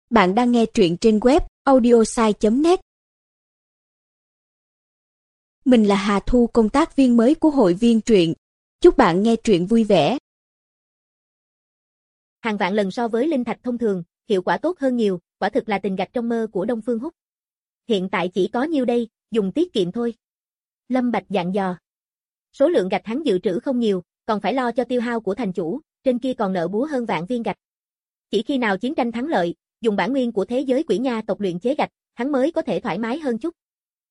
Bạn đang nghe truyện trên web audiosai.net. Mình là Hà Thu, công tác viên mới của hội viên truyện. Chúc bạn nghe truyện vui vẻ. Hàng vạn lần so với linh thạch thông thường, hiệu quả tốt hơn nhiều, quả thực là tình gạch trong mơ của Đông Phương Húc. Hiện tại chỉ có nhiêu đây, dùng tiết kiệm thôi. Lâm Bạch dặn dò. Số lượng gạch hắn dự trữ không nhiều, còn phải lo cho tiêu hao của thành chủ, trên kia còn nợ búa hơn vạn viên gạch. Chỉ khi nào chiến tranh thắng lợi, dùng bản nguyên của thế giới quỷ nha tộc luyện chế gạch, hắn mới có thể thoải mái hơn chút.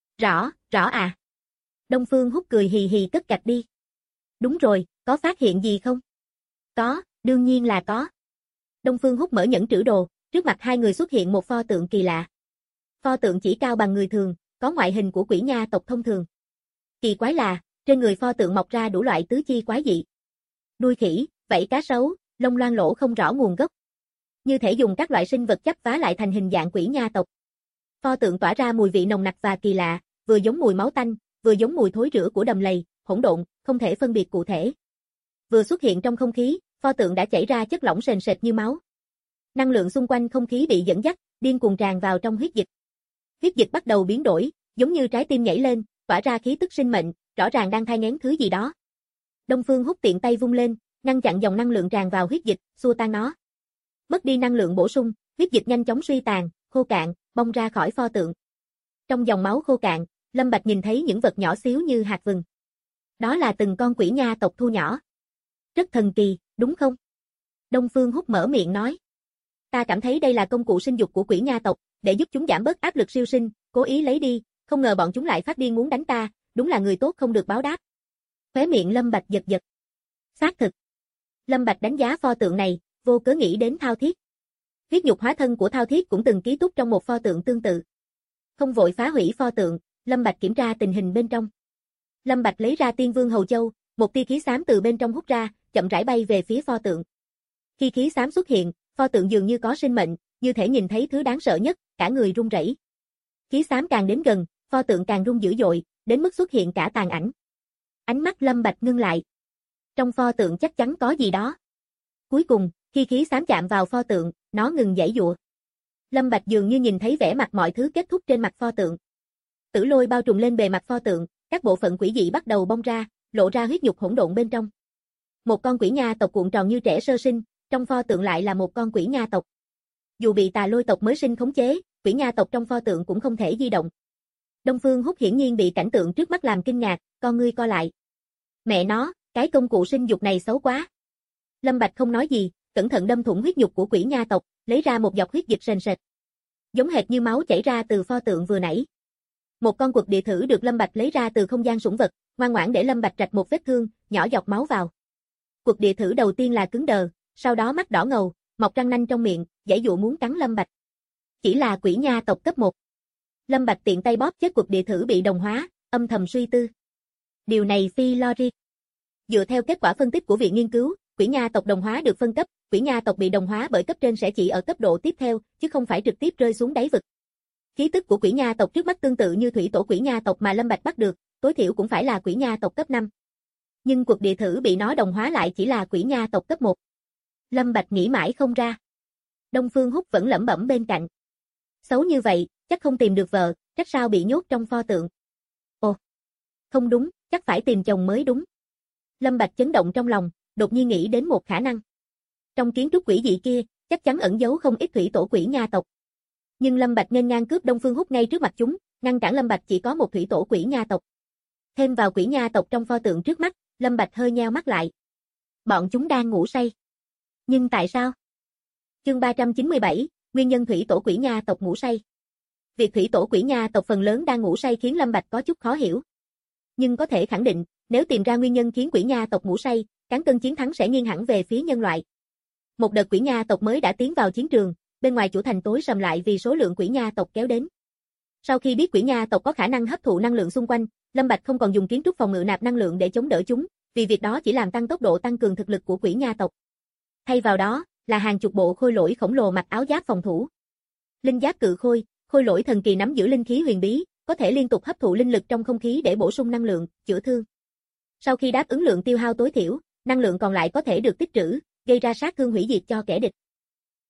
Rõ à. Đông Phương Húc cười hì hì cất gạch đi. Đúng rồi, có phát hiện gì không? Có, đương nhiên là có. Đông Phương Húc mở nhẫn trữ đồ, trước mặt hai người xuất hiện một pho tượng kỳ lạ. Pho tượng chỉ cao bằng người thường, có ngoại hình của quỷ nha tộc thông thường. Kỳ quái là, trên người pho tượng mọc ra đủ loại tứ chi quái dị. Đuôi khỉ, vảy cá sấu, lông loang lỗ không rõ nguồn gốc. Như thể dùng các loại sinh vật chắp vá lại thành hình dạng quỷ nha tộc. Pho tượng tỏa ra mùi vị nồng nặc và kỳ lạ, vừa giống mùi máu tanh, vừa giống mùi thối rữa của đầm lầy, hỗn độn, không thể phân biệt cụ thể. Vừa xuất hiện trong không khí, pho tượng đã chảy ra chất lỏng sền sệt như máu. Năng lượng xung quanh không khí bị dẫn dắt, điên cuồng tràn vào trong huyết dịch. Huyết dịch bắt đầu biến đổi, giống như trái tim nhảy lên, tỏa ra khí tức sinh mệnh, rõ ràng đang thai nghén thứ gì đó. Đông Phương Húc tiện tay vung lên, ngăn chặn dòng năng lượng tràn vào huyết dịch, xua tan nó. Mất đi năng lượng bổ sung, huyết dịch nhanh chóng suy tàn, khô cạn, bong ra khỏi pho tượng. Trong dòng máu khô cạn, Lâm Bạch nhìn thấy những vật nhỏ xíu như hạt vừng. Đó là từng con quỷ nha tộc thu nhỏ. Rất thần kỳ, đúng không? Đông Phương Húc mở miệng nói. Ta cảm thấy đây là công cụ sinh dục của quỷ nha tộc, để giúp chúng giảm bớt áp lực siêu sinh, cố ý lấy đi, không ngờ bọn chúng lại phát điên muốn đánh ta, đúng là người tốt không được báo đáp. Khóe miệng Lâm Bạch giật giật. Xác thực. Lâm Bạch đánh giá pho tượng này, vô cớ nghĩ đến Thao Thiết. Huyết nhục hóa thân của Thao Thiết cũng từng ký túc trong một pho tượng tương tự. Không vội phá hủy pho tượng, Lâm Bạch kiểm tra tình hình bên trong. Lâm Bạch lấy ra Tiên Vương Hầu Châu, một tia khí xám từ bên trong hút ra, chậm rãi bay về phía pho tượng. Khi khí xám xuất hiện, pho tượng dường như có sinh mệnh, như thể nhìn thấy thứ đáng sợ nhất, cả người run rẩy. Khí xám càng đến gần, pho tượng càng run dữ dội, đến mức xuất hiện cả tàn ảnh. Ánh mắt Lâm Bạch ngưng lại. Trong pho tượng chắc chắn có gì đó. Cuối cùng, khi khí xám chạm vào pho tượng, nó ngừng giãy giụa. Lâm Bạch dường như nhìn thấy vẻ mặt mọi thứ kết thúc trên mặt pho tượng. Tử lôi bao trùm lên bề mặt pho tượng, các bộ phận quỷ dị bắt đầu bong ra, lộ ra huyết nhục hỗn độn bên trong. Một con quỷ nha tộc cuộn tròn như trẻ sơ sinh, trong pho tượng lại là một con quỷ nha tộc. Dù bị tà lôi tộc mới sinh khống chế, quỷ nha tộc trong pho tượng cũng không thể di động. Đông Phương Húc hiển nhiên bị cảnh tượng trước mắt làm kinh ngạc, con ngươi co lại. Mẹ nó, cái công cụ sinh dục này xấu quá. Lâm Bạch không nói gì, cẩn thận đâm thủng huyết nhục của quỷ nha tộc, lấy ra một giọt huyết dịch sền sệt. Giống hệt như máu chảy ra từ pho tượng vừa nãy. Một con quật địa thử được Lâm Bạch lấy ra từ không gian sủng vật, ngoan ngoãn để Lâm Bạch rạch một vết thương, nhỏ giọt máu vào. Quật địa thử đầu tiên là cứng đờ, sau đó mắt đỏ ngầu, mọc răng nanh trong miệng, giãy giụa muốn cắn Lâm Bạch. Chỉ là quỷ nha tộc cấp 1. Lâm Bạch tiện tay bóp chết quật địa thử bị đồng hóa, âm thầm suy tư. Điều này phi logic. Dựa theo kết quả phân tích của viện nghiên cứu, quỷ nha tộc đồng hóa được phân cấp, quỷ nha tộc bị đồng hóa bởi cấp trên sẽ chỉ ở cấp độ tiếp theo, chứ không phải trực tiếp rơi xuống đáy vực. Khí tức của quỷ nha tộc trước mắt tương tự như thủy tổ quỷ nha tộc mà Lâm Bạch bắt được, tối thiểu cũng phải là quỷ nha tộc cấp 5. Nhưng quật địa thử bị nó đồng hóa lại chỉ là quỷ nha tộc cấp 1. Lâm Bạch nghĩ mãi không ra. Đông Phương Húc vẫn lẩm bẩm bên cạnh. Xấu như vậy, chắc không tìm được vợ, trách sao bị nhốt trong pho tượng. Ồ, không đúng, chắc phải tìm chồng mới đúng. Lâm Bạch chấn động trong lòng, đột nhiên nghĩ đến một khả năng. Trong kiến trúc quỷ dị kia, chắc chắn ẩn giấu không ít thủy tổ quỷ nha tộc. Nhưng Lâm Bạch nghênh ngang cướp Đông Phương Húc ngay trước mặt chúng, ngăn cản Lâm Bạch chỉ có một thủy tổ quỷ nha tộc. Thêm vào quỷ nha tộc trong pho tượng trước mắt, Lâm Bạch hơi nheo mắt lại. Bọn chúng đang ngủ say. Nhưng tại sao? Chương 397, nguyên nhân thủy tổ quỷ nha tộc ngủ say. Việc thủy tổ quỷ nha tộc phần lớn đang ngủ say khiến Lâm Bạch có chút khó hiểu. Nhưng có thể khẳng định, nếu tìm ra nguyên nhân khiến quỷ nha tộc ngủ say, cán cân chiến thắng sẽ nghiêng hẳn về phía nhân loại. Một đợt quỷ nha tộc mới đã tiến vào chiến trường, bên ngoài chủ thành tối sầm lại vì số lượng quỷ nha tộc kéo đến. Sau khi biết quỷ nha tộc có khả năng hấp thụ năng lượng xung quanh, Lâm Bạch không còn dùng kiến trúc phòng ngự nạp năng lượng để chống đỡ chúng, vì việc đó chỉ làm tăng tốc độ tăng cường thực lực của quỷ nha tộc. Thay vào đó, là hàng chục bộ khôi lỗi khổng lồ mặc áo giáp phòng thủ. Linh giáp cự khôi, khôi lỗi thần kỳ nắm giữ linh khí huyền bí, có thể liên tục hấp thụ linh lực trong không khí để bổ sung năng lượng, chữa thương. Sau khi đáp ứng lượng tiêu hao tối thiểu, năng lượng còn lại có thể được tích trữ, gây ra sát thương hủy diệt cho kẻ địch.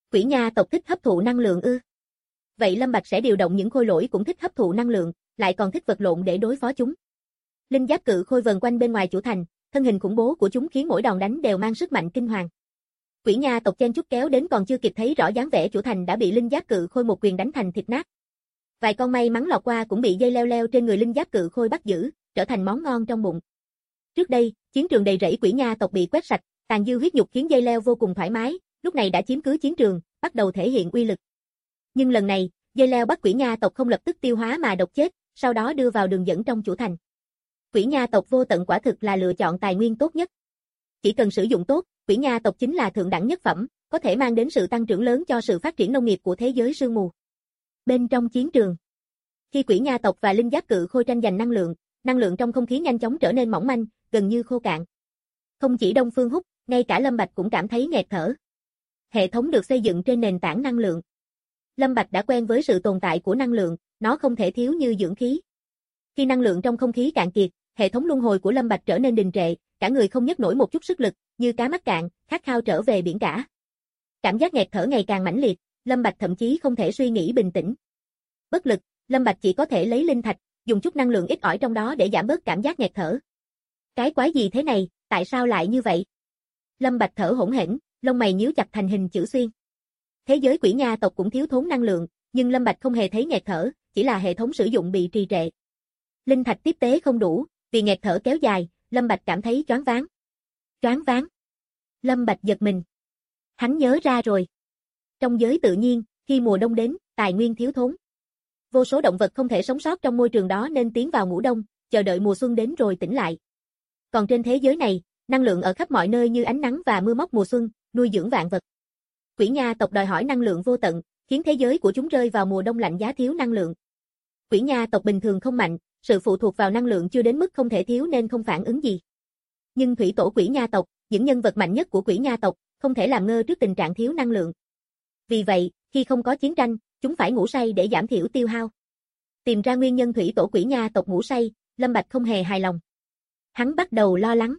Quỷ nha tộc thích hấp thụ năng lượng ư? Vậy Lâm Bạch sẽ điều động những khôi lỗi cũng thích hấp thụ năng lượng, lại còn thích vật lộn để đối phó chúng. Linh giáp cự khôi vần quanh bên ngoài chủ thành, thân hình khủng bố của chúng khiến mỗi đòn đánh đều mang sức mạnh kinh hoàng. Quỷ nha tộc chen chúc kéo đến còn chưa kịp thấy rõ dáng vẻ chủ thành đã bị linh giáp cự khôi một quyền đánh thành thịt nát. Vài con may mắn lọt qua cũng bị dây leo leo trên người linh giáp cự khôi bắt giữ, trở thành món ngon trong bụng. Trước đây, chiến trường đầy rẫy quỷ nha tộc bị quét sạch, tàn dư huyết nhục khiến dây leo vô cùng thoải mái, lúc này đã chiếm cứ chiến trường, bắt đầu thể hiện uy lực. Nhưng lần này, dây leo bắt quỷ nha tộc không lập tức tiêu hóa mà độc chết, sau đó đưa vào đường dẫn trong chủ thành. Quỷ nha tộc vô tận quả thực là lựa chọn tài nguyên tốt nhất. Chỉ cần sử dụng tốt, quỷ nha tộc chính là thượng đẳng nhất phẩm, có thể mang đến sự tăng trưởng lớn cho sự phát triển nông nghiệp của thế giới sương mù. Bên trong chiến trường, khi quỷ nha tộc và linh giáp cự khôi tranh giành năng lượng trong không khí nhanh chóng trở nên mỏng manh, gần như khô cạn. Không chỉ Đông Phương Húc, ngay cả Lâm Bạch cũng cảm thấy nghẹt thở. Hệ thống được xây dựng trên nền tảng năng lượng. Lâm Bạch đã quen với sự tồn tại của năng lượng, nó không thể thiếu như dưỡng khí. Khi năng lượng trong không khí cạn kiệt, hệ thống luân hồi của Lâm Bạch trở nên đình trệ, cả người không nhấc nổi một chút sức lực, như cá mắc cạn, khát khao trở về biển cả. Cảm giác nghẹt thở ngày càng mãnh liệt, Lâm Bạch thậm chí không thể suy nghĩ bình tĩnh. Bất lực, Lâm Bạch chỉ có thể lấy linh thạch, dùng chút năng lượng ít ỏi trong đó để giảm bớt cảm giác nghẹt thở. Cái quái gì thế này, tại sao lại như vậy? Lâm Bạch thở hổn hển, lông mày nhíu chặt thành hình chữ xuyên. Thế giới quỷ nha tộc cũng thiếu thốn năng lượng, nhưng Lâm Bạch không hề thấy nghẹt thở, chỉ là hệ thống sử dụng bị trì trệ. Linh thạch tiếp tế không đủ, vì nghẹt thở kéo dài, Lâm Bạch cảm thấy choáng váng. Choáng váng. Lâm Bạch giật mình. Hắn nhớ ra rồi. Trong giới tự nhiên, khi mùa đông đến, tài nguyên thiếu thốn. Vô số động vật không thể sống sót trong môi trường đó nên tiến vào ngủ đông, chờ đợi mùa xuân đến rồi tỉnh lại. Còn trên thế giới này, năng lượng ở khắp mọi nơi như ánh nắng và mưa móc mùa xuân, nuôi dưỡng vạn vật. Quỷ nha tộc đòi hỏi năng lượng vô tận, khiến thế giới của chúng rơi vào mùa đông lạnh giá thiếu năng lượng. Quỷ nha tộc bình thường không mạnh, sự phụ thuộc vào năng lượng chưa đến mức không thể thiếu nên không phản ứng gì. Nhưng thủy tổ quỷ nha tộc, những nhân vật mạnh nhất của quỷ nha tộc, không thể làm ngơ trước tình trạng thiếu năng lượng. Vì vậy, khi không có chiến tranh, chúng phải ngủ say để giảm thiểu tiêu hao. Tìm ra nguyên nhân thủy tổ quỷ nha tộc ngủ say, Lâm Bạch không hề hài lòng. Hắn bắt đầu lo lắng.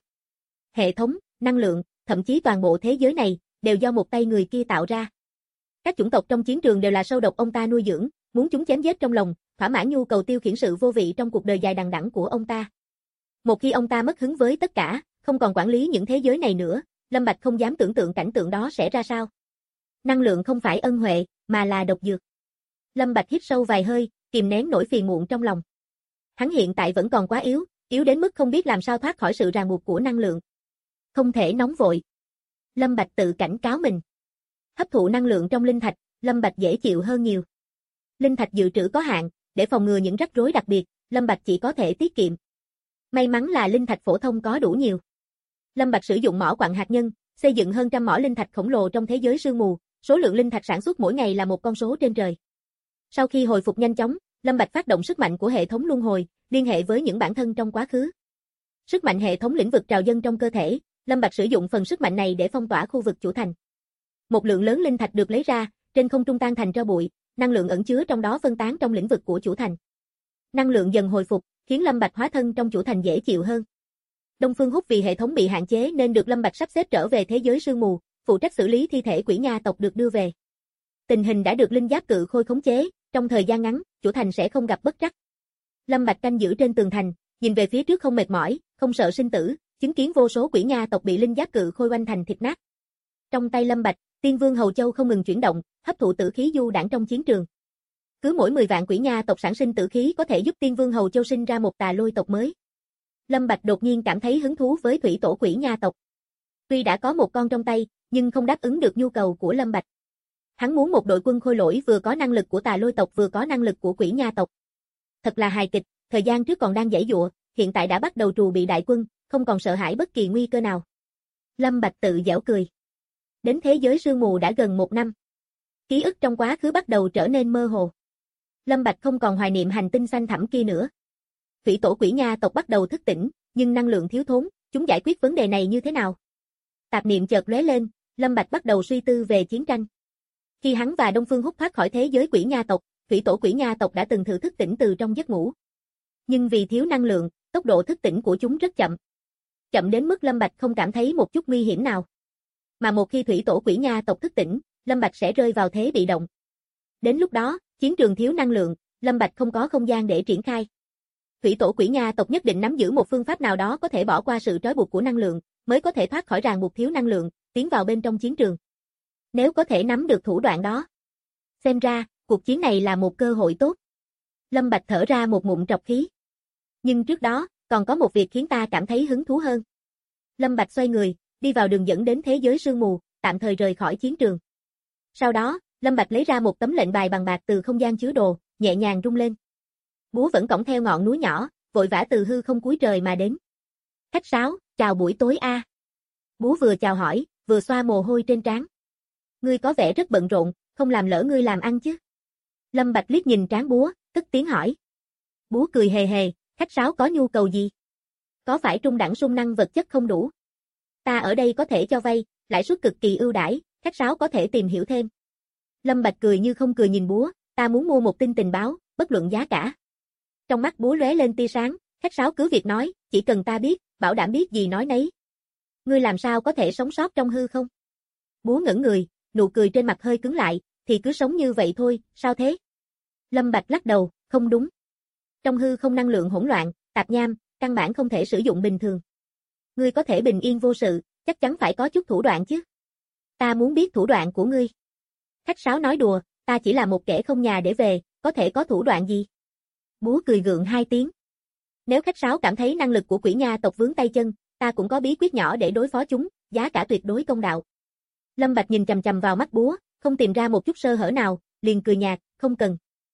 Hệ thống, năng lượng, thậm chí toàn bộ thế giới này, đều do một tay người kia tạo ra. Các chủng tộc trong chiến trường đều là sâu độc ông ta nuôi dưỡng, muốn chúng chém giết trong lòng, thỏa mãn nhu cầu tiêu khiển sự vô vị trong cuộc đời dài đằng đẵng của ông ta. Một khi ông ta mất hứng với tất cả, không còn quản lý những thế giới này nữa, Lâm Bạch không dám tưởng tượng cảnh tượng đó sẽ ra sao. Năng lượng không phải ân huệ, mà là độc dược. Lâm Bạch hít sâu vài hơi, kìm nén nỗi phiền muộn trong lòng. Hắn hiện tại vẫn còn quá yếu, yếu đến mức không biết làm sao thoát khỏi sự ràng buộc của năng lượng. Không thể nóng vội. Lâm Bạch tự cảnh cáo mình. Hấp thụ năng lượng trong linh thạch, Lâm Bạch dễ chịu hơn nhiều. Linh thạch dự trữ có hạn, để phòng ngừa những rắc rối đặc biệt, Lâm Bạch chỉ có thể tiết kiệm. May mắn là linh thạch phổ thông có đủ nhiều. Lâm Bạch sử dụng mỏ quặng hạt nhân, xây dựng hơn trăm mỏ linh thạch khổng lồ trong thế giới sương mù, số lượng linh thạch sản xuất mỗi ngày là một con số trên trời. Sau khi hồi phục nhanh chóng, Lâm Bạch phát động sức mạnh của hệ thống luân hồi, liên hệ với những bản thân trong quá khứ. Sức mạnh hệ thống lĩnh vực trào dâng trong cơ thể, Lâm Bạch sử dụng phần sức mạnh này để phong tỏa khu vực chủ thành. Một lượng lớn linh thạch được lấy ra, trên không trung tan thành tro bụi, năng lượng ẩn chứa trong đó phân tán trong lĩnh vực của chủ thành. Năng lượng dần hồi phục, khiến Lâm Bạch hóa thân trong chủ thành dễ chịu hơn. Đông Phương Húc vì hệ thống bị hạn chế nên được Lâm Bạch sắp xếp trở về thế giới sương mù, phụ trách xử lý thi thể quỷ nha tộc được đưa về. Tình hình đã được linh giáp cự khôi khống chế, trong thời gian ngắn, chủ thành sẽ không gặp bất trắc. Lâm Bạch canh giữ trên tường thành, nhìn về phía trước không mệt mỏi, không sợ sinh tử, chứng kiến vô số quỷ nha tộc bị linh giáp cự khôi oanh thành thịt nát. Trong tay Lâm Bạch, Tiên Vương Hầu Châu không ngừng chuyển động, hấp thụ tử khí du đãng trong chiến trường. Cứ mỗi 10 vạn quỷ nha tộc sản sinh tử khí có thể giúp Tiên Vương Hầu Châu sinh ra một tà lôi tộc mới. Lâm Bạch đột nhiên cảm thấy hứng thú với thủy tổ quỷ nha tộc. Tuy đã có một con trong tay, nhưng không đáp ứng được nhu cầu của Lâm Bạch. Hắn muốn một đội quân khôi lỗi vừa có năng lực của tà lôi tộc vừa có năng lực của quỷ nha tộc. Thật là hài kịch, thời gian trước còn đang giãy giụa, hiện tại đã bắt đầu trù bị đại quân, không còn sợ hãi bất kỳ nguy cơ nào. Lâm Bạch tự giễu cười. Đến thế giới sương mù đã gần 1 năm. Ký ức trong quá khứ bắt đầu trở nên mơ hồ. Lâm Bạch không còn hoài niệm hành tinh xanh thẳm kia nữa. Thủy tổ quỷ nha tộc bắt đầu thức tỉnh, nhưng năng lượng thiếu thốn, chúng giải quyết vấn đề này như thế nào? Tạp niệm chợt lóe lên, Lâm Bạch bắt đầu suy tư về chiến tranh. Khi hắn và Đông Phương Húc thoát khỏi thế giới quỷ nha tộc, thủy tổ quỷ nha tộc đã từng thử thức tỉnh từ trong giấc ngủ. Nhưng vì thiếu năng lượng, tốc độ thức tỉnh của chúng rất chậm. Chậm đến mức Lâm Bạch không cảm thấy một chút nguy hiểm nào. Mà một khi thủy tổ quỷ nha tộc thức tỉnh, Lâm Bạch sẽ rơi vào thế bị động. Đến lúc đó, chiến trường thiếu năng lượng, Lâm Bạch không có không gian để triển khai. Thủy tổ quỷ nha tộc nhất định nắm giữ một phương pháp nào đó có thể bỏ qua sự trói buộc của năng lượng, mới có thể thoát khỏi ràng buộc thiếu năng lượng, tiến vào bên trong chiến trường. Nếu có thể nắm được thủ đoạn đó, xem ra, cuộc chiến này là một cơ hội tốt. Lâm Bạch thở ra một ngụm trọc khí. Nhưng trước đó, còn có một việc khiến ta cảm thấy hứng thú hơn. Lâm Bạch xoay người, đi vào đường dẫn đến thế giới sương mù, tạm thời rời khỏi chiến trường. Sau đó, Lâm Bạch lấy ra một tấm lệnh bài bằng bạc từ không gian chứa đồ, nhẹ nhàng rung lên. Búa vẫn cõng theo ngọn núi nhỏ, vội vã từ hư không cuối trời mà đến. Khách sáo, chào buổi tối a. Búa vừa chào hỏi, vừa xoa mồ hôi trên trán. Ngươi có vẻ rất bận rộn, không làm lỡ ngươi làm ăn chứ? Lâm Bạch liếc nhìn trán búa, cất tiếng hỏi. Búa cười hề hề, khách sáo có nhu cầu gì? Có phải trung đẳng sung năng vật chất không đủ? Ta ở đây có thể cho vay, lãi suất cực kỳ ưu đãi, khách sáo có thể tìm hiểu thêm. Lâm Bạch cười như không cười nhìn búa, ta muốn mua một tin tình báo, bất luận giá cả. Trong mắt búa lóe lên tia sáng, khách sáo cứ việc nói, chỉ cần ta biết, bảo đảm biết gì nói nấy. Ngươi làm sao có thể sống sót trong hư không? Búa ngẩn người, nụ cười trên mặt hơi cứng lại, thì cứ sống như vậy thôi, sao thế? Lâm Bạch lắc đầu, không đúng. Trong hư không năng lượng hỗn loạn, tạp nham, căn bản không thể sử dụng bình thường. Ngươi có thể bình yên vô sự, chắc chắn phải có chút thủ đoạn chứ. Ta muốn biết thủ đoạn của ngươi. Khách sáo nói đùa, ta chỉ là một kẻ không nhà để về, có thể có thủ đoạn gì? Búa cười gượng hai tiếng. Nếu khách sáo cảm thấy năng lực của quỷ nha tộc vướng tay chân, ta cũng có bí quyết nhỏ để đối phó chúng, giá cả tuyệt đối công đạo. Lâm Bạch nhìn chằm chằm vào mắt búa, không tìm ra một chút sơ hở nào, liền cười nhạt, không cần.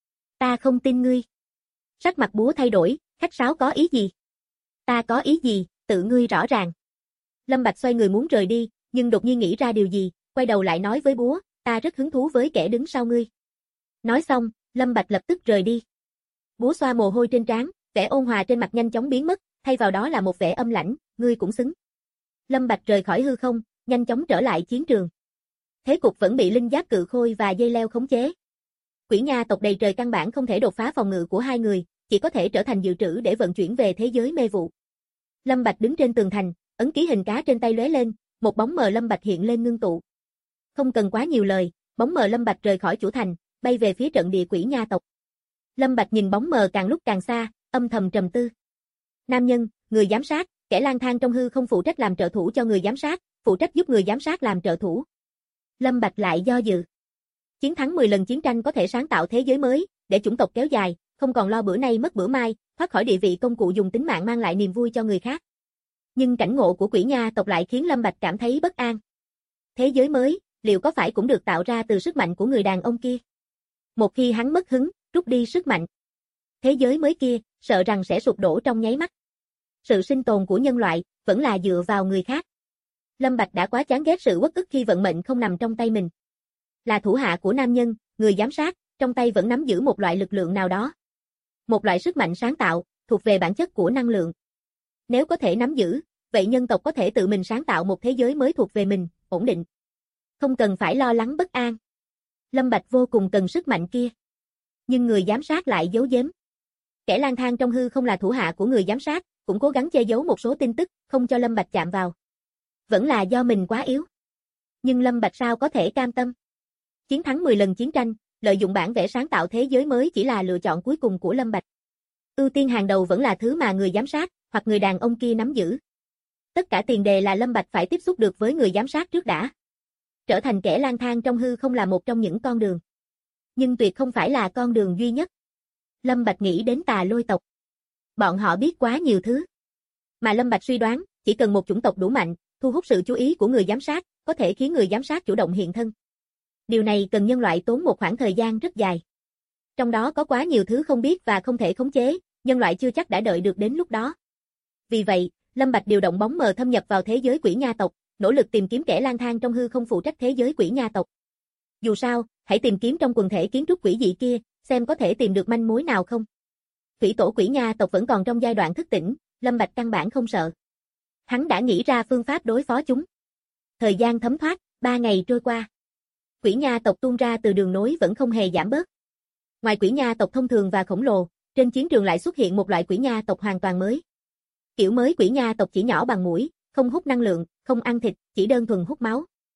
Ta không tin ngươi. Sắc mặt búa thay đổi, khách sáo có ý gì? Ta có ý gì, tự ngươi rõ ràng. Lâm Bạch xoay người muốn rời đi, nhưng đột nhiên nghĩ ra điều gì, quay đầu lại nói với búa, ta rất hứng thú với kẻ đứng sau ngươi. Nói xong, Lâm Bạch lập tức rời đi. Búa xoa mồ hôi trên trán, vẻ ôn hòa trên mặt nhanh chóng biến mất, thay vào đó là một vẻ âm lãnh, ngươi cũng xứng. Lâm Bạch rời khỏi hư không, nhanh chóng trở lại chiến trường. Thế cục vẫn bị linh giáp cự khôi và dây leo khống chế. Quỷ nha tộc đầy trời căn bản không thể đột phá phòng ngự của hai người, chỉ có thể trở thành dự trữ để vận chuyển về thế giới mê vụ. Lâm Bạch đứng trên tường thành, ấn ký hình cá trên tay lóe lên, một bóng mờ Lâm Bạch hiện lên ngưng tụ. Không cần quá nhiều lời, bóng mờ Lâm Bạch rời khỏi chủ thành, bay về phía trận địa quỷ nha tộc. Lâm Bạch nhìn bóng mờ càng lúc càng xa, âm thầm trầm tư. Nam nhân, người giám sát, kẻ lang thang trong hư không phụ trách làm trợ thủ cho người giám sát, phụ trách giúp người giám sát làm trợ thủ. Lâm Bạch lại do dự. Chiến thắng 10 lần chiến tranh có thể sáng tạo thế giới mới, để chủng tộc kéo dài, không còn lo bữa nay mất bữa mai, thoát khỏi địa vị công cụ dùng tính mạng mang lại niềm vui cho người khác. Nhưng cảnh ngộ của quỷ nha tộc lại khiến Lâm Bạch cảm thấy bất an. Thế giới mới, liệu có phải cũng được tạo ra từ sức mạnh của người đàn ông kia? Một khi hắn mất hứng, rút đi sức mạnh, thế giới mới kia, sợ rằng sẽ sụp đổ trong nháy mắt. Sự sinh tồn của nhân loại, vẫn là dựa vào người khác. Lâm Bạch đã quá chán ghét sự uất ức khi vận mệnh không nằm trong tay mình. Là thủ hạ của nam nhân, người giám sát, trong tay vẫn nắm giữ một loại lực lượng nào đó. Một loại sức mạnh sáng tạo, thuộc về bản chất của năng lượng. Nếu có thể nắm giữ, vậy nhân tộc có thể tự mình sáng tạo một thế giới mới thuộc về mình, ổn định. Không cần phải lo lắng bất an. Lâm Bạch vô cùng cần sức mạnh kia. Nhưng người giám sát lại giấu giếm. Kẻ lang thang trong hư không là thủ hạ của người giám sát, cũng cố gắng che giấu một số tin tức, không cho Lâm Bạch chạm vào. Vẫn là do mình quá yếu. Nhưng Lâm Bạch sao có thể cam tâm? Chiến thắng 10 lần chiến tranh, lợi dụng bản vẽ sáng tạo thế giới mới chỉ là lựa chọn cuối cùng của Lâm Bạch. Ưu tiên hàng đầu vẫn là thứ mà người giám sát, hoặc người đàn ông kia nắm giữ. Tất cả tiền đề là Lâm Bạch phải tiếp xúc được với người giám sát trước đã. Trở thành kẻ lang thang trong hư không là một trong những con đường. Nhưng tuyệt không phải là con đường duy nhất. Lâm Bạch nghĩ đến Tà Lôi tộc. Bọn họ biết quá nhiều thứ. Mà Lâm Bạch suy đoán, chỉ cần một chủng tộc đủ mạnh, thu hút sự chú ý của người giám sát, có thể khiến người giám sát chủ động hiện thân. Điều này cần nhân loại tốn một khoảng thời gian rất dài. Trong đó có quá nhiều thứ không biết và không thể khống chế, nhân loại chưa chắc đã đợi được đến lúc đó. Vì vậy, Lâm Bạch điều động bóng mờ thâm nhập vào thế giới quỷ nha tộc, nỗ lực tìm kiếm kẻ lang thang trong hư không phụ trách thế giới quỷ nha tộc. Dù sao, hãy tìm kiếm trong quần thể kiến trúc quỷ dị kia, xem có thể tìm được manh mối nào không. Thủy tổ quỷ nha tộc vẫn còn trong giai đoạn thức tỉnh, Lâm Bạch căn bản không sợ. Hắn đã nghĩ ra phương pháp đối phó chúng. Thời gian thấm thoát, 3 ngày trôi qua. Quỷ nha tộc tuôn ra từ đường nối vẫn không hề giảm bớt. Ngoài quỷ nha tộc thông thường và khổng lồ, trên chiến trường lại xuất hiện một loại quỷ nha tộc hoàn toàn mới. Kiểu mới quỷ nha tộc chỉ nhỏ bằng muỗi, không hút năng lượng, không ăn thịt, chỉ đơn thuần hút máu.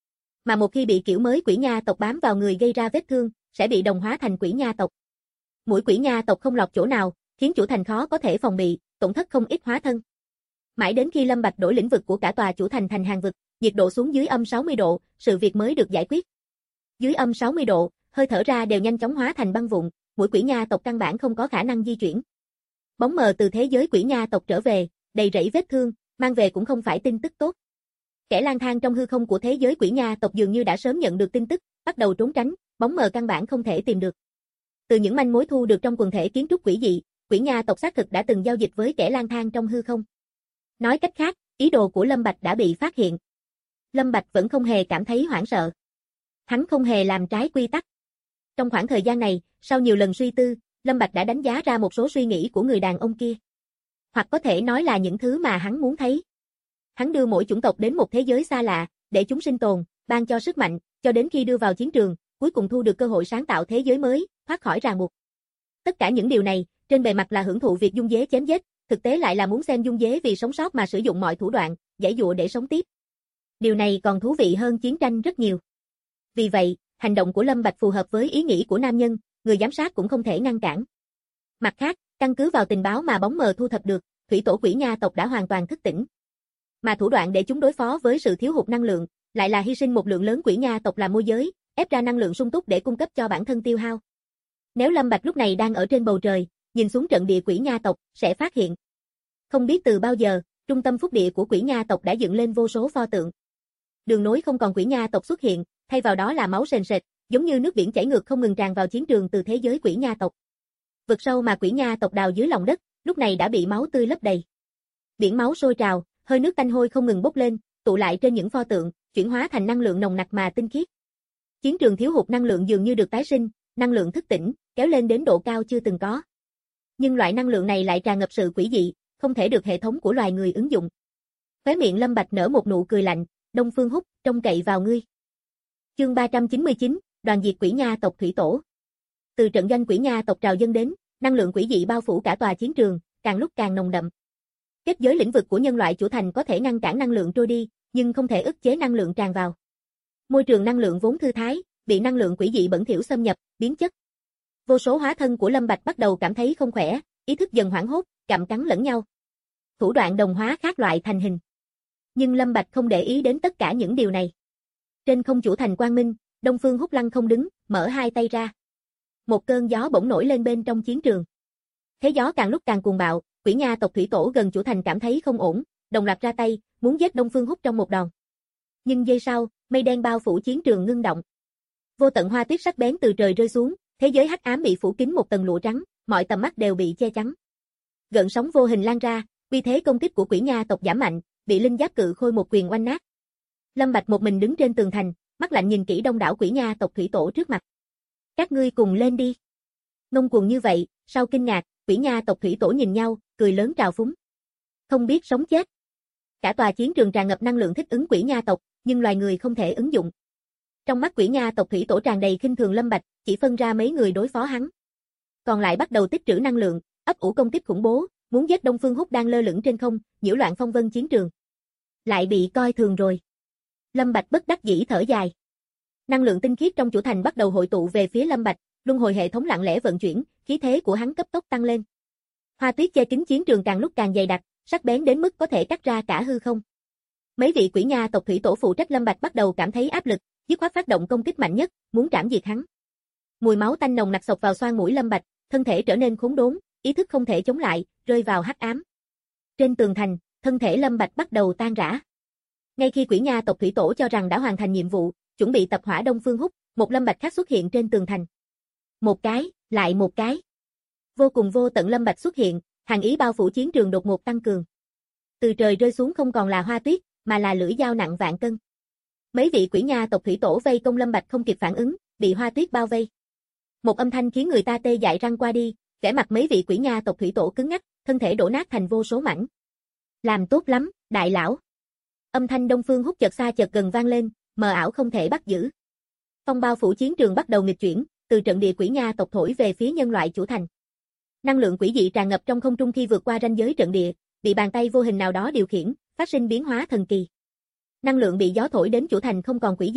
Mà một khi bị kiểu mới quỷ nha tộc bám vào người gây ra vết thương, sẽ bị đồng hóa thành quỷ nha tộc. Mũi quỷ nha tộc không lọt chỗ nào, khiến chủ thành khó có thể phòng bị, tổn thất không ít hóa thân. Mãi đến khi Lâm Bạch đổi lĩnh vực của cả tòa chủ thành thành hàng vực, nhiệt độ xuống dưới âm 60 độ, sự việc mới được giải quyết. Dưới âm 60 độ, hơi thở ra đều nhanh chóng hóa thành băng vụn, mũi quỷ nha tộc căn bản không có khả năng di chuyển. Bóng mờ từ thế giới quỷ nha tộc trở về, đầy rẫy vết thương, mang về cũng không phải tin tức tốt. Kẻ lang thang trong hư không của thế giới quỷ nha tộc dường như đã sớm nhận được tin tức, bắt đầu trốn tránh, bóng mờ căn bản không thể tìm được. Từ những manh mối thu được trong quần thể kiến trúc quỷ dị, quỷ nha tộc xác thực đã từng giao dịch với kẻ lang thang trong hư không. Nói cách khác, ý đồ của Lâm Bạch đã bị phát hiện. Lâm Bạch vẫn không hề cảm thấy hoảng sợ. Hắn không hề làm trái quy tắc. Trong khoảng thời gian này, sau nhiều lần suy tư, Lâm Bạch đã đánh giá ra một số suy nghĩ của người đàn ông kia. Hoặc có thể nói là những thứ mà hắn muốn thấy. Hắn đưa mỗi chủng tộc đến một thế giới xa lạ, để chúng sinh tồn, ban cho sức mạnh, cho đến khi đưa vào chiến trường, cuối cùng thu được cơ hội sáng tạo thế giới mới, thoát khỏi ràng buộc. Tất cả những điều này, trên bề mặt là hưởng thụ việc dung dế chém giết, thực tế lại là muốn xem dung dế vì sống sót mà sử dụng mọi thủ đoạn, giãy giụa để sống tiếp. Điều này còn thú vị hơn chiến tranh rất nhiều. Vì vậy, hành động của Lâm Bạch phù hợp với ý nghĩ của nam nhân, người giám sát cũng không thể ngăn cản. Mặt khác, căn cứ vào tình báo mà bóng mờ thu thập được, thủy tổ quỷ nha tộc đã hoàn toàn thức tỉnh. Mà thủ đoạn để chúng đối phó với sự thiếu hụt năng lượng, lại là hy sinh một lượng lớn quỷ nha tộc làm môi giới, ép ra năng lượng sung túc để cung cấp cho bản thân tiêu hao. Nếu Lâm Bạch lúc này đang ở trên bầu trời, nhìn xuống trận địa quỷ nha tộc, sẽ phát hiện. Không biết từ bao giờ, trung tâm phúc địa của quỷ nha tộc đã dựng lên vô số pho tượng. Đường nối không còn quỷ nha tộc xuất hiện, thay vào đó là máu sền sệt, giống như nước biển chảy ngược không ngừng tràn vào chiến trường từ thế giới quỷ nha tộc. Vực sâu mà quỷ nha tộc đào dưới lòng đất, lúc này đã bị máu tươi lấp đầy. Biển máu sôi trào, hơi nước tanh hôi không ngừng bốc lên, tụ lại trên những pho tượng, chuyển hóa thành năng lượng nồng nặc mà tinh khiết. Chiến trường thiếu hụt năng lượng dường như được tái sinh, năng lượng thức tỉnh, kéo lên đến độ cao chưa từng có. Nhưng loại năng lượng này lại tràn ngập sự quỷ dị, không thể được hệ thống của loài người ứng dụng. Khóe miệng Lâm Bạch nở một nụ cười lạnh, Đông Phương Húc, trông cậy vào ngươi. Chương 399, đoàn diệt quỷ nha tộc thủy tổ. Từ trận doanh quỷ nha tộc trào dâng đến, năng lượng quỷ dị bao phủ cả tòa chiến trường, càng lúc càng nồng đậm. Kết giới lĩnh vực của nhân loại chủ thành có thể ngăn cản năng lượng trôi đi, nhưng không thể ức chế năng lượng tràn vào. Môi trường năng lượng vốn thư thái, bị năng lượng quỷ dị bẩn thỉu xâm nhập, biến chất. Vô số hóa thân của Lâm Bạch bắt đầu cảm thấy không khỏe, ý thức dần hoảng hốt, gặm cắn lẫn nhau. Thủ đoạn đồng hóa khác loại thành hình. Nhưng Lâm Bạch không để ý đến tất cả những điều này. Trên không chủ thành quang minh, Đông Phương Húc lăng không đứng, mở hai tay ra. Một cơn gió bỗng nổi lên bên trong chiến trường. Thế gió càng lúc càng cuồng bạo, quỷ nha tộc thủy tổ gần chủ thành cảm thấy không ổn, đồng loạt ra tay, muốn giết Đông Phương Húc trong một đòn. Nhưng giây sau, mây đen bao phủ chiến trường ngưng động. Vô tận hoa tuyết sắc bén từ trời rơi xuống, thế giới hắc ám bị phủ kín một tầng lụa trắng, mọi tầm mắt đều bị che chắn. Gợn sóng vô hình lan ra, uy thế công kích của quỷ nha tộc giảm mạnh, bị linh giáp cự khôi một quyền oanh nát. Lâm Bạch một mình đứng trên tường thành, mắt lạnh nhìn kỹ đông đảo quỷ nha tộc thủy tổ trước mặt. Các ngươi cùng lên đi. Ngông cuồng như vậy, sau kinh ngạc, quỷ nha tộc thủy tổ nhìn nhau, cười lớn trào phúng. Không biết sống chết. Cả tòa chiến trường tràn ngập năng lượng thích ứng quỷ nha tộc, nhưng loài người không thể ứng dụng. Trong mắt quỷ nha tộc thủy tổ tràn đầy khinh thường Lâm Bạch, chỉ phân ra mấy người đối phó hắn. Còn lại bắt đầu tích trữ năng lượng, ấp ủ công kích khủng bố, muốn giết Đông Phương Húc đang lơ lửng trên không, nhiễu loạn phong vân chiến trường. Lại bị coi thường rồi. Lâm Bạch bất đắc dĩ thở dài. Năng lượng tinh khiết trong chủ thành bắt đầu hội tụ về phía Lâm Bạch, luân hồi hệ thống lặng lẽ vận chuyển, khí thế của hắn cấp tốc tăng lên. Hoa tuyết che kín chiến trường càng lúc càng dày đặc, sắc bén đến mức có thể cắt ra cả hư không. Mấy vị quỷ nha tộc thủy tổ phụ trách Lâm Bạch bắt đầu cảm thấy áp lực, dứt khoát phát động công kích mạnh nhất, muốn trảm diệt hắn. Mùi máu tanh nồng nặc xộc vào xoang mũi Lâm Bạch, thân thể trở nên khốn đốn, ý thức không thể chống lại, rơi vào hắc ám. Trên tường thành, thân thể Lâm Bạch bắt đầu tan rã. Ngay khi quỷ nha tộc thủy tổ cho rằng đã hoàn thành nhiệm vụ, chuẩn bị tập hỏa Đông Phương Húc, một Lâm Bạch khác xuất hiện trên tường thành. Một cái, lại một cái. Vô cùng vô tận Lâm Bạch xuất hiện, hàn ý bao phủ chiến trường đột ngột tăng cường. Từ trời rơi xuống không còn là hoa tuyết, mà là lưỡi dao nặng vạn cân. Mấy vị quỷ nha tộc thủy tổ vây công Lâm Bạch không kịp phản ứng, bị hoa tuyết bao vây. Một âm thanh khiến người ta tê dại răng qua đi, vẻ mặt mấy vị quỷ nha tộc thủy tổ cứng ngắc, thân thể đổ nát thành vô số mảnh. Làm tốt lắm, đại lão. Âm thanh Đông Phương Húc chợt xa chợt gần vang lên, mờ ảo không thể bắt giữ. Phong bao phủ chiến trường bắt đầu nghịch chuyển, từ trận địa quỷ nha tộc thổi về phía nhân loại chủ thành. Năng lượng quỷ dị tràn ngập trong không trung khi vượt qua ranh giới trận địa, bị bàn tay vô hình nào đó điều khiển, phát sinh biến hóa thần kỳ. Năng lượng bị gió thổi đến chủ thành không còn quỷ dị,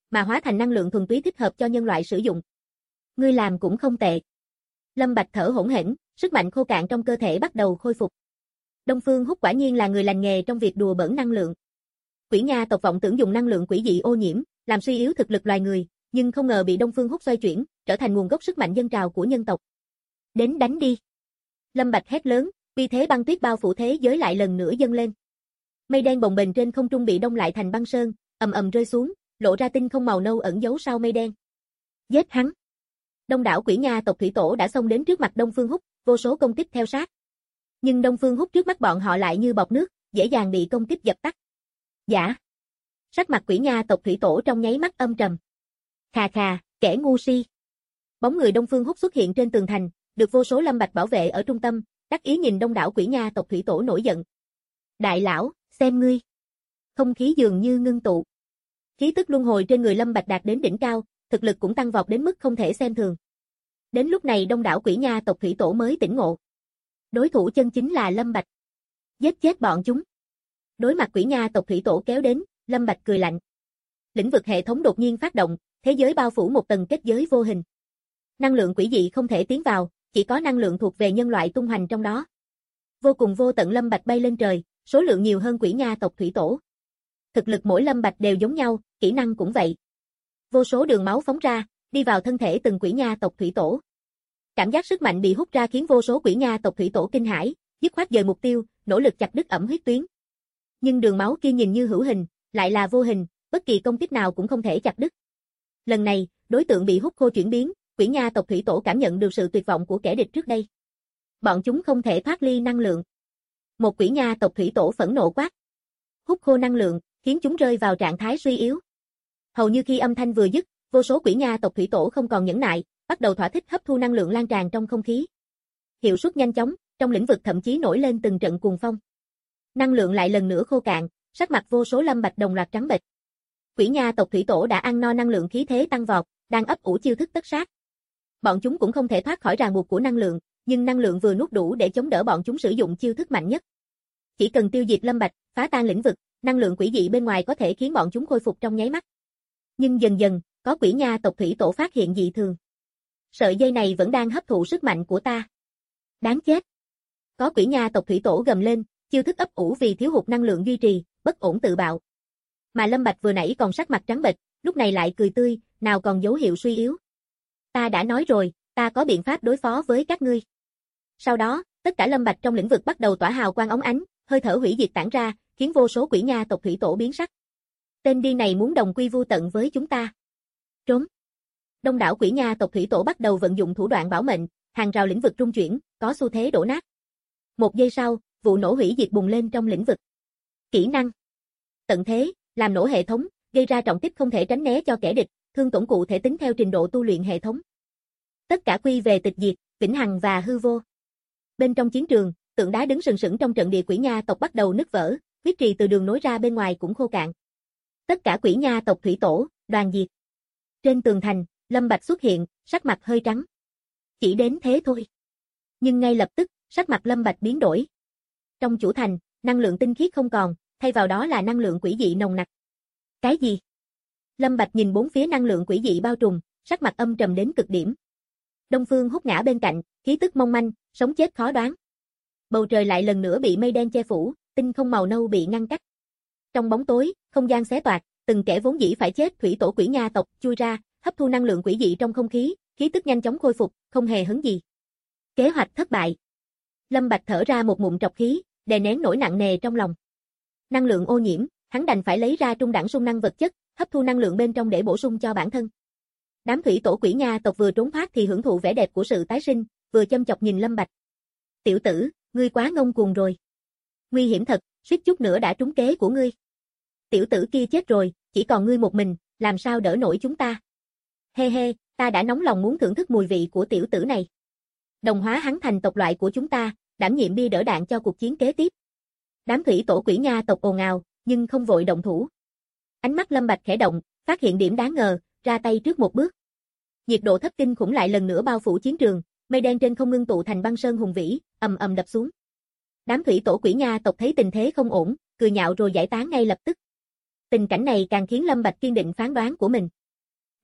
mà hóa thành năng lượng thuần túy thích hợp cho nhân loại sử dụng. Ngươi làm cũng không tệ. Lâm Bạch thở hổn hển, sức mạnh khô cạn trong cơ thể bắt đầu khôi phục. Đông Phương Húc quả nhiên là người lành nghề trong việc đùa bỡn năng lượng. Quỷ Nha tộc vọng tưởng dùng năng lượng quỷ dị ô nhiễm, làm suy yếu thực lực loài người, nhưng không ngờ bị Đông Phương Húc xoay chuyển, trở thành nguồn gốc sức mạnh dân trào của nhân tộc. Đến đánh đi. Lâm Bạch hét lớn, uy thế băng tuyết bao phủ thế giới lại lần nữa dâng lên. Mây đen bồng bềnh trên không trung bị đông lại thành băng sơn, ầm ầm rơi xuống, lộ ra tinh không màu nâu ẩn giấu sau mây đen. Giết hắn. Đông đảo Quỷ Nha tộc thủy tổ đã xông đến trước mặt Đông Phương Húc, vô số công kích theo sát. Nhưng Đông Phương Húc trước mắt bọn họ lại như bọt nước, dễ dàng bị công kích dập tắt. Giả. Sắc mặt Quỷ Nha tộc thủy tổ trong nháy mắt âm trầm. Khà khà, kẻ ngu si. Bóng người Đông Phương Húc xuất hiện trên tường thành, được vô số lâm bạch bảo vệ ở trung tâm, đắc ý nhìn đông đảo Quỷ Nha tộc thủy tổ nổi giận. Đại lão, xem ngươi. Không khí dường như ngưng tụ. Khí tức luân hồi trên người Lâm Bạch đạt đến đỉnh cao, thực lực cũng tăng vọt đến mức không thể xem thường. Đến lúc này đông đảo Quỷ Nha tộc thủy tổ mới tỉnh ngộ. Đối thủ chân chính là Lâm Bạch. Giết chết bọn chúng. Đối mặt Quỷ Nha tộc thủy tổ kéo đến, Lâm Bạch cười lạnh. Lĩnh vực hệ thống đột nhiên phát động, thế giới bao phủ một tầng kết giới vô hình. Năng lượng quỷ dị không thể tiến vào, chỉ có năng lượng thuộc về nhân loại tung hoành trong đó. Vô cùng vô tận Lâm Bạch bay lên trời, số lượng nhiều hơn Quỷ Nha tộc thủy tổ. Thực lực mỗi Lâm Bạch đều giống nhau, kỹ năng cũng vậy. Vô số đường máu phóng ra, đi vào thân thể từng Quỷ Nha tộc thủy tổ. Cảm giác sức mạnh bị hút ra khiến vô số Quỷ Nha tộc thủy tổ kinh hãi, dứt khoát dời mục tiêu, nỗ lực chặt đứt ẩm huyết tuyến. Nhưng đường máu kia nhìn như hữu hình, lại là vô hình, bất kỳ công kích nào cũng không thể chặt đứt. Lần này, đối tượng bị hút khô chuyển biến, Quỷ Nha tộc thủy tổ cảm nhận được sự tuyệt vọng của kẻ địch trước đây. Bọn chúng không thể thoát ly năng lượng. Một Quỷ Nha tộc thủy tổ phẫn nộ quát. Hút khô năng lượng, khiến chúng rơi vào trạng thái suy yếu. Hầu như khi âm thanh vừa dứt, vô số Quỷ Nha tộc thủy tổ không còn nhẫn nại, bắt đầu thỏa thích hấp thu năng lượng lan tràn trong không khí. Hiệu suất nhanh chóng, trong lĩnh vực thậm chí nổi lên từng trận cuồng phong. Năng lượng lại lần nữa khô cạn, sắc mặt vô số Lâm Bạch đồng loạt trắng bệch. Quỷ Nha tộc thủy tổ đã ăn no năng lượng khí thế tăng vọt, đang ấp ủ chiêu thức tất sát. Bọn chúng cũng không thể thoát khỏi ràng buộc của năng lượng, nhưng năng lượng vừa nuốt đủ để chống đỡ bọn chúng sử dụng chiêu thức mạnh nhất. Chỉ cần tiêu diệt Lâm Bạch, phá tan lĩnh vực, năng lượng quỷ dị bên ngoài có thể khiến bọn chúng khôi phục trong nháy mắt. Nhưng dần dần, có Quỷ Nha tộc thủy tổ phát hiện dị thường. Sợi dây này vẫn đang hấp thụ sức mạnh của ta. Đáng chết. Có Quỷ Nha tộc thủy tổ gầm lên, chiêu thức ấp ủ vì thiếu hụt năng lượng duy trì, bất ổn tự bạo. Mà Lâm Bạch vừa nãy còn sắc mặt trắng bệch, lúc này lại cười tươi, nào còn dấu hiệu suy yếu. Ta đã nói rồi, ta có biện pháp đối phó với các ngươi. Sau đó, tất cả Lâm Bạch trong lĩnh vực bắt đầu tỏa hào quang óng ánh, hơi thở hủy diệt tản ra, khiến vô số Quỷ Nha tộc thủy tổ biến sắc. Tên điên này muốn đồng quy vu tận với chúng ta. Trốn. Đông đảo Quỷ Nha tộc thủy tổ bắt đầu vận dụng thủ đoạn bảo mệnh, hàng rào lĩnh vực trung chuyển, có xu thế đổ nát. Một giây sau, vụ nổ hủy diệt bùng lên trong lĩnh vực. Kỹ năng. Tận thế, làm nổ hệ thống, gây ra trọng tích không thể tránh né cho kẻ địch, thương tổn cụ thể tính theo trình độ tu luyện hệ thống. Tất cả quy về tịch diệt, vĩnh hằng và hư vô. Bên trong chiến trường, tượng đá đứng sừng sững trong trận địa Quỷ Nha tộc bắt đầu nứt vỡ, huyết trì từ đường nối ra bên ngoài cũng khô cạn. Tất cả Quỷ Nha tộc thủy tổ, đoàn diệt. Trên tường thành, Lâm Bạch xuất hiện, sắc mặt hơi trắng. Chỉ đến thế thôi. Nhưng ngay lập tức, sắc mặt Lâm Bạch biến đổi. Trong chủ thành, năng lượng tinh khiết không còn, thay vào đó là năng lượng quỷ dị nồng nặc. Cái gì? Lâm Bạch nhìn bốn phía năng lượng quỷ dị bao trùm, sắc mặt âm trầm đến cực điểm. Đông Phương Húc ngã bên cạnh, khí tức mong manh, sống chết khó đoán. Bầu trời lại lần nữa bị mây đen che phủ, tinh không màu nâu bị ngăn cách. Trong bóng tối, không gian xé toạc, từng kẻ vốn dĩ phải chết thủy tổ Quỷ Nha tộc chui ra, hấp thu năng lượng quỷ dị trong không khí, khí tức nhanh chóng khôi phục, không hề hấn gì. Kế hoạch thất bại. Lâm Bạch thở ra một ngụm trọc khí, đè nén nỗi nặng nề trong lòng. Năng lượng ô nhiễm, hắn đành phải lấy ra trung đẳng sung năng vật chất, hấp thu năng lượng bên trong để bổ sung cho bản thân. Đám thủy tổ Quỷ Nha tộc vừa trốn thoát thì hưởng thụ vẻ đẹp của sự tái sinh, vừa châm chọc nhìn Lâm Bạch. Tiểu tử, ngươi quá ngông cuồng rồi. Nguy hiểm thật, suýt chút nữa đã trúng kế của ngươi. Tiểu tử kia chết rồi, chỉ còn ngươi một mình, làm sao đỡ nổi chúng ta. He he, ta đã nóng lòng muốn thưởng thức mùi vị của tiểu tử này. Đồng hóa hắn thành tộc loại của chúng ta, đảm nhiệm bia đỡ đạn cho cuộc chiến kế tiếp. Đám thủy tổ Quỷ Nha tộc ồn ào, nhưng không vội động thủ. Ánh mắt Lâm Bạch khẽ động, phát hiện điểm đáng ngờ, ra tay trước một bước. Nhiệt độ thấp kinh khủng lại lần nữa bao phủ chiến trường, mây đen trên không ngưng tụ thành băng sơn hùng vĩ, ầm ầm đập xuống. Đám thủy tổ Quỷ Nha tộc thấy tình thế không ổn, cười nhạo rồi giải tán ngay lập tức. Tình cảnh này càng khiến Lâm Bạch kiên định phán đoán của mình.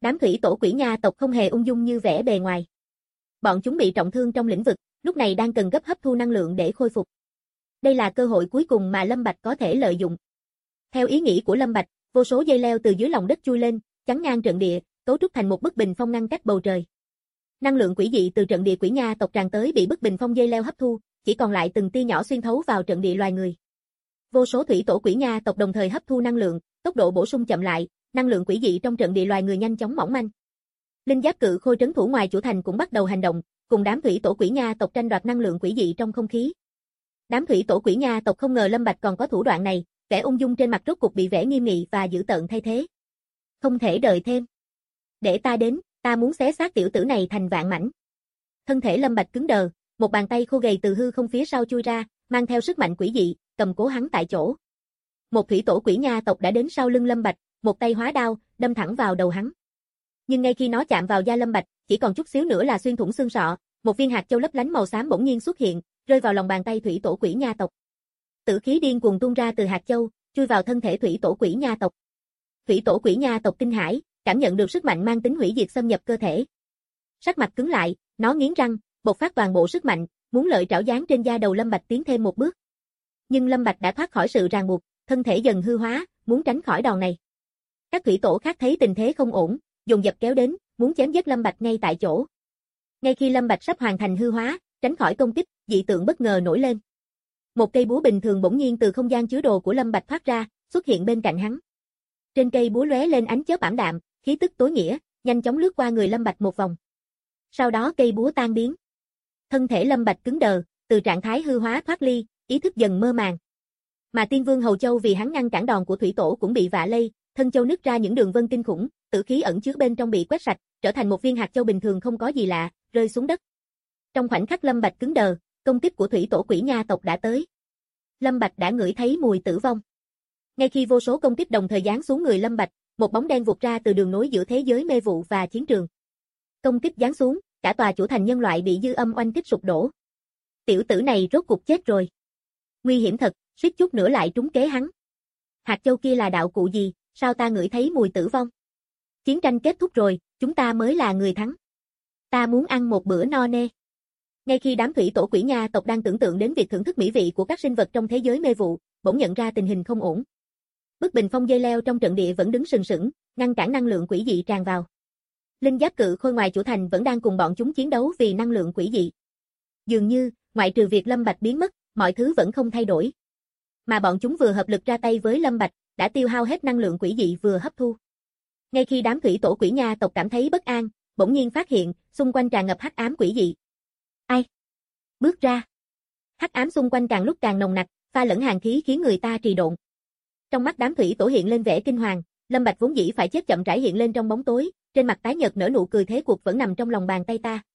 Đám thủy tổ quỷ nha tộc không hề ung dung như vẻ bề ngoài. Bọn chúng bị trọng thương trong lĩnh vực, lúc này đang cần gấp hấp thu năng lượng để khôi phục. Đây là cơ hội cuối cùng mà Lâm Bạch có thể lợi dụng. Theo ý nghĩ của Lâm Bạch, vô số dây leo từ dưới lòng đất chui lên, chắn ngang trận địa, cấu trúc thành một bức bình phong ngăn cách bầu trời. Năng lượng quỷ dị từ trận địa quỷ nha tộc tràn tới bị bức bình phong dây leo hấp thu, chỉ còn lại từng tia nhỏ xuyên thấu vào trận địa loài người. Vô số thủy tổ quỷ nha tộc đồng thời hấp thu năng lượng, tốc độ bổ sung chậm lại, năng lượng quỷ dị trong trận địa loài người nhanh chóng mỏng manh. Linh giáp cự khôi trấn thủ ngoài chủ thành cũng bắt đầu hành động, cùng đám thủy tổ quỷ nha tộc tranh đoạt năng lượng quỷ dị trong không khí. Đám thủy tổ quỷ nha tộc không ngờ Lâm Bạch còn có thủ đoạn này, vẻ ung dung trên mặt rốt cục bị vẻ nghiêm nghị và dữ tợn thay thế. Không thể đợi thêm. Để ta đến, ta muốn xé xác tiểu tử này thành vạn mảnh. Thân thể Lâm Bạch cứng đờ, một bàn tay khô gầy từ hư không phía sau chui ra, mang theo sức mạnh quỷ dị, cầm cố hắn tại chỗ. Một thủy tổ quỷ nha tộc đã đến sau lưng Lâm Bạch, một tay hóa đao, đâm thẳng vào đầu hắn. Nhưng ngay khi nó chạm vào da Lâm Bạch, chỉ còn chút xíu nữa là xuyên thủng xương sọ, một viên hạt châu lấp lánh màu xám bỗng nhiên xuất hiện, rơi vào lòng bàn tay thủy tổ quỷ nha tộc. Tử khí điên cuồng tuôn ra từ hạt châu, chui vào thân thể thủy tổ quỷ nha tộc. Thủy tổ quỷ nha tộc kinh hãi, cảm nhận được sức mạnh mang tính hủy diệt xâm nhập cơ thể. Sắc mặt cứng lại, nó nghiến răng, bộc phát toàn bộ sức mạnh, muốn lợi trảo giáng trên da đầu Lâm Bạch tiến thêm một bước. Nhưng Lâm Bạch đã thoát khỏi sự ràng buộc, thân thể dần hư hóa, muốn tránh khỏi đòn này. Các thủy tổ khác thấy tình thế không ổn, dồn dập kéo đến, muốn chém giết Lâm Bạch ngay tại chỗ. Ngay khi Lâm Bạch sắp hoàn thành hư hóa, tránh khỏi công kích, dị tượng bất ngờ nổi lên. Một cây búa bình thường bỗng nhiên từ không gian chứa đồ của Lâm Bạch thoát ra, xuất hiện bên cạnh hắn. Trên cây búa lóe lên ánh chớp ảm đạm, khí tức tối nghĩa, nhanh chóng lướt qua người Lâm Bạch một vòng. Sau đó cây búa tan biến. Thân thể Lâm Bạch cứng đờ, từ trạng thái hư hóa thoát ly, ý thức dần mơ màng. Mà Tiên Vương Hầu Châu vì hắn ngăn cản đòn của thủy tổ cũng bị vạ lây, thân châu nứt ra những đường vân kinh khủng, tử khí ẩn chứa bên trong bị quét sạch, trở thành một viên hạt châu bình thường không có gì lạ, rơi xuống đất. Trong khoảnh khắc Lâm Bạch cứng đờ, công kích của thủy tổ quỷ nha tộc đã tới. Lâm Bạch đã ngửi thấy mùi tử vong. Ngay khi vô số công kích đồng thời giáng xuống người Lâm Bạch, một bóng đen vụt ra từ đường nối giữa thế giới mê vụ và chiến trường. Công kích giáng xuống, cả tòa chủ thành nhân loại bị dư âm oanh kích sụp đổ. Tiểu tử này rốt cục chết rồi. Nguy hiểm thật, suýt chút nữa lại trúng kế hắn. Hạt châu kia là đạo cụ gì, sao ta ngửi thấy mùi tử vong? Chiến tranh kết thúc rồi, chúng ta mới là người thắng. Ta muốn ăn một bữa no nê. Ngay khi đám thủy tổ quỷ nha tộc đang tưởng tượng đến việc thưởng thức mỹ vị của các sinh vật trong thế giới mê vụ, bỗng nhận ra tình hình không ổn. Bức bình phong dây leo trong trận địa vẫn đứng sừng sững, ngăn cản năng lượng quỷ dị tràn vào. Linh giáp cự khôi ngoài chủ thành vẫn đang cùng bọn chúng chiến đấu vì năng lượng quỷ dị. Dường như, ngoại trừ việc Lâm Bạch biến mất, mọi thứ vẫn không thay đổi. Mà bọn chúng vừa hợp lực ra tay với Lâm Bạch, đã tiêu hao hết năng lượng quỷ dị vừa hấp thu. Ngay khi đám thủy tổ quỷ nha tộc cảm thấy bất an, bỗng nhiên phát hiện, xung quanh tràn ngập hắc ám quỷ dị. Ai? Bước ra. Hắc ám xung quanh càng lúc càng nồng nặc, pha lẫn hàn khí khiến người ta trì độn. Trong mắt đám thủy tổ hiện lên vẻ kinh hoàng, Lâm Bạch vốn dĩ phải chết chậm rãi hiện lên trong bóng tối, trên mặt tái nhợt nở nụ cười thế cuộc vẫn nằm trong lòng bàn tay ta.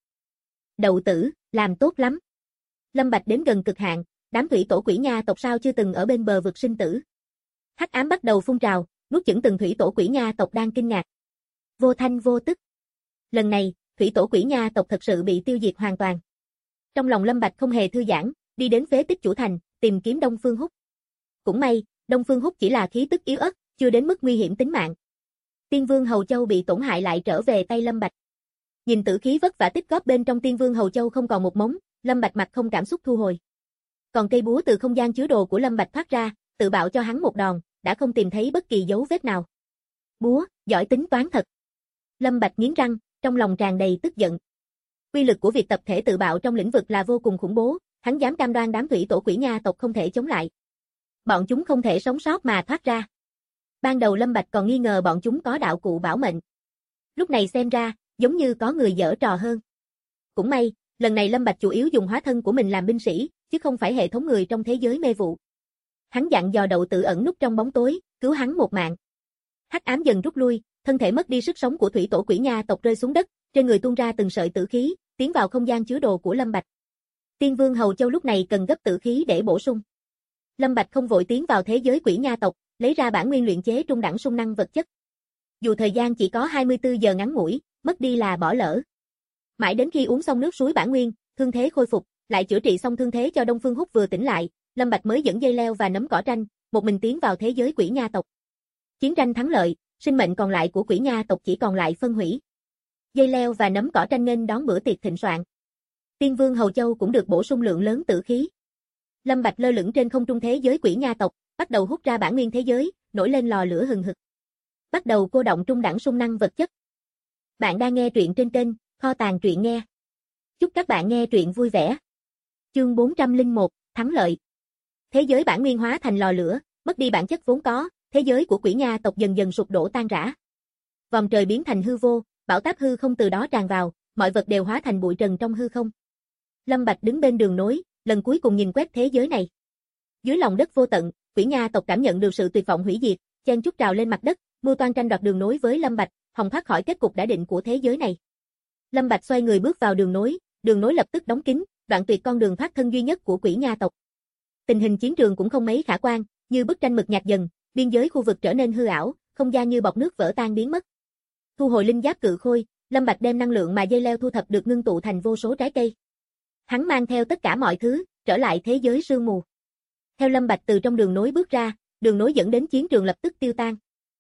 Đậu tử, làm tốt lắm. Lâm Bạch đến gần cực hạn, đám thủy tổ quỷ nha tộc sao chưa từng ở bên bờ vực sinh tử. Hắc ám bắt đầu phun trào, nuốt chửng từng thủy tổ quỷ nha tộc đang kinh ngạc. Vô thanh vô tức. Lần này, thủy tổ quỷ nha tộc thật sự bị tiêu diệt hoàn toàn. Trong lòng Lâm Bạch không hề thư giãn, đi đến phế tích chủ thành, tìm kiếm Đông Phương Húc. Cũng may, Đông Phương Húc chỉ là khí tức yếu ớt, chưa đến mức nguy hiểm tính mạng. Tiên Vương Hầu Châu bị tổn hại lại trở về tay Lâm Bạch. Nhìn tử khí vất vả tích góp bên trong Tiên Vương Hầu Châu không còn một mống, Lâm Bạch mặt không cảm xúc thu hồi. Còn cây búa từ không gian chứa đồ của Lâm Bạch thoát ra, tự bạo cho hắn một đòn, đã không tìm thấy bất kỳ dấu vết nào. Búa, giỏi tính toán thật. Lâm Bạch nghiến răng, trong lòng tràn đầy tức giận. Quy lực của việc tập thể tự bạo trong lĩnh vực là vô cùng khủng bố, hắn dám cam đoan đám thủy tổ quỷ nha tộc không thể chống lại. Bọn chúng không thể sống sót mà thoát ra. Ban đầu Lâm Bạch còn nghi ngờ bọn chúng có đạo cụ bảo mệnh. Lúc này xem ra, giống như có người giở trò hơn. Cũng may, lần này Lâm Bạch chủ yếu dùng hóa thân của mình làm binh sĩ, chứ không phải hệ thống người trong thế giới mê vụ. Hắn dặn dò Đậu Tử ẩn núp trong bóng tối, cứu hắn một mạng. Hắc ám dần rút lui, thân thể mất đi sức sống của thủy tổ quỷ nha tộc rơi xuống đất, trên người tuôn ra từng sợi tử khí, tiến vào không gian chứa đồ của Lâm Bạch. Tiên Vương Hầu Châu lúc này cần gấp tử khí để bổ sung. Lâm Bạch không vội tiến vào thế giới quỷ nha tộc, lấy ra bản nguyên luyện chế trung đẳng sung năng vật chất. Dù thời gian chỉ có 24 giờ ngắn ngủi, mất đi là bỏ lỡ. Mãi đến khi uống xong nước suối bản nguyên, thương thế khôi phục, lại chữa trị xong thương thế cho Đông Phương Húc vừa tỉnh lại, Lâm Bạch mới dẫn dây leo và nấm cỏ tranh, một mình tiến vào thế giới quỷ nha tộc. Chiến tranh thắng lợi, Sinh mệnh còn lại của quỷ nha tộc chỉ còn lại phân hủy. Dây leo và nấm cỏ tranh nghênh đón bữa tiệc thịnh soạn. Tiên Vương Hầu Châu cũng được bổ sung lượng lớn tử khí. Lâm Bạch lơ lửng trên không trung thế giới quỷ nha tộc, bắt đầu hút ra bản nguyên thế giới, nổi lên lò lửa hừng hực. Bắt đầu cô động trung đẳng sung năng vật chất. Bạn đang nghe truyện trên kênh Kho tàng truyện nghe. Chúc các bạn nghe truyện vui vẻ. Chương 401, thắng lợi. Thế giới bản nguyên hóa thành lò lửa, mất đi bản chất vốn có, thế giới của quỷ nha tộc dần dần sụp đổ tan rã. Vòng trời biến thành hư vô, bão táp hư không từ đó tràn vào, mọi vật đều hóa thành bụi trần trong hư không. Lâm Bạch đứng bên đường nối, lần cuối cùng nhìn quét thế giới này. Dưới lòng đất vô tận, quỷ nha tộc cảm nhận được sự tuyệt vọng hủy diệt, chen chúc trào lên mặt đất, mưu toan tranh đoạt đường nối với Lâm Bạch, hòng thoát khỏi kết cục đã định của thế giới này. Lâm Bạch xoay người bước vào đường nối lập tức đóng kín, đoạn tuyệt con đường thoát thân duy nhất của quỷ nha tộc. Tình hình chiến trường cũng không mấy khả quan, như bức tranh mực nhạt dần, biên giới khu vực trở nên hư ảo, không gian như bọt nước vỡ tan biến mất. Thu hồi linh giáp cự khôi, Lâm Bạch đem năng lượng mà dây leo thu thập được ngưng tụ thành vô số trái cây. Hắn mang theo tất cả mọi thứ, trở lại thế giới sương mù. Theo Lâm Bạch từ trong đường nối bước ra, đường nối dẫn đến chiến trường lập tức tiêu tan.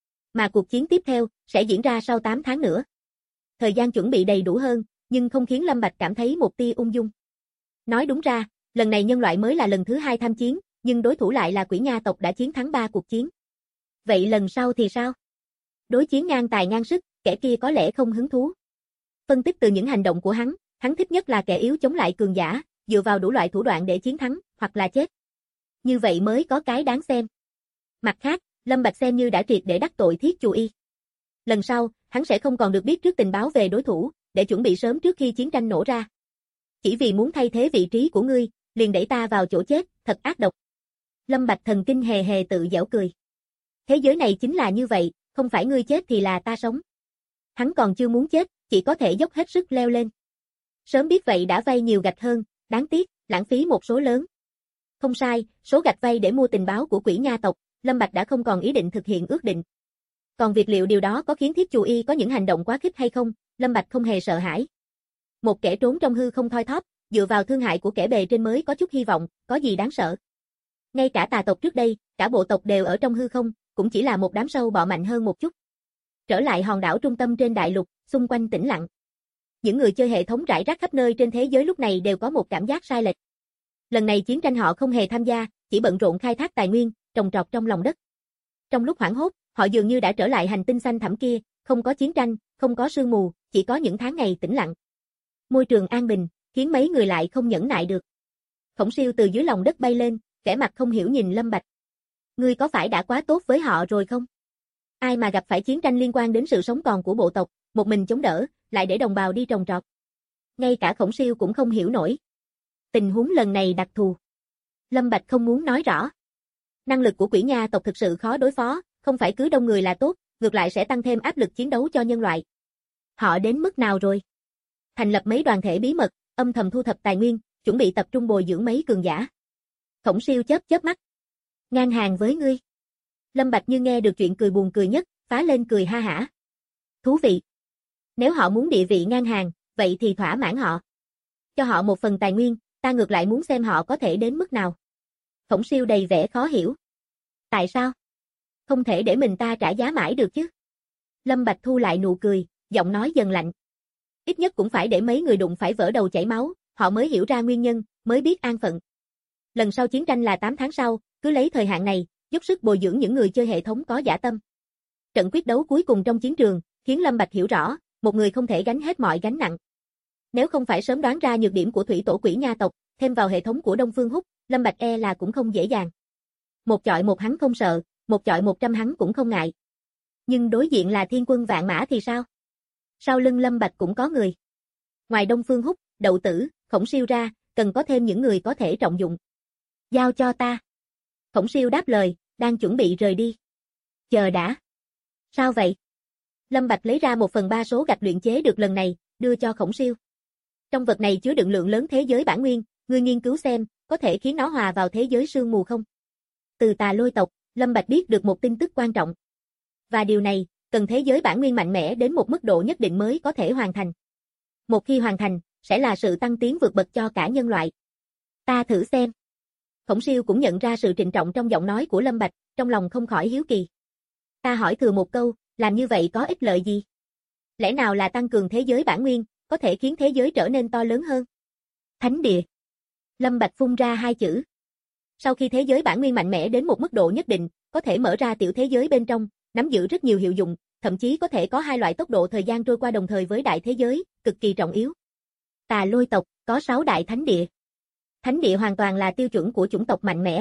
Mà cuộc chiến tiếp theo sẽ diễn ra sau 8 tháng nữa. Thời gian chuẩn bị đầy đủ hơn, nhưng không khiến Lâm Bạch cảm thấy một tia ung dung. Nói đúng ra, lần này nhân loại mới là lần thứ 2 tham chiến, nhưng đối thủ lại là quỷ nha tộc đã chiến thắng 3 cuộc chiến. Vậy lần sau thì sao? Đối chiến ngang tài ngang sức, kẻ kia có lẽ không hứng thú. Phân tích từ những hành động của hắn thích nhất là kẻ yếu chống lại cường giả, dựa vào đủ loại thủ đoạn để chiến thắng, hoặc là chết. Như vậy mới có cái đáng xem. Mặt khác, Lâm Bạch xem như đã triệt để đắc tội Thiết Chù Y. Lần sau, hắn sẽ không còn được biết trước tình báo về đối thủ, để chuẩn bị sớm trước khi chiến tranh nổ ra. Chỉ vì muốn thay thế vị trí của ngươi, liền đẩy ta vào chỗ chết, thật ác độc. Lâm Bạch thần kinh hề hề tự giễu cười. Thế giới này chính là như vậy, không phải ngươi chết thì là ta sống. Hắn còn chưa muốn chết, chỉ có thể dốc hết sức leo lên. Sớm biết vậy đã vay nhiều gạch hơn, đáng tiếc, lãng phí một số lớn. Không sai, số gạch vay để mua tình báo của quỷ nha tộc, Lâm Bạch đã không còn ý định thực hiện ước định. Còn việc liệu điều đó có khiến Thiết Chù Y có những hành động quá khích hay không, Lâm Bạch không hề sợ hãi. Một kẻ trốn trong hư không thoi thóp, dựa vào thương hại của kẻ bề trên mới có chút hy vọng, có gì đáng sợ. Ngay cả tà tộc trước đây, cả bộ tộc đều ở trong hư không, cũng chỉ là một đám sâu bọ mạnh hơn một chút. Trở lại hòn đảo trung tâm trên đại lục, xung quanh tĩnh lặng. Những người chơi hệ thống rải rác khắp nơi trên thế giới lúc này đều có một cảm giác sai lệch. Lần này chiến tranh họ không hề tham gia, chỉ bận rộn khai thác tài nguyên, trồng trọt trong lòng đất. Trong lúc hoảng hốt, họ dường như đã trở lại hành tinh xanh thẳm kia, không có chiến tranh, không có sương mù, chỉ có những tháng ngày tĩnh lặng. Môi trường an bình, khiến mấy người lại không nhẫn nại được. Khổng Siêu từ dưới lòng đất bay lên, vẻ mặt không hiểu nhìn Lâm Bạch. Ngươi có phải đã quá tốt với họ rồi không? Ai mà gặp phải chiến tranh liên quan đến sự sống còn của bộ tộc, một mình chống đỡ, lại để đồng bào đi trồng trọt. Ngay cả Khổng Siêu cũng không hiểu nổi. Tình huống lần này đặc thù. Lâm Bạch không muốn nói rõ. Năng lực của quỷ nha tộc thực sự khó đối phó, không phải cứ đông người là tốt, ngược lại sẽ tăng thêm áp lực chiến đấu cho nhân loại. Họ đến mức nào rồi? Thành lập mấy đoàn thể bí mật, âm thầm thu thập tài nguyên, chuẩn bị tập trung bồi dưỡng mấy cường giả. Khổng Siêu chớp mắt. Ngang hàng với ngươi. Lâm Bạch như nghe được chuyện cười buồn cười nhất, phá lên cười ha hả. Thú vị. Nếu họ muốn địa vị ngang hàng, vậy thì thỏa mãn họ. Cho họ một phần tài nguyên, ta ngược lại muốn xem họ có thể đến mức nào. Khổng Siêu đầy vẻ khó hiểu. Tại sao? Không thể để mình ta trả giá mãi được chứ. Lâm Bạch thu lại nụ cười, giọng nói dần lạnh. Ít nhất cũng phải để mấy người đụng phải vỡ đầu chảy máu, họ mới hiểu ra nguyên nhân, mới biết an phận. Lần sau chiến tranh là 8 tháng sau, cứ lấy thời hạn này, dốc sức bồi dưỡng những người chơi hệ thống có dã tâm. Trận quyết đấu cuối cùng trong chiến trường, khiến Lâm Bạch hiểu rõ, một người không thể gánh hết mọi gánh nặng. Nếu không phải sớm đoán ra nhược điểm của thủy tổ quỷ nha tộc, thêm vào hệ thống của Đông Phương Húc, Lâm Bạch e là cũng không dễ dàng. Một chọi một hắn không sợ, một chọi 100 hắn cũng không ngại. Nhưng đối diện là thiên quân vạn mã thì sao? Sau lưng Lâm Bạch cũng có người. Ngoài Đông Phương Húc, Đậu Tử, Khổng Siêu ra, cần có thêm những người có thể trọng dụng. Giao cho ta. Khổng Siêu đáp lời, đang chuẩn bị rời đi. Chờ đã. Sao vậy? Lâm Bạch lấy ra 1/3 số gạch luyện chế được lần này, đưa cho Khổng Siêu. Trong vật này chứa đựng lượng lớn thế giới bản nguyên, ngươi nghiên cứu xem, có thể khiến nó hòa vào thế giới sương mù không? Từ Tà Lôi tộc, Lâm Bạch biết được một tin tức quan trọng. Và điều này, cần thế giới bản nguyên mạnh mẽ đến một mức độ nhất định mới có thể hoàn thành. Một khi hoàn thành, sẽ là sự tăng tiến vượt bậc cho cả nhân loại. Ta thử xem. Khổng Siêu cũng nhận ra sự trịnh trọng trong giọng nói của Lâm Bạch, trong lòng không khỏi hiếu kỳ. Ta hỏi thừa một câu, Làm như vậy có ích lợi gì? Lẽ nào là tăng cường thế giới bản nguyên, có thể khiến thế giới trở nên to lớn hơn? Thánh địa. Lâm Bạch phun ra hai chữ. Sau khi thế giới bản nguyên mạnh mẽ đến một mức độ nhất định, có thể mở ra tiểu thế giới bên trong, nắm giữ rất nhiều hiệu dụng, thậm chí có thể có hai loại tốc độ thời gian trôi qua đồng thời với đại thế giới, cực kỳ trọng yếu. Tà Lôi tộc có 6 đại thánh địa. Thánh địa hoàn toàn là tiêu chuẩn của chủng tộc mạnh mẽ.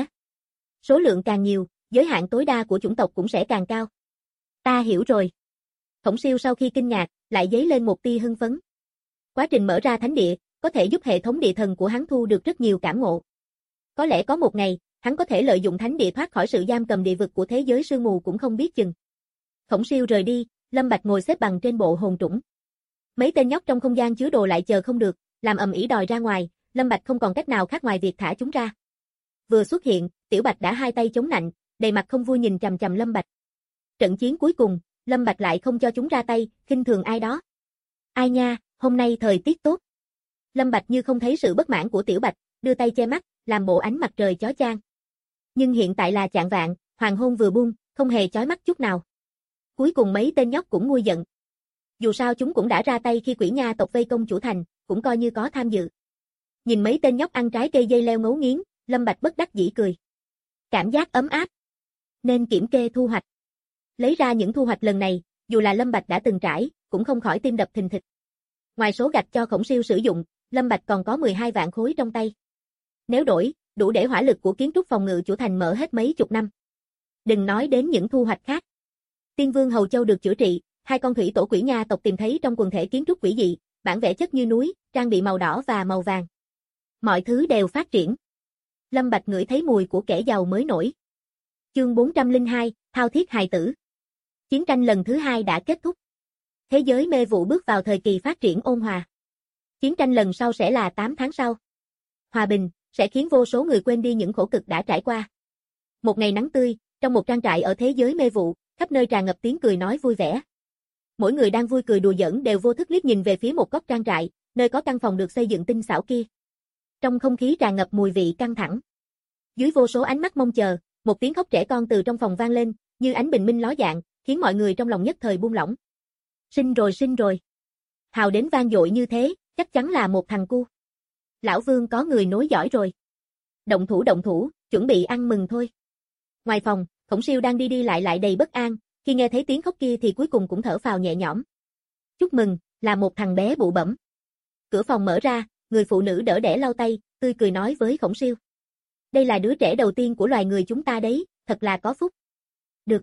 Số lượng càng nhiều, giới hạn tối đa của chủng tộc cũng sẽ càng cao. Ta hiểu rồi. Khổng Siêu sau khi kinh ngạc, lại dấy lên một tia hưng phấn. Quá trình mở ra thánh địa, có thể giúp hệ thống địa thần của hắn thu được rất nhiều cảm ngộ. Có lẽ có một ngày, hắn có thể lợi dụng thánh địa thoát khỏi sự giam cầm địa vực của thế giới sương mù cũng không biết chừng. Khổng Siêu rời đi, Lâm Bạch ngồi xếp bằng trên bộ hồn trũng. Mấy tên nhóc trong không gian chứa đồ lại chờ không được, làm ầm ĩ đòi ra ngoài, Lâm Bạch không còn cách nào khác ngoài việc thả chúng ra. Vừa xuất hiện, Tiểu Bạch đã hai tay chống nạnh, đầy mặt không vui nhìn chằm chằm Lâm Bạch. Trận chiến cuối cùng, Lâm Bạch lại không cho chúng ra tay, khinh thường ai đó. Ai nha, hôm nay thời tiết tốt. Lâm Bạch như không thấy sự bất mãn của Tiểu Bạch, đưa tay che mắt, làm bộ ánh mặt trời chói chang. Nhưng hiện tại là chạng vạng, hoàng hôn vừa buông, không hề chói mắt chút nào. Cuối cùng mấy tên nhóc cũng nguôi giận. Dù sao chúng cũng đã ra tay khi quỷ nha tộc vây công chủ thành, cũng coi như có tham dự. Nhìn mấy tên nhóc ăn trái cây dây leo ngấu nghiến, Lâm Bạch bất đắc dĩ cười. Cảm giác ấm áp. Nên kiểm kê thu hoạch. Lấy ra những thu hoạch lần này, dù là Lâm Bạch đã từng trải, cũng không khỏi tim đập thình thịch. Ngoài số gạch cho Khổng Siêu sử dụng, Lâm Bạch còn có 12 vạn khối trong tay. Nếu đổi, đủ để hỏa lực của kiến trúc phòng ngự chủ thành mở hết mấy chục năm. Đừng nói đến những thu hoạch khác. Tiên Vương Hầu Châu được chữa trị, hai con thủy tổ quỷ nha tộc tìm thấy trong quần thể kiến trúc quỷ dị, bản vẽ chất như núi, trang bị màu đỏ và màu vàng. Mọi thứ đều phát triển. Lâm Bạch ngửi thấy mùi của kẻ giàu mới nổi. Chương 402, Thao thiết hài tử. Chiến tranh lần thứ 2 đã kết thúc. Thế giới mê vụ bước vào thời kỳ phát triển ôn hòa. Chiến tranh lần sau sẽ là 8 tháng sau. Hòa bình sẽ khiến vô số người quên đi những khổ cực đã trải qua. Một ngày nắng tươi, trong một trang trại ở thế giới mê vụ, khắp nơi tràn ngập tiếng cười nói vui vẻ. Mỗi người đang vui cười đùa giỡn đều vô thức liếc nhìn về phía một góc trang trại, nơi có căn phòng được xây dựng tinh xảo kia. Trong không khí tràn ngập mùi vị căng thẳng. Dưới vô số ánh mắt mong chờ, một tiếng khóc trẻ con từ trong phòng vang lên, như ánh bình minh ló dạng, khiến mọi người trong lòng nhất thời buông lỏng. Sinh rồi sinh rồi. Hào đến vang dội như thế, chắc chắn là một thằng cu. Lão Vương có người nối dõi rồi. Động thủ, chuẩn bị ăn mừng thôi. Ngoài phòng, Khổng Siêu đang đi đi lại đầy bất an, khi nghe thấy tiếng khóc kia thì cuối cùng cũng thở phào nhẹ nhõm. Chúc mừng, là một thằng bé bụ bẫm. Cửa phòng mở ra, người phụ nữ đỡ đẻ lau tay, tươi cười nói với Khổng Siêu. Đây là đứa trẻ đầu tiên của loài người chúng ta đấy, thật là có phúc. Được.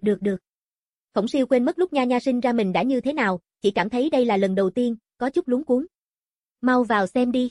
Khổng Siêu quên mất lúc Nha Nha sinh ra mình đã như thế nào, chỉ cảm thấy đây là lần đầu tiên, có chút luống cuống. Mau vào xem đi.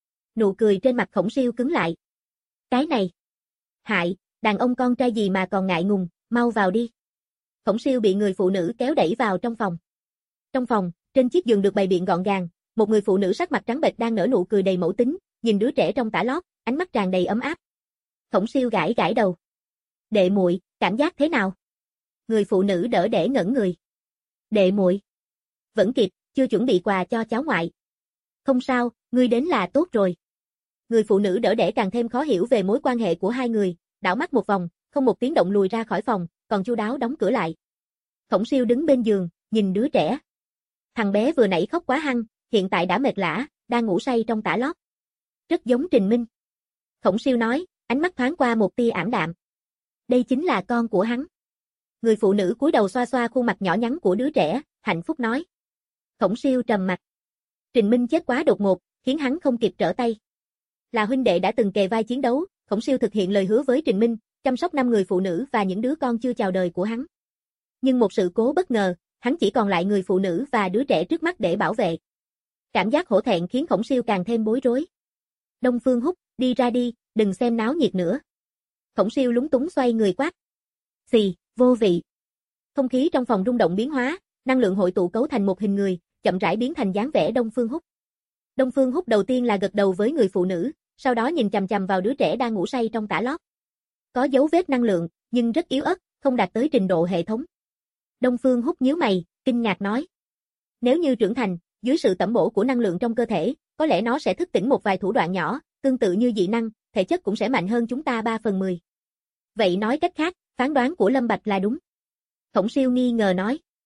Nụ cười trên mặt Khổng Siêu cứng lại. Cái này. Hại, đàn ông con trai gì mà còn ngại ngùng, mau vào đi. Khổng Siêu bị người phụ nữ kéo đẩy vào trong phòng. Trong phòng, trên chiếc giường được bày biện gọn gàng, một người phụ nữ sắc mặt trắng bệch đang nở nụ cười đầy mẫu tính, nhìn đứa trẻ trong tã lót, ánh mắt tràn đầy ấm áp. Khổng Siêu gãi gãi đầu. Đệ muội, cảm giác thế nào? Người phụ nữ đỡ đẻ ngẩn người. Đệ muội, vẫn kịp, chưa chuẩn bị quà cho cháu ngoại. Không sao, ngươi đến là tốt rồi. Người phụ nữ đỡ đẻ càng thêm khó hiểu về mối quan hệ của hai người, đảo mắt một vòng, không một tiếng động lùi ra khỏi phòng, còn chu đáo đóng cửa lại. Khổng Siêu đứng bên giường, nhìn đứa trẻ. Thằng bé vừa nãy khóc quá hăng, hiện tại đã mệt lả, đang ngủ say trong tã lót. Rất giống Trình Minh. Khổng Siêu nói, ánh mắt thoáng qua một tia ảm đạm. Đây chính là con của hắn. Người phụ nữ cúi đầu xoa xoa khuôn mặt nhỏ nhắn của đứa trẻ, hạnh phúc nói. Khổng Siêu trầm mặt. Trình Minh chết quá đột ngột, khiến hắn không kịp trở tay. Là huynh đệ đã từng kề vai chiến đấu, Khổng Siêu thực hiện lời hứa với Trình Minh, chăm sóc 5 người phụ nữ và những đứa con chưa chào đời của hắn. Nhưng một sự cố bất ngờ, hắn chỉ còn lại người phụ nữ và đứa trẻ trước mắt để bảo vệ. Cảm giác hổ thẹn khiến Khổng Siêu càng thêm bối rối. Đông Phương Húc, đi ra đi, đừng xem náo nhiệt nữa. Khổng Siêu lúng túng xoay người quát. Xì, vô vị. Không khí trong phòng rung động biến hóa, năng lượng hội tụ cấu thành một hình người, chậm rãi biến thành dáng vẻ Đông Phương Húc. Đông Phương Húc đầu tiên là gật đầu với người phụ nữ, sau đó nhìn chằm chằm vào đứa trẻ đang ngủ say trong tã lót. Có dấu vết năng lượng, nhưng rất yếu ớt, không đạt tới trình độ hệ thống. Đông Phương Húc nhíu mày, kinh ngạc nói. Nếu như trưởng thành, dưới sự tẩm bổ của năng lượng trong cơ thể, có lẽ nó sẽ thức tỉnh một vài thủ đoạn nhỏ, tương tự như dị năng, thể chất cũng sẽ mạnh hơn chúng ta 3/10. Vậy nói cách khác, phán đoán của Lâm Bạch là đúng. Khổng Siêu nghi ngờ nói.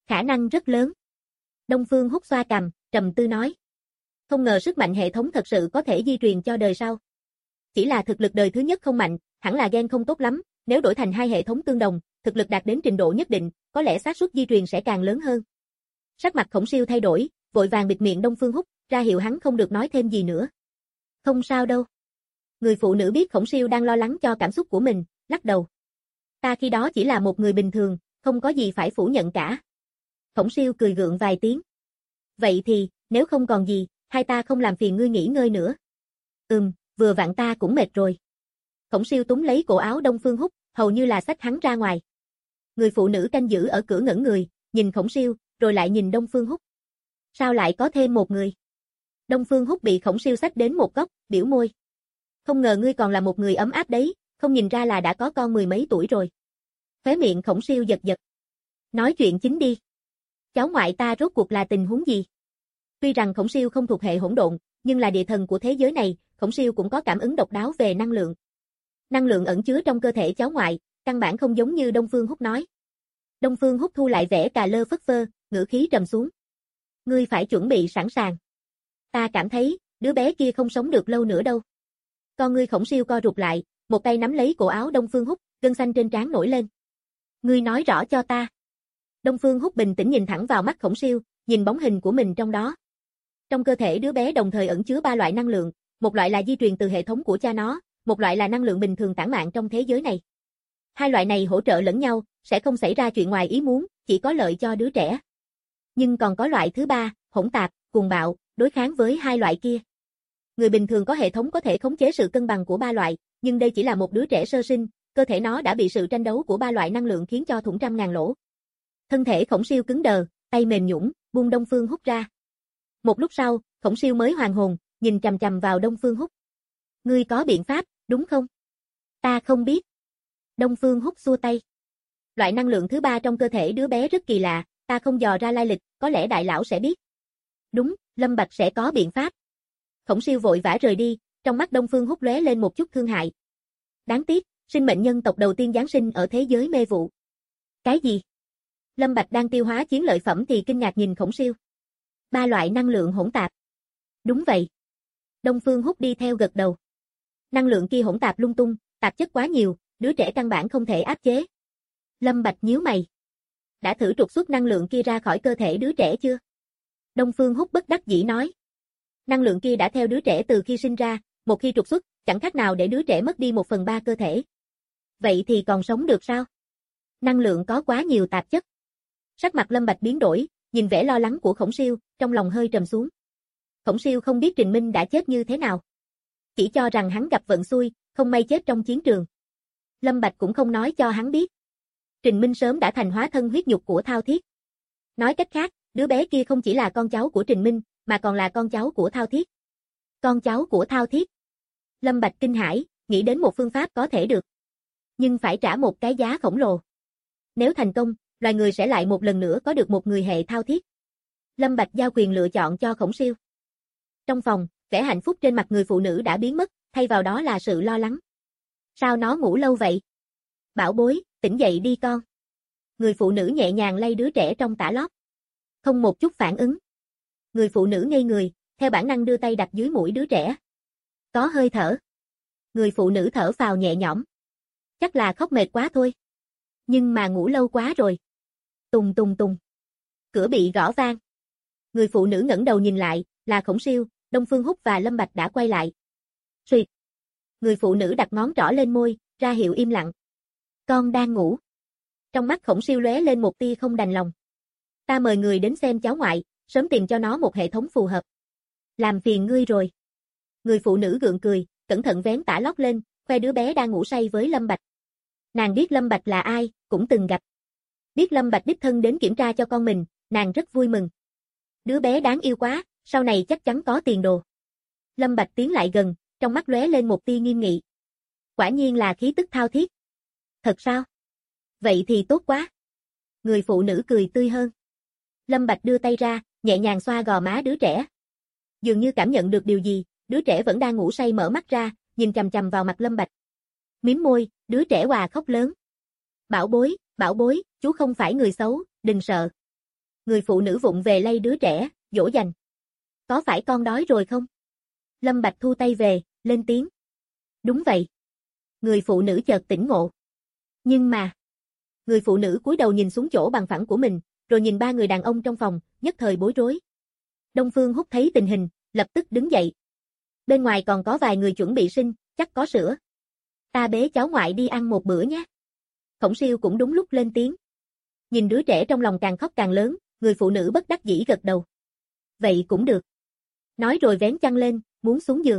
Khả năng rất lớn. Đông Phương Húc xoa cằm, trầm tư nói. Không ngờ sức mạnh hệ thống thật sự có thể di truyền cho đời sau. Chỉ là thực lực đời thứ nhất không mạnh, hẳn là gen không tốt lắm, nếu đổi thành hai hệ thống tương đồng, thực lực đạt đến trình độ nhất định, có lẽ xác suất di truyền sẽ càng lớn hơn. Sắc mặt Khổng Siêu thay đổi, vội vàng bịt miệng Đông Phương Húc, ra hiệu hắn không được nói thêm gì nữa. Không sao đâu. Người phụ nữ biết Khổng Siêu đang lo lắng cho cảm xúc của mình, lắc đầu. Ta khi đó chỉ là một người bình thường, không có gì phải phủ nhận cả. Khổng Siêu cười gượng vài tiếng. Vậy thì, nếu không còn gì, hai ta không làm phiền ngươi nghỉ ngơi nữa. Vừa vặn ta cũng mệt rồi. Khổng Siêu túm lấy cổ áo Đông Phương Húc, hầu như là xách hắn ra ngoài. Người phụ nữ canh giữ ở cửa ngẩn người, nhìn Khổng Siêu, rồi lại nhìn Đông Phương Húc. Sao lại có thêm một người? Đông Phương Húc bị Khổng Siêu xách đến một góc, biểu môi. Không ngờ ngươi còn là một người ấm áp đấy, không nhìn ra là đã có con mười mấy tuổi rồi. Khóe miệng Khổng Siêu giật giật. Nói chuyện chính đi. Cháu ngoại ta rốt cuộc là tình huống gì? Tuy rằng Khổng Siêu không thuộc hệ hỗn độn, nhưng là địa thần của thế giới này, Khổng Siêu cũng có cảm ứng độc đáo về năng lượng. Năng lượng ẩn chứa trong cơ thể cháu ngoại, căn bản không giống như Đông Phương Húc nói. Đông Phương Húc thu lại vẻ cà lơ phất phơ, ngữ khí trầm xuống. Ngươi phải chuẩn bị sẵn sàng. Ta cảm thấy, đứa bé kia không sống được lâu nữa đâu. Con ngươi Khổng Siêu co rụt lại, một tay nắm lấy cổ áo Đông Phương Húc, gân xanh trên trán nổi lên. Ngươi nói rõ cho ta. Đông Phương Húc bình tĩnh nhìn thẳng vào mắt Khổng Siêu, nhìn bóng hình của mình trong đó. Trong cơ thể đứa bé đồng thời ẩn chứa ba loại năng lượng, một loại là di truyền từ hệ thống của cha nó, một loại là năng lượng bình thường tản mạn trong thế giới này. Hai loại này hỗ trợ lẫn nhau, sẽ không xảy ra chuyện ngoài ý muốn, chỉ có lợi cho đứa trẻ. Nhưng còn có loại thứ ba, hỗn tạp, cuồng bạo, đối kháng với hai loại kia. Người bình thường có hệ thống có thể khống chế sự cân bằng của ba loại, nhưng đây chỉ là một đứa trẻ sơ sinh, cơ thể nó đã bị sự tranh đấu của ba loại năng lượng khiến cho thủng trăm ngàn lỗ. Thân thể Khổng Siêu cứng đờ, tay mềm nhũn, buông Đông Phương Húc ra. Một lúc sau, Khổng Siêu mới hoàn hồn, nhìn chằm chằm vào Đông Phương Húc. Ngươi có biện pháp, đúng không? Ta không biết. Đông Phương Húc xua tay. Loại năng lượng thứ ba trong cơ thể đứa bé rất kỳ lạ, ta không dò ra lai lịch, có lẽ đại lão sẽ biết. Đúng, Lâm Bạch sẽ có biện pháp. Khổng Siêu vội vã rời đi, trong mắt Đông Phương Húc lóe lên một chút thương hại. Đáng tiếc, sinh mệnh nhân tộc đầu tiên giáng sinh ở thế giới mê vụ. Cái gì? Lâm Bạch đang tiêu hóa chiến lợi phẩm thì kinh ngạc nhìn Khổng Siêu. Ba loại năng lượng hỗn tạp. Đúng vậy. Đông Phương Húc đi theo gật đầu. Năng lượng kia hỗn tạp lung tung, tạp chất quá nhiều, đứa trẻ căn bản không thể áp chế. Lâm Bạch nhíu mày. Đã thử trục xuất năng lượng kia ra khỏi cơ thể đứa trẻ chưa? Đông Phương Húc bất đắc dĩ nói. Năng lượng kia đã theo đứa trẻ từ khi sinh ra, một khi trục xuất, chẳng khác nào để đứa trẻ mất đi 1/3 cơ thể. Vậy thì còn sống được sao? Năng lượng có quá nhiều tạp chất. Sắc mặt Lâm Bạch biến đổi, nhìn vẻ lo lắng của Khổng Siêu, trong lòng hơi trầm xuống. Khổng Siêu không biết Trình Minh đã chết như thế nào. Chỉ cho rằng hắn gặp vận xui, không may chết trong chiến trường. Lâm Bạch cũng không nói cho hắn biết. Trình Minh sớm đã thành hóa thân huyết nhục của Thao Thiết. Nói cách khác, đứa bé kia không chỉ là con cháu của Trình Minh, mà còn là con cháu của Thao Thiết. Con cháu của Thao Thiết. Lâm Bạch kinh hãi, nghĩ đến một phương pháp có thể được. Nhưng phải trả một cái giá khổng lồ. Nếu thành công, loài người sẽ lại một lần nữa có được một người hệ Thao Thiết. Lâm Bạch giao quyền lựa chọn cho Khổng Siêu. Trong phòng, vẻ hạnh phúc trên mặt người phụ nữ đã biến mất, thay vào đó là sự lo lắng. Sao nó ngủ lâu vậy? Bảo bối, tỉnh dậy đi con. Người phụ nữ nhẹ nhàng lay đứa trẻ trong tã lót. Không một chút phản ứng. Người phụ nữ ngây người, theo bản năng đưa tay đặt dưới mũi đứa trẻ. Có hơi thở. Người phụ nữ thở phào nhẹ nhõm. Chắc là khóc mệt quá thôi. Nhưng mà ngủ lâu quá rồi. Tùng tùng tùng. Cửa bị gõ vang. Người phụ nữ ngẩng đầu nhìn lại, là Khổng Siêu, Đông Phương Húc và Lâm Bạch đã quay lại. Xuyệt. Người phụ nữ đặt ngón trỏ lên môi, ra hiệu im lặng. Con đang ngủ. Trong mắt Khổng Siêu lóe lên một tia không đành lòng. Ta mời người đến xem cháu ngoại, sớm tìm cho nó một hệ thống phù hợp. Làm phiền ngươi rồi. Người phụ nữ gượng cười, cẩn thận vén tã lót lên, khoe đứa bé đang ngủ say với Lâm Bạch. Nàng biết Lâm Bạch là ai, cũng từng gặp. Biết Lâm Bạch đích thân đến kiểm tra cho con mình, nàng rất vui mừng. Đứa bé đáng yêu quá, sau này chắc chắn có tiền đồ. Lâm Bạch tiến lại gần, trong mắt lóe lên một tia nghiêm nghị. Quả nhiên là khí tức Thao Thiết. Thật sao? Vậy thì tốt quá. Người phụ nữ cười tươi hơn. Lâm Bạch đưa tay ra, nhẹ nhàng xoa gò má đứa trẻ. Dường như cảm nhận được điều gì, đứa trẻ vẫn đang ngủ say mở mắt ra, nhìn chằm chằm vào mặt Lâm Bạch. Mím môi, đứa trẻ òa khóc lớn. Bảo bối, chú không phải người xấu, đừng sợ. Người phụ nữ vụng về lay đứa trẻ, dỗ dành. Có phải con đói rồi không? Lâm Bạch thu tay về, lên tiếng. Đúng vậy. Người phụ nữ chợt tỉnh ngộ. Nhưng mà, người phụ nữ cúi đầu nhìn xuống chỗ bằng phẳng của mình, rồi nhìn ba người đàn ông trong phòng, nhất thời bối rối. Đông Phương Húc thấy tình hình, lập tức đứng dậy. Bên ngoài còn có vài người chuẩn bị sinh, chắc có sữa. Ta bế cháu ngoại đi ăn một bữa nhé. Khổng Siêu cũng đúng lúc lên tiếng. Nhìn đứa trẻ trong lòng càng khóc càng lớn, người phụ nữ bất đắc dĩ gật đầu. Vậy cũng được. Nói rồi vén chăn lên, muốn xuống giường.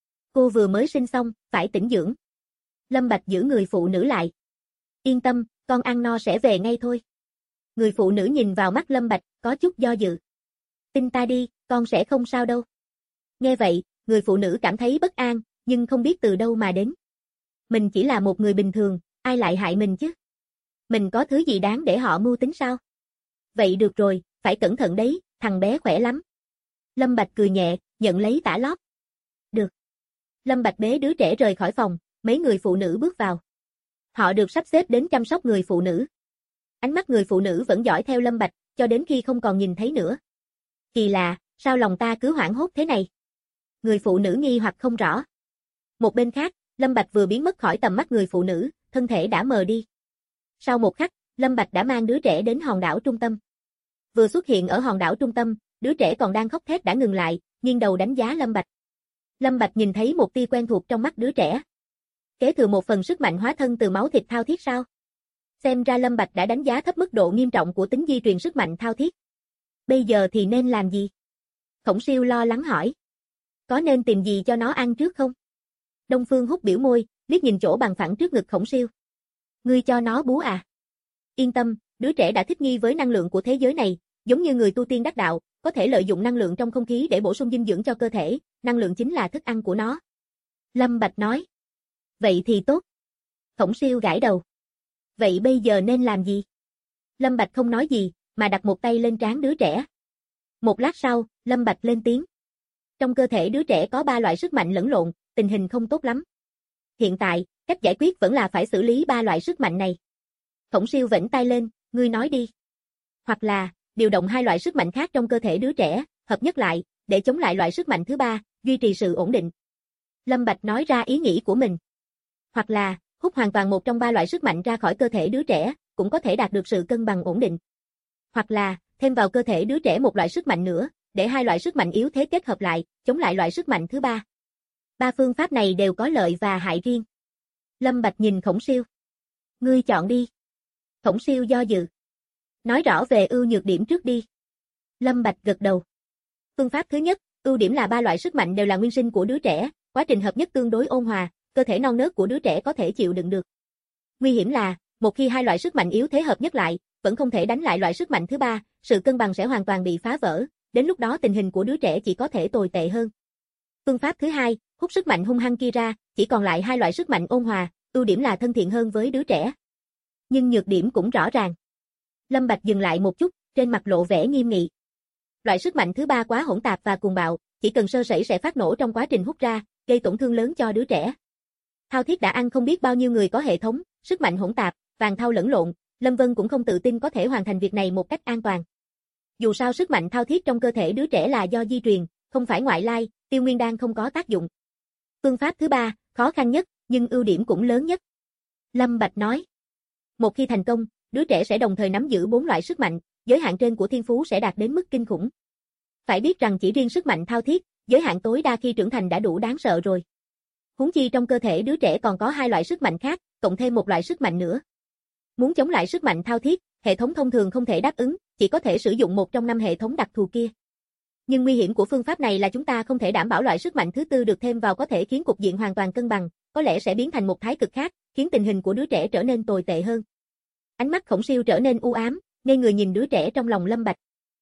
Cô vừa mới sinh xong, phải tĩnh dưỡng. Lâm Bạch giữ người phụ nữ lại. Yên tâm, con ăn no sẽ về ngay thôi. Người phụ nữ nhìn vào mắt Lâm Bạch, có chút do dự. Tin ta đi, con sẽ không sao đâu. Nghe vậy, người phụ nữ cảm thấy bất an, nhưng không biết từ đâu mà đến. Mình chỉ là một người bình thường, ai lại hại mình chứ? Mình có thứ gì đáng để họ mưu tính sao? Vậy được rồi, phải cẩn thận đấy, thằng bé khỏe lắm. Lâm Bạch cười nhẹ, nhận lấy tã lót. Được. Lâm Bạch bế đứa trẻ rời khỏi phòng, mấy người phụ nữ bước vào. Họ được sắp xếp đến chăm sóc người phụ nữ. Ánh mắt người phụ nữ vẫn dõi theo Lâm Bạch, cho đến khi không còn nhìn thấy nữa. Kỳ lạ, sao lòng ta cứ hoảng hốt thế này? Người phụ nữ nghi hoặc không rõ. Một bên khác, Lâm Bạch vừa biến mất khỏi tầm mắt người phụ nữ, thân thể đã mờ đi. Sau một khắc, Lâm Bạch đã mang đứa trẻ đến hòn đảo trung tâm. Vừa xuất hiện ở hòn đảo trung tâm, đứa trẻ còn đang khóc thét đã ngừng lại, nghiêng đầu đánh giá Lâm Bạch. Lâm Bạch nhìn thấy một tia quen thuộc trong mắt đứa trẻ. Kế thừa một phần sức mạnh hóa thân từ máu thịt thao thiết sao? Xem ra Lâm Bạch đã đánh giá thấp mức độ nghiêm trọng của tính di truyền sức mạnh thao thiết. Bây giờ thì nên làm gì? Khổng Siêu lo lắng hỏi. Có nên tìm gì cho nó ăn trước không? Đông Phương Húc biểu môi, liếc nhìn chỗ bằng phẳng trước ngực Khổng Siêu. Ngươi cho nó bú à? Yên tâm, đứa trẻ đã thích nghi với năng lượng của thế giới này, giống như người tu tiên đắc đạo, có thể lợi dụng năng lượng trong không khí để bổ sung dinh dưỡng cho cơ thể, năng lượng chính là thức ăn của nó. Lâm Bạch nói. Vậy thì tốt. Khổng Siêu gãi đầu. Vậy bây giờ nên làm gì? Lâm Bạch không nói gì, mà đặt một tay lên trán đứa trẻ. Một lát sau, Lâm Bạch lên tiếng. Trong cơ thể đứa trẻ có 3 loại sức mạnh lẫn lộn, tình hình không tốt lắm. Hiện tại, cách giải quyết vẫn là phải xử lý 3 loại sức mạnh này. Khổng Siêu vẫy tay lên, ngươi nói đi. Hoặc là, điều động 2 loại sức mạnh khác trong cơ thể đứa trẻ, hợp nhất lại, để chống lại loại sức mạnh thứ 3, duy trì sự ổn định. Lâm Bạch nói ra ý nghĩ của mình. Hoặc là, hút hoàn toàn một trong 3 loại sức mạnh ra khỏi cơ thể đứa trẻ, cũng có thể đạt được sự cân bằng ổn định. Hoặc là, thêm vào cơ thể đứa trẻ một loại sức mạnh nữa, để 2 loại sức mạnh yếu thế kết hợp lại, chống lại loại sức mạnh thứ 3. 3 phương pháp này đều có lợi và hại riêng. Lâm Bạch nhìn Khổng Siêu. Ngươi chọn đi. Khổng Siêu do dự. Nói rõ về ưu nhược điểm trước đi. Lâm Bạch gật đầu. Phương pháp thứ nhất, ưu điểm là 3 loại sức mạnh đều là nguyên sinh của đứa trẻ, quá trình hợp nhất tương đối ôn hòa, cơ thể non nớt của đứa trẻ có thể chịu đựng được. Nguy hiểm là, một khi 2 loại sức mạnh yếu thế hợp nhất lại, vẫn không thể đánh lại loại sức mạnh thứ 3, sự cân bằng sẽ hoàn toàn bị phá vỡ, đến lúc đó tình hình của đứa trẻ chỉ có thể tồi tệ hơn. Phương pháp thứ hai, hút sức mạnh hung hăng kia ra, chỉ còn lại 2 loại sức mạnh ôn hòa, ưu điểm là thân thiện hơn với đứa trẻ. Nhưng nhược điểm cũng rõ ràng. Lâm Bạch dừng lại một chút, trên mặt lộ vẻ nghiêm nghị. Loại sức mạnh thứ 3 quá hỗn tạp và cuồng bạo, chỉ cần sơ sẩy sẽ phát nổ trong quá trình hút ra, gây tổn thương lớn cho đứa trẻ. Thao thiết đã ăn không biết bao nhiêu người có hệ thống, sức mạnh hỗn tạp, vàng thao lẫn lộn, Lâm Vân cũng không tự tin có thể hoàn thành việc này một cách an toàn. Dù sao sức mạnh thao thiết trong cơ thể đứa trẻ là do di truyền, không phải ngoại lai, Tiêu Nguyên Đan không có tác dụng. Phương pháp thứ 3, khó khăn nhất, nhưng ưu điểm cũng lớn nhất. Lâm Bạch nói. Một khi thành công, đứa trẻ sẽ đồng thời nắm giữ 4 loại sức mạnh, giới hạn trên của thiên phú sẽ đạt đến mức kinh khủng. Phải biết rằng chỉ riêng sức mạnh thao thiết, giới hạn tối đa khi trưởng thành đã đủ đáng sợ rồi. Huống chi trong cơ thể đứa trẻ còn có 2 loại sức mạnh khác, cộng thêm một loại sức mạnh nữa. Muốn chống lại sức mạnh thao thiết, hệ thống thông thường không thể đáp ứng, chỉ có thể sử dụng một trong 5 hệ thống đặc thù kia. Nhưng nguy hiểm của phương pháp này là chúng ta không thể đảm bảo loại sức mạnh thứ 4 được thêm vào có thể khiến cục diện hoàn toàn cân bằng, có lẽ sẽ biến thành một thái cực khác, khiến tình hình của đứa trẻ trở nên tồi tệ hơn. Ánh mắt Khổng Siêu trở nên u ám, ngây người nhìn đứa trẻ trong lòng Lâm Bạch.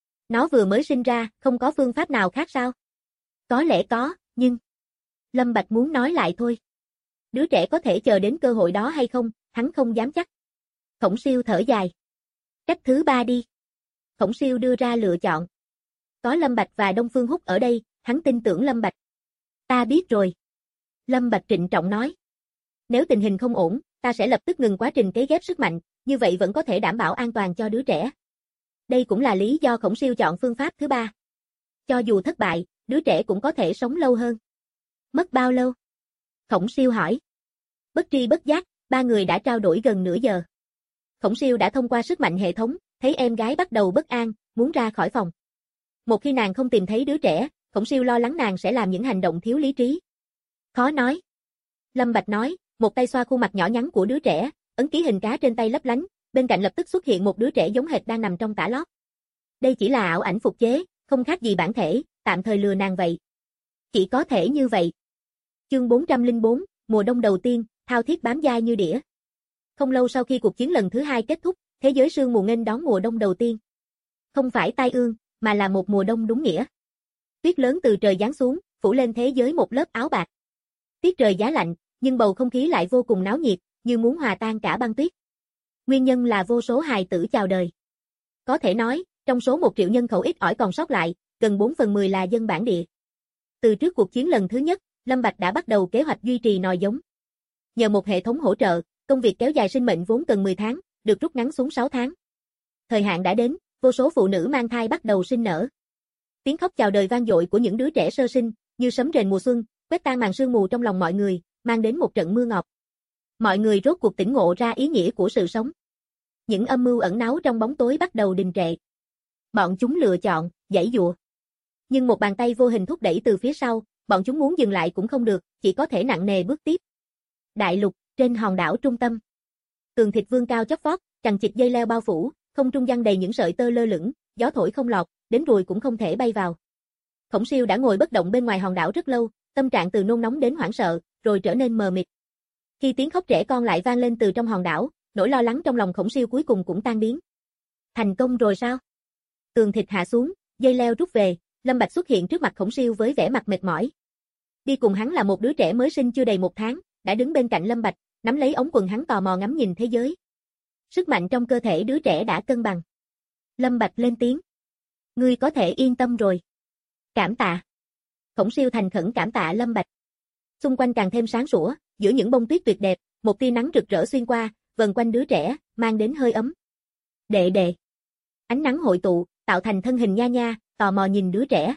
Nó vừa mới sinh ra, không có phương pháp nào khác sao? Có lẽ có, nhưng... Lâm Bạch muốn nói lại thôi. Đứa trẻ có thể chờ đến cơ hội đó hay không, hắn không dám chắc. Khổng Siêu thở dài. Cách thứ 3 đi. Khổng Siêu đưa ra lựa chọn. Có Lâm Bạch và Đông Phương Húc ở đây, hắn tin tưởng Lâm Bạch. Ta biết rồi. Lâm Bạch trịnh trọng nói. Nếu tình hình không ổn, ta sẽ lập tức ngừng quá trình cấy ghép sức mạnh, như vậy vẫn có thể đảm bảo an toàn cho đứa trẻ. Đây cũng là lý do Khổng Siêu chọn phương pháp thứ ba. Cho dù thất bại, đứa trẻ cũng có thể sống lâu hơn. Mất bao lâu? Khổng Siêu hỏi. Bất tri bất giác, ba người đã trao đổi gần nửa giờ. Khổng Siêu đã thông qua sức mạnh hệ thống, thấy em gái bắt đầu bất an, muốn ra khỏi phòng. Một khi nàng không tìm thấy đứa trẻ, Khổng Siêu lo lắng nàng sẽ làm những hành động thiếu lý trí. Khó nói. Lâm Bạch nói, một tay xoa khuôn mặt nhỏ nhắn của đứa trẻ, ấn ký hình cá trên tay lấp lánh, bên cạnh lập tức xuất hiện một đứa trẻ giống hệt đang nằm trong tã lót. Đây chỉ là ảo ảnh phục chế, không khác gì bản thể, tạm thời lừa nàng vậy. Chỉ có thể như vậy. Chương 404, mùa đông đầu tiên, thao thiết bám dai như đĩa. Không lâu sau khi cuộc chiến lần thứ 2 kết thúc, thế giới sương mù nghênh đón mùa đông đầu tiên. Không phải tai ương, mà là một mùa đông đúng nghĩa. Tuyết lớn từ trời giáng xuống, phủ lên thế giới một lớp áo bạc. Tiết trời giá lạnh, nhưng bầu không khí lại vô cùng náo nhiệt, như muốn hòa tan cả băng tuyết. Nguyên nhân là vô số hài tử chào đời. Có thể nói, trong số 1 triệu nhân khẩu ít ỏi còn sót lại, gần 4/10 là dân bản địa. Từ trước cuộc chiến lần thứ nhất, Lâm Bạch đã bắt đầu kế hoạch duy trì nòi giống. Nhờ một hệ thống hỗ trợ, công việc kéo dài sinh mệnh vốn cần 10 tháng, được rút ngắn xuống 6 tháng. Thời hạn đã đến, vô số phụ nữ mang thai bắt đầu sinh nở. Tiếng khóc chào đời vang dội của những đứa trẻ sơ sinh, như sấm rền mùa xuân, quét tan màn sương mù trong lòng mọi người, mang đến một trận mưa ngọt. Mọi người rốt cuộc tỉnh ngộ ra ý nghĩa của sự sống. Những âm mưu ẩn náu trong bóng tối bắt đầu đình trệ. Bọn chúng lựa chọn, giãy giụa. Nhưng một bàn tay vô hình thúc đẩy từ phía sau, bọn chúng muốn dừng lại cũng không được, chỉ có thể nặng nề bước tiếp. Đại lục, trên hòn đảo trung tâm. Tường thịt vương cao chót vót, chằng chịt dây leo bao phủ, không trung giăng đầy những sợi tơ lơ lửng, gió thổi không lọt, đến ruồi cũng không thể bay vào. Khổng Siêu đã ngồi bất động bên ngoài hòn đảo rất lâu, tâm trạng từ nôn nóng đến hoảng sợ, rồi trở nên mờ mịt. Khi tiếng khóc trẻ con lại vang lên từ trong hòn đảo, nỗi lo lắng trong lòng Khổng Siêu cuối cùng cũng tan biến. Thành công rồi sao? Tường thịt hạ xuống, dây leo rút về, Lâm Bạch xuất hiện trước mặt Khổng Siêu với vẻ mặt mệt mỏi. Đi cùng hắn là một đứa trẻ mới sinh chưa đầy 1 tháng, đã đứng bên cạnh Lâm Bạch, nắm lấy ống quần hắn tò mò ngắm nhìn thế giới. Sức mạnh trong cơ thể đứa trẻ đã cân bằng. Lâm Bạch lên tiếng. Ngươi có thể yên tâm rồi. Cảm tạ. Khổng Siêu thành khẩn cảm tạ Lâm Bạch. Xung quanh càng thêm sáng sủa, giữa những bông tuyết tuyệt đẹp, một tia nắng rực rỡ xuyên qua, vần quanh đứa trẻ, mang đến hơi ấm. Đệ đệ. Ánh nắng hội tụ, tạo thành thân hình nha nha, tò mò nhìn đứa trẻ.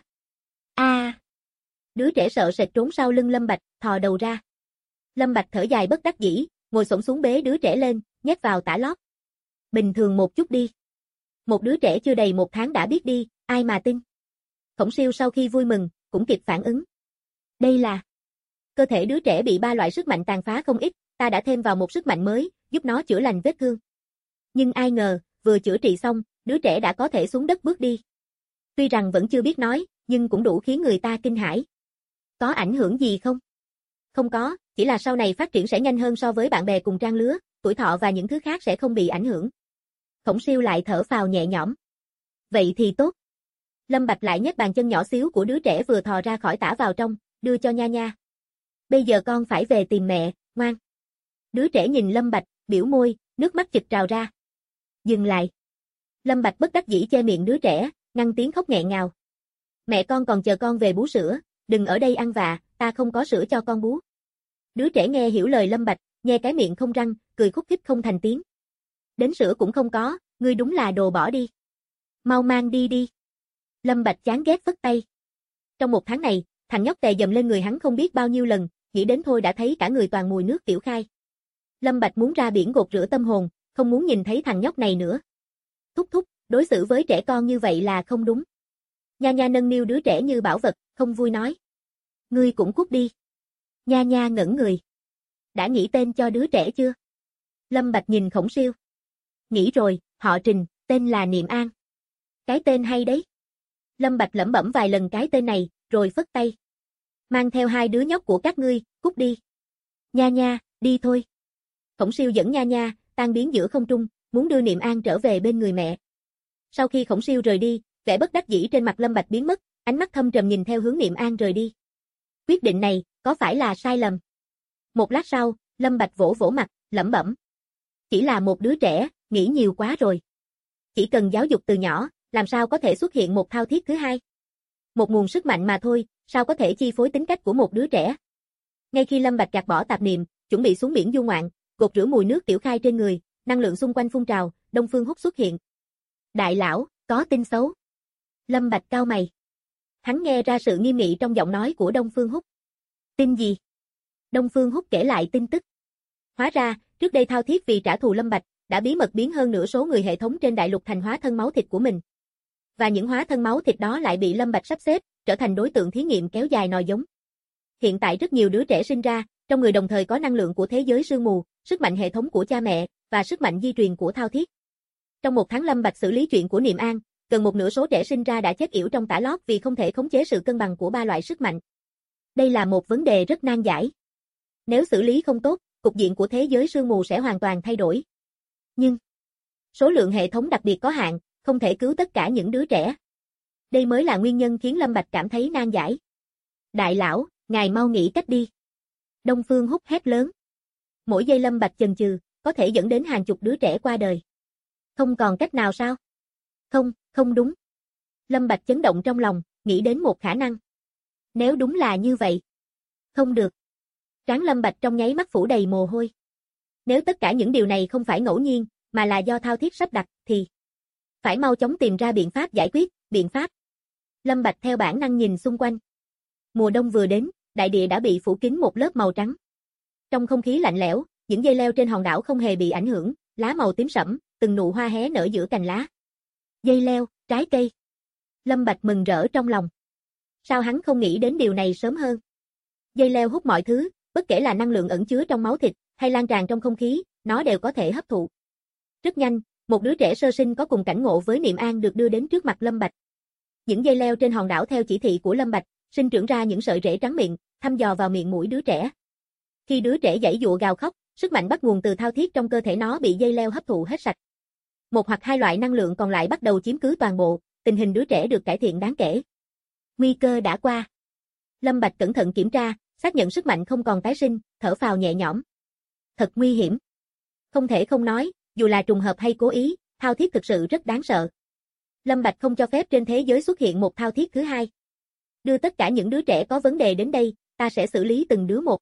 Đứa trẻ sợ sệt trốn sau lưng Lâm Bạch, thò đầu ra. Lâm Bạch thở dài bất đắc dĩ, ngồi xổm xuống bế đứa trẻ lên, nhét vào tã lót. Bình thường một chút đi. Một đứa trẻ chưa đầy 1 tháng đã biết đi, ai mà tin. Khổng Siêu sau khi vui mừng, cũng kịp phản ứng. Đây là... Cơ thể đứa trẻ bị 3 loại sức mạnh tàn phá không ít, ta đã thêm vào một sức mạnh mới, giúp nó chữa lành vết thương. Nhưng ai ngờ, vừa chữa trị xong, đứa trẻ đã có thể xuống đất bước đi. Tuy rằng vẫn chưa biết nói, nhưng cũng đủ khiến người ta kinh hãi. Có ảnh hưởng gì không? Không có, chỉ là sau này phát triển sẽ nhanh hơn so với bạn bè cùng trang lứa, tuổi thọ và những thứ khác sẽ không bị ảnh hưởng. Khổng Siêu lại thở phào nhẹ nhõm. Vậy thì tốt. Lâm Bạch lại nhét bàn chân nhỏ xíu của đứa trẻ vừa thò ra khỏi tã vào trong, đưa cho nha nha. Bây giờ con phải về tìm mẹ, ngoan. Đứa trẻ nhìn Lâm Bạch, biểu môi, nước mắt chực trào ra. Dừng lại. Lâm Bạch bất đắc dĩ che miệng đứa trẻ, ngăn tiếng khóc nghẹn ngào. Mẹ con còn chờ con về bú sữa, đừng ở đây ăn vạ, ta không có sữa cho con bú. Đứa trẻ nghe hiểu lời Lâm Bạch, nhe cái miệng không răng, cười khúc khích không thành tiếng. Đến sữa cũng không có, ngươi đúng là đồ bỏ đi. Mau mang đi đi. Lâm Bạch chán ghét phất tay. Trong 1 tháng này, thằng nhóc tè dầm lên người hắn không biết bao nhiêu lần, nghĩ đến thôi đã thấy cả người toàn mùi nước tiểu khai. Lâm Bạch muốn ra biển gột rửa tâm hồn, không muốn nhìn thấy thằng nhóc này nữa. Thúc thúc, đối xử với trẻ con như vậy là không đúng. Nha nha nâng niu đứa trẻ như bảo vật, không vui nói. Ngươi cũng cút đi. Nha nha ngẩn người. Đã nghĩ tên cho đứa trẻ chưa? Lâm Bạch nhìn Khổng Siêu. Nghĩ rồi, họ Trình, tên là Niệm An. Cái tên hay đấy. Lâm Bạch lẩm bẩm vài lần cái tên này, rồi phất tay. Mang theo 2 đứa nhóc của các ngươi, cút đi. Nha nha, đi thôi. Khổng Siêu dẫn nha nha, tan biến giữa không trung, muốn đưa Niệm An trở về bên người mẹ. Sau khi Khổng Siêu rời đi, vẻ bất đắc dĩ trên mặt Lâm Bạch biến mất, ánh mắt thâm trầm nhìn theo hướng Niệm An rời đi. Quyết định này, có phải là sai lầm? Một lát sau, Lâm Bạch vỗ vỗ mặt, lẩm bẩm. Chỉ là một đứa trẻ, nghĩ nhiều quá rồi. Chỉ cần giáo dục từ nhỏ, làm sao có thể xuất hiện một thao thiết thứ hai? Một nguồn sức mạnh mà thôi, sao có thể chi phối tính cách của một đứa trẻ? Ngay khi Lâm Bạch gạt bỏ tạp niệm, chuẩn bị xuống biển du ngoạn, gột rửa mùi nước tiểu khai trên người, năng lượng xung quanh phun trào, Đông Phương Húc xuất hiện. Đại lão, Có tin xấu. Lâm Bạch cau mày. Hắn nghe ra sự nghiêm nghị trong giọng nói của Đông Phương Húc. Tin gì? Đông Phương Húc kể lại tin tức. Hóa ra, trước đây Thao Thiết vì trả thù Lâm Bạch, đã bí mật biến hơn nửa số người hệ thống trên đại lục thành hóa thân máu thịt của mình. Và những hóa thân máu thịt đó lại bị Lâm Bạch sắp xếp, trở thành đối tượng thí nghiệm kéo dài nòi giống. Hiện tại rất nhiều đứa trẻ sinh ra, trong người đồng thời có năng lượng của thế giới sương mù, sức mạnh hệ thống của cha mẹ, và sức mạnh di truyền của Thao Thiết. Trong một tháng Lâm Bạch xử lý chuyện của Niệm An, gần một nửa số trẻ sinh ra đã chết yểu trong tã lót vì không thể khống chế sự cân bằng của ba loại sức mạnh. Đây là một vấn đề rất nan giải. Nếu xử lý không tốt, cục diện của thế giới sương mù sẽ hoàn toàn thay đổi. Nhưng, số lượng hệ thống đặc biệt có hạn, không thể cứu tất cả những đứa trẻ. Đây mới là nguyên nhân khiến Lâm Bạch cảm thấy nan giải. Đại lão, ngài mau nghĩ cách đi. Đông Phương Húc hét lớn. Mỗi giây Lâm Bạch chần chừ, có thể dẫn đến hàng chục đứa trẻ qua đời. Không còn cách nào sao? Không, không đúng. Lâm Bạch chấn động trong lòng, nghĩ đến một khả năng. Nếu đúng là như vậy. Không được. Trán Lâm Bạch trong nháy mắt phủ đầy mồ hôi. Nếu tất cả những điều này không phải ngẫu nhiên, mà là do Thao Thiết sắp đặt, thì phải mau chóng tìm ra biện pháp giải quyết, biện pháp. Lâm Bạch theo bản năng nhìn xung quanh. Mùa đông vừa đến, đại địa đã bị phủ kín một lớp màu trắng. Trong không khí lạnh lẽo, những dây leo trên hòn đảo không hề bị ảnh hưởng, lá màu tím sẫm, từng nụ hoa hé nở giữa cành lá. Dây leo, trái cây. Lâm Bạch mừng rỡ trong lòng. Sao hắn không nghĩ đến điều này sớm hơn? Dây leo hút mọi thứ, bất kể là năng lượng ẩn chứa trong máu thịt, hay lan tràn trong không khí, nó đều có thể hấp thụ. Rất nhanh, một đứa trẻ sơ sinh có cùng cảnh ngộ với Niệm An được đưa đến trước mặt Lâm Bạch. Những dây leo trên hòn đảo theo chỉ thị của Lâm Bạch, sinh trưởng ra những sợi rễ trắng miệng, thăm dò vào miệng mũi đứa trẻ. Khi đứa trẻ giãy giụa gào khóc, sức mạnh bắt nguồn từ Thao Thiết trong cơ thể nó bị dây leo hấp thụ hết sạch. Một hoặc hai loại năng lượng còn lại bắt đầu chiếm cứ toàn bộ, tình hình đứa trẻ được cải thiện đáng kể. Nguy cơ đã qua. Lâm Bạch cẩn thận kiểm tra, xác nhận sức mạnh không còn tái sinh, thở phào nhẹ nhõm. Thật nguy hiểm. Không thể không nói, dù là trùng hợp hay cố ý, Thao Thiết thực sự rất đáng sợ. Lâm Bạch không cho phép trên thế giới xuất hiện một Thao Thiết thứ hai. Đưa tất cả những đứa trẻ có vấn đề đến đây, ta sẽ xử lý từng đứa một.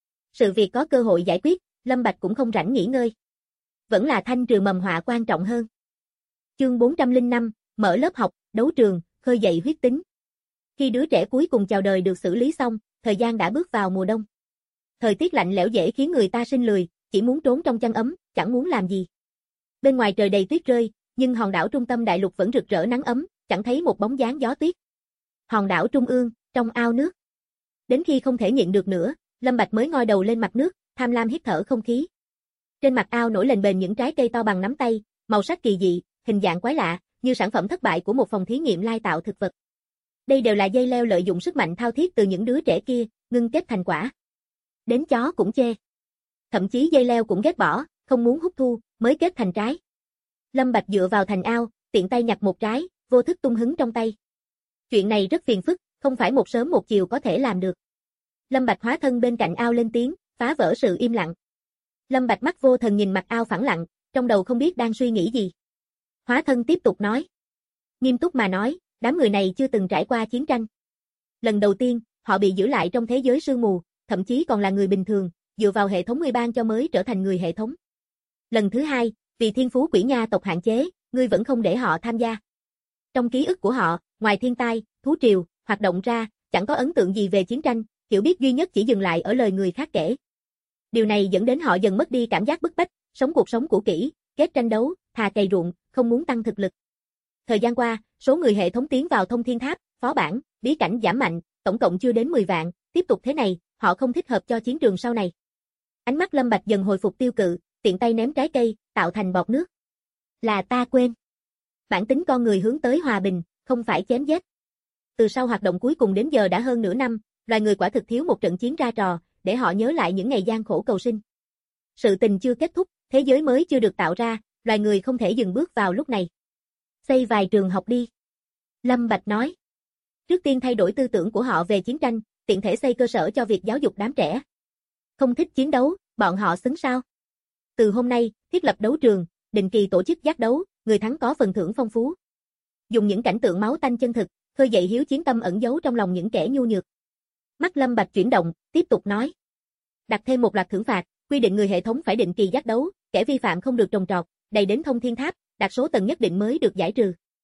Sự việc có cơ hội giải quyết, Lâm Bạch cũng không rảnh nghỉ ngơi. Vẫn là thanh trừ mầm họa quan trọng hơn. Chương 405, mở lớp học, đấu trường, khơi dậy huyết tính. Khi đứa trẻ cuối cùng chào đời được xử lý xong, thời gian đã bước vào mùa đông. Thời tiết lạnh lẽo dễ khiến người ta sinh lười, chỉ muốn trốn trong chăn ấm, chẳng muốn làm gì. Bên ngoài trời đầy tuyết rơi, nhưng hòn đảo trung tâm đại lục vẫn rực rỡ nắng ấm, chẳng thấy một bóng dáng gió tuyết. Hòn đảo trung ương, trong ao nước. Đến khi không thể nhịn được nữa, Lâm Bạch mới ngoi đầu lên mặt nước, tham lam hít thở không khí. Trên mặt ao nổi lên bềnh những trái cây to bằng nắm tay, màu sắc kỳ dị, hình dạng quái lạ, như sản phẩm thất bại của một phòng thí nghiệm lai tạo thực vật. Đây đều là dây leo lợi dụng sức mạnh Thao Thiết từ những đứa trẻ kia, ngưng kết thành quả. Đến chó cũng chê. Thậm chí dây leo cũng ghét bỏ, không muốn hút thu, mới kết thành trái. Lâm Bạch dựa vào thành ao, tiện tay nhặt một trái, vô thức tung hứng trong tay. Chuyện này rất phiền phức, không phải một sớm một chiều có thể làm được. Lâm Bạch hóa thân bên cạnh ao lên tiếng, phá vỡ sự im lặng. Lâm Bạch mắt vô thần nhìn mặt ao phẳng lặng, trong đầu không biết đang suy nghĩ gì. Hóa thân tiếp tục nói. Nghiêm túc mà nói, đám người này chưa từng trải qua chiến tranh. Lần đầu tiên, họ bị giữ lại trong thế giới sương mù, thậm chí còn là người bình thường, dựa vào hệ thống ngươi ban cho mới trở thành người hệ thống. Lần thứ hai, vì thiên phú quỷ nha tộc hạn chế, ngươi vẫn không để họ tham gia. Trong ký ức của họ, ngoài thiên tai, thú triều, hoạt động ra, chẳng có ấn tượng gì về chiến tranh, hiểu biết duy nhất chỉ dừng lại ở lời người khác kể. Điều này dẫn đến họ dần mất đi cảm giác bức bách, sống cuộc sống cũ kỹ, ghét tranh đấu, thà cày ruộng, không muốn tăng thực lực. Thời gian qua, số người hệ thống tiến vào thông thiên tháp, phó bản, bí cảnh giảm mạnh, tổng cộng chưa đến 10 vạn, tiếp tục thế này, họ không thích hợp cho chiến trường sau này. Ánh mắt Lâm Bạch dần hồi phục tiêu cự, tiện tay ném trái cây, tạo thành bọt nước. Là ta quên. Bản tính con người hướng tới hòa bình, không phải chém giết. Từ sau hoạt động cuối cùng đến giờ đã hơn nửa năm, loài người quả thực thiếu một trận chiến ra trò, để họ nhớ lại những ngày gian khổ cầu sinh. Sự tình chưa kết thúc, thế giới mới chưa được tạo ra, loài người không thể dừng bước vào lúc này. Xây vài trường học đi. Lâm Bạch nói. Trước tiên thay đổi tư tưởng của họ về chiến tranh, tiện thể xây cơ sở cho việc giáo dục đám trẻ. Không thích chiến đấu, bọn họ xứng sao? Từ hôm nay, thiết lập đấu trường, định kỳ tổ chức giác đấu, người thắng có phần thưởng phong phú. Dùng những cảnh tượng máu tanh chân thực, khơi dậy hiếu chiến tâm ẩn giấu trong lòng những kẻ nhu nhược. Mắt Lâm Bạch chuyển động, tiếp tục nói. Đặt thêm một loạt thưởng phạt, quy định người hệ thống phải định kỳ giác đấu, kẻ vi phạm không được trồng trọt, đầy đến thông thiên tháp, đạt số tầng nhất định mới được giải trừ.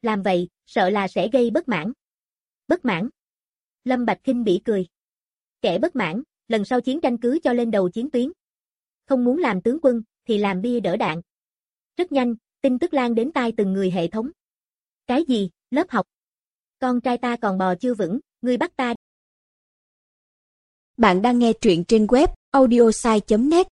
Làm vậy, sợ là sẽ gây bất mãn. Bất mãn? Lâm Bạch khinh bỉ cười. Kẻ bất mãn, lần sau chiến tranh cứ cho lên đầu chiến tuyến. Không muốn làm tướng quân, thì làm bia đỡ đạn. Rất nhanh, tin tức lan đến tai từng người hệ thống. Cái gì, lớp học? Con trai ta còn bò chưa vững, ngươi bắt ta. Bạn đang nghe truyện trên web audiosai.net.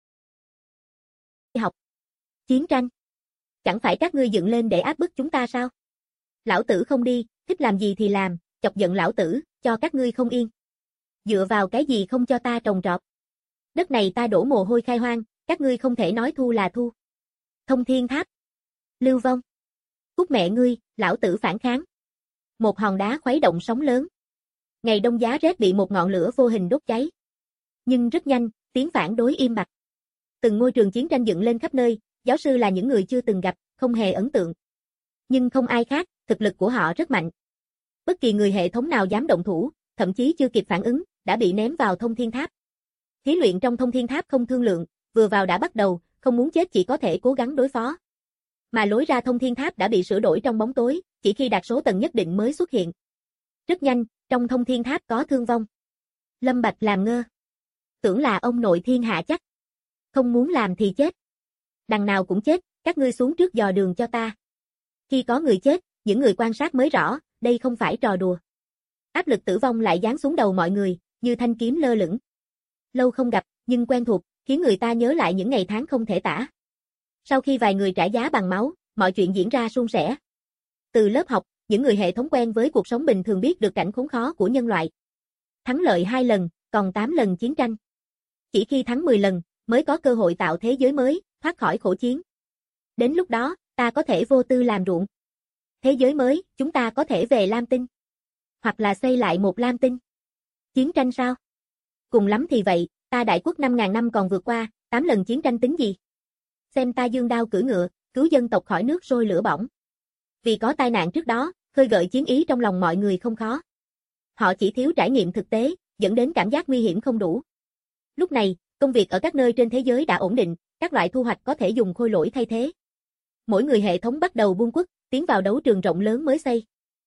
Học. Chiến tranh. Chẳng phải các ngươi dựng lên để áp bức chúng ta sao? Lão tử không đi, thích làm gì thì làm, chọc giận lão tử, cho các ngươi không yên. Dựa vào cái gì không cho ta trồng trọt? Đất này ta đổ mồ hôi khai hoang, các ngươi không thể nói thu là thu. Thông Thiên Tháp. Lưu vong. Cút mẹ ngươi, lão tử phản kháng. Một hòn đá khuấy động sóng lớn. Ngày đông giá rét bị một ngọn lửa vô hình đốt cháy. Nhưng rất nhanh, tiếng phản đối im bặt. Từng ngôi trường chiến tranh dựng lên khắp nơi, giáo sư là những người chưa từng gặp, không hề ấn tượng. Nhưng không ai khác, thực lực của họ rất mạnh. Bất kỳ người hệ thống nào dám động thủ, thậm chí chưa kịp phản ứng, đã bị ném vào Thông Thiên Tháp. Thí luyện trong Thông Thiên Tháp không thương lượng, vừa vào đã bắt đầu, không muốn chết chỉ có thể cố gắng đối phó. Mà lối ra Thông Thiên Tháp đã bị sửa đổi trong bóng tối, chỉ khi đạt số tầng nhất định mới xuất hiện. Rất nhanh, trong Thông Thiên Tháp có thương vong. Lâm Bạch làm ngơ. Tưởng là ông nội thiên hạ chắc. Không muốn làm thì chết. Đằng nào cũng chết, các ngươi xuống trước dò đường cho ta. Khi có người chết, những người quan sát mới rõ, đây không phải trò đùa. Áp lực tử vong lại giáng xuống đầu mọi người, như thanh kiếm lơ lửng. Lâu không gặp, nhưng quen thuộc, khiến người ta nhớ lại những ngày tháng không thể tả. Sau khi vài người trả giá bằng máu, mọi chuyện diễn ra suôn sẻ. Từ lớp học, những người hệ thống quen với cuộc sống bình thường biết được cảnh khốn khó của nhân loại. Thắng lợi 2 lần, còn 8 lần chiến tranh. Chỉ khi thắng 10 lần, mới có cơ hội tạo thế giới mới, thoát khỏi khổ chiến. Đến lúc đó, ta có thể vô tư làm ruộng. Thế giới mới, chúng ta có thể về Lam Tinh. Hoặc là xây lại một Lam Tinh. Chiến tranh sao? Cùng lắm thì vậy, ta đại quốc 5.000 năm còn vượt qua, 8 lần chiến tranh tính gì? Xem ta dương đao cưỡi ngựa, cứu dân tộc khỏi nước sôi lửa bỏng. Vì có tai nạn trước đó, khơi gợi chiến ý trong lòng mọi người không khó. Họ chỉ thiếu trải nghiệm thực tế, dẫn đến cảm giác nguy hiểm không đủ. Lúc này, công việc ở các nơi trên thế giới đã ổn định, các loại thu hoạch có thể dùng khôi lỗi thay thế. Mỗi người hệ thống bắt đầu buông quốc, tiến vào đấu trường rộng lớn mới xây.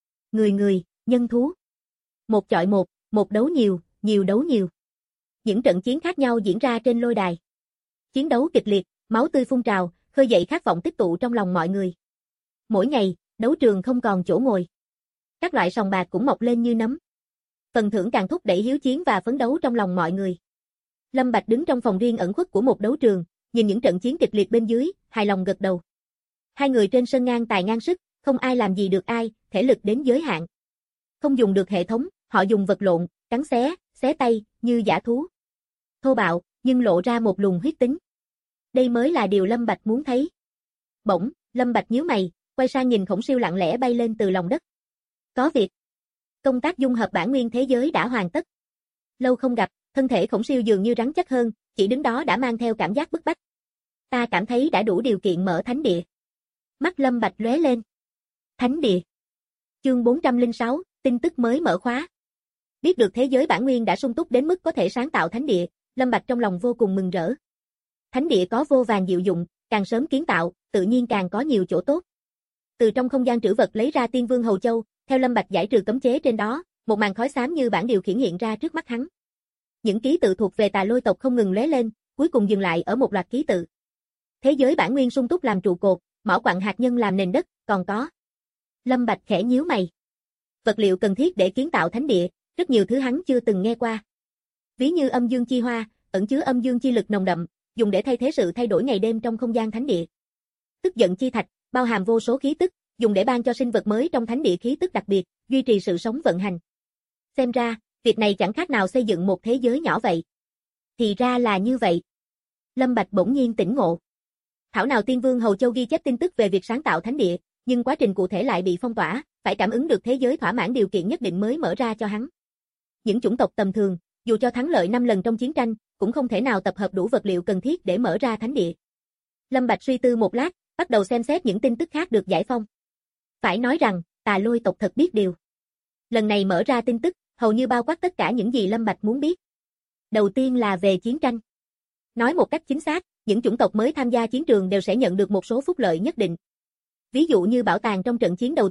Người, nhân thú. Một chọi một, một đấu nhiều, nhiều đấu nhiều. Những trận chiến khác nhau diễn ra trên lôi đài. Chiến đấu kịch liệt, máu tươi phun trào, khơi dậy khát vọng tích tụ trong lòng mọi người. Mỗi ngày, đấu trường không còn chỗ ngồi. Các loại sòng bạc cũng mọc lên như nấm. Phần thưởng càng thúc đẩy hiếu chiến và phấn đấu trong lòng mọi người. Lâm Bạch đứng trong phòng riêng ẩn khuất của một đấu trường, nhìn những trận chiến kịch liệt bên dưới, hài lòng gật đầu. Hai người trên sân ngang tài ngang sức, không ai làm gì được ai, thể lực đến giới hạn. Không dùng được hệ thống, họ dùng vật lộn, cắn xé tay, như dã thú. Thô bạo, nhưng lộ ra một luồng huyết tính. Đây mới là điều Lâm Bạch muốn thấy. Bỗng, Lâm Bạch nhíu mày, quay sang nhìn khổng siêu lặng lẽ bay lên từ lòng đất. Có việc. Công tác dung hợp bản nguyên thế giới đã hoàn tất. Lâu không gặp, thân thể khổng siêu dường như rắn chắc hơn, chỉ đứng đó đã mang theo cảm giác bức bách. Ta cảm thấy đã đủ điều kiện mở thánh địa. Mắt Lâm Bạch lóe lên. Thánh địa. Chương 406, tin tức mới mở khóa. Biết được thế giới bản nguyên đã sung túc đến mức có thể sáng tạo thánh địa, Lâm Bạch trong lòng vô cùng mừng rỡ. Thánh địa có vô vàn diệu dụng, càng sớm kiến tạo, tự nhiên càng có nhiều chỗ tốt. Từ trong không gian trữ vật lấy ra Tiên Vương Hầu Châu, theo Lâm Bạch giải trừ cấm chế trên đó, một màn khói xám như bản điều khiển hiện ra trước mắt hắn. Những ký tự thuộc về Tà Lôi tộc không ngừng lóe lên, cuối cùng dừng lại ở một loạt ký tự. Thế giới bản nguyên sung túc làm trụ cột, mỏ quặng hạt nhân làm nền đất, còn có. Lâm Bạch khẽ nhíu mày. Vật liệu cần thiết để kiến tạo thánh địa, rất nhiều thứ hắn chưa từng nghe qua. Ví như âm dương chi hoa, ẩn chứa âm dương chi lực nồng đậm, dùng để thay thế sự thay đổi ngày đêm trong không gian thánh địa. Tức giận chi thạch, bao hàm vô số khí tức, dùng để ban cho sinh vật mới trong thánh địa khí tức đặc biệt, duy trì sự sống vận hành. Xem ra, việc này chẳng khác nào xây dựng một thế giới nhỏ vậy. Thì ra là như vậy. Lâm Bạch bỗng nhiên tỉnh ngộ. Thảo nào Tiên Vương Hầu Châu ghi chép tin tức về việc sáng tạo thánh địa, nhưng quá trình cụ thể lại bị phong tỏa, phải cảm ứng được thế giới thỏa mãn điều kiện nhất định mới mở ra cho hắn. Những chủng tộc tầm thường, dù cho thắng lợi 5 lần trong chiến tranh, cũng không thể nào tập hợp đủ vật liệu cần thiết để mở ra thánh địa. Lâm Bạch suy tư một lát, bắt đầu xem xét những tin tức khác được giải phong. Phải nói rằng, Tà Lôi tộc thật biết điều. Lần này mở ra tin tức, hầu như bao quát tất cả những gì Lâm Bạch muốn biết. Đầu tiên là về chiến tranh. Nói một cách chính xác, những chủng tộc mới tham gia chiến trường đều sẽ nhận được một số phúc lợi nhất định. Ví dụ như bảo tàng trong trận chiến đầu tiên,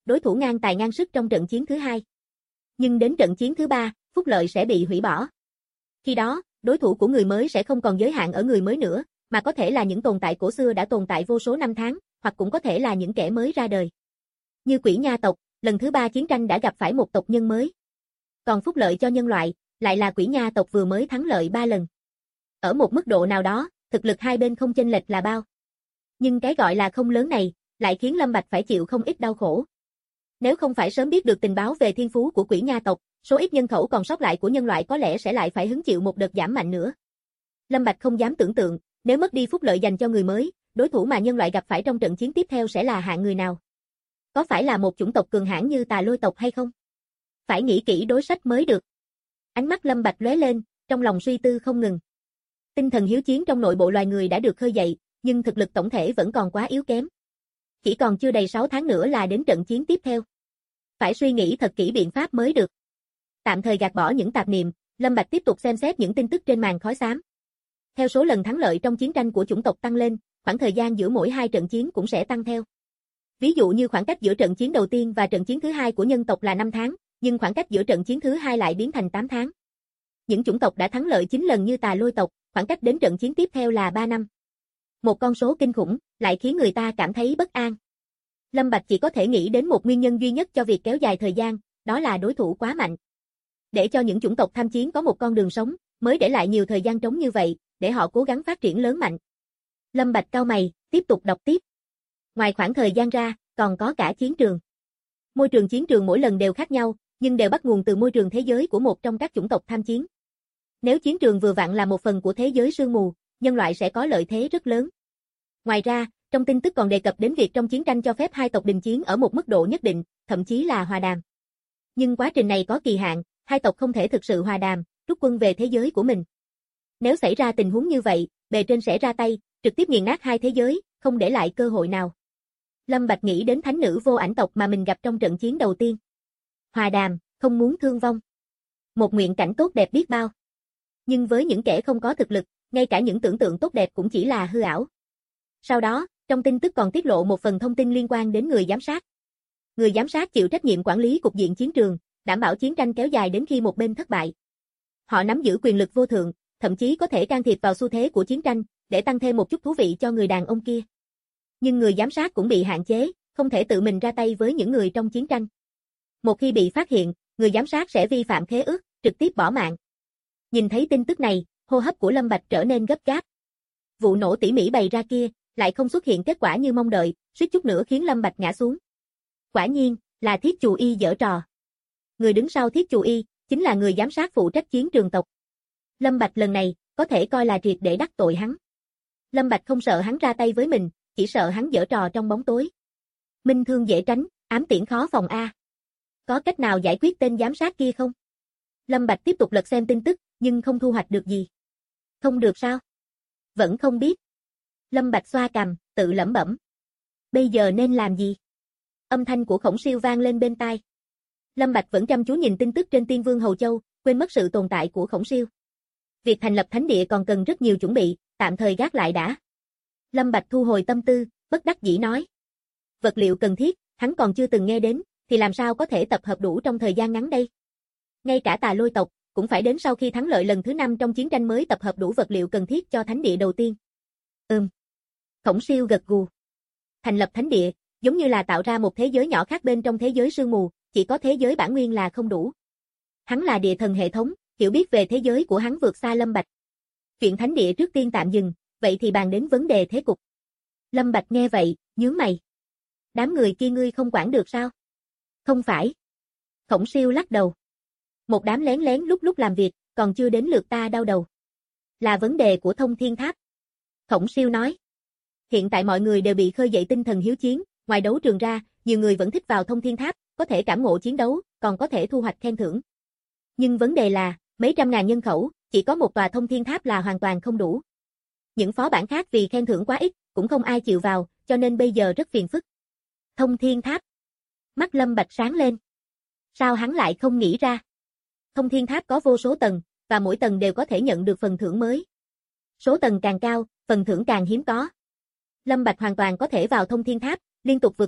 đối thủ ngang tài ngang sức trong trận chiến thứ hai. Nhưng đến trận chiến thứ ba, phúc lợi sẽ bị hủy bỏ. Khi đó, đối thủ của người mới sẽ không còn giới hạn ở người mới nữa, mà có thể là những tồn tại cổ xưa đã tồn tại vô số năm tháng, hoặc cũng có thể là những kẻ mới ra đời. Như quỷ nha tộc, lần thứ 3 chiến tranh đã gặp phải một tộc nhân mới. Còn phúc lợi cho nhân loại, lại là quỷ nha tộc vừa mới thắng lợi 3 lần. Ở một mức độ nào đó, thực lực hai bên không chênh lệch là bao. Nhưng cái gọi là không lớn này, lại khiến Lâm Bạch phải chịu không ít đau khổ. Nếu không phải sớm biết được tình báo về thiên phú của quỷ nha tộc, số ít nhân khẩu còn sót lại của nhân loại có lẽ sẽ lại phải hứng chịu một đợt giảm mạnh nữa. Lâm Bạch không dám tưởng tượng, nếu mất đi phúc lợi dành cho người mới, đối thủ mà nhân loại gặp phải trong trận chiến tiếp theo sẽ là hạng người nào? Có phải là một chủng tộc cường hãn như Tà Lôi tộc hay không? Phải nghĩ kỹ đối sách mới được. Ánh mắt Lâm Bạch lóe lên, trong lòng suy tư không ngừng. Tinh thần hiếu chiến trong nội bộ loài người đã được khơi dậy, nhưng thực lực tổng thể vẫn còn quá yếu kém. Chỉ còn chưa đầy 6 tháng nữa là đến trận chiến tiếp theo. Phải suy nghĩ thật kỹ biện pháp mới được. Tạm thời gạt bỏ những tạp niệm, Lâm Bạch tiếp tục xem xét những tin tức trên màn khói xám. Theo số lần thắng lợi trong chiến tranh của chủng tộc tăng lên, khoảng thời gian giữa mỗi hai trận chiến cũng sẽ tăng theo. Ví dụ như khoảng cách giữa trận chiến đầu tiên và trận chiến thứ hai của nhân tộc là 5 tháng, nhưng khoảng cách giữa trận chiến thứ hai lại biến thành 8 tháng. Những chủng tộc đã thắng lợi 9 lần như Tà Lôi tộc, khoảng cách đến trận chiến tiếp theo là 3 năm. Một con số kinh khủng, lại khiến người ta cảm thấy bất an. Lâm Bạch chỉ có thể nghĩ đến một nguyên nhân duy nhất cho việc kéo dài thời gian, đó là đối thủ quá mạnh. Để cho những chủng tộc tham chiến có một con đường sống, mới để lại nhiều thời gian trống như vậy, để họ cố gắng phát triển lớn mạnh. Lâm Bạch cau mày, tiếp tục đọc tiếp. Ngoài khoảng thời gian ra, còn có cả chiến trường. Môi trường chiến trường mỗi lần đều khác nhau, nhưng đều bắt nguồn từ môi trường thế giới của một trong các chủng tộc tham chiến. Nếu chiến trường vừa vặn là một phần của thế giới sương mù, nhân loại sẽ có lợi thế rất lớn. Ngoài ra, trong tin tức còn đề cập đến việc trong chiến tranh cho phép hai tộc đình chiến ở một mức độ nhất định, thậm chí là hòa đàm. Nhưng quá trình này có kỳ hạn, hai tộc không thể thực sự hòa đàm, rút quân về thế giới của mình. Nếu xảy ra tình huống như vậy, bề trên sẽ ra tay, trực tiếp nghiền nát hai thế giới, không để lại cơ hội nào. Lâm Bạch nghĩ đến thánh nữ vô ảnh tộc mà mình gặp trong trận chiến đầu tiên. Hòa đàm, không muốn thương vong. Một nguyện cảnh tốt đẹp biết bao. Nhưng với những kẻ không có thực lực, ngay cả những tưởng tượng tốt đẹp cũng chỉ là hư ảo. Sau đó, trong tin tức còn tiết lộ một phần thông tin liên quan đến người giám sát. Người giám sát chịu trách nhiệm quản lý cục diện chiến trường, đảm bảo chiến tranh kéo dài đến khi một bên thất bại. Họ nắm giữ quyền lực vô thượng, thậm chí có thể can thiệp vào xu thế của chiến tranh, để tăng thêm một chút thú vị cho người đàn ông kia. Nhưng người giám sát cũng bị hạn chế, không thể tự mình ra tay với những người trong chiến tranh. Một khi bị phát hiện, người giám sát sẽ vi phạm khế ước, trực tiếp bỏ mạng. Nhìn thấy tin tức này, hô hấp của Lâm Bạch trở nên gấp gáp. Vụ nổ tỉ mỉ bày ra kia, lại không xuất hiện kết quả như mong đợi, suýt chút nữa khiến Lâm Bạch ngã xuống. Quả nhiên, là Thiết Chù Y giở trò. Người đứng sau Thiết Chù Y, chính là người giám sát phụ trách chiến trường tộc. Lâm Bạch lần này, có thể coi là triệt để đắc tội hắn. Lâm Bạch không sợ hắn ra tay với mình, chỉ sợ hắn giở trò trong bóng tối. Minh thương dễ tránh, ám tiễn khó phòng A. Có cách nào giải quyết tên giám sát kia không? Lâm Bạch tiếp tục lật xem tin tức, nhưng không thu hoạch được gì. Không được sao? Vẫn không biết. Lâm Bạch xoa cằm, tự lẩm bẩm. Bây giờ nên làm gì? Âm thanh của Khổng Siêu vang lên bên tai. Lâm Bạch vẫn chăm chú nhìn tin tức trên Tiên Vương Hầu Châu, quên mất sự tồn tại của Khổng Siêu. Việc thành lập thánh địa còn cần rất nhiều chuẩn bị, tạm thời gác lại đã. Lâm Bạch thu hồi tâm tư, bất đắc dĩ nói. Vật liệu cần thiết, hắn còn chưa từng nghe đến, thì làm sao có thể tập hợp đủ trong thời gian ngắn đây? Ngay cả Tà Lôi tộc, cũng phải đến sau khi thắng lợi lần thứ 5 trong chiến tranh mới tập hợp đủ vật liệu cần thiết cho thánh địa đầu tiên. Khổng Siêu gật gù. Thành lập thánh địa, giống như là tạo ra một thế giới nhỏ khác bên trong thế giới sương mù, chỉ có thế giới bản nguyên là không đủ. Hắn là địa thần hệ thống, hiểu biết về thế giới của hắn vượt xa Lâm Bạch. Chuyện thánh địa trước tiên tạm dừng, vậy thì bàn đến vấn đề thế cục. Lâm Bạch nghe vậy, nhướng mày. Đám người kia ngươi không quản được sao? Không phải. Khổng Siêu lắc đầu. Một đám lén lén lúc lúc làm việc, còn chưa đến lượt ta đau đầu. Là vấn đề của Thông Thiên Tháp. Khổng Siêu nói. Hiện tại mọi người đều bị khơi dậy tinh thần hiếu chiến, ngoài đấu trường ra, nhiều người vẫn thích vào Thông Thiên Tháp, có thể cảm ngộ chiến đấu, còn có thể thu hoạch khen thưởng. Nhưng vấn đề là, mấy trăm ngàn nhân khẩu, chỉ có một tòa Thông Thiên Tháp là hoàn toàn không đủ. Những phó bản khác vì khen thưởng quá ít, cũng không ai chịu vào, cho nên bây giờ rất phiền phức. Thông Thiên Tháp. Mắt Lâm Bạch sáng lên. Sao hắn lại không nghĩ ra? Thông Thiên Tháp có vô số tầng, và mỗi tầng đều có thể nhận được phần thưởng mới. Số tầng càng cao, phần thưởng càng hiếm có. Lâm Bạch hoàn toàn có thể vào Thông Thiên Tháp, liên tục vượt tầng,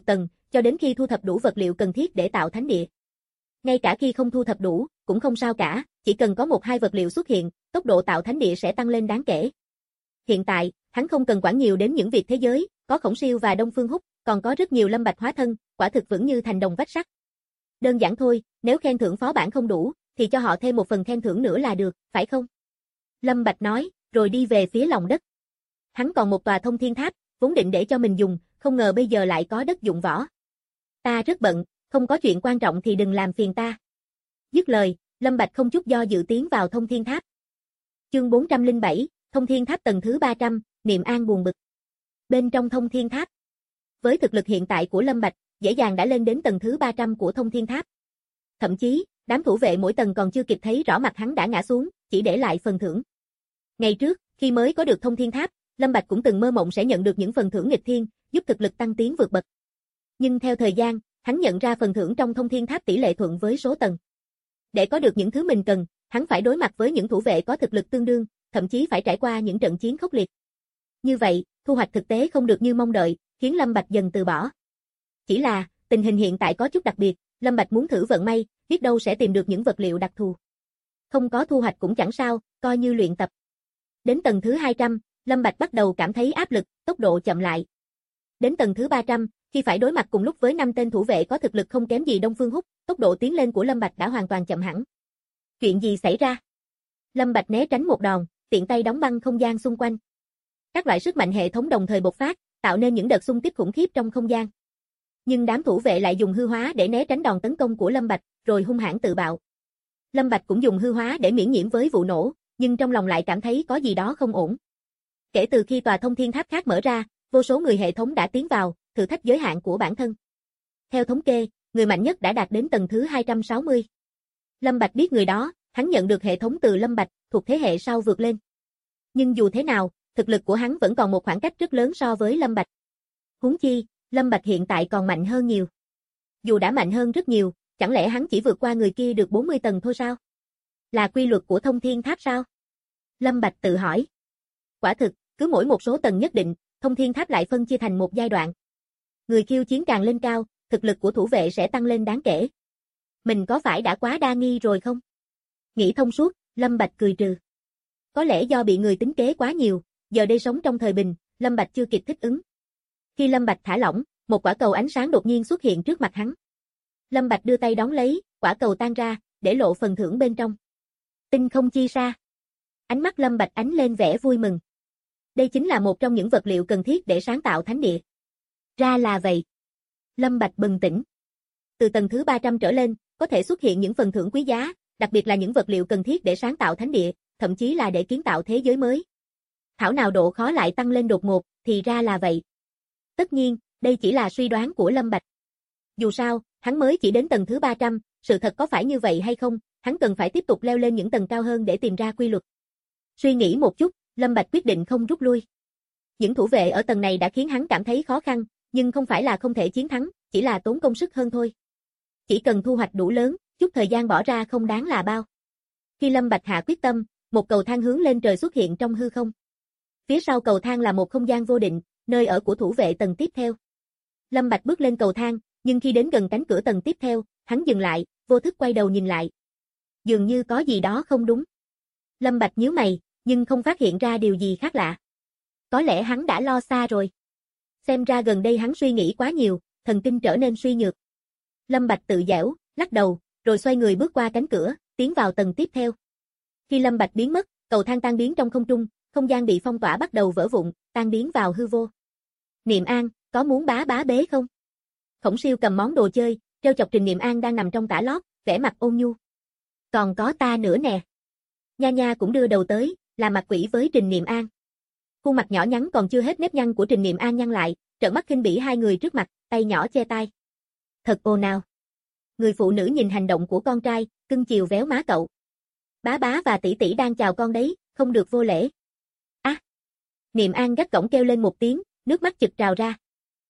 cho đến khi thu thập đủ vật liệu cần thiết để tạo thánh địa. Ngay cả khi không thu thập đủ, cũng không sao cả, chỉ cần có 1-2 vật liệu xuất hiện, tốc độ tạo thánh địa sẽ tăng lên đáng kể. Hiện tại, hắn không cần quản nhiều đến những việc thế giới, có Khổng Siêu và Đông Phương Húc, còn có rất nhiều Lâm Bạch hóa thân, quả thực vững như thành đồng vách sắt. Đơn giản thôi, nếu khen thưởng phó bản không đủ, thì cho họ thêm một phần khen thưởng nữa là được, phải không? Lâm Bạch nói, rồi đi về phía lòng đất. Hắn còn một tòa thông thiên tháp, vốn định để cho mình dùng, không ngờ bây giờ lại có đất dụng võ. Ta rất bận, không có chuyện quan trọng thì đừng làm phiền ta. Dứt lời, Lâm Bạch không chút do dự tiến vào thông thiên tháp. Chương 407, thông thiên tháp tầng thứ 300, Niệm An buồn bực. Bên trong thông thiên tháp, với thực lực hiện tại của Lâm Bạch, dễ dàng đã lên đến tầng thứ 300 của thông thiên tháp. Thậm chí, đám thủ vệ mỗi tầng còn chưa kịp thấy rõ mặt hắn đã ngã xuống, chỉ để lại phần thưởng. Ngày trước, khi mới có được thông thiên tháp, Lâm Bạch cũng từng mơ mộng sẽ nhận được những phần thưởng nghịch thiên, giúp thực lực tăng tiến vượt bậc. Nhưng theo thời gian, hắn nhận ra phần thưởng trong thông thiên tháp tỷ lệ thuận với số tầng. Để có được những thứ mình cần, hắn phải đối mặt với những thủ vệ có thực lực tương đương, thậm chí phải trải qua những trận chiến khốc liệt. Như vậy, thu hoạch thực tế không được như mong đợi, khiến Lâm Bạch dần từ bỏ. Chỉ là, tình hình hiện tại có chút đặc biệt, Lâm Bạch muốn thử vận may, biết đâu sẽ tìm được những vật liệu đặc thù. Không có thu hoạch cũng chẳng sao, coi như luyện tập. Đến tầng thứ 200, Lâm Bạch bắt đầu cảm thấy áp lực, tốc độ chậm lại. Đến tầng thứ 300, khi phải đối mặt cùng lúc với 5 tên thủ vệ có thực lực không kém gì Đông Phương Húc, tốc độ tiến lên của Lâm Bạch đã hoàn toàn chậm hẳn. Chuyện gì xảy ra? Lâm Bạch né tránh một đòn, tiện tay đóng băng không gian xung quanh. Các loại sức mạnh hệ thống đồng thời bộc phát, tạo nên những đợt xung kích khủng khiếp trong không gian. Nhưng đám thủ vệ lại dùng hư hóa để né tránh đòn tấn công của Lâm Bạch, rồi hung hãn tự bạo. Lâm Bạch cũng dùng hư hóa để miễn nhiễm với vụ nổ, nhưng trong lòng lại cảm thấy có gì đó không ổn. Kể từ khi tòa thông thiên tháp khác mở ra, vô số người hệ thống đã tiến vào, thử thách giới hạn của bản thân. Theo thống kê, người mạnh nhất đã đạt đến tầng thứ 260. Lâm Bạch biết người đó, hắn nhận được hệ thống từ Lâm Bạch, thuộc thế hệ sau vượt lên. Nhưng dù thế nào, thực lực của hắn vẫn còn một khoảng cách rất lớn so với Lâm Bạch. Huống chi, Lâm Bạch hiện tại còn mạnh hơn nhiều. Dù đã mạnh hơn rất nhiều, chẳng lẽ hắn chỉ vượt qua người kia được 40 tầng thôi sao? Là quy luật của thông thiên tháp sao? Lâm Bạch tự hỏi. Quả thực, cứ mỗi một số tầng nhất định, thông thiên tháp lại phân chia thành một giai đoạn. Người khiêu chiến càng lên cao, thực lực của thủ vệ sẽ tăng lên đáng kể. Mình có phải đã quá đa nghi rồi không? Nghĩ thông suốt, Lâm Bạch cười trừ. Có lẽ do bị người tính kế quá nhiều, giờ đây sống trong thời bình, Lâm Bạch chưa kịp thích ứng. Khi Lâm Bạch thả lỏng, một quả cầu ánh sáng đột nhiên xuất hiện trước mặt hắn. Lâm Bạch đưa tay đón lấy, quả cầu tan ra, để lộ phần thưởng bên trong. Tinh không chi sa. Ánh mắt Lâm Bạch ánh lên vẻ vui mừng. Đây chính là một trong những vật liệu cần thiết để sáng tạo thánh địa. Ra là vậy. Lâm Bạch bừng tỉnh. Từ tầng thứ 300 trở lên, có thể xuất hiện những phần thưởng quý giá, đặc biệt là những vật liệu cần thiết để sáng tạo thánh địa, thậm chí là để kiến tạo thế giới mới. Thảo nào độ khó lại tăng lên đột ngột, thì ra là vậy. Tất nhiên, đây chỉ là suy đoán của Lâm Bạch. Dù sao, hắn mới chỉ đến tầng thứ 300, sự thật có phải như vậy hay không, hắn cần phải tiếp tục leo lên những tầng cao hơn để tìm ra quy luật. Suy nghĩ một chút, Lâm Bạch quyết định không rút lui. Những thủ vệ ở tầng này đã khiến hắn cảm thấy khó khăn, nhưng không phải là không thể chiến thắng, chỉ là tốn công sức hơn thôi. Chỉ cần thu hoạch đủ lớn, chút thời gian bỏ ra không đáng là bao. Khi Lâm Bạch hạ quyết tâm, một cầu thang hướng lên trời xuất hiện trong hư không. Phía sau cầu thang là một không gian vô định, nơi ở của thủ vệ tầng tiếp theo. Lâm Bạch bước lên cầu thang, nhưng khi đến gần cánh cửa tầng tiếp theo, hắn dừng lại, vô thức quay đầu nhìn lại. Dường như có gì đó không đúng. Lâm Bạch nhíu mày, nhưng không phát hiện ra điều gì khác lạ. Có lẽ hắn đã lo xa rồi. Xem ra gần đây hắn suy nghĩ quá nhiều, thần kinh trở nên suy nhược. Lâm Bạch tự giễu, lắc đầu, rồi xoay người bước qua cánh cửa, tiến vào tầng tiếp theo. Khi Lâm Bạch biến mất, cầu thang tan biến trong không trung, không gian bị phong tỏa bắt đầu vỡ vụn, tan biến vào hư vô. Niệm An, có muốn bá bá bế không? Khổng Siêu cầm món đồ chơi, trêu chọc Trình Niệm An đang nằm trong tã lót, vẻ mặt ôn nhu. Còn có ta nữa nè. Nha Nha cũng đưa đầu tới, là mặt quỷ với Trình Niệm An. Khuôn mặt nhỏ nhắn còn chưa hết nếp nhăn của Trình Niệm An nhăn lại, trợn mắt khinh bỉ hai người trước mặt, tay nhỏ che tai. Thật ồn ào. Người phụ nữ nhìn hành động của con trai, cưng chiều véo má cậu. Bá bá và tỷ tỷ đang chào con đấy, không được vô lễ. À! Niệm An gắt gỏng kêu lên một tiếng, nước mắt chực trào ra.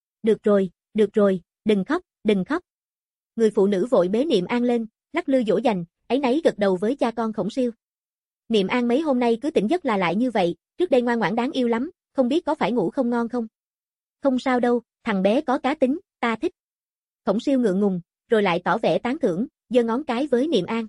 Được rồi, đừng khóc, đừng khóc. Người phụ nữ vội bế Niệm An lên, lắc lư dỗ dành, áy náy gật đầu với cha con Khổng Siêu. Niệm An mấy hôm nay cứ tỉnh giấc là lại như vậy, trước đây ngoan ngoãn đáng yêu lắm, không biết có phải ngủ không ngon không? Không sao đâu, thằng bé có cá tính, ta thích. Khổng Siêu ngượng ngùng, rồi lại tỏ vẻ tán thưởng, giơ ngón cái với Niệm An.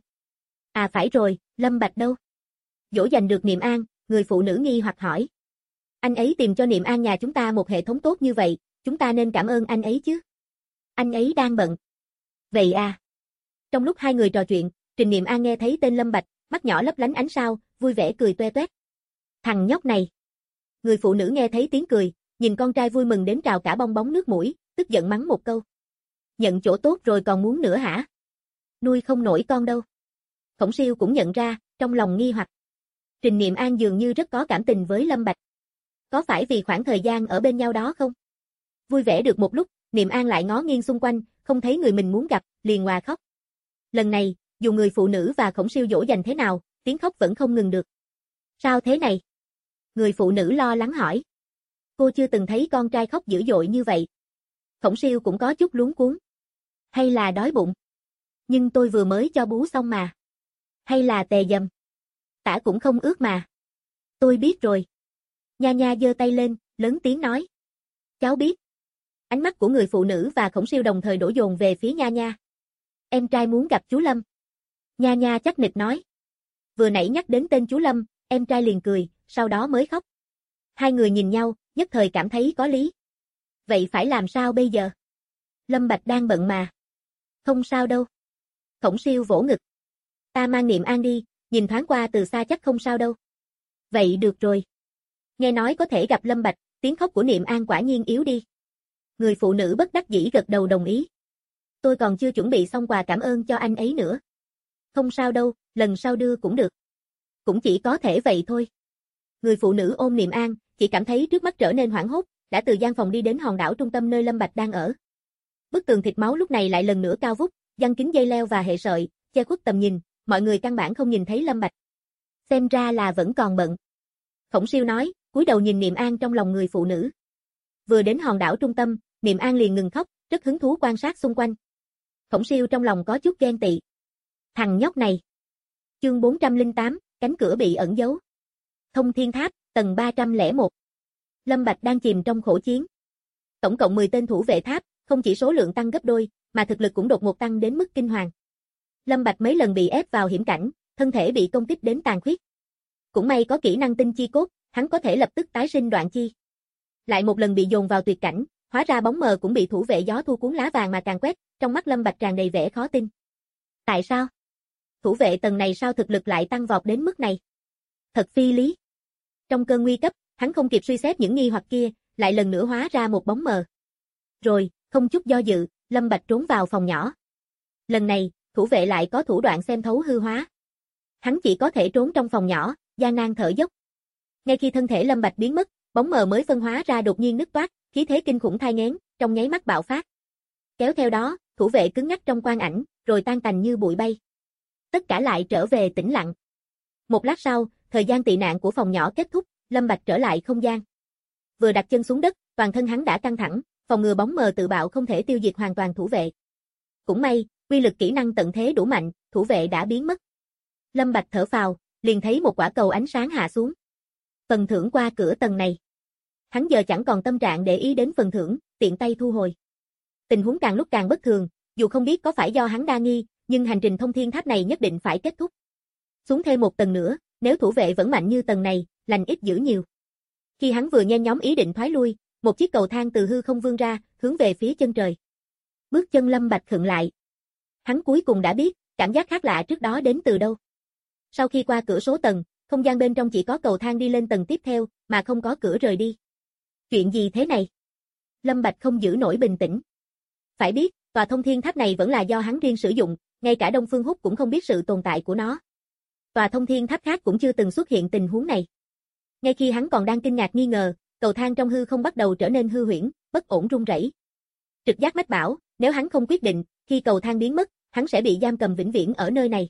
À phải rồi, Lâm Bạch đâu? Dỗ dành được Niệm An, người phụ nữ nghi hoặc hỏi. Anh ấy tìm cho Niệm An nhà chúng ta một hệ thống tốt như vậy, chúng ta nên cảm ơn anh ấy chứ. Anh ấy đang bận. Vậy à? Trong lúc hai người trò chuyện, Trình Niệm An nghe thấy tên Lâm Bạch, mắt nhỏ lấp lánh ánh sao, vui vẻ cười toe toét. Thằng nhóc này. Người phụ nữ nghe thấy tiếng cười, nhìn con trai vui mừng đến trào cả bong bóng nước mũi, tức giận mắng một câu. Nhận chỗ tốt rồi còn muốn nữa hả? Nuôi không nổi con đâu. Khổng Siêu cũng nhận ra, trong lòng nghi hoặc. Trình Niệm An dường như rất có cảm tình với Lâm Bạch. Có phải vì khoảng thời gian ở bên nhau đó không? Vui vẻ được một lúc, Niệm An lại ngó nghiêng xung quanh, không thấy người mình muốn gặp, liền òa khóc. Lần này, dù người phụ nữ và Khổng Siêu dỗ dành thế nào, tiếng khóc vẫn không ngừng được. Sao thế này? Người phụ nữ lo lắng hỏi. Cô chưa từng thấy con trai khóc dữ dội như vậy. Khổng Siêu cũng có chút luống cuống. Hay là đói bụng? Nhưng tôi vừa mới cho bú xong mà. Hay là tè dầm? Tả cũng không ướt mà. Tôi biết rồi. Nha Nha giơ tay lên, lớn tiếng nói. Cháu biết. Ánh mắt của người phụ nữ và Khổng Siêu đồng thời đổ dồn về phía Nha Nha. Em trai muốn gặp chú Lâm. Nha Nha chắc nịch nói. Vừa nãy nhắc đến tên chú Lâm, em trai liền cười, sau đó mới khóc. Hai người nhìn nhau, nhất thời cảm thấy có lý. Vậy phải làm sao bây giờ? Lâm Bạch đang bận mà. Không sao đâu. Khổng Siêu vỗ ngực. Ta mang Niệm An đi, nhìn thoáng qua từ xa chắc không sao đâu. Vậy được rồi. Nghe nói có thể gặp Lâm Bạch, tiếng khóc của Niệm An quả nhiên yếu đi. Người phụ nữ bất đắc dĩ gật đầu đồng ý. Tôi còn chưa chuẩn bị xong quà cảm ơn cho anh ấy nữa. Không sao đâu, lần sau đưa cũng được. Cũng chỉ có thể vậy thôi. Người phụ nữ ôm Niệm An, chỉ cảm thấy trước mắt trở nên hoảng hốt, đã từ gian phòng đi đến hòn đảo trung tâm nơi Lâm Bạch đang ở. Bức tường thịt máu lúc này lại lần nữa cao vút, giăng kín dây leo và hệ sợi, che khuất tầm nhìn, mọi người căn bản không nhìn thấy Lâm Bạch. Xem ra là vẫn còn bận. Khổng Siêu nói, cúi đầu nhìn Niệm An trong lòng người phụ nữ. Vừa đến hòn đảo trung tâm, Niệm An liền ngừng khóc, rất hứng thú quan sát xung quanh. Khổng Siêu trong lòng có chút ghen tị. Thằng nhóc này. Chương 408, cánh cửa bị ẩn giấu. Thông Thiên Tháp, tầng 301. Lâm Bạch đang chìm trong khổ chiến. Tổng cộng 10 tên thủ vệ tháp, không chỉ số lượng tăng gấp đôi, mà thực lực cũng đột ngột tăng đến mức kinh hoàng. Lâm Bạch mấy lần bị ép vào hiểm cảnh, thân thể bị công kích đến tàn khuyết. Cũng may có kỹ năng tinh chi cốt, hắn có thể lập tức tái sinh đoạn chi. Lại một lần bị dồn vào tuyệt cảnh, hóa ra bóng mờ cũng bị thủ vệ gió thu cuốn lá vàng mà càng quét, trong mắt Lâm Bạch tràn đầy vẻ khó tin. Tại sao? Thủ vệ tầng này sao thực lực lại tăng vọt đến mức này? Thật phi lý. Trong cơn nguy cấp, hắn không kịp suy xét những nghi hoặc kia, lại lần nữa hóa ra một bóng mờ. Rồi, không chút do dự, Lâm Bạch trốn vào phòng nhỏ. Lần này, thủ vệ lại có thủ đoạn xem thấu hư hóa. Hắn chỉ có thể trốn trong phòng nhỏ, gian nan thở dốc. Ngay khi thân thể Lâm Bạch biến mất, bóng mờ mới phân hóa ra đột nhiên nứt toát, khí thế kinh khủng thai nghén, trong nháy mắt bạo phát. Kéo theo đó, thủ vệ cứng ngắc trong quang ảnh, rồi tan tành như bụi bay. Tất cả lại trở về tĩnh lặng. Một lát sau, thời gian tị nạn của phòng nhỏ kết thúc, Lâm Bạch trở lại không gian. Vừa đặt chân xuống đất, toàn thân hắn đã căng thẳng, phòng ngừa bóng mờ tự bạo không thể tiêu diệt hoàn toàn thủ vệ. Cũng may, uy lực kỹ năng tận thế đủ mạnh, thủ vệ đã biến mất. Lâm Bạch thở phào, liền thấy một quả cầu ánh sáng hạ xuống. Phần thưởng qua cửa tầng này. Hắn giờ chẳng còn tâm trạng để ý đến phần thưởng, tiện tay thu hồi. Tình huống càng lúc càng bất thường, dù không biết có phải do hắn đa nghi, nhưng hành trình thông thiên tháp này nhất định phải kết thúc. Xuống thêm một tầng nữa, nếu thủ vệ vẫn mạnh như tầng này, lành ít dữ nhiều. Khi hắn vừa nhen nhóm ý định thoái lui, một chiếc cầu thang từ hư không vươn ra, hướng về phía chân trời. Bước chân Lâm Bạch khựng lại. Hắn cuối cùng đã biết, cảm giác khác lạ trước đó đến từ đâu. Sau khi qua cửa số tầng, không gian bên trong chỉ có cầu thang đi lên tầng tiếp theo, mà không có cửa rời đi. Chuyện gì thế này? Lâm Bạch không giữ nổi bình tĩnh. Phải biết, tòa thông thiên tháp này vẫn là do hắn riêng sử dụng, ngay cả Đông Phương Húc cũng không biết sự tồn tại của nó. Tòa thông thiên tháp khác cũng chưa từng xuất hiện tình huống này. Ngay khi hắn còn đang kinh ngạc nghi ngờ, cầu thang trong hư không bắt đầu trở nên hư huyễn, bất ổn rung rẩy. Trực giác mách bảo, nếu hắn không quyết định, khi cầu thang biến mất, hắn sẽ bị giam cầm vĩnh viễn ở nơi này.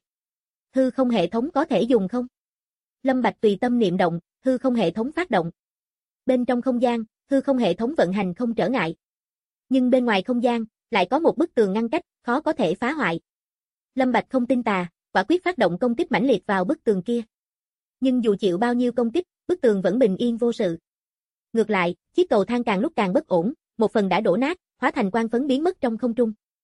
Hư không hệ thống có thể dùng không? Lâm Bạch tùy tâm niệm động, hư không hệ thống phát động. Bên trong không gian, hư không hệ thống vận hành không trở ngại. Nhưng bên ngoài không gian, lại có một bức tường ngăn cách, khó có thể phá hoại. Lâm Bạch không tin tà, quả quyết phát động công kích mãnh liệt vào bức tường kia. Nhưng dù chịu bao nhiêu công kích, bức tường vẫn bình yên vô sự. Ngược lại, chiếc cầu thang càng lúc càng bất ổn, một phần đã đổ nát, hóa thành quang phấn biến mất trong không trung.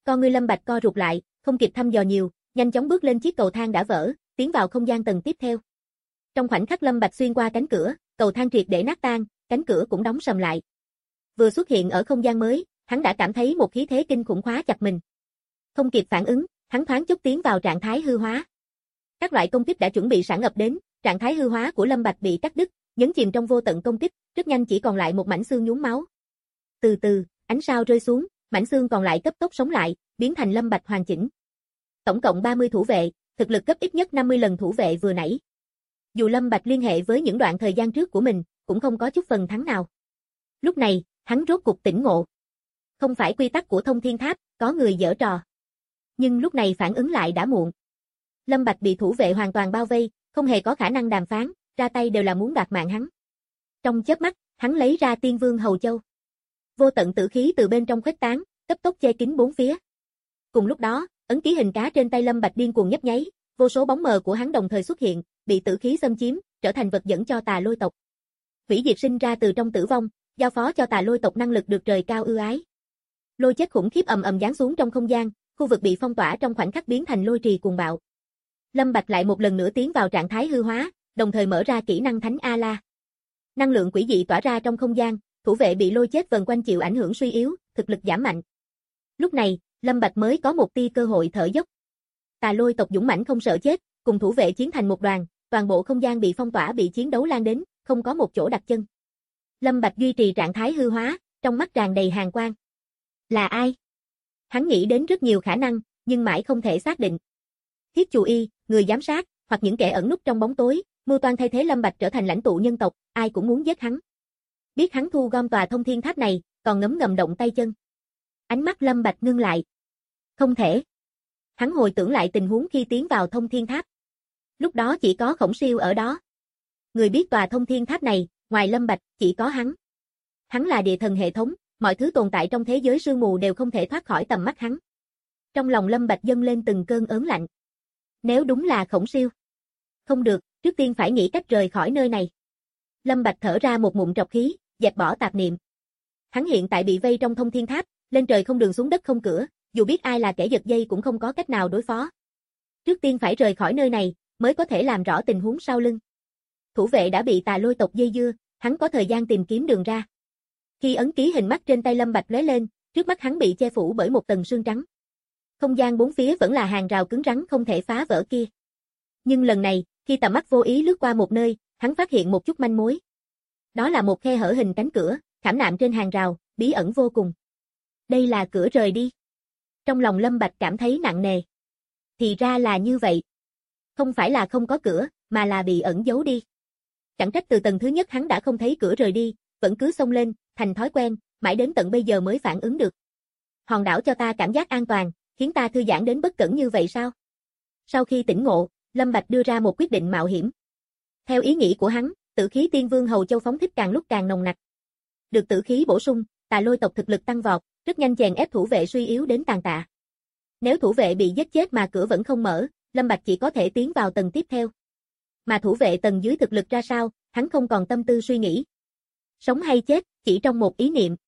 Con ngươi Lâm Bạch co rụt lại, không kịp thăm dò nhiều, nhanh chóng bước lên chiếc cầu thang đã vỡ, tiến vào không gian tầng tiếp theo. Trong khoảnh khắc Lâm Bạch xuyên qua cánh cửa, cầu thang triệt để nát tan, cánh cửa cũng đóng sầm lại. Vừa xuất hiện ở không gian mới, hắn đã cảm thấy một khí thế kinh khủng khóa chặt mình. Không kịp phản ứng, hắn thoáng chốc tiến vào trạng thái hư hóa. Các loại công kích đã chuẩn bị sẵn ập đến, trạng thái hư hóa của Lâm Bạch bị cắt đứt, nhấn chìm trong vô tận công kích, rất nhanh chỉ còn lại một mảnh xương nhuốm máu. Từ từ, ánh sao rơi xuống, mảnh xương còn lại cấp tốc sống lại, biến thành Lâm Bạch hoàn chỉnh. Tổng cộng 30 thủ vệ, thực lực gấp ít nhất 50 lần thủ vệ vừa nãy. Dù Lâm Bạch liên hệ với những đoạn thời gian trước của mình, cũng không có chút phần thắng nào. Lúc này, hắn rốt cục tỉnh ngộ. Không phải quy tắc của Thông Thiên Tháp, có người giở trò. Nhưng lúc này phản ứng lại đã muộn. Lâm Bạch bị thủ vệ hoàn toàn bao vây, không hề có khả năng đàm phán, ra tay đều là muốn đoạt mạng hắn. Trong chớp mắt, hắn lấy ra Tiên Vương Hầu Châu. Vô tận tử khí từ bên trong khuếch tán, cấp tốc che kín bốn phía. Cùng lúc đó, ấn ký hình cá trên tay Lâm Bạch điên cuồng nhấp nháy, vô số bóng mờ của hắn đồng thời xuất hiện, bị tử khí xâm chiếm, trở thành vật dẫn cho Tà Lôi tộc. Hủy diệt sinh ra từ trong tử vong, giao phó cho Tà Lôi tộc năng lực được trời cao ưu ái. Lôi chết khủng khiếp ầm ầm giáng xuống trong không gian, khu vực bị phong tỏa trong khoảnh khắc biến thành lôi trì cuồng bạo. Lâm Bạch lại một lần nữa tiến vào trạng thái hư hóa, đồng thời mở ra kỹ năng Thánh A-La. Năng lượng quỷ dị tỏa ra trong không gian, thủ vệ bị lôi chết vần quanh chịu ảnh hưởng suy yếu, thực lực giảm mạnh. Lúc này, Lâm Bạch mới có một tia cơ hội thở dốc. Tà Lôi tộc dũng mãnh không sợ chết, cùng thủ vệ chiến thành một đoàn, toàn bộ không gian bị phong tỏa bị chiến đấu lan đến, không có một chỗ đặt chân. Lâm Bạch duy trì trạng thái hư hóa, trong mắt tràn đầy hàn quang. Là ai? Hắn nghĩ đến rất nhiều khả năng, nhưng mãi không thể xác định. Thiết Chù Y, người giám sát, hoặc những kẻ ẩn núp trong bóng tối, mưu toan thay thế Lâm Bạch trở thành lãnh tụ nhân tộc, ai cũng muốn giết hắn. Biết hắn thu gom tòa Thông Thiên Tháp này, còn ngấm ngầm động tay chân. Ánh mắt Lâm Bạch ngưng lại. Không thể. Hắn hồi tưởng lại tình huống khi tiến vào Thông Thiên Tháp. Lúc đó chỉ có Khổng Siêu ở đó. Người biết tòa Thông Thiên Tháp này, ngoài Lâm Bạch, chỉ có hắn. Hắn là địa thần hệ thống, mọi thứ tồn tại trong thế giới sương mù đều không thể thoát khỏi tầm mắt hắn. Trong lòng Lâm Bạch dâng lên từng cơn ớn lạnh. Nếu đúng là Khổng Siêu. Không được, trước tiên phải nghĩ cách rời khỏi nơi này. Lâm Bạch thở ra một ngụm trọc khí, dẹp bỏ tạp niệm. Hắn hiện tại bị vây trong Thông Thiên Tháp, lên trời không đường xuống đất không cửa, dù biết ai là kẻ giật dây cũng không có cách nào đối phó. Trước tiên phải rời khỏi nơi này, mới có thể làm rõ tình huống sau lưng. Thủ vệ đã bị Tà Lôi tộc dây dưa, hắn có thời gian tìm kiếm đường ra. Khi ấn ký hình mắt trên tay Lâm Bạch lóe lên, trước mắt hắn bị che phủ bởi một tầng sương trắng. Không gian bốn phía vẫn là hàng rào cứng rắn không thể phá vỡ kia. Nhưng lần này, khi tầm mắt vô ý lướt qua một nơi, hắn phát hiện một chút manh mối. Đó là một khe hở hình cánh cửa, khảm nạm trên hàng rào, bí ẩn vô cùng. Đây là cửa rời đi. Trong lòng Lâm Bạch cảm thấy nặng nề. Thì ra là như vậy. Không phải là không có cửa, mà là bị ẩn giấu đi. Chẳng trách từ tầng thứ nhất hắn đã không thấy cửa rời đi, vẫn cứ xông lên, thành thói quen, mãi đến tận bây giờ mới phản ứng được. Hòn đảo cho ta cảm giác an toàn, khiến ta thư giãn đến bất cẩn như vậy sao? Sau khi tỉnh ngộ, Lâm Bạch đưa ra một quyết định mạo hiểm. Theo ý nghĩ của hắn, tử khí Tiên Vương Hầu Châu phóng thích càng lúc càng nồng nặc. Được tử khí bổ sung, Tà Lôi tộc thực lực tăng vọt, rất nhanh chèn ép thủ vệ suy yếu đến tàn tạ. Nếu thủ vệ bị giết chết mà cửa vẫn không mở, Lâm Bạch chỉ có thể tiến vào tầng tiếp theo. Mà thủ vệ tầng dưới thực lực ra sao, hắn không còn tâm tư suy nghĩ. Sống hay chết, chỉ trong một ý niệm.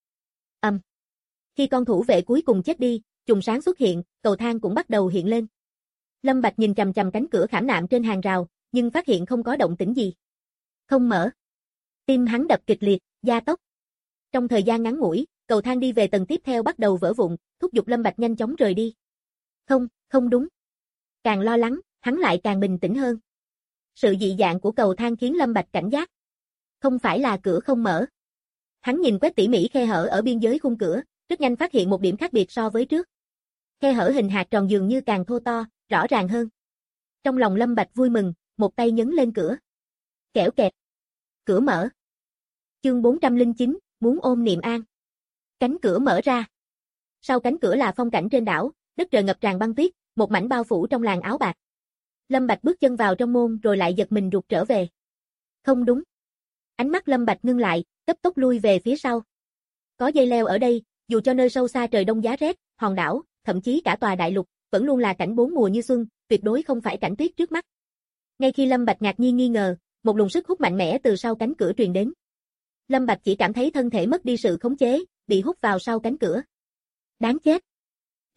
Khi con thủ vệ cuối cùng chết đi, chùm sáng xuất hiện, cầu thang cũng bắt đầu hiện lên. Lâm Bạch nhìn chằm chằm cánh cửa khảm nạm trên hàng rào, nhưng phát hiện không có động tĩnh gì. Không mở. Tim hắn đập kịch liệt, gia tốc. Trong thời gian ngắn ngủi, cầu thang đi về tầng tiếp theo bắt đầu vỡ vụn, thúc giục Lâm Bạch nhanh chóng rời đi. Không đúng. Càng lo lắng, hắn lại càng bình tĩnh hơn. Sự dị dạng của cầu thang khiến Lâm Bạch cảnh giác. Không phải là cửa không mở. Hắn nhìn quét tỉ mỉ khe hở ở biên giới khung cửa, rất nhanh phát hiện một điểm khác biệt so với trước. Khe hở hình hạt tròn dường như càng thô to, rõ ràng hơn. Trong lòng Lâm Bạch vui mừng, một tay nhấn lên cửa. Kẽo kẹt. Cửa mở. Chương 409, muốn ôm niệm an. Cánh cửa mở ra. Sau cánh cửa là phong cảnh trên đảo, đất trời ngập tràn băng tuyết, một mảnh bao phủ trong làn áo bạc. Lâm Bạch bước chân vào trong môn rồi lại giật mình rụt trở về. Không đúng. Ánh mắt Lâm Bạch ngưng lại, cấp tốc lui về phía sau. Có dây leo ở đây, dù cho nơi sâu xa trời đông giá rét, hòn đảo, thậm chí cả tòa đại lục, vẫn luôn là cảnh bốn mùa như xuân, tuyệt đối không phải cảnh tuyết trước mắt. Ngay khi Lâm Bạch ngạc nhiên nghi ngờ, một luồng sức hút mạnh mẽ từ sau cánh cửa truyền đến. Lâm Bạch chỉ cảm thấy thân thể mất đi sự khống chế, bị hút vào sau cánh cửa. Đáng chết.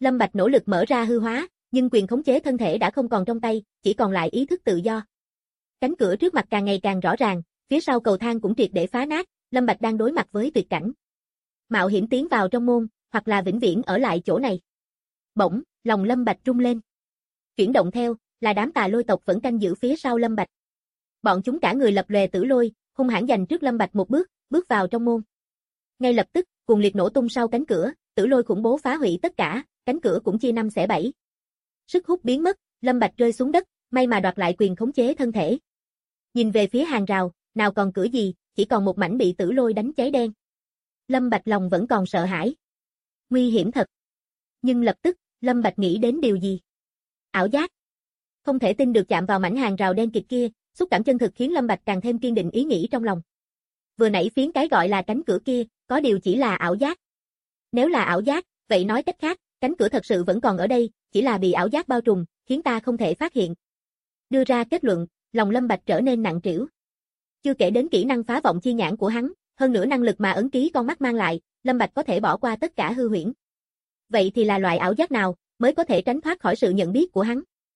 Lâm Bạch nỗ lực mở ra hư hóa, nhưng quyền khống chế thân thể đã không còn trong tay, chỉ còn lại ý thức tự do. Cánh cửa trước mặt càng ngày càng rõ ràng, phía sau cầu thang cũng triệt để phá nát, Lâm Bạch đang đối mặt với tuyệt cảnh. Mạo hiểm tiến vào trong môn, hoặc là vĩnh viễn ở lại chỗ này. Bỗng, lòng Lâm Bạch rung lên. Chuyển động theo, là đám tà lôi tộc vẫn canh giữ phía sau Lâm Bạch. Bọn chúng cả người lập lòe tử lôi, hung hãn giành trước Lâm Bạch một bước, bước vào trong môn. Ngay lập tức, cuồng liệt nổ tung sau cánh cửa, tử lôi khủng bố phá hủy tất cả, cánh cửa cũng chia năm xẻ bảy. Sức hút biến mất, Lâm Bạch rơi xuống đất, may mà đoạt lại quyền khống chế thân thể. Nhìn về phía hàng rào, nào còn cửa gì, chỉ còn một mảnh bị tử lôi đánh cháy đen. Lâm Bạch lòng vẫn còn sợ hãi. Nguy hiểm thật. Nhưng lập tức, Lâm Bạch nghĩ đến điều gì? Ảo giác. Không thể tin được chạm vào mảnh hàng rào đen kịt kia, xúc cảm chân thực khiến Lâm Bạch càng thêm kiên định ý nghĩ trong lòng. Vừa nãy phiến cái gọi là cánh cửa kia, có điều chỉ là ảo giác. Nếu là ảo giác, vậy nói cách khác, cánh cửa thật sự vẫn còn ở đây, chỉ là bị ảo giác bao trùm, khiến ta không thể phát hiện. Đưa ra kết luận, lòng Lâm Bạch trở nên nặng trĩu. Chưa kể đến kỹ năng phá vọng chi nhãn của hắn, hơn nữa năng lực mà ấn ký con mắt mang lại, Lâm Bạch có thể bỏ qua tất cả hư huyễn. Vậy thì là loại ảo giác nào mới có thể tránh thoát khỏi sự nhận biết của hắn?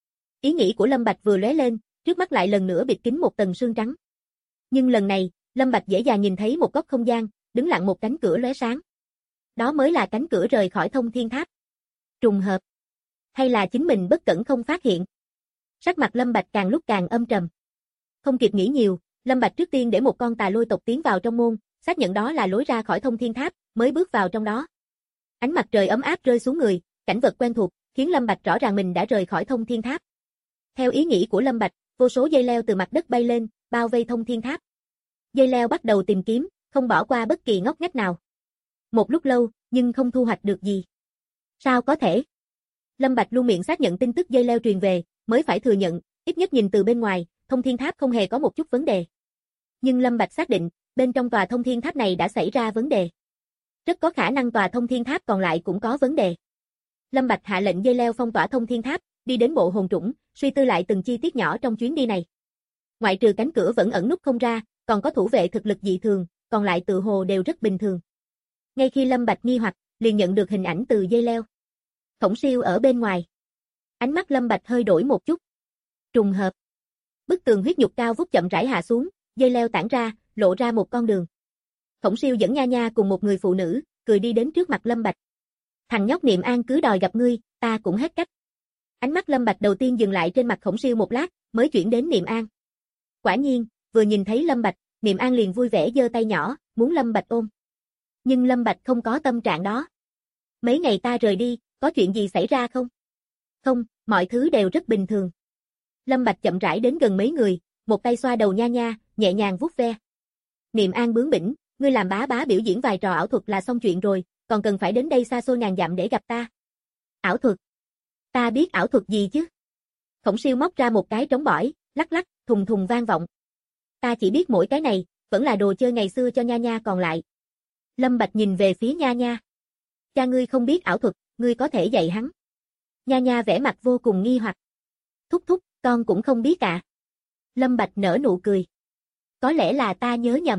Ý nghĩ của Lâm Bạch vừa lóe lên, trước mắt lại lần nữa bịt kín một tầng sương trắng. Nhưng lần này, Lâm Bạch dễ dàng nhìn thấy một góc không gian, đứng lặng một cánh cửa lóe sáng. Đó mới là cánh cửa rời khỏi Thông Thiên Tháp. Trùng hợp. Hay là chính mình bất cẩn không phát hiện? Sắc mặt Lâm Bạch càng lúc càng âm trầm. Không kịp nghĩ nhiều, Lâm Bạch trước tiên để một con tà lôi tộc tiến vào trong môn, xác nhận đó là lối ra khỏi Thông Thiên Tháp, mới bước vào trong đó. Ánh mặt trời ấm áp rơi xuống người, cảnh vật quen thuộc, khiến Lâm Bạch rõ ràng mình đã rời khỏi Thông Thiên Tháp. Theo ý nghĩ của Lâm Bạch, vô số dây leo từ mặt đất bay lên, bao vây Thông Thiên Tháp. Dây leo bắt đầu tìm kiếm, không bỏ qua bất kỳ ngóc ngách nào. Một lúc lâu, nhưng không thu hoạch được gì. Sao có thể? Lâm Bạch luôn miệng xác nhận tin tức dây leo truyền về, mới phải thừa nhận, ít nhất nhìn từ bên ngoài, Thông Thiên Tháp không hề có một chút vấn đề. Nhưng Lâm Bạch xác định, bên trong tòa Thông Thiên Tháp này đã xảy ra vấn đề. Rất có khả năng tòa Thông Thiên Tháp còn lại cũng có vấn đề. Lâm Bạch hạ lệnh dây leo phong tỏa Thông Thiên Tháp, đi đến bộ hồn trũng, suy tư lại từng chi tiết nhỏ trong chuyến đi này. Ngoại trừ cánh cửa vẫn ẩn nút không ra, còn có thủ vệ thực lực dị thường, còn lại tự hồ đều rất bình thường. Ngay khi Lâm Bạch nghi hoặc, liền nhận được hình ảnh từ dây leo. Khổng Siêu ở bên ngoài. Ánh mắt Lâm Bạch hơi đổi một chút. Trùng hợp. Bức tường huyết nhục cao vút chậm rãi hạ xuống, dây leo tản ra, lộ ra một con đường. Khổng Siêu dẫn Nha Nha cùng một người phụ nữ, cười đi đến trước mặt Lâm Bạch. Thằng nhóc Niệm An cứ đòi gặp ngươi, ta cũng hết cách. Ánh mắt Lâm Bạch đầu tiên dừng lại trên mặt Khổng Siêu một lát, mới chuyển đến Niệm An. Quả nhiên, vừa nhìn thấy Lâm Bạch, Niệm An liền vui vẻ giơ tay nhỏ, muốn Lâm Bạch ôm. Nhưng Lâm Bạch không có tâm trạng đó. Mấy ngày ta rời đi, có chuyện gì xảy ra không? Không, mọi thứ đều rất bình thường. Lâm Bạch chậm rãi đến gần mấy người, một tay xoa đầu Nha Nha, nhẹ nhàng vuốt ve. Niệm An bướng bỉnh, ngươi làm bá bá biểu diễn vài trò ảo thuật là xong chuyện rồi, còn cần phải đến đây xa xôi ngàn dặm để gặp ta. Ảo thuật? Ta biết ảo thuật gì chứ? Khổng Siêu móc ra một cái trống bỏi, lắc lắc, thùng thùng vang vọng. Ta chỉ biết mỗi cái này, vẫn là đồ chơi ngày xưa cho Nha Nha còn lại. Lâm Bạch nhìn về phía Nha Nha. Cha ngươi không biết ảo thuật, ngươi có thể dạy hắn. Nha Nha vẻ mặt vô cùng nghi hoặc. Thúc thúc, con cũng không biết à. Lâm Bạch nở nụ cười. Có lẽ là ta nhớ nhầm.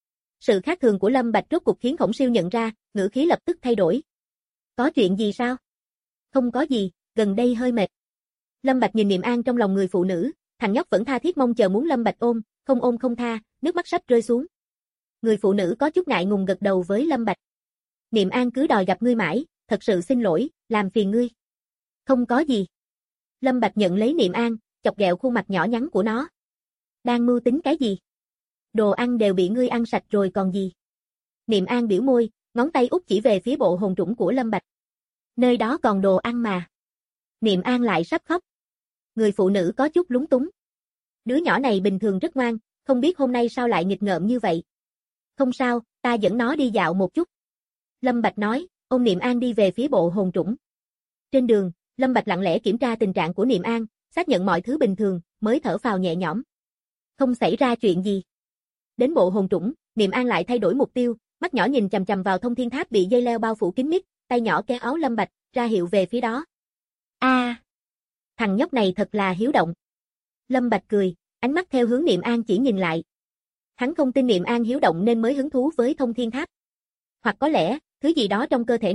Sự khác thường của Lâm Bạch rốt cục khiến Khổng Siêu nhận ra, ngữ khí lập tức thay đổi. Có chuyện gì sao? Không có gì, gần đây hơi mệt. Lâm Bạch nhìn Niệm An trong lòng người phụ nữ, thằng nhóc vẫn tha thiết mong chờ muốn Lâm Bạch ôm không tha, nước mắt sắp rơi xuống. Người phụ nữ có chút ngại ngùng gật đầu với Lâm Bạch. Niệm An cứ đòi gặp ngươi mãi, thật sự xin lỗi, làm phiền ngươi. Không có gì. Lâm Bạch nhận lấy Niệm An, chọc ghẹo khuôn mặt nhỏ nhắn của nó. Đang mưu tính cái gì? Đồ ăn đều bị ngươi ăn sạch rồi còn gì? Niệm An biểu môi, ngón tay út chỉ về phía bộ hồn trũng của Lâm Bạch. Nơi đó còn đồ ăn mà. Niệm An lại sắp khóc. Người phụ nữ có chút lúng túng. Đứa nhỏ này bình thường rất ngoan, không biết hôm nay sao lại nghịch ngợm như vậy. Không sao, ta dẫn nó đi dạo một chút. Lâm Bạch nói, ôm Niệm An đi về phía bộ hồn trũng. Trên đường, Lâm Bạch lặng lẽ kiểm tra tình trạng của Niệm An, xác nhận mọi thứ bình thường, mới thở phào nhẹ nhõm. Không xảy ra chuyện gì. Đến bộ hồn trũng, Niệm An lại thay đổi mục tiêu, mắt nhỏ nhìn chằm chằm vào Thông Thiên Tháp bị dây leo bao phủ kín mít, tay nhỏ kéo áo Lâm Bạch, ra hiệu về phía đó. Thằng nhóc này thật là hiếu động. Lâm Bạch cười, ánh mắt theo hướng Niệm An chỉ nhìn lại. Hắn không tin Niệm An hiếu động nên mới hứng thú với Thông Thiên Tháp. Hoặc có lẽ, thứ gì đó trong cơ thể nó,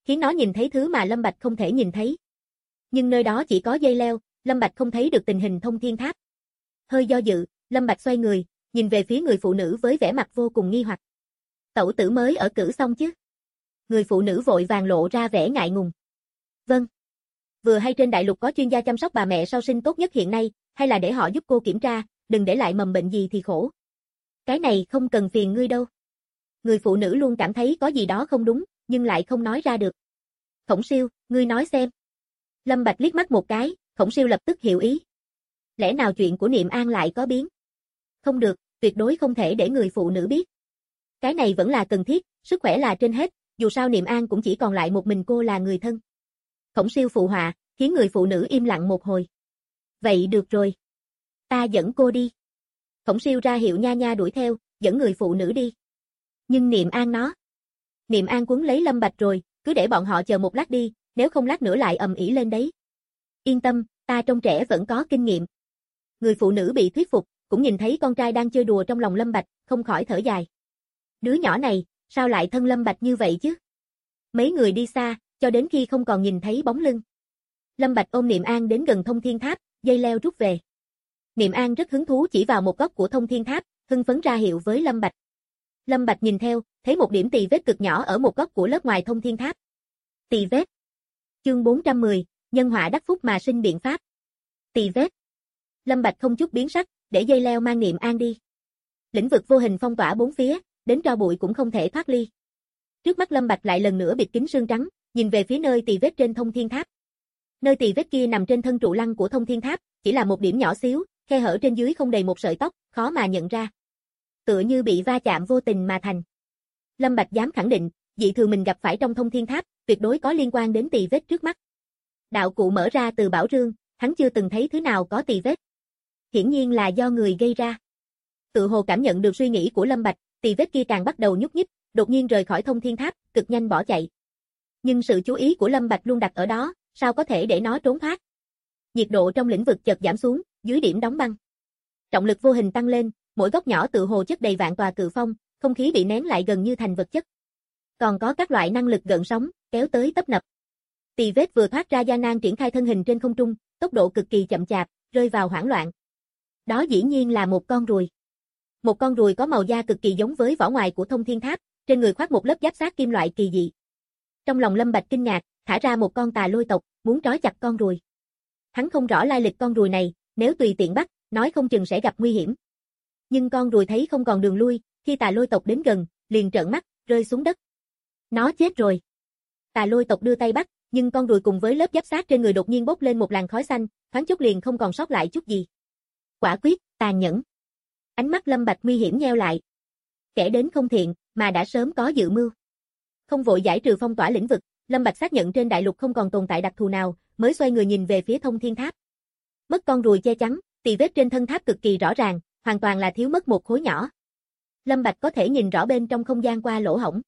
khiến nó nhìn thấy thứ mà Lâm Bạch không thể nhìn thấy. Nhưng nơi đó chỉ có dây leo, Lâm Bạch không thấy được tình hình thông thiên tháp. Hơi do dự, Lâm Bạch xoay người, nhìn về phía người phụ nữ với vẻ mặt vô cùng nghi hoặc. Tẩu tử mới ở cử xong chứ? Người phụ nữ vội vàng lộ ra vẻ ngại ngùng. Vâng. Vừa hay trên đại lục có chuyên gia chăm sóc bà mẹ sau sinh tốt nhất hiện nay, hay là để họ giúp cô kiểm tra, đừng để lại mầm bệnh gì thì khổ. Cái này không cần phiền ngươi đâu. Người phụ nữ luôn cảm thấy có gì đó không đúng, nhưng lại không nói ra được. Khổng Siêu, ngươi nói xem. Lâm Bạch liếc mắt một cái, Khổng Siêu lập tức hiểu ý. Lẽ nào chuyện của Niệm An lại có biến? Không được, tuyệt đối không thể để người phụ nữ biết. Cái này vẫn là cần thiết, sức khỏe là trên hết, dù sao Niệm An cũng chỉ còn lại một mình cô là người thân. Khổng Siêu phụ họa, khiến người phụ nữ im lặng một hồi. Vậy được rồi. Ta dẫn cô đi. Khổng Siêu ra hiệu nha nha đuổi theo, dẫn người phụ nữ đi. Nhưng Niệm An nó. Niệm An quấn lấy Lâm Bạch rồi, cứ để bọn họ chờ một lát đi, nếu không lát nữa lại ầm ĩ lên đấy. Yên tâm, ta trông trẻ vẫn có kinh nghiệm. Người phụ nữ bị thuyết phục, cũng nhìn thấy con trai đang chơi đùa trong lòng Lâm Bạch, không khỏi thở dài. Đứa nhỏ này, sao lại thân Lâm Bạch như vậy chứ? Mấy người đi xa, cho đến khi không còn nhìn thấy bóng lưng. Lâm Bạch ôm Niệm An đến gần thông thiên tháp, dây leo rút về. Niệm An rất hứng thú chỉ vào một góc của thông thiên tháp, hưng phấn ra hiệu với Lâm Bạch. Lâm Bạch nhìn theo, thấy một điểm tì vết cực nhỏ ở một góc của lớp ngoài thông thiên tháp. Tì vết. Chương 410, nhân họa đắc phúc mà sinh biện pháp. Tì vết. Lâm Bạch không chút biến sắc, để dây leo mang Niệm An đi. Lĩnh vực vô hình phong tỏa bốn phía, đến tro bụi cũng không thể thoát ly. Trước mắt Lâm Bạch lại lần nữa bịt kín sương trắng, nhìn về phía nơi tì vết trên thông thiên tháp. Nơi tì vết kia nằm trên thân trụ lăng của thông thiên tháp, chỉ là một điểm nhỏ xíu, khe hở trên dưới không đầy một sợi tóc, khó mà nhận ra. Tựa như bị va chạm vô tình mà thành. Lâm Bạch dám khẳng định, dị thường mình gặp phải trong thông thiên tháp, tuyệt đối có liên quan đến tì vết trước mắt. Đạo cụ mở ra từ bảo rương, hắn chưa từng thấy thứ nào có tì vết. Hiển nhiên là do người gây ra. Tự hồ cảm nhận được suy nghĩ của Lâm Bạch, tì vết kia càng bắt đầu nhúc nhích, đột nhiên rời khỏi thông thiên tháp, cực nhanh bỏ chạy. Nhưng sự chú ý của Lâm Bạch luôn đặt ở đó, sao có thể để nó trốn thoát. Nhiệt độ trong lĩnh vực chợt giảm xuống, dưới điểm đóng băng. Trọng lực vô hình tăng lên, mỗi góc nhỏ tự hồ chất đầy vạn tòa cự phong, không khí bị nén lại gần như thành vật chất. Còn có các loại năng lực gợn sóng, kéo tới tấp nập. Tì vết vừa thoát ra gian nan triển khai thân hình trên không trung, tốc độ cực kỳ chậm chạp, rơi vào hoảng loạn. Đó dĩ nhiên là một con ruồi. Một con ruồi có màu da cực kỳ giống với vỏ ngoài của thông thiên tháp, trên người khoác một lớp giáp sát kim loại kỳ dị. Trong lòng Lâm Bạch kinh ngạc, thả ra một con tà lôi tộc, muốn trói chặt con ruồi. Hắn không rõ lai lịch con ruồi này, nếu tùy tiện bắt, nói không chừng sẽ gặp nguy hiểm. Nhưng con ruồi thấy không còn đường lui, khi tà lôi tộc đến gần, liền trợn mắt, rơi xuống đất. Nó chết rồi. Tà lôi tộc đưa tay bắt, nhưng con ruồi cùng với lớp giáp sát trên người đột nhiên bốc lên một làn khói xanh, thoáng chốc liền không còn sót lại chút gì. Quả quyết, tàn nhẫn. Ánh mắt Lâm Bạch nguy hiểm nheo lại. Kẻ đến không thiện, mà đã sớm có dự mưu. Không vội giải trừ phong tỏa lĩnh vực, Lâm Bạch xác nhận trên đại lục không còn tồn tại đặc thù nào, mới xoay người nhìn về phía thông thiên tháp. Mất con ruồi che chắn, tì vết trên thân tháp cực kỳ rõ ràng, hoàn toàn là thiếu mất một khối nhỏ. Lâm Bạch có thể nhìn rõ bên trong không gian qua lỗ hổng.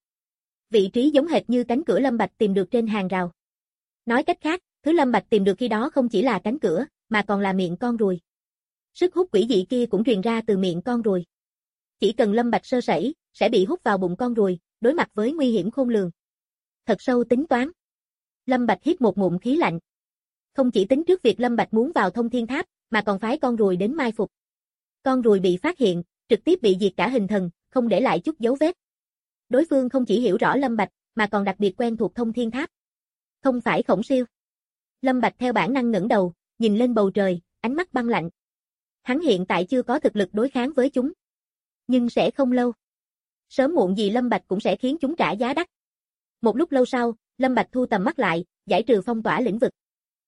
Vị trí giống hệt như cánh cửa Lâm Bạch tìm được trên hàng rào. Nói cách khác, thứ Lâm Bạch tìm được khi đó không chỉ là cánh cửa, mà còn là miệng con ruồi. Sức hút quỷ dị kia cũng truyền ra từ miệng con ruồi. Chỉ cần Lâm Bạch sơ sẩy, sẽ bị hút vào bụng con ruồi, đối mặt với nguy hiểm khôn lường. Thật sâu tính toán. Lâm Bạch hít một ngụm khí lạnh. Không chỉ tính trước việc Lâm Bạch muốn vào thông thiên tháp, mà còn phái con ruồi đến mai phục. Con ruồi bị phát hiện, trực tiếp bị diệt cả hình thần, không để lại chút dấu vết. Đối phương không chỉ hiểu rõ Lâm Bạch, mà còn đặc biệt quen thuộc thông thiên tháp. Không phải Khổng Siêu. Lâm Bạch theo bản năng ngẩng đầu, nhìn lên bầu trời, ánh mắt băng lạnh. Hắn hiện tại chưa có thực lực đối kháng với chúng. Nhưng sẽ không lâu. Sớm muộn gì Lâm Bạch cũng sẽ khiến chúng trả giá đắt. Một lúc lâu sau, Lâm Bạch thu tầm mắt lại, giải trừ phong tỏa lĩnh vực.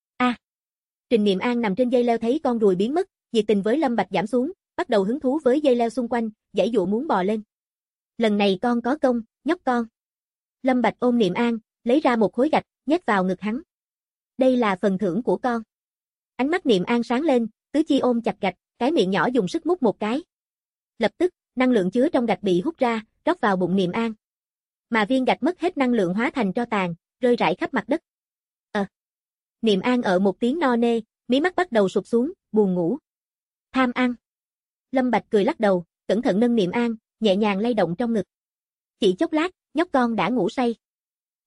Trình Niệm An nằm trên dây leo thấy con ruồi biến mất, nhiệt tình với Lâm Bạch giảm xuống, bắt đầu hứng thú với dây leo xung quanh, giãy giụa muốn bò lên. Lần này con có công, nhóc con. Lâm Bạch ôm Niệm An, lấy ra một khối gạch, nhét vào ngực hắn. Đây là phần thưởng của con. Ánh mắt Niệm An sáng lên, tứ chi ôm chặt gạch, cái miệng nhỏ dùng sức mút một cái. Lập tức, năng lượng chứa trong gạch bị hút ra, rót vào bụng Niệm An. Mà viên gạch mất hết năng lượng hóa thành tro tàn, rơi rải khắp mặt đất. Niệm An ở một tiếng no nê, mí mắt bắt đầu sụp xuống, buồn ngủ. Tham ăn. Lâm Bạch cười lắc đầu, cẩn thận nâng Niệm An, nhẹ nhàng lay động trong ngực. Chỉ chốc lát, nhóc con đã ngủ say.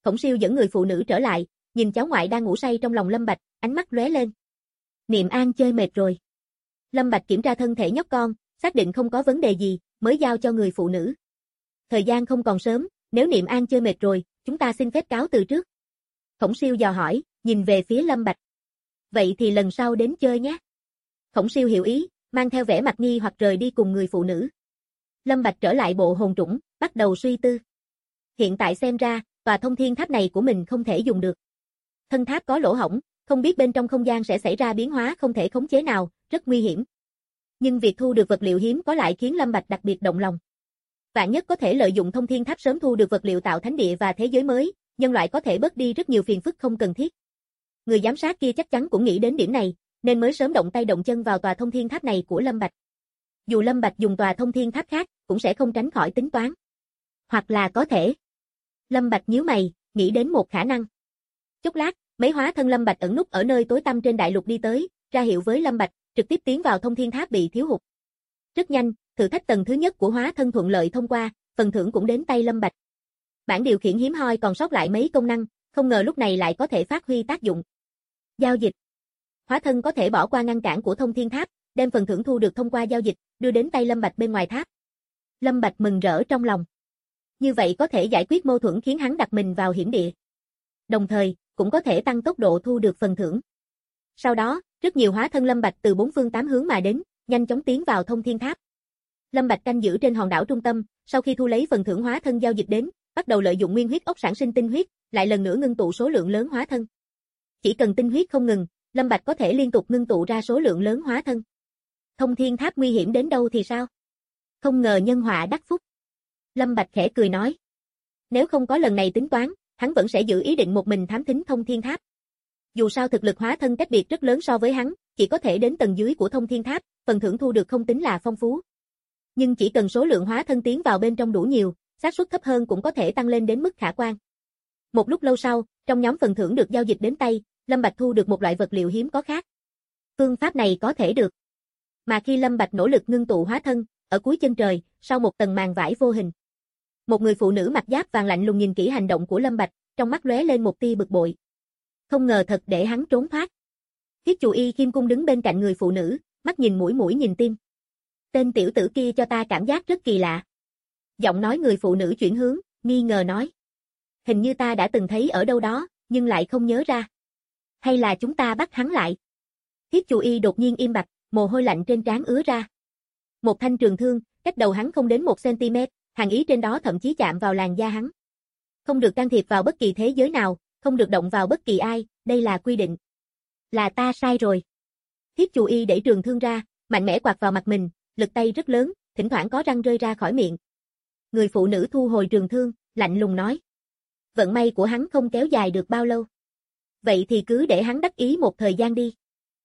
Khổng Siêu dẫn người phụ nữ trở lại, nhìn cháu ngoại đang ngủ say trong lòng Lâm Bạch, ánh mắt lóe lên. Niệm An chơi mệt rồi. Lâm Bạch kiểm tra thân thể nhóc con, xác định không có vấn đề gì, mới giao cho người phụ nữ. Thời gian không còn sớm, nếu Niệm An chơi mệt rồi, chúng ta xin phép cáo từ trước. Khổng Siêu dò hỏi, nhìn về phía Lâm Bạch. Vậy thì lần sau đến chơi nhé. Khổng Siêu hiểu ý, mang theo vẻ mặt nghi hoặc rời đi cùng người phụ nữ. Lâm Bạch trở lại bộ hồn trũng, bắt đầu suy tư. Hiện tại xem ra, tòa thông thiên tháp này của mình không thể dùng được. Thân tháp có lỗ hổng, không biết bên trong không gian sẽ xảy ra biến hóa không thể khống chế nào, rất nguy hiểm. Nhưng việc thu được vật liệu hiếm có lại khiến Lâm Bạch đặc biệt động lòng. Vạn nhất có thể lợi dụng thông thiên tháp sớm thu được vật liệu tạo thánh địa và thế giới mới, nhân loại có thể bớt đi rất nhiều phiền phức không cần thiết. Người giám sát kia chắc chắn cũng nghĩ đến điểm này, nên mới sớm động tay động chân vào tòa thông thiên tháp này của Lâm Bạch. Dù Lâm Bạch dùng tòa thông thiên tháp khác, cũng sẽ không tránh khỏi tính toán. Hoặc là có thể. Lâm Bạch nhíu mày, nghĩ đến một khả năng. Chốc lát, mấy hóa thân Lâm Bạch ẩn núp ở nơi tối tăm trên đại lục đi tới, ra hiệu với Lâm Bạch, trực tiếp tiến vào thông thiên tháp bị thiếu hụt. Rất nhanh, thử thách tầng thứ nhất của hóa thân thuận lợi thông qua, phần thưởng cũng đến tay Lâm Bạch. Bản điều khiển hiếm hoi còn sót lại mấy công năng, không ngờ lúc này lại có thể phát huy tác dụng. Giao dịch. Hóa thân có thể bỏ qua ngăn cản của thông thiên tháp, đem phần thưởng thu được thông qua giao dịch, đưa đến tay Lâm Bạch bên ngoài tháp. Lâm Bạch mừng rỡ trong lòng. Như vậy có thể giải quyết mâu thuẫn khiến hắn đặt mình vào hiểm địa. Đồng thời, cũng có thể tăng tốc độ thu được phần thưởng. Sau đó, rất nhiều hóa thân Lâm Bạch từ bốn phương tám hướng mà đến, nhanh chóng tiến vào thông thiên tháp. Lâm Bạch canh giữ trên hòn đảo trung tâm, sau khi thu lấy phần thưởng hóa thân giao dịch đến, bắt đầu lợi dụng nguyên huyết ốc sản sinh tinh huyết, lại lần nữa ngưng tụ số lượng lớn hóa thân. Chỉ cần tinh huyết không ngừng, Lâm Bạch có thể liên tục ngưng tụ ra số lượng lớn hóa thân. Thông thiên tháp nguy hiểm đến đâu thì sao? Không ngờ nhân họa đắc phúc. Lâm Bạch khẽ cười nói. Nếu không có lần này tính toán, hắn vẫn sẽ giữ ý định một mình thám thính thông thiên tháp. Dù sao thực lực hóa thân cách biệt rất lớn so với hắn, chỉ có thể đến tầng dưới của thông thiên tháp, phần thưởng thu được không tính là phong phú. Nhưng chỉ cần số lượng hóa thân tiến vào bên trong đủ nhiều, xác suất thấp hơn cũng có thể tăng lên đến mức khả quan. Một lúc lâu sau, trong nhóm phần thưởng được giao dịch đến tay, Lâm Bạch thu được một loại vật liệu hiếm có khác. Phương pháp này có thể được. Mà khi Lâm Bạch nỗ lực ngưng tụ hóa thân, ở cuối chân trời, sau một tầng màn vải vô hình, một người phụ nữ mặc giáp vàng lạnh lùng nhìn kỹ hành động của Lâm Bạch, trong mắt lóe lên một tia bực bội. Không ngờ thật để hắn trốn thoát. Thiết Chủ Y Kim Cung đứng bên cạnh người phụ nữ, mắt nhìn mũi mũi nhìn tim. Tên tiểu tử kia cho ta cảm giác rất kỳ lạ. Giọng nói người phụ nữ chuyển hướng, nghi ngờ nói. Hình như ta đã từng thấy ở đâu đó, nhưng lại không nhớ ra. Hay là chúng ta bắt hắn lại? Thiết Chủ Y đột nhiên im bặt, mồ hôi lạnh trên trán ứa ra. Một thanh trường thương, cách đầu hắn không đến 1 cm, hàng ý trên đó thậm chí chạm vào làn da hắn. Không được can thiệp vào bất kỳ thế giới nào, không được động vào bất kỳ ai, đây là quy định. Là ta sai rồi. Thiết Chủ Y đẩy trường thương ra, mạnh mẽ quạt vào mặt mình, lực tay rất lớn, thỉnh thoảng có răng rơi ra khỏi miệng. Người phụ nữ thu hồi trường thương, lạnh lùng nói. Vận may của hắn không kéo dài được bao lâu. Vậy thì cứ để hắn đắc ý một thời gian đi.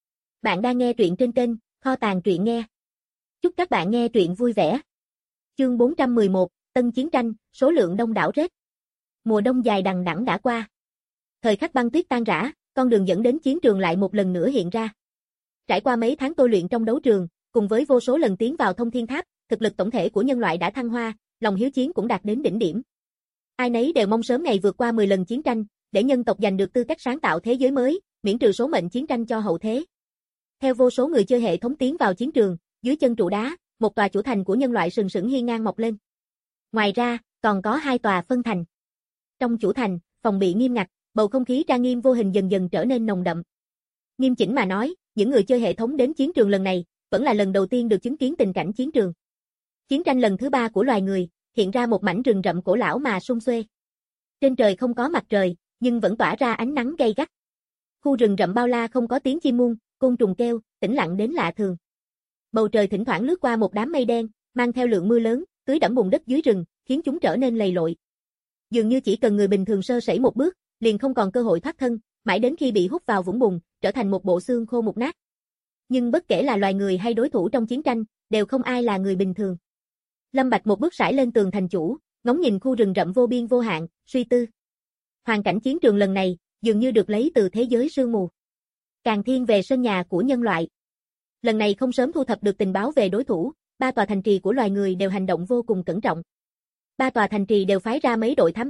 Bạn đang nghe truyện trên kênh Kho Tàng Truyện Nghe. Chúc các bạn nghe truyện vui vẻ. Chương 411, Tân Chiến Tranh, số lượng đông đảo rết. Mùa đông dài đằng đẵng đã qua. Thời khắc băng tuyết tan rã, con đường dẫn đến chiến trường lại một lần nữa hiện ra. Trải qua mấy tháng tôi luyện trong đấu trường, cùng với vô số lần tiến vào thông thiên tháp, thực lực tổng thể của nhân loại đã thăng hoa, lòng hiếu chiến cũng đạt đến đỉnh điểm. Ai nấy đều mong sớm ngày vượt qua 10 lần chiến tranh, để nhân tộc giành được tư cách sáng tạo thế giới mới, miễn trừ số mệnh chiến tranh cho hậu thế. Theo vô số người chơi hệ thống tiến vào chiến trường, dưới chân trụ đá, một tòa chủ thành của nhân loại sừng sững hiên ngang mọc lên. Ngoài ra, còn có 2 tòa phân thành. Trong chủ thành, phòng bị nghiêm ngặt, bầu không khí trang nghiêm vô hình dần dần trở nên nồng đậm. Nghiêm chỉnh mà nói, những người chơi hệ thống đến chiến trường lần này, vẫn là lần đầu tiên được chứng kiến tình cảnh chiến trường. Chiến tranh lần thứ 3 của loài người, hiện ra một mảnh rừng rậm cổ lão mà sum xuê. Trên trời không có mặt trời, nhưng vẫn tỏa ra ánh nắng gay gắt. Khu rừng rậm bao la không có tiếng chim muông, côn trùng kêu, tĩnh lặng đến lạ thường. Bầu trời thỉnh thoảng lướt qua một đám mây đen, mang theo lượng mưa lớn, tưới đẫm bùn đất dưới rừng, khiến chúng trở nên lầy lội. Dường như chỉ cần người bình thường sơ sẩy một bước, liền không còn cơ hội thoát thân, mãi đến khi bị hút vào vũng bùn, trở thành một bộ xương khô mục nát. Nhưng bất kể là loài người hay đối thủ trong chiến tranh, đều không ai là người bình thường. Lâm Bạch một bước sải lên tường thành chủ, ngóng nhìn khu rừng rậm vô biên vô hạn, suy tư. Hoàn cảnh chiến trường lần này, dường như được lấy từ thế giới sương mù. Càng thiên về sân nhà của nhân loại. Lần này không sớm thu thập được tình báo về đối thủ, 3 tòa thành trì của loài người đều hành động vô cùng cẩn trọng. 3 tòa thành trì đều phái ra mấy đội thám báo,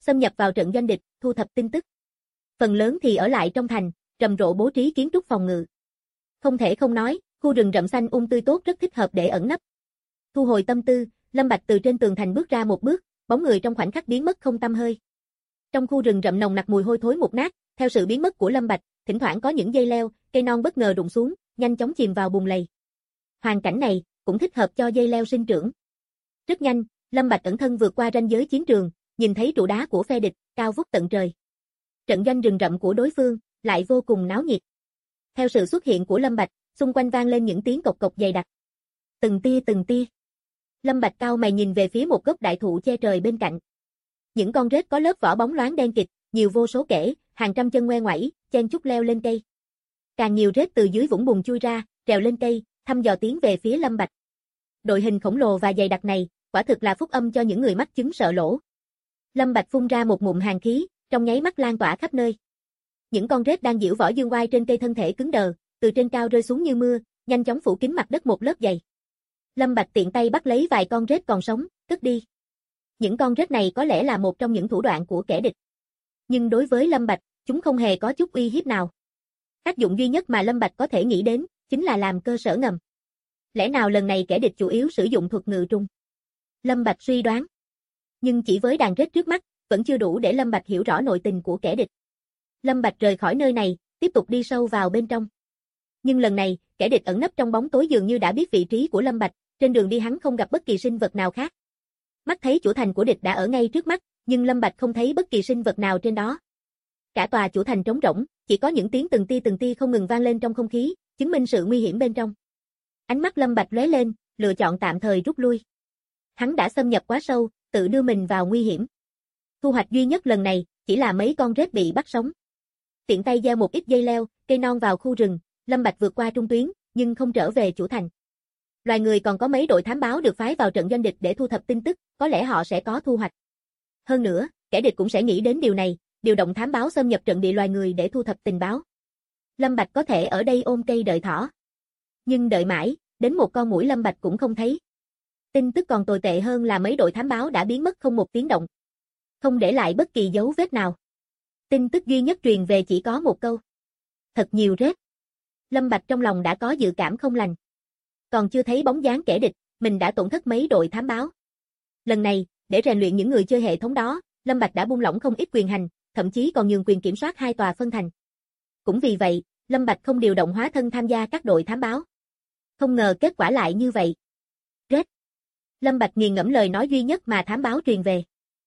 xâm nhập vào trận doanh địch, thu thập tin tức. Phần lớn thì ở lại trong thành, rầm rộ bố trí kiến trúc phòng ngự. Không thể không nói, khu rừng rậm xanh tươi tốt rất thích hợp để ẩn nấp. Thu hồi tâm tư, Lâm Bạch từ trên tường thành bước ra một bước, bóng người trong khoảnh khắc biến mất không tăm hơi. Trong khu rừng rậm nồng nặc mùi hôi thối mục nát, theo sự biến mất của Lâm Bạch, thỉnh thoảng có những dây leo, cây non bất ngờ rụng xuống, nhanh chóng chìm vào bùn lầy. Hoàn cảnh này cũng thích hợp cho dây leo sinh trưởng. Rất nhanh, Lâm Bạch ẩn thân vượt qua ranh giới chiến trường, nhìn thấy trụ đá của phe địch, cao vút tận trời. Trận doanh rừng rậm của đối phương lại vô cùng náo nhiệt. Theo sự xuất hiện của Lâm Bạch, xung quanh vang lên những tiếng cộc cộc dày đặc. Từng tia từng tia. Lâm Bạch cau mày nhìn về phía một gốc đại thụ che trời bên cạnh. Những con rết có lớp vỏ bóng loáng đen kịt, nhiều vô số kể, hàng trăm chân ngoe ngoẩy, chen chúc leo lên cây. Càng nhiều rết từ dưới vũng bùn chui ra, trèo lên cây, thăm dò tiến về phía Lâm Bạch. Đội hình khổng lồ và dày đặc này, quả thực là phúc âm cho những người mắc chứng sợ lỗ. Lâm Bạch phun ra một ngụm hàn khí, trong nháy mắt lan tỏa khắp nơi. Những con rết đang giễu võ dương oai trên cây thân thể cứng đờ, từ trên cao rơi xuống như mưa, nhanh chóng phủ kín mặt đất một lớp dày. Lâm Bạch tiện tay bắt lấy vài con rết còn sống, cất đi. Những con rết này có lẽ là một trong những thủ đoạn của kẻ địch. Nhưng đối với Lâm Bạch, chúng không hề có chút uy hiếp nào. Tác dụng duy nhất mà Lâm Bạch có thể nghĩ đến, chính là làm cơ sở ngầm. Lẽ nào lần này kẻ địch chủ yếu sử dụng thuật ngự trùng? Lâm Bạch suy đoán. Nhưng chỉ với đàn rết trước mắt, vẫn chưa đủ để Lâm Bạch hiểu rõ nội tình của kẻ địch. Lâm Bạch rời khỏi nơi này, tiếp tục đi sâu vào bên trong. Nhưng lần này, kẻ địch ẩn nấp trong bóng tối dường như đã biết vị trí của Lâm Bạch, trên đường đi hắn không gặp bất kỳ sinh vật nào khác. Mắt thấy chủ thành của địch đã ở ngay trước mắt, nhưng Lâm Bạch không thấy bất kỳ sinh vật nào trên đó. Cả tòa chủ thành trống rỗng, chỉ có những tiếng từng tia không ngừng vang lên trong không khí, chứng minh sự nguy hiểm bên trong. Ánh mắt Lâm Bạch lóe lên, lựa chọn tạm thời rút lui. Hắn đã xâm nhập quá sâu, tự đưa mình vào nguy hiểm. Thu hoạch duy nhất lần này, chỉ là mấy con rết bị bắt sống. Tiện tay gieo một ít dây leo, cây non vào khu rừng, Lâm Bạch vượt qua trung tuyến, nhưng không trở về chủ thành. Loài người còn có mấy đội thám báo được phái vào trận doanh địch để thu thập tin tức, có lẽ họ sẽ có thu hoạch. Hơn nữa, kẻ địch cũng sẽ nghĩ đến điều này, điều động thám báo xâm nhập trận địa loài người để thu thập tình báo. Lâm Bạch có thể ở đây ôm cây đợi thỏ. Nhưng đợi mãi, đến một con muỗi Lâm Bạch cũng không thấy. Tin tức còn tồi tệ hơn là mấy đội thám báo đã biến mất không một tiếng động. Không để lại bất kỳ dấu vết nào. Tin tức duy nhất truyền về chỉ có một câu. Thật nhiều rết. Lâm Bạch trong lòng đã có dự cảm không lành. Còn chưa thấy bóng dáng kẻ địch, mình đã tổn thất mấy đội thám báo. Lần này, để rèn luyện những người chơi hệ thống đó, Lâm Bạch đã buông lỏng không ít quyền hành, thậm chí còn nhường quyền kiểm soát 2 tòa phân thành. Cũng vì vậy, Lâm Bạch không điều động hóa thân tham gia các đội thám báo. Không ngờ kết quả lại như vậy. Rết. Lâm Bạch nghiền ngẫm lời nói duy nhất mà thám báo truyền về.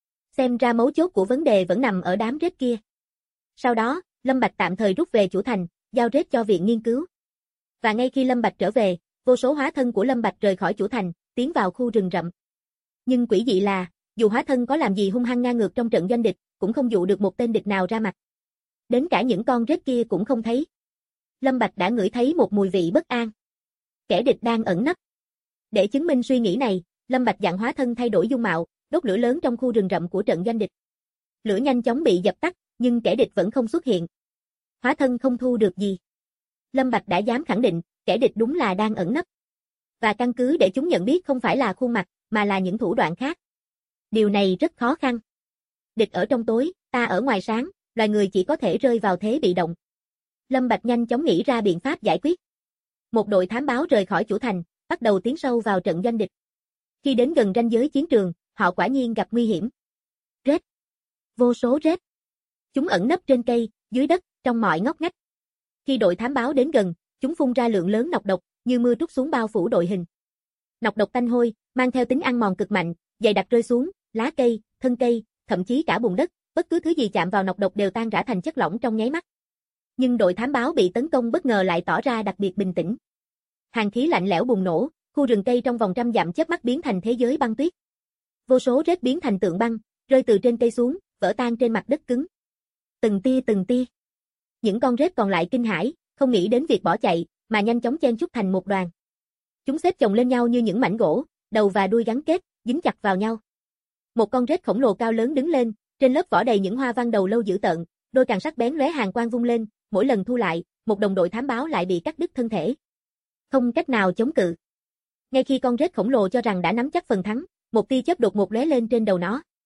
Xem ra mấu chốt của vấn đề vẫn nằm ở đám rết kia. Sau đó, Lâm Bạch tạm thời rút về chủ thành, giao rết cho viện nghiên cứu. Và ngay khi Lâm Bạch trở về, vô số hóa thân của Lâm Bạch rời khỏi chủ thành, tiến vào khu rừng rậm. Nhưng quỷ dị là, dù hóa thân có làm gì hung hăng ngang ngược trong trận doanh địch, cũng không dụ được một tên địch nào ra mặt. Đến cả những con rết kia cũng không thấy. Lâm Bạch đã ngửi thấy một mùi vị bất an. Kẻ địch đang ẩn nấp. Để chứng minh suy nghĩ này, Lâm Bạch dặn hóa thân thay đổi dung mạo, đốt lửa lớn trong khu rừng rậm của trận doanh địch. Lửa nhanh chóng bị dập tắt, nhưng kẻ địch vẫn không xuất hiện. Hóa thân không thu được gì. Lâm Bạch đã dám khẳng định, kẻ địch đúng là đang ẩn nấp. Và căn cứ để chúng nhận biết không phải là khuôn mặt, mà là những thủ đoạn khác. Điều này rất khó khăn. Địch ở trong tối, ta ở ngoài sáng, loài người chỉ có thể rơi vào thế bị động. Lâm Bạch nhanh chóng nghĩ ra biện pháp giải quyết. Một đội thám báo rời khỏi chủ thành, bắt đầu tiến sâu vào trận doanh địch. Khi đến gần ranh giới chiến trường, họ quả nhiên gặp nguy hiểm. Rết. Vô số rết. Chúng ẩn nấp trên cây, dưới đất, trong mọi ngóc ngách. Khi đội thám báo đến gần, chúng phun ra lượng lớn nọc độc, như mưa trút xuống bao phủ đội hình. Nọc độc tanh hôi, mang theo tính ăn mòn cực mạnh, dày đặc rơi xuống, lá cây, thân cây, thậm chí cả bùn đất, bất cứ thứ gì chạm vào nọc độc đều tan rã thành chất lỏng trong nháy mắt. Nhưng đội thám báo bị tấn công bất ngờ lại tỏ ra đặc biệt bình tĩnh. Hàn khí lạnh lẽo bùng nổ, khu rừng cây trong vòng trăm dặm chớp mắt biến thành thế giới băng tuyết. Vô số rết biến thành tượng băng, rơi từ trên cây xuống, vỡ tan trên mặt đất cứng. Từng tia. Những con rết còn lại kinh hãi, không nghĩ đến việc bỏ chạy, mà nhanh chóng chen chúc thành một đoàn. Chúng xếp chồng lên nhau như những mảnh gỗ, đầu và đuôi gắn kết, dính chặt vào nhau. Một con rết khổng lồ cao lớn đứng lên, trên lớp vỏ đầy những hoa văn đầu lâu dữ tợn, đôi càng sắc bén lóe hàn quang vung lên, mỗi lần thu lại, một đồng đội thám báo lại bị cắt đứt thân thể. Không cách nào chống cự. Ngay khi con rết khổng lồ cho rằng đã nắm chắc phần thắng, một tia chớp đột ngột lóe lên trên đầu nó.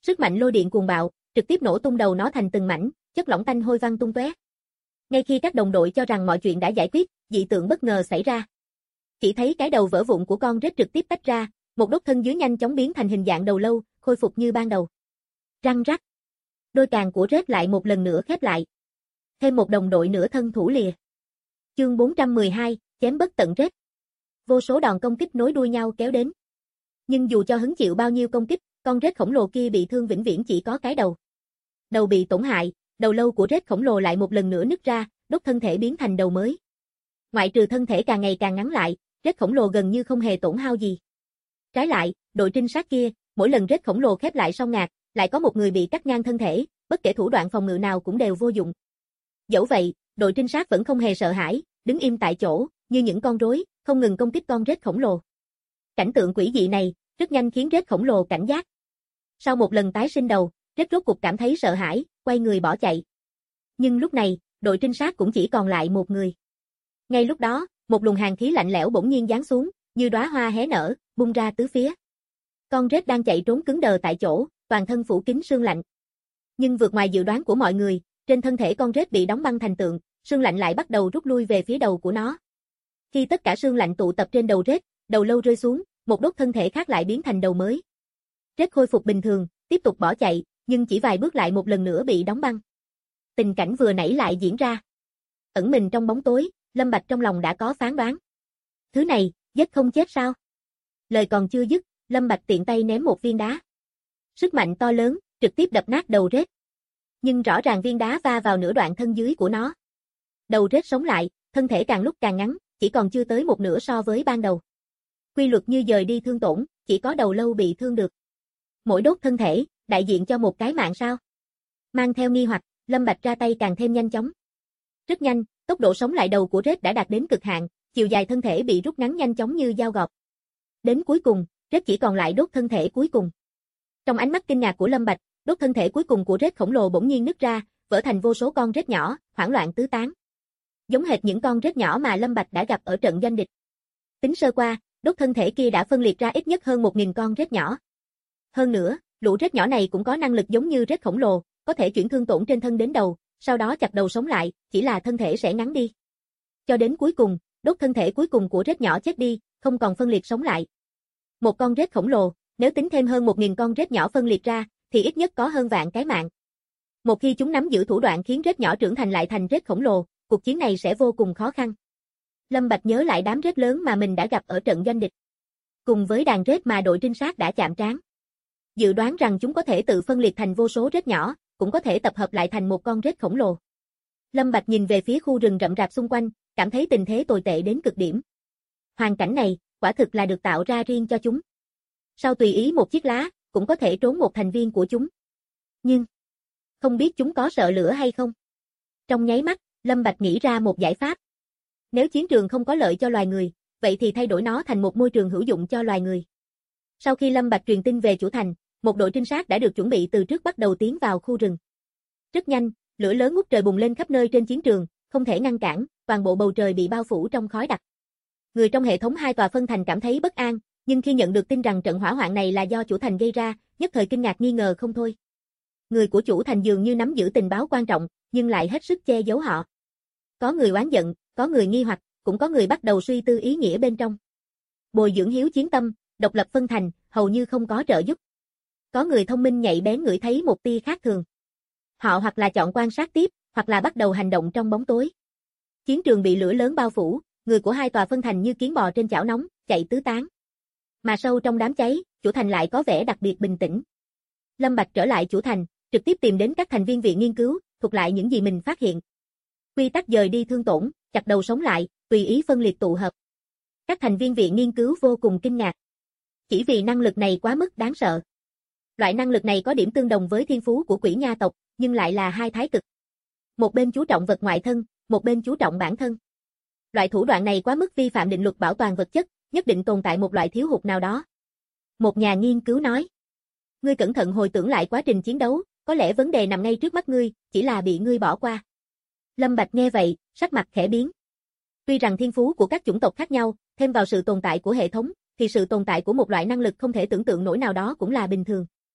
Sức mạnh lôi điện cuồng bạo, trực tiếp nổ tung đầu nó thành từng mảnh, chất lỏng tanh hôi văng tung tóe. Ngay khi các đồng đội cho rằng mọi chuyện đã giải quyết, dị tượng bất ngờ xảy ra. Chỉ thấy cái đầu vỡ vụn của con rết trực tiếp tách ra, một đốt thân dưới nhanh chóng biến thành hình dạng đầu lâu, khôi phục như ban đầu. Răng rắc. Đôi càng của rết lại một lần nữa khép lại. Thêm một đồng đội nửa thân thủ lìa. Chương 412, chém bất tận rết. Vô số đòn công kích nối đuôi nhau kéo đến. Nhưng dù cho hứng chịu bao nhiêu công kích, con rết khổng lồ kia bị thương vĩnh viễn chỉ có cái đầu. Đầu bị tổn hại, đầu lâu của rết khổng lồ lại một lần nữa nứt ra, đốt thân thể biến thành đầu mới. Ngoại trừ thân thể càng ngày càng ngắn lại, rết khổng lồ gần như không hề tổn hao gì. Trái lại, đội trinh sát kia, mỗi lần rết khổng lồ khép lại xong ngạt, lại có một người bị cắt ngang thân thể, bất kể thủ đoạn phòng ngự nào cũng đều vô dụng. Dẫu vậy, đội trinh sát vẫn không hề sợ hãi, đứng im tại chỗ, như những con rối, không ngừng công kích con rết khổng lồ. Cảnh tượng quỷ dị này, rất nhanh khiến rết khổng lồ cảnh giác. Sau một lần tái sinh đầu, rết rốt cục cảm thấy sợ hãi, quay người bỏ chạy. Nhưng lúc này, đội trinh sát cũng chỉ còn lại một người. Ngay lúc đó, một luồng hàn khí lạnh lẽo bỗng nhiên giáng xuống, như đóa hoa hé nở, bung ra tứ phía. Con rết đang chạy trốn cứng đờ tại chỗ, toàn thân phủ kín sương lạnh. Nhưng vượt ngoài dự đoán của mọi người, trên thân thể con rết bị đóng băng thành tượng, sương lạnh lại bắt đầu rút lui về phía đầu của nó. Khi tất cả sương lạnh tụ tập trên đầu rết, đầu lâu rơi xuống, một đốt thân thể khác lại biến thành đầu mới. Rết khôi phục bình thường, tiếp tục bỏ chạy, nhưng chỉ vài bước lại một lần nữa bị đóng băng. Tình cảnh vừa nãy lại diễn ra. Ẩn mình trong bóng tối, Lâm Bạch trong lòng đã có phán đoán. Thứ này, giết không chết sao? Lời còn chưa dứt, Lâm Bạch tiện tay ném một viên đá. Sức mạnh to lớn, trực tiếp đập nát đầu rết. Nhưng rõ ràng viên đá va vào nửa đoạn thân dưới của nó. Đầu rết sống lại, thân thể càng lúc càng ngắn, chỉ còn chưa tới một nửa so với ban đầu. Quy luật như dời đi thương tổn, chỉ có đầu lâu bị thương được. Mỗi đốt thân thể, đại diện cho một cái mạng sao? Mang theo nghi hoặc, Lâm Bạch ra tay càng thêm nhanh chóng. Rất nhanh, tốc độ sống lại đầu của rết đã đạt đến cực hạn, chiều dài thân thể bị rút ngắn nhanh chóng như dao gọt. Đến cuối cùng, rết chỉ còn lại đốt thân thể cuối cùng. Trong ánh mắt kinh ngạc của Lâm Bạch, đốt thân thể cuối cùng của rết khổng lồ bỗng nhiên nứt ra, vỡ thành vô số con rết nhỏ, hoảng loạn tứ tán. Giống hệt những con rết nhỏ mà Lâm Bạch đã gặp ở trận doanh địch. Tính sơ qua, đốt thân thể kia đã phân liệt ra ít nhất hơn 1000 con rết nhỏ. Hơn nữa, lũ rết nhỏ này cũng có năng lực giống như rết khổng lồ, có thể chuyển thương tổn trên thân đến đầu, sau đó chặt đầu sống lại, chỉ là thân thể sẽ ngắn đi. Cho đến cuối cùng, đốt thân thể cuối cùng của rết nhỏ chết đi, không còn phân liệt sống lại. Một con rết khổng lồ, nếu tính thêm hơn 1000 con rết nhỏ phân liệt ra, thì ít nhất có hơn vạn cái mạng. Một khi chúng nắm giữ thủ đoạn khiến rết nhỏ trưởng thành lại thành rết khổng lồ, cuộc chiến này sẽ vô cùng khó khăn. Lâm Bạch nhớ lại đám rết lớn mà mình đã gặp ở trận doanh địch. Cùng với đàn rết mà đội trinh sát đã chạm trán. Dự đoán rằng chúng có thể tự phân liệt thành vô số rết nhỏ, cũng có thể tập hợp lại thành một con rết khổng lồ. Lâm Bạch nhìn về phía khu rừng rậm rạp xung quanh, cảm thấy tình thế tồi tệ đến cực điểm. Hoàn cảnh này, quả thực là được tạo ra riêng cho chúng. Sau tùy ý một chiếc lá, cũng có thể trốn một thành viên của chúng. Nhưng, không biết chúng có sợ lửa hay không? Trong nháy mắt, Lâm Bạch nghĩ ra một giải pháp. Nếu chiến trường không có lợi cho loài người, vậy thì thay đổi nó thành một môi trường hữu dụng cho loài người. Sau khi Lâm Bạch truyền tin về chủ thành, một đội trinh sát đã được chuẩn bị từ trước bắt đầu tiến vào khu rừng. Rất nhanh, lửa lớn ngút trời bùng lên khắp nơi trên chiến trường, không thể ngăn cản, toàn bộ bầu trời bị bao phủ trong khói đặc. Người trong hệ thống hai tòa phân thành cảm thấy bất an, nhưng khi nhận được tin rằng trận hỏa hoạn này là do chủ thành gây ra, nhất thời kinh ngạc nghi ngờ không thôi. Người của chủ thành dường như nắm giữ tình báo quan trọng, nhưng lại hết sức che giấu họ. Có người oán giận, có người nghi hoặc, cũng có người bắt đầu suy tư ý nghĩa bên trong. Bồi dưỡng hiếu chiến tâm, độc lập phân thành, hầu như không có trợ giúp. Có người thông minh nhạy bén ngửi thấy một tia khác thường. Họ hoặc là chọn quan sát tiếp, hoặc là bắt đầu hành động trong bóng tối. Chiến trường bị lửa lớn bao phủ, người của hai tòa phân thành như kiến bò trên chảo nóng, chạy tứ tán. Mà sâu trong đám cháy, chủ thành lại có vẻ đặc biệt bình tĩnh. Lâm Bạch trở lại chủ thành, trực tiếp tìm đến các thành viên viện nghiên cứu, thuật lại những gì mình phát hiện. Quy tắc dời đi thương tổn, chặt đầu sống lại, tùy ý phân liệt tụ hợp. Các thành viên viện nghiên cứu vô cùng kinh ngạc. Chỉ vì năng lực này quá mức đáng sợ. Loại năng lực này có điểm tương đồng với thiên phú của quỷ nha tộc, nhưng lại là hai thái cực. Một bên chú trọng vật ngoại thân, một bên chú trọng bản thân. Loại thủ đoạn này quá mức vi phạm định luật bảo toàn vật chất, nhất định tồn tại một loại thiếu hụt nào đó. Một nhà nghiên cứu nói. Ngươi cẩn thận hồi tưởng lại quá trình chiến đấu, có lẽ vấn đề nằm ngay trước mắt ngươi, chỉ là bị ngươi bỏ qua. Lâm Bạch nghe vậy, sắc mặt khẽ biến. Tuy rằng thiên phú của các chủng tộc khác nhau, thêm vào sự tồn tại của hệ thống, thì sự tồn tại của một loại năng lực không thể tưởng tượng nổi nào đó cũng là bình thường.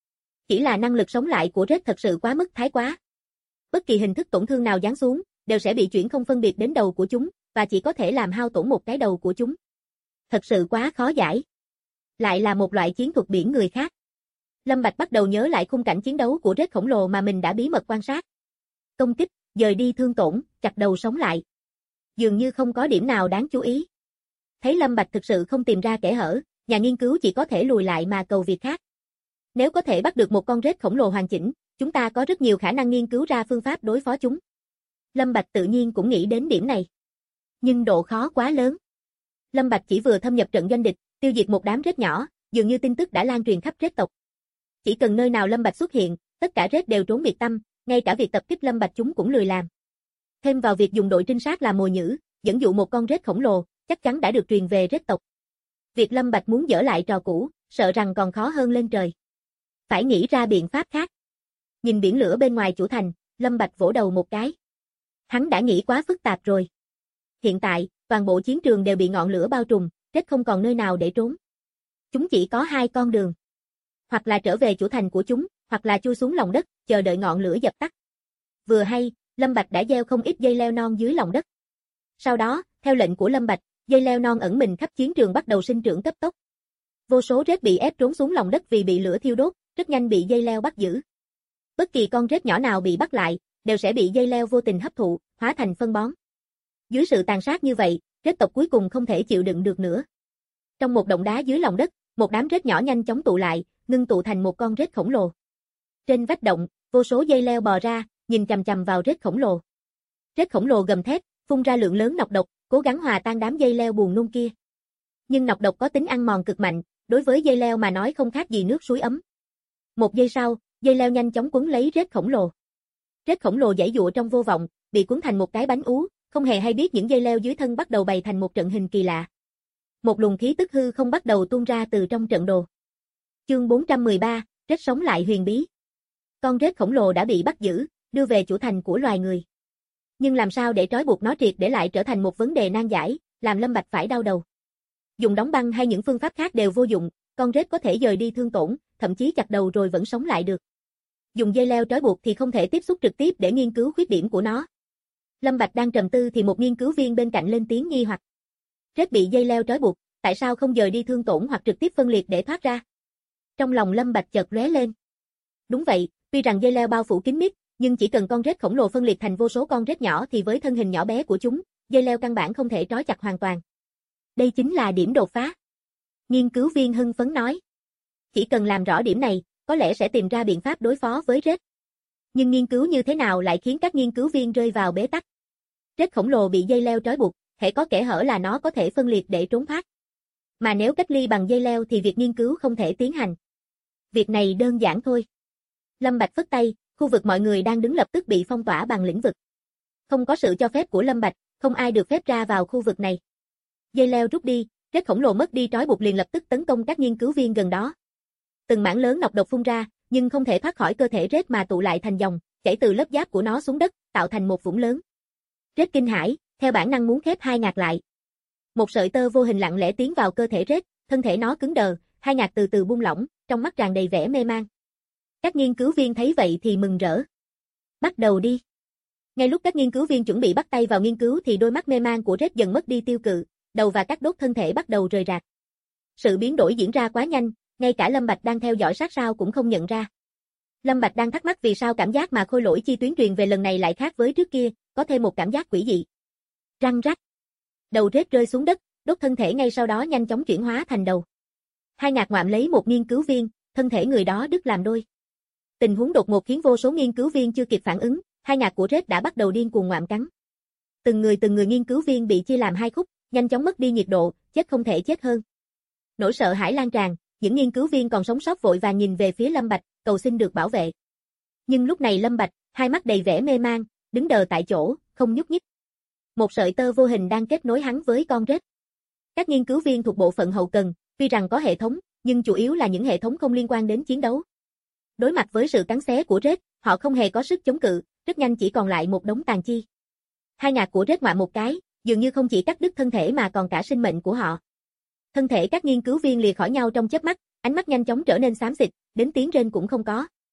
Chỉ là năng lực sống lại của rết thật sự quá mức thái quá. Bất kỳ hình thức tổn thương nào giáng xuống, đều sẽ bị chuyển không phân biệt đến đầu của chúng, và chỉ có thể làm hao tổn một cái đầu của chúng. Thật sự quá khó giải. Lại là một loại chiến thuật biển người khác. Lâm Bạch bắt đầu nhớ lại khung cảnh chiến đấu của rết khổng lồ mà mình đã bí mật quan sát. Công kích, dời đi thương tổn, chặt đầu sống lại. Dường như không có điểm nào đáng chú ý. Thấy Lâm Bạch thực sự không tìm ra kẽ hở, nhà nghiên cứu chỉ có thể lùi lại mà cầu việc khác. Nếu có thể bắt được một con rết khổng lồ hoàn chỉnh, chúng ta có rất nhiều khả năng nghiên cứu ra phương pháp đối phó chúng. Lâm Bạch tự nhiên cũng nghĩ đến điểm này. Nhưng độ khó quá lớn. Lâm Bạch chỉ vừa thâm nhập trận doanh địch, tiêu diệt một đám rết nhỏ, dường như tin tức đã lan truyền khắp rết tộc. Chỉ cần nơi nào Lâm Bạch xuất hiện, tất cả rết đều trốn biệt tăm, ngay cả việc tập kích Lâm Bạch chúng cũng lười làm. Thêm vào việc dùng đội trinh sát làm mồi nhử, dẫn dụ một con rết khổng lồ, chắc chắn đã được truyền về rết tộc. Việc Lâm Bạch muốn dở lại trò cũ, sợ rằng còn khó hơn lên trời. Phải nghĩ ra biện pháp khác. Nhìn biển lửa bên ngoài chủ thành, Lâm Bạch vỗ đầu một cái. Hắn đã nghĩ quá phức tạp rồi. Hiện tại, toàn bộ chiến trường đều bị ngọn lửa bao trùm, rết không còn nơi nào để trốn. Chúng chỉ có hai con đường. Hoặc là trở về chủ thành của chúng, hoặc là chui xuống lòng đất, chờ đợi ngọn lửa dập tắt. Vừa hay, Lâm Bạch đã gieo không ít dây leo non dưới lòng đất. Sau đó, theo lệnh của Lâm Bạch, dây leo non ẩn mình khắp chiến trường bắt đầu sinh trưởng cấp tốc. Vô số rết bị ép trốn xuống lòng đất vì bị lửa thiêu đốt, rất nhanh bị dây leo bắt giữ. Bất kỳ con rết nhỏ nào bị bắt lại, đều sẽ bị dây leo vô tình hấp thụ, hóa thành phân bón. Dưới sự tàn sát như vậy, rết tộc cuối cùng không thể chịu đựng được nữa. Trong một động đá dưới lòng đất, một đám rết nhỏ nhanh chóng tụ lại, ngưng tụ thành một con rết khổng lồ. Trên vách động, vô số dây leo bò ra, nhìn chằm chằm vào rết khổng lồ. Rết khổng lồ gầm thét, phun ra lượng lớn nọc độc, cố gắng hòa tan đám dây leo buồn nôn kia. Nhưng nọc độc có tính ăn mòn cực mạnh, đối với dây leo mà nói không khác gì nước suối ấm. Một giây sau, dây leo nhanh chóng quấn lấy rết khổng lồ. Rết khổng lồ giãy giụa trong vô vọng, bị cuốn thành một cái bánh ú, không hề hay biết những dây leo dưới thân bắt đầu bày thành một trận hình kỳ lạ. Một luồng khí tức hư không bắt đầu tuôn ra từ trong trận đồ. Chương 413, rết sống lại huyền bí. Con rết khổng lồ đã bị bắt giữ, đưa về chủ thành của loài người. Nhưng làm sao để trói buộc nó triệt để lại trở thành một vấn đề nan giải, làm Lâm Bạch phải đau đầu. Dùng đóng băng hay những phương pháp khác đều vô dụng, con rết có thể dời đi thương tổn, thậm chí chặt đầu rồi vẫn sống lại được. Dùng dây leo trói buộc thì không thể tiếp xúc trực tiếp để nghiên cứu khuyết điểm của nó. Lâm Bạch đang trầm tư thì một nghiên cứu viên bên cạnh lên tiếng nghi hoặc. Rết bị dây leo trói buộc, tại sao không dời đi thương tổn hoặc trực tiếp phân liệt để thoát ra? Trong lòng Lâm Bạch chợt lóe lên. Đúng vậy, tuy rằng dây leo bao phủ kín mít, nhưng chỉ cần con rết khổng lồ phân liệt thành vô số con rết nhỏ thì với thân hình nhỏ bé của chúng, dây leo căn bản không thể trói chặt hoàn toàn. Đây chính là điểm đột phá. Nghiên cứu viên hưng phấn nói. Chỉ cần làm rõ điểm này, có lẽ sẽ tìm ra biện pháp đối phó với rết. Nhưng nghiên cứu như thế nào lại khiến các nghiên cứu viên rơi vào bế tắc. Rết khổng lồ bị dây leo trói buộc, hễ có kẽ hở là nó có thể phân liệt để trốn thoát. Mà nếu cách ly bằng dây leo thì việc nghiên cứu không thể tiến hành. Việc này đơn giản thôi. Lâm Bạch phất tay, khu vực mọi người đang đứng lập tức bị phong tỏa bằng lĩnh vực. Không có sự cho phép của Lâm Bạch, không ai được phép ra vào khu vực này. Dây leo rút đi, rết khổng lồ mất đi trói buộc liền lập tức tấn công các nghiên cứu viên gần đó. Từng mảng lớn nọc độc phun ra, nhưng không thể thoát khỏi cơ thể rết mà tụ lại thành dòng, chảy từ lớp giáp của nó xuống đất, tạo thành một vũng lớn. Rết kinh hãi, theo bản năng muốn khép hai ngạc lại. Một sợi tơ vô hình lặng lẽ tiến vào cơ thể rết, thân thể nó cứng đờ, hai ngạc từ từ buông lỏng, trong mắt tràn đầy vẻ mê man. Các nghiên cứu viên thấy vậy thì mừng rỡ. Bắt đầu đi. Ngay lúc các nghiên cứu viên chuẩn bị bắt tay vào nghiên cứu thì đôi mắt mê man của rết dần mất đi tiêu cự, đầu và các đốt thân thể bắt đầu rời rạc. Sự biến đổi diễn ra quá nhanh, ngay cả Lâm Bạch đang theo dõi sát sao cũng không nhận ra. Lâm Bạch đang thắc mắc vì sao cảm giác mà khôi lỗi chi tuyến truyền về lần này lại khác với trước kia, có thêm một cảm giác quỷ dị. Răng rắc. Đầu rết rơi xuống đất, đốt thân thể ngay sau đó nhanh chóng chuyển hóa thành đầu. Hai ngạc ngoạm lấy một nghiên cứu viên, thân thể người đó đứt làm đôi. Tình huống đột ngột khiến vô số nghiên cứu viên chưa kịp phản ứng, hai ngạc của rết đã bắt đầu điên cuồng ngoạm cắn. Từng người nghiên cứu viên bị chia làm hai khúc, nhanh chóng mất đi nhiệt độ, chết không thể chết hơn. Nỗi sợ hãi lan tràn, những nghiên cứu viên còn sống sót vội vàng nhìn về phía Lâm Bạch, cầu xin được bảo vệ. Nhưng lúc này Lâm Bạch, hai mắt đầy vẻ mê man, đứng đờ tại chỗ, không nhúc nhích. Một sợi tơ vô hình đang kết nối hắn với con rết. Các nghiên cứu viên thuộc bộ phận hậu cần, tuy rằng có hệ thống, nhưng chủ yếu là những hệ thống không liên quan đến chiến đấu. Đối mặt với sự cắn xé của rết, họ không hề có sức chống cự, rất nhanh chỉ còn lại một đống tàn chi. Hai ngạc của rết ngoạm một cái, dường như không chỉ cắt đứt thân thể mà còn cả sinh mệnh của họ. Thân thể các nghiên cứu viên lìa khỏi nhau trong chớp mắt, ánh mắt nhanh chóng trở nên xám xịt, đến tiếng rên cũng không có.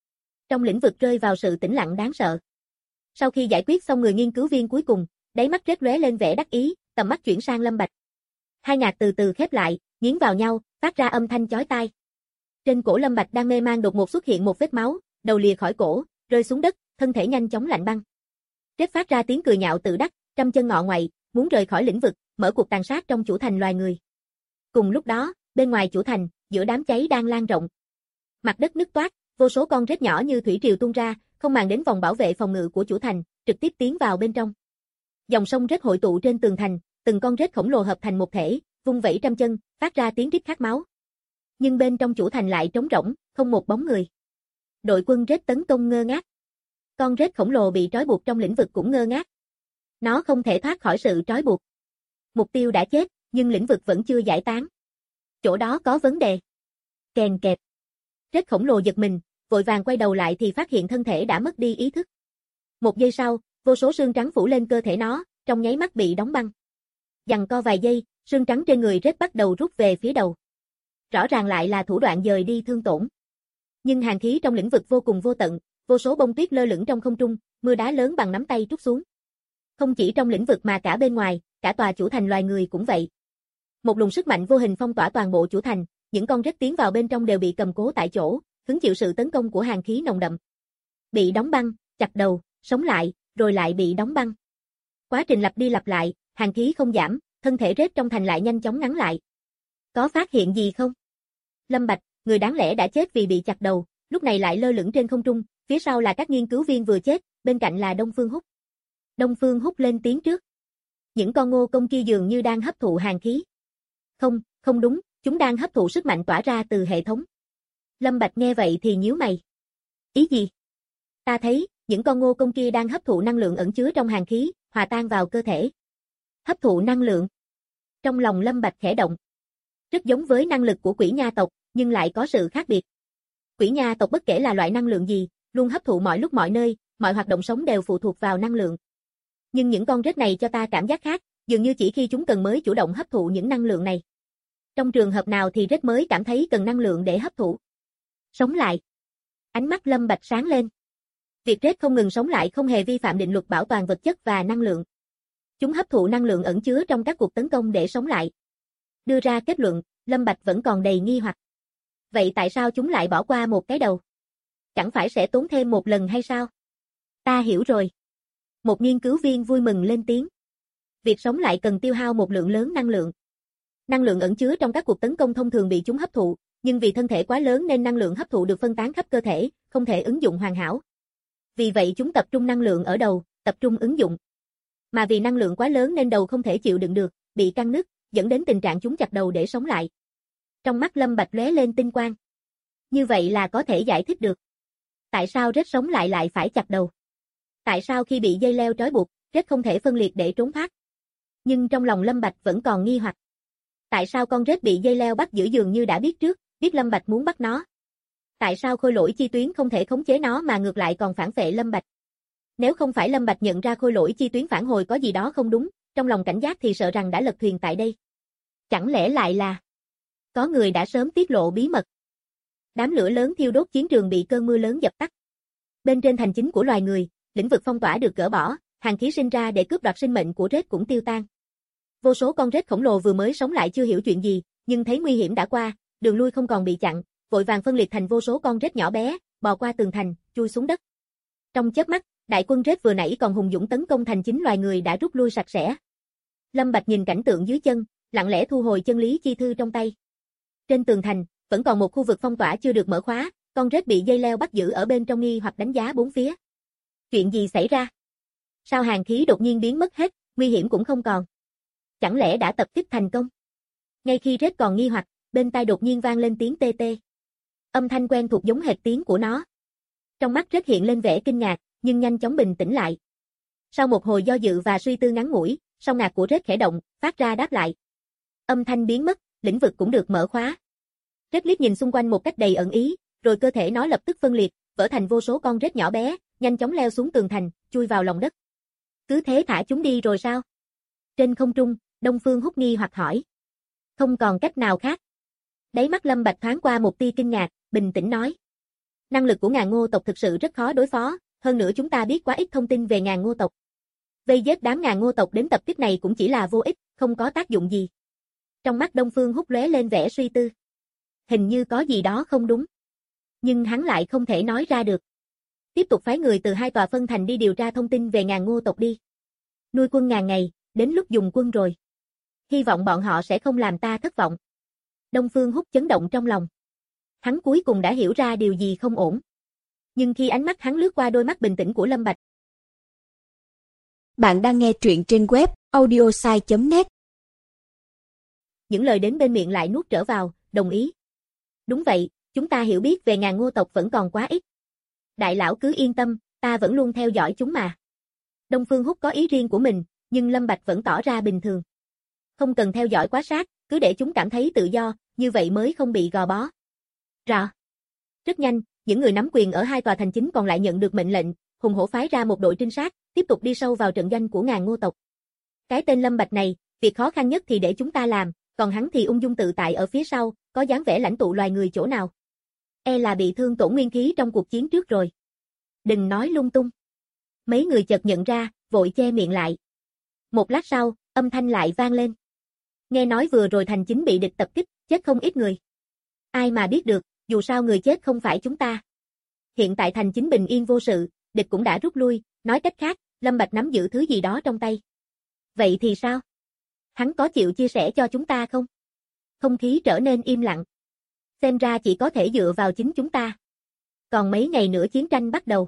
Trong lĩnh vực rơi vào sự tĩnh lặng đáng sợ. Sau khi giải quyết xong người nghiên cứu viên cuối cùng, đáy mắt Rết lóe lên vẻ đắc ý, tầm mắt chuyển sang Lâm Bạch. Hai nhạc từ từ khép lại, nghiến vào nhau, phát ra âm thanh chói tai. Trên cổ Lâm Bạch đang mê man đột ngột xuất hiện một vết máu, đầu lìa khỏi cổ, rơi xuống đất, thân thể nhanh chóng lạnh băng. Rết phát ra tiếng cười nhạo tự đắc, trăm chân ngọ ngoại, muốn rời khỏi lĩnh vực, mở cuộc tàn sát trong chủ thành loài người. Cùng lúc đó, bên ngoài chủ thành, giữa đám cháy đang lan rộng. Mặt đất nứt toác, vô số con rết nhỏ như thủy triều tuôn ra, không màng đến vòng bảo vệ phòng ngự của chủ thành, trực tiếp tiến vào bên trong. Dòng sông rết hội tụ trên tường thành, từng con rết khổng lồ hợp thành một thể, vung vẩy trăm chân, phát ra tiếng rít khát máu. Nhưng bên trong chủ thành lại trống rỗng, không một bóng người. Đội quân rết tấn công ngơ ngác. Con rết khổng lồ bị trói buộc trong lĩnh vực cũng ngơ ngác. Nó không thể thoát khỏi sự trói buộc. Mục tiêu đã chết, nhưng lĩnh vực vẫn chưa giải tán. Chỗ đó có vấn đề. Kèn kẹp. Rết khổng lồ giật mình, vội vàng quay đầu lại thì phát hiện thân thể đã mất đi ý thức. Một giây sau, vô số xương trắng phủ lên cơ thể nó, trong nháy mắt bị đóng băng. Giằng co vài giây, xương trắng trên người rết bắt đầu rút về phía đầu. Rõ ràng lại là thủ đoạn dời đi thương tổn. Nhưng hàn khí trong lĩnh vực vô cùng vô tận, vô số bông tuyết lơ lửng trong không trung, mưa đá lớn bằng nắm tay trút xuống. Không chỉ trong lĩnh vực mà cả bên ngoài, cả tòa chủ thành loài người cũng vậy. Một luồng sức mạnh vô hình phong tỏa toàn bộ chủ thành, những con rết tiến vào bên trong đều bị cầm cố tại chỗ, hứng chịu sự tấn công của hàn khí nồng đậm. Bị đóng băng, chặt đầu, sống lại, rồi lại bị đóng băng. Quá trình lặp đi lặp lại, hàn khí không giảm, thân thể rết trong thành lại nhanh chóng ngắn lại. Có phát hiện gì không? Lâm Bạch, người đáng lẽ đã chết vì bị chặt đầu, lúc này lại lơ lửng trên không trung, phía sau là các nghiên cứu viên vừa chết, bên cạnh là Đông Phương Húc. Đông Phương Húc lên tiếng trước. Những con ngô công kia dường như đang hấp thụ hàn khí. Không đúng, chúng đang hấp thụ sức mạnh tỏa ra từ hệ thống. Lâm Bạch nghe vậy thì nhíu mày. Ý gì? Ta thấy, những con ngô công kia đang hấp thụ năng lượng ẩn chứa trong hàn khí, hòa tan vào cơ thể. Hấp thụ năng lượng. Trong lòng Lâm Bạch khẽ động. Rất giống với năng lực của quỷ nha tộc, nhưng lại có sự khác biệt. Quỷ nha tộc bất kể là loại năng lượng gì, luôn hấp thụ mọi lúc mọi nơi, mọi hoạt động sống đều phụ thuộc vào năng lượng. Nhưng những con rết này cho ta cảm giác khác, dường như chỉ khi chúng cần mới chủ động hấp thụ những năng lượng này. Trong trường hợp nào thì rết mới cảm thấy cần năng lượng để hấp thụ. Sống lại. Ánh mắt Lâm Bạch sáng lên. Việc rết không ngừng sống lại không hề vi phạm định luật bảo toàn vật chất và năng lượng. Chúng hấp thụ năng lượng ẩn chứa trong các cuộc tấn công để sống lại. Đưa ra kết luận, Lâm Bạch vẫn còn đầy nghi hoặc. Vậy tại sao chúng lại bỏ qua một cái đầu? Chẳng phải sẽ tốn thêm một lần hay sao? Ta hiểu rồi. Một nghiên cứu viên vui mừng lên tiếng. Việc sống lại cần tiêu hao một lượng lớn năng lượng. Năng lượng ẩn chứa trong các cuộc tấn công thông thường bị chúng hấp thụ, nhưng vì thân thể quá lớn nên năng lượng hấp thụ được phân tán khắp cơ thể, không thể ứng dụng hoàn hảo. Vì vậy chúng tập trung năng lượng ở đầu, tập trung ứng dụng. Mà vì năng lượng quá lớn nên đầu không thể chịu đựng được, bị căng nứt, dẫn đến tình trạng chúng chặt đầu để sống lại. Trong mắt Lâm Bạch lóe lên tinh quang. Như vậy là có thể giải thích được. Tại sao rết sống lại lại phải chặt đầu? Tại sao khi bị dây leo trói buộc, rết không thể phân liệt để trốn thoát? Nhưng trong lòng Lâm Bạch vẫn còn nghi hoặc. Tại sao con rết bị dây leo bắt giữ dường như đã biết trước, biết Lâm Bạch muốn bắt nó? Tại sao khôi lỗi chi tuyến không thể khống chế nó mà ngược lại còn phản phệ Lâm Bạch? Nếu không phải Lâm Bạch nhận ra khôi lỗi chi tuyến phản hồi có gì đó không đúng, trong lòng cảnh giác thì sợ rằng đã lật thuyền tại đây. Chẳng lẽ lại là có người đã sớm tiết lộ bí mật? Đám lửa lớn thiêu đốt chiến trường bị cơn mưa lớn dập tắt. Bên trên thành chính của loài người, lĩnh vực phong tỏa được gỡ bỏ, hàn khí sinh ra để cướp đoạt sinh mệnh của rết cũng tiêu tan. Vô số con rết khổng lồ vừa mới sống lại chưa hiểu chuyện gì, nhưng thấy nguy hiểm đã qua, đường lui không còn bị chặn, vội vàng phân liệt thành vô số con rết nhỏ bé, bò qua tường thành, chui xuống đất. Trong chớp mắt, đại quân rết vừa nãy còn hùng dũng tấn công thành chính loài người đã rút lui sạch sẽ. Lâm Bạch nhìn cảnh tượng dưới chân, lặng lẽ thu hồi chân lý chi thư trong tay. Trên tường thành, vẫn còn một khu vực phong tỏa chưa được mở khóa, con rết bị dây leo bắt giữ ở bên trong nghi hoặc đánh giá bốn phía. Chuyện gì xảy ra? Sao hàn khí đột nhiên biến mất hết, nguy hiểm cũng không còn? Chẳng lẽ đã tập kích thành công? Ngay khi rết còn nghi hoặc, bên tai đột nhiên vang lên tiếng tê tê. Âm thanh quen thuộc giống hệt tiếng của nó. Trong mắt rết hiện lên vẻ kinh ngạc, nhưng nhanh chóng bình tĩnh lại. Sau một hồi do dự và suy tư ngắn ngủi, song ngạc của rết khẽ động, phát ra đáp lại. Âm thanh biến mất, lĩnh vực cũng được mở khóa. Rết liếc nhìn xung quanh một cách đầy ẩn ý, rồi cơ thể nó lập tức phân liệt, vỡ thành vô số con rết nhỏ bé, nhanh chóng leo xuống tường thành, chui vào lòng đất. Cứ thế thả chúng đi rồi sao? Trên không trung, Đông Phương Húc nghi hoặc hỏi. Không còn cách nào khác. Đáy mắt Lâm Bạch thoáng qua một tia kinh ngạc, bình tĩnh nói. Năng lực của Ngàn Ngô tộc thực sự rất khó đối phó, hơn nữa chúng ta biết quá ít thông tin về Ngàn Ngô tộc. Vây giết đám Ngàn Ngô tộc đến tập kích này cũng chỉ là vô ích, không có tác dụng gì. Trong mắt Đông Phương Húc lóe lên vẻ suy tư. Hình như có gì đó không đúng. Nhưng hắn lại không thể nói ra được. Tiếp tục phái người từ 2 tòa phân thành đi điều tra thông tin về Ngàn Ngô tộc đi. Nuôi quân ngàn ngày, đến lúc dùng quân rồi. Hy vọng bọn họ sẽ không làm ta thất vọng. Đông Phương Húc chấn động trong lòng. Hắn cuối cùng đã hiểu ra điều gì không ổn. Nhưng khi ánh mắt hắn lướt qua đôi mắt bình tĩnh của Lâm Bạch. Bạn đang nghe truyện trên web audiosai.net. Những lời đến bên miệng lại nuốt trở vào, đồng ý. Đúng vậy, chúng ta hiểu biết về Ngàn Ngô tộc vẫn còn quá ít. Đại lão cứ yên tâm, ta vẫn luôn theo dõi chúng mà. Đông Phương Húc có ý riêng của mình, nhưng Lâm Bạch vẫn tỏ ra bình thường. Không cần theo dõi quá sát, cứ để chúng cảm thấy tự do, như vậy mới không bị gò bó. Rõ. Rất nhanh, những người nắm quyền ở 2 tòa thành chính còn lại nhận được mệnh lệnh, hùng hổ phái ra một đội trinh sát, tiếp tục đi sâu vào trận doanh của Ngàn Ngô tộc. Cái tên Lâm Bạch này, việc khó khăn nhất thì để chúng ta làm, còn hắn thì ung dung tự tại ở phía sau, có dáng vẻ lãnh tụ loài người chỗ nào. E là bị thương tổn nguyên khí trong cuộc chiến trước rồi. Đừng nói lung tung. Mấy người chợt nhận ra, vội che miệng lại. Một lát sau, âm thanh lại vang lên. Nghe nói vừa rồi thành chính bị địch tập kích, chết không ít người. Ai mà biết được, dù sao người chết không phải chúng ta. Hiện tại thành chính bình yên vô sự, địch cũng đã rút lui, nói cách khác, Lâm Bạch nắm giữ thứ gì đó trong tay. Vậy thì sao? Hắn có chịu chia sẻ cho chúng ta không? Không khí trở nên im lặng. Xem ra chỉ có thể dựa vào chính chúng ta. Còn mấy ngày nữa chiến tranh bắt đầu.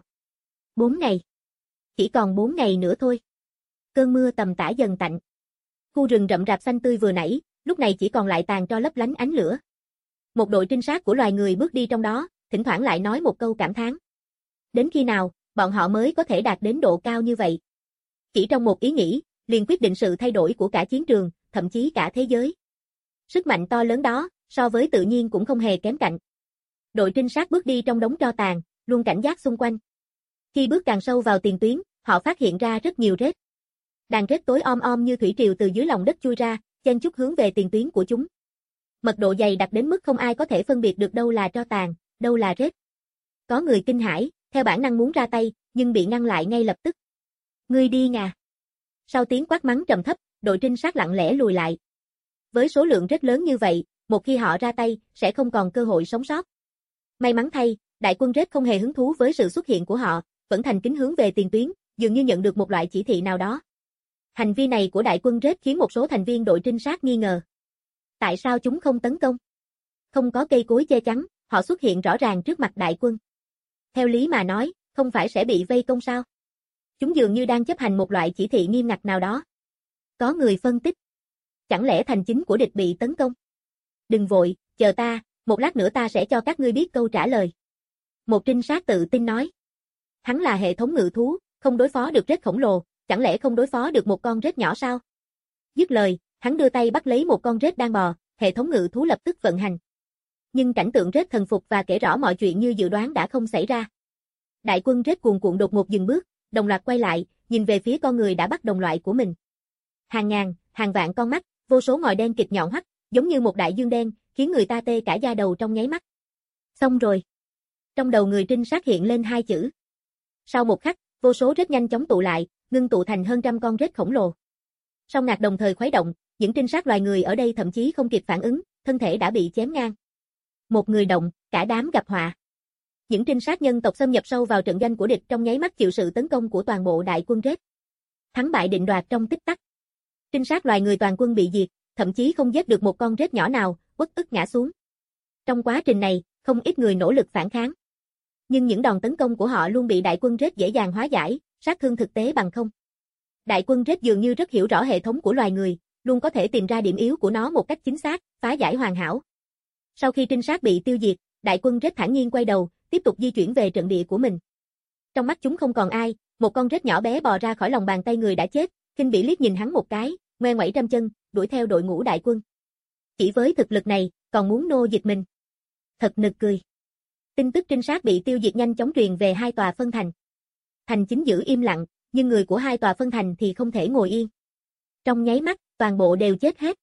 4 ngày. Chỉ còn 4 ngày nữa thôi. Cơn mưa tầm tã dần tạnh. Khu rừng rậm rạp xanh tươi vừa nãy, lúc này chỉ còn lại tàn tro lấp lánh ánh lửa. Một đội trinh sát của loài người bước đi trong đó, thỉnh thoảng lại nói một câu cảm thán. Đến khi nào, bọn họ mới có thể đạt đến độ cao như vậy? Chỉ trong một ý nghĩ, liền quyết định sự thay đổi của cả chiến trường, thậm chí cả thế giới. Sức mạnh to lớn đó, so với tự nhiên cũng không hề kém cạnh. Đội trinh sát bước đi trong đống tro tàn, luôn cảnh giác xung quanh. Khi bước càng sâu vào tiền tuyến, họ phát hiện ra rất nhiều rết. Đàn rết tối om như thủy triều từ dưới lòng đất chui ra, chen chúc hướng về tiền tuyến của chúng. Mật độ dày đặc đến mức không ai có thể phân biệt được đâu là tro tàn, đâu là rết. Có người kinh hãi, theo bản năng muốn ra tay, nhưng bị ngăn lại ngay lập tức. Ngươi đi ngà. Sau tiếng quát mắng trầm thấp, đội trinh sát lặng lẽ lùi lại. Với số lượng rất lớn như vậy, một khi họ ra tay, sẽ không còn cơ hội sống sót. May mắn thay, đại quân rết không hề hứng thú với sự xuất hiện của họ, vẫn thành kính hướng về tiền tuyến, dường như nhận được một loại chỉ thị nào đó. Hành vi này của đại quân rết khiến một số thành viên đội trinh sát nghi ngờ. Tại sao chúng không tấn công? Không có cây cối che chắn, họ xuất hiện rõ ràng trước mặt đại quân. Theo lý mà nói, không phải sẽ bị vây công sao? Chúng dường như đang chấp hành một loại chỉ thị nghiêm ngặt nào đó. Có người phân tích. Chẳng lẽ thành chính của địch bị tấn công? Đừng vội, chờ ta, một lát nữa ta sẽ cho các ngươi biết câu trả lời. Một trinh sát tự tin nói. Hắn là hệ thống ngự thú, không đối phó được rết khổng lồ, chẳng lẽ không đối phó được một con rết nhỏ sao? Dứt lời, hắn đưa tay bắt lấy một con rết đang bò, hệ thống ngự thú lập tức vận hành. Nhưng cảnh tượng rết thần phục và kể rõ mọi chuyện như dự đoán đã không xảy ra. Đại quân rết cuồn cuộn đột ngột dừng bước, đồng loạt quay lại, nhìn về phía con người đã bắt đồng loại của mình. Hàng ngàn, hàng vạn con mắt, vô số ngòi đen kịch nhọn hoắt, giống như một đại dương đen, khiến người ta tê cả da đầu trong nháy mắt. Xong rồi. Trong đầu người trinh sát hiện lên 2 chữ. Sau một khắc, vô số rết nhanh chóng tụ lại, ngưng tụ thành hơn trăm con rết khổng lồ. Song ngạc đồng thời khuấy động, những trinh sát loài người ở đây thậm chí không kịp phản ứng, thân thể đã bị chém ngang. Một người động, cả đám gặp họa. Những trinh sát nhân tộc xâm nhập sâu vào trận doanh của địch trong nháy mắt chịu sự tấn công của toàn bộ đại quân rết. Thắng bại định đoạt trong tích tắc. Trinh sát loài người toàn quân bị diệt, thậm chí không giết được một con rết nhỏ nào, uất ức ngã xuống. Trong quá trình này, không ít người nỗ lực phản kháng. Nhưng những đòn tấn công của họ luôn bị đại quân rết dễ dàng hóa giải, sát thương thực tế bằng không. Đại quân rết dường như rất hiểu rõ hệ thống của loài người, luôn có thể tìm ra điểm yếu của nó một cách chính xác, phá giải hoàn hảo. Sau khi trinh sát bị tiêu diệt, đại quân rết thản nhiên quay đầu, tiếp tục di chuyển về trận địa của mình. Trong mắt chúng không còn ai, một con rết nhỏ bé bò ra khỏi lòng bàn tay người đã chết, khinh bỉ liếc nhìn hắn một cái, ngoe ngoẩy trăm chân, đuổi theo đội ngũ đại quân. Chỉ với thực lực này, còn muốn nô dịch mình. Thật nực cười. Tin tức trinh sát bị tiêu diệt nhanh chóng truyền về 2 tòa phân thành. Thành chính giữ im lặng, nhưng người của 2 tòa phân thành thì không thể ngồi yên. Trong nháy mắt, toàn bộ đều chết hết.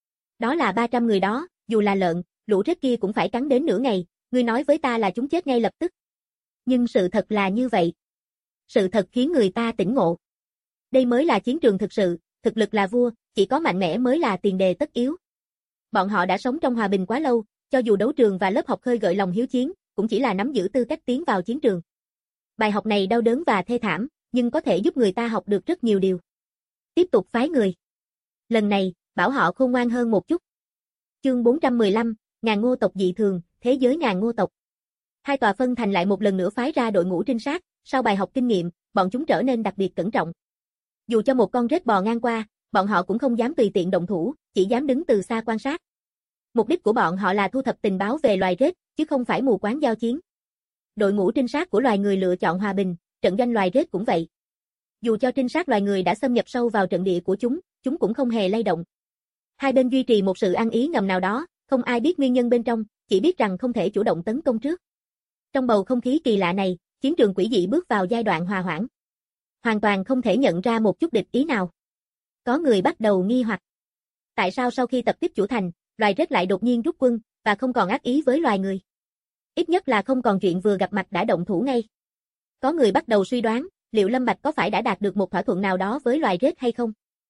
Đó là 300 người đó, dù là lợn, lũ rết kia cũng phải cắn đến nửa ngày, ngươi nói với ta là chúng chết ngay lập tức, Nhưng sự thật là như vậy. Sự thật khiến người ta tỉnh ngộ. Đây mới là chiến trường thực sự, thực lực là vua, chỉ có mạnh mẽ mới là tiền đề tất yếu. Bọn họ đã sống trong hòa bình quá lâu, cho dù đấu trường và lớp học khơi gợi lòng hiếu chiến, cũng chỉ là nắm giữ tư cách tiến vào chiến trường. Bài học này đau đớn và thê thảm, nhưng có thể giúp người ta học được rất nhiều điều. Tiếp tục phái người. Lần này, bảo họ khôn ngoan hơn một chút. Chương 415, Ngàn Ngô tộc dị thường, thế giới Ngàn Ngô tộc. Hai tòa phân thành lại một lần nữa phái ra đội ngũ trinh sát, sau bài học kinh nghiệm, bọn chúng trở nên đặc biệt cẩn trọng. Dù cho một con rết bò ngang qua, bọn họ cũng không dám tùy tiện động thủ, chỉ dám đứng từ xa quan sát. Mục đích của bọn họ là thu thập tình báo về loài rết, chứ không phải mù quáng giao chiến. Đội ngũ trinh sát của loài người lựa chọn hòa bình, trận doanh loài rết cũng vậy. Dù cho trinh sát loài người đã xâm nhập sâu vào trận địa của chúng cũng không hề lay động. Hai bên duy trì một sự ăn ý ngầm nào đó, không ai biết nguyên nhân bên trong, chỉ biết rằng không thể chủ động tấn công trước. Trong bầu không khí kỳ lạ này, chiến trường quỷ dị bước vào giai đoạn hòa hoãn. Hoàn toàn không thể nhận ra một chút địch ý nào. Có người bắt đầu nghi hoặc. Tại sao sau khi tập kích chủ thành, loài rết lại đột nhiên rút quân, và không còn ác ý với loài người? Ít nhất là không còn chuyện vừa gặp mặt đã động thủ ngay. Có người bắt đầu suy đoán, liệu Lâm Bạch có phải đã đạt được một thỏa thuận nào đó với loài rết hay không?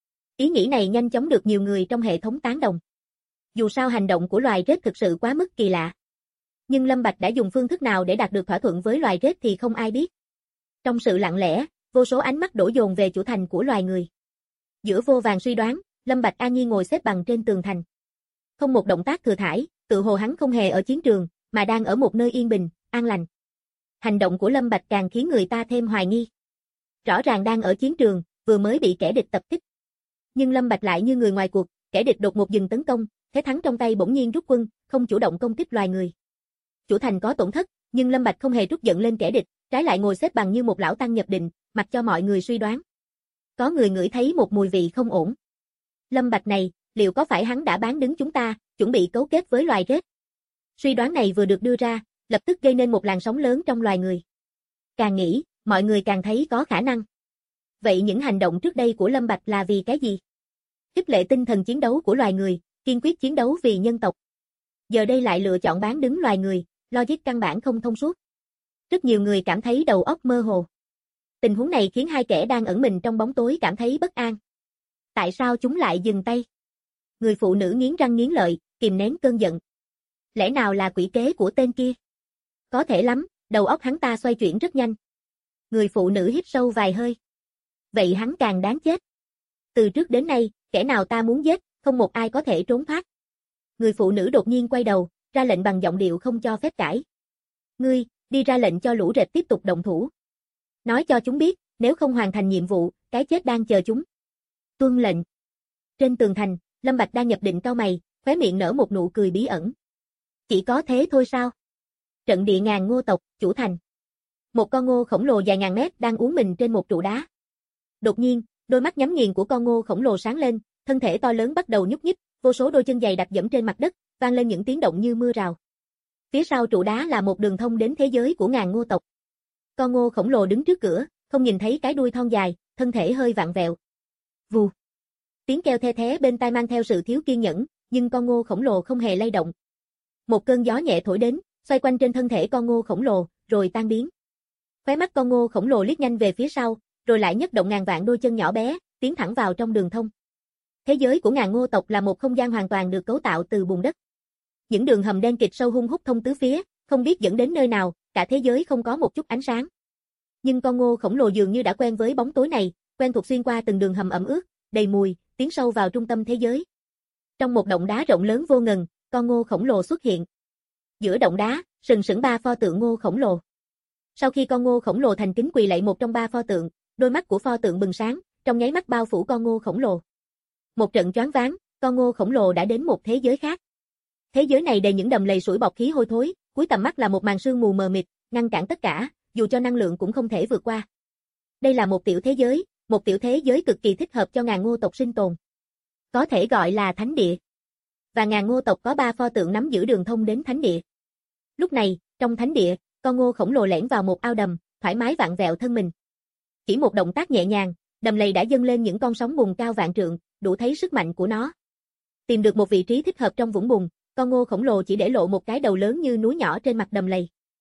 Ý nghĩ này nhanh chóng được nhiều người trong hệ thống tán đồng. Dù sao hành động của loài rết thực sự quá mức kỳ lạ. Nhưng Lâm Bạch đã dùng phương thức nào để đạt được thỏa thuận với loài rết thì không ai biết. Trong sự lặng lẽ, vô số ánh mắt đổ dồn về chủ thành của loài người. Giữa vô vàn suy đoán, Lâm Bạch an nhiên ngồi xếp bằng trên tường thành. Không một động tác thừa thãi, tự hồ hắn không hề ở chiến trường, mà đang ở một nơi yên bình, an lành. Hành động của Lâm Bạch càng khiến người ta thêm hoài nghi. Rõ ràng đang ở chiến trường, vừa mới bị kẻ địch tập kích. Nhưng Lâm Bạch lại như người ngoài cuộc, kẻ địch đột ngột dừng tấn công, thế thắng trong tay bỗng nhiên rút quân, không chủ động công kích loài người. Chủ thành có tổn thất, nhưng Lâm Bạch không hề trút giận lên kẻ địch, trái lại ngồi xếp bằng như một lão tăng nhập định, mặc cho mọi người suy đoán. Có người ngửi thấy một mùi vị không ổn. Lâm Bạch này, liệu có phải hắn đã bán đứng chúng ta, chuẩn bị cấu kết với loài rết? Suy đoán này vừa được đưa ra, lập tức gây nên một làn sóng lớn trong loài người. Càng nghĩ, mọi người càng thấy có khả năng. Vậy những hành động trước đây của Lâm Bạch là vì cái gì? Khích lệ tinh thần chiến đấu của loài người, kiên quyết chiến đấu vì nhân tộc. Giờ đây lại lựa chọn bán đứng loài người, logic căn bản không thông suốt. Rất nhiều người cảm thấy đầu óc mơ hồ. Tình huống này khiến hai kẻ đang ẩn mình trong bóng tối cảm thấy bất an. Tại sao chúng lại dừng tay? Người phụ nữ nghiến răng nghiến lợi, kìm nén cơn giận. Lẽ nào là quỷ kế của tên kia? Có thể lắm, đầu óc hắn ta xoay chuyển rất nhanh. Người phụ nữ hít sâu vài hơi. Vậy hắn càng đáng chết. Từ trước đến nay, kẻ nào ta muốn giết, không một ai có thể trốn thoát. Người phụ nữ đột nhiên quay đầu, ra lệnh bằng giọng điệu không cho phép cãi. Ngươi, đi ra lệnh cho lũ rệp tiếp tục động thủ. Nói cho chúng biết, nếu không hoàn thành nhiệm vụ, cái chết đang chờ chúng. Tuân lệnh. Trên tường thành, Lâm Bạch đang nhập định cau mày, khóe miệng nở một nụ cười bí ẩn. Chỉ có thế thôi sao? Trận địa Ngàn Ngô tộc, chủ thành. Một con ngô khổng lồ dài ngàn mét đang uốn mình trên một trụ đá. Đột nhiên, đôi mắt nhắm nghiền của con ngô khổng lồ sáng lên, thân thể to lớn bắt đầu nhúc nhích, vô số đôi chân dày đặc dẫm trên mặt đất, vang lên những tiếng động như mưa rào. Phía sau trụ đá là một đường thông đến thế giới của Ngàn Ngô tộc. Con ngô khổng lồ đứng trước cửa, không nhìn thấy cái đuôi thon dài, thân thể hơi vặn vẹo. Vù. Tiếng kêu the thé bên tai mang theo sự thiếu kiên nhẫn, nhưng con ngô khổng lồ không hề lay động. Một cơn gió nhẹ thổi đến, xoay quanh trên thân thể con ngô khổng lồ, rồi tan biến. Khóe mắt con ngô khổng lồ liếc nhanh về phía sau, rồi lại nhấc động ngàn vạn đôi chân nhỏ bé, tiến thẳng vào trong đường thông. Thế giới của Ngàn Ngô tộc là một không gian hoàn toàn được cấu tạo từ bùn đất. Những đường hầm đen kịt sâu hun hút thông tứ phía, không biết dẫn đến nơi nào, cả thế giới không có một chút ánh sáng. Nhưng con ngô khổng lồ dường như đã quen với bóng tối này, quen thuộc xuyên qua từng đường hầm ẩm ướt, đầy mùi, tiến sâu vào trung tâm thế giới. Trong một động đá rộng lớn vô ngần, con ngô khổng lồ xuất hiện. Giữa động đá, sừng sững ba pho tượng ngô khổng lồ. Sau khi con ngô khổng lồ thành kính quỳ lạy một trong ba pho tượng, đôi mắt của pho tượng bừng sáng, trong nháy mắt bao phủ con ngô khổng lồ. Một trận choáng váng, con ngô khổng lồ đã đến một thế giới khác. Thế giới này đầy những đầm lầy sủi bọt khí hôi thối, cuối tầm mắt là một màn sương mù mờ mịt, ngăn cản tất cả, dù cho năng lượng cũng không thể vượt qua. Đây là một tiểu thế giới cực kỳ thích hợp cho Ngàn Ngô tộc sinh tồn. Có thể gọi là thánh địa. Và Ngàn Ngô tộc có ba pho tượng nắm giữ đường thông đến thánh địa. Lúc này, trong thánh địa, con ngô khổng lồ lẻn vào một ao đầm, thoải mái vặn vẹo thân mình. Chỉ một động tác nhẹ nhàng, đầm lầy đã dâng lên những con sóng bùn cao vạn trượng, đủ thấy sức mạnh của nó. Tìm được một vị trí thích hợp trong vũng bùn, con ngô khổng lồ chỉ để lộ một cái đầu lớn như núi nhỏ trên mặt đầm lầy.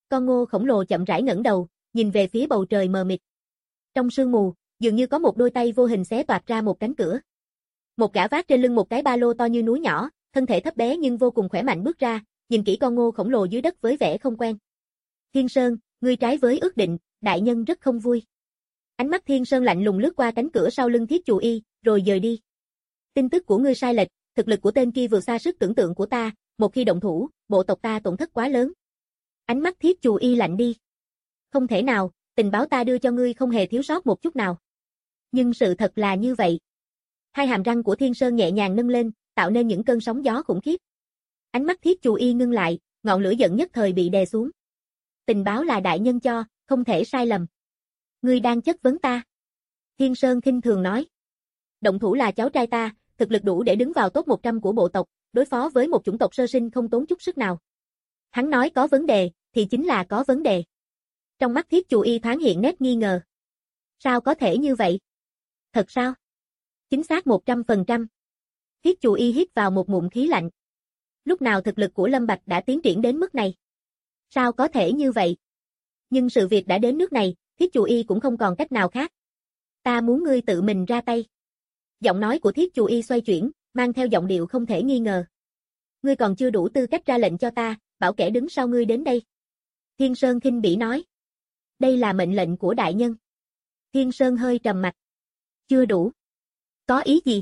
Con ngô khổng lồ chậm rãi ngẩng đầu, nhìn về phía bầu trời mờ mịt. Trong sương mù, dường như có một đôi tay vô hình xé toạc ra một cánh cửa. Một gã vác trên lưng một cái ba lô to như núi nhỏ, thân thể thấp bé nhưng vô cùng khỏe mạnh bước ra, nhìn kỹ con ngô khổng lồ dưới đất với vẻ không quen. Thiên Sơn, ngươi trái với ước định, đại nhân rất không vui. Ánh mắt Thiên Sơn lạnh lùng lướt qua cánh cửa sau lưng Thiết Chù Y, rồi dời đi. Tin tức của ngươi sai lệch, thực lực của tên kia vượt xa sức tưởng tượng của ta, một khi động thủ, bộ tộc ta tổn thất quá lớn. Ánh mắt Thiết Chù Y lạnh đi. Không thể nào, tình báo ta đưa cho ngươi không hề thiếu sót một chút nào. Nhưng sự thật là như vậy. Hai hàm răng của Thiên Sơn nhẹ nhàng nâng lên, tạo nên những cơn sóng gió khủng khiếp. Ánh mắt Thiết Chù Y ngưng lại, ngọn lửa giận nhất thời bị đè xuống. Tình báo là đại nhân cho, không thể sai lầm. Ngươi đang chất vấn ta. Thiên Sơn khinh thường nói. Động thủ là cháu trai ta, thực lực đủ để đứng vào top 100 của bộ tộc, đối phó với một chủng tộc sơ sinh không tốn chút sức nào. Hắn nói có vấn đề, thì chính là có vấn đề. Trong mắt Thiết Chù Y thoáng hiện nét nghi ngờ. Sao có thể như vậy? Thật sao? Chính xác 100%. Thiết Chù Y hít vào một ngụm khí lạnh. Lúc nào thực lực của Lâm Bạch đã tiến triển đến mức này? Sao có thể như vậy? Nhưng sự việc đã đến nước này, Thiết Chù Y cũng không còn cách nào khác. Ta muốn ngươi tự mình ra tay. Giọng nói của Thiết Chù Y xoay chuyển, mang theo giọng điệu không thể nghi ngờ. Ngươi còn chưa đủ tư cách ra lệnh cho ta, bảo kẻ đứng sau ngươi đến đây. Thiên Sơn khinh bỉ nói. Đây là mệnh lệnh của đại nhân. Thiên Sơn hơi trầm mặt. Chưa đủ. Có ý gì?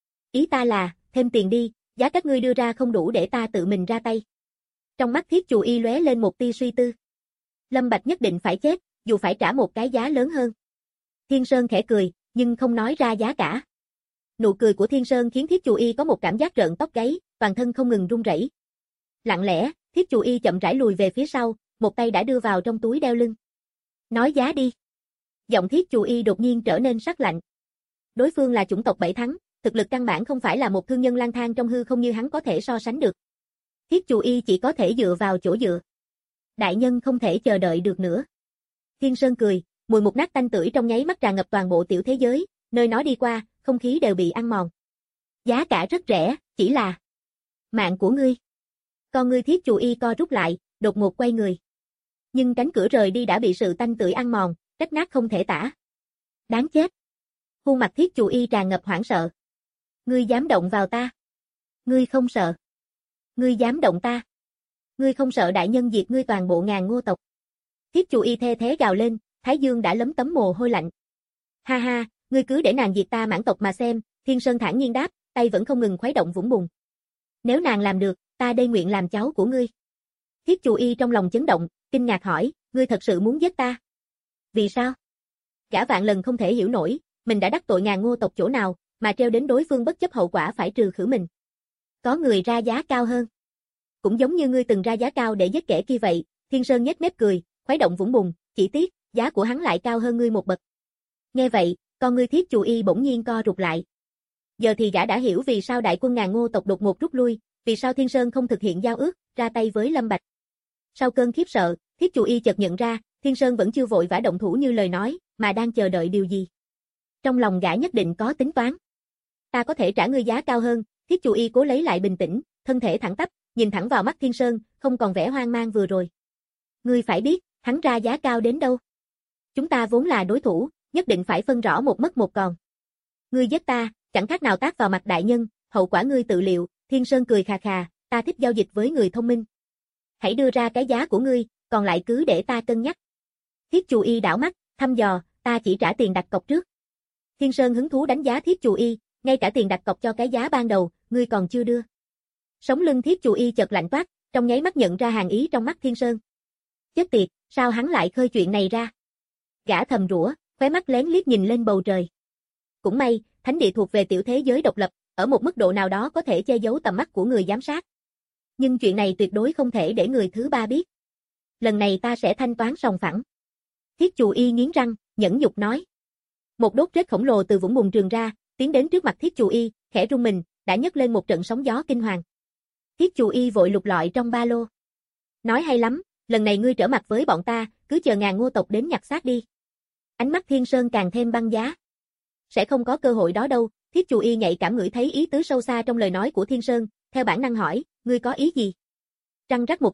Ý ta là, thêm tiền đi, giá các ngươi đưa ra không đủ để ta tự mình ra tay. Trong mắt Thiết Chù Y lóe lên một tia suy tư. Lâm Bạch nhất định phải chết, dù phải trả một cái giá lớn hơn. Thiên Sơn khẽ cười, nhưng không nói ra giá cả. Nụ cười của Thiên Sơn khiến Thiết Chù Y có một cảm giác rợn tóc gáy, toàn thân không ngừng run rẩy. Lặng lẽ, Thiết Chù Y chậm rãi lùi về phía sau, một tay đã đưa vào trong túi đeo lưng. Nói giá đi. Giọng Thiết Chù Y đột nhiên trở nên sắc lạnh. Đối phương là chủng tộc 7 thắng, thực lực căn bản không phải là một thương nhân lang thang trong hư không như hắn có thể so sánh được. Thiết Chù Y chỉ có thể dựa vào chỗ dựa. Đại nhân không thể chờ đợi được nữa. Thiên Sơn cười, mùi mục nát tanh tưởi trong nháy mắt tràn ngập toàn bộ tiểu thế giới, nơi nó đi qua, không khí đều bị ăn mòn. Giá cả rất rẻ, chỉ là mạng của ngươi. Con ngươi Thiết Chù Y co rút lại, đột ngột quay người. Nhưng cánh cửa rời đi đã bị sự tanh tưởi ăn mòn, rách nát không thể tả. Đáng chết. Khuôn mặt Thiết Chù Y tràn ngập hoảng sợ. Ngươi dám động vào ta? Ngươi không sợ? Ngươi dám động ta? Ngươi không sợ đại nhân diệt ngươi toàn bộ ngàn ngô tộc? Thiết Chù Y the thế gào lên, thái dương đã lấm tấm mồ hôi lạnh. Ha ha, ngươi cứ để nàng diệt ta mãn tộc mà xem, Thiên Sơn thản nhiên đáp, tay vẫn không ngừng khuấy động vũng bùn. Nếu nàng làm được, ta đây nguyện làm cháu của ngươi. Thiết Chù Y trong lòng chấn động, kinh ngạc hỏi, ngươi thật sự muốn giết ta? Vì sao? Gã vạn lần không thể hiểu nổi, mình đã đắc tội ngàn ngô tộc chỗ nào, mà treo đến đối phương bất chấp hậu quả phải trừ khử mình. Có người ra giá cao hơn. Cũng giống như ngươi từng ra giá cao để giết kẻ kia vậy, Thiên Sơn nhếch mép cười, khuấy động vũng bùn, chỉ tiếc, giá của hắn lại cao hơn ngươi một bậc. Nghe vậy, con ngươi Thiết Chù Y bỗng nhiên co rụt lại. Giờ thì gã đã hiểu vì sao đại quân ngàn ngô tộc đột ngột rút lui, vì sao Thiên Sơn không thực hiện giao ước, ra tay với Lâm Bạch. Sau cơn khiếp sợ, Thiết Chù Y chợt nhận ra, Thiên Sơn vẫn chưa vội vã động thủ như lời nói, mà đang chờ đợi điều gì. Trong lòng gã nhất định có tính toán. Ta có thể trả ngươi giá cao hơn, Thiết Chù Y cố lấy lại bình tĩnh, thân thể thẳng tắp, nhìn thẳng vào mắt Thiên Sơn, không còn vẻ hoang mang vừa rồi. Ngươi phải biết, hắn ra giá cao đến đâu. Chúng ta vốn là đối thủ, nhất định phải phân rõ một mất một còn. Ngươi giết ta, chẳng khác nào tát vào mặt đại nhân, hậu quả ngươi tự liệu, Thiên Sơn cười khà khà, ta thích giao dịch với người thông minh. Hãy đưa ra cái giá của ngươi, còn lại cứ để ta cân nhắc. Thiết Chù Y đảo mắt, thăm dò, ta chỉ trả tiền đặt cọc trước. Thiên Sơn hứng thú đánh giá Thiết Chù Y, ngay cả tiền đặt cọc cho cái giá ban đầu, ngươi còn chưa đưa. Sống lưng Thiết Chù Y chợt lạnh toát, trong nháy mắt nhận ra hàng ý trong mắt Thiên Sơn. Chết tiệt, sao hắn lại khơi chuyện này ra? Gã thầm rủa, khóe mắt lén liếc nhìn lên bầu trời. Cũng may, thánh địa thuộc về tiểu thế giới độc lập, ở một mức độ nào đó có thể che giấu tầm mắt của người giám sát. Nhưng chuyện này tuyệt đối không thể để người thứ ba biết. Lần này ta sẽ thanh toán sòng phẳng. Thiết Chù Y nghiến răng, nhẫn nhục nói. Một đốt rết khổng lồ từ vũng bùn trường ra, tiến đến trước mặt Thiết Chù Y, khẽ rung mình, đã nhấc lên một trận sóng gió kinh hoàng. Thiết Chù Y vội lục lọi trong ba lô. Nói hay lắm, lần này ngươi trở mặt với bọn ta, cứ chờ ngàn ngô tộc đến nhặt xác đi. Ánh mắt Thiên Sơn càng thêm băng giá. Sẽ không có cơ hội đó đâu, Thiết Chù Y nhạy cảm ngửi thấy ý tứ sâu xa trong lời nói của Thiên Sơn, theo bản năng hỏi, ngươi có ý gì? Răng rắc một tiếng,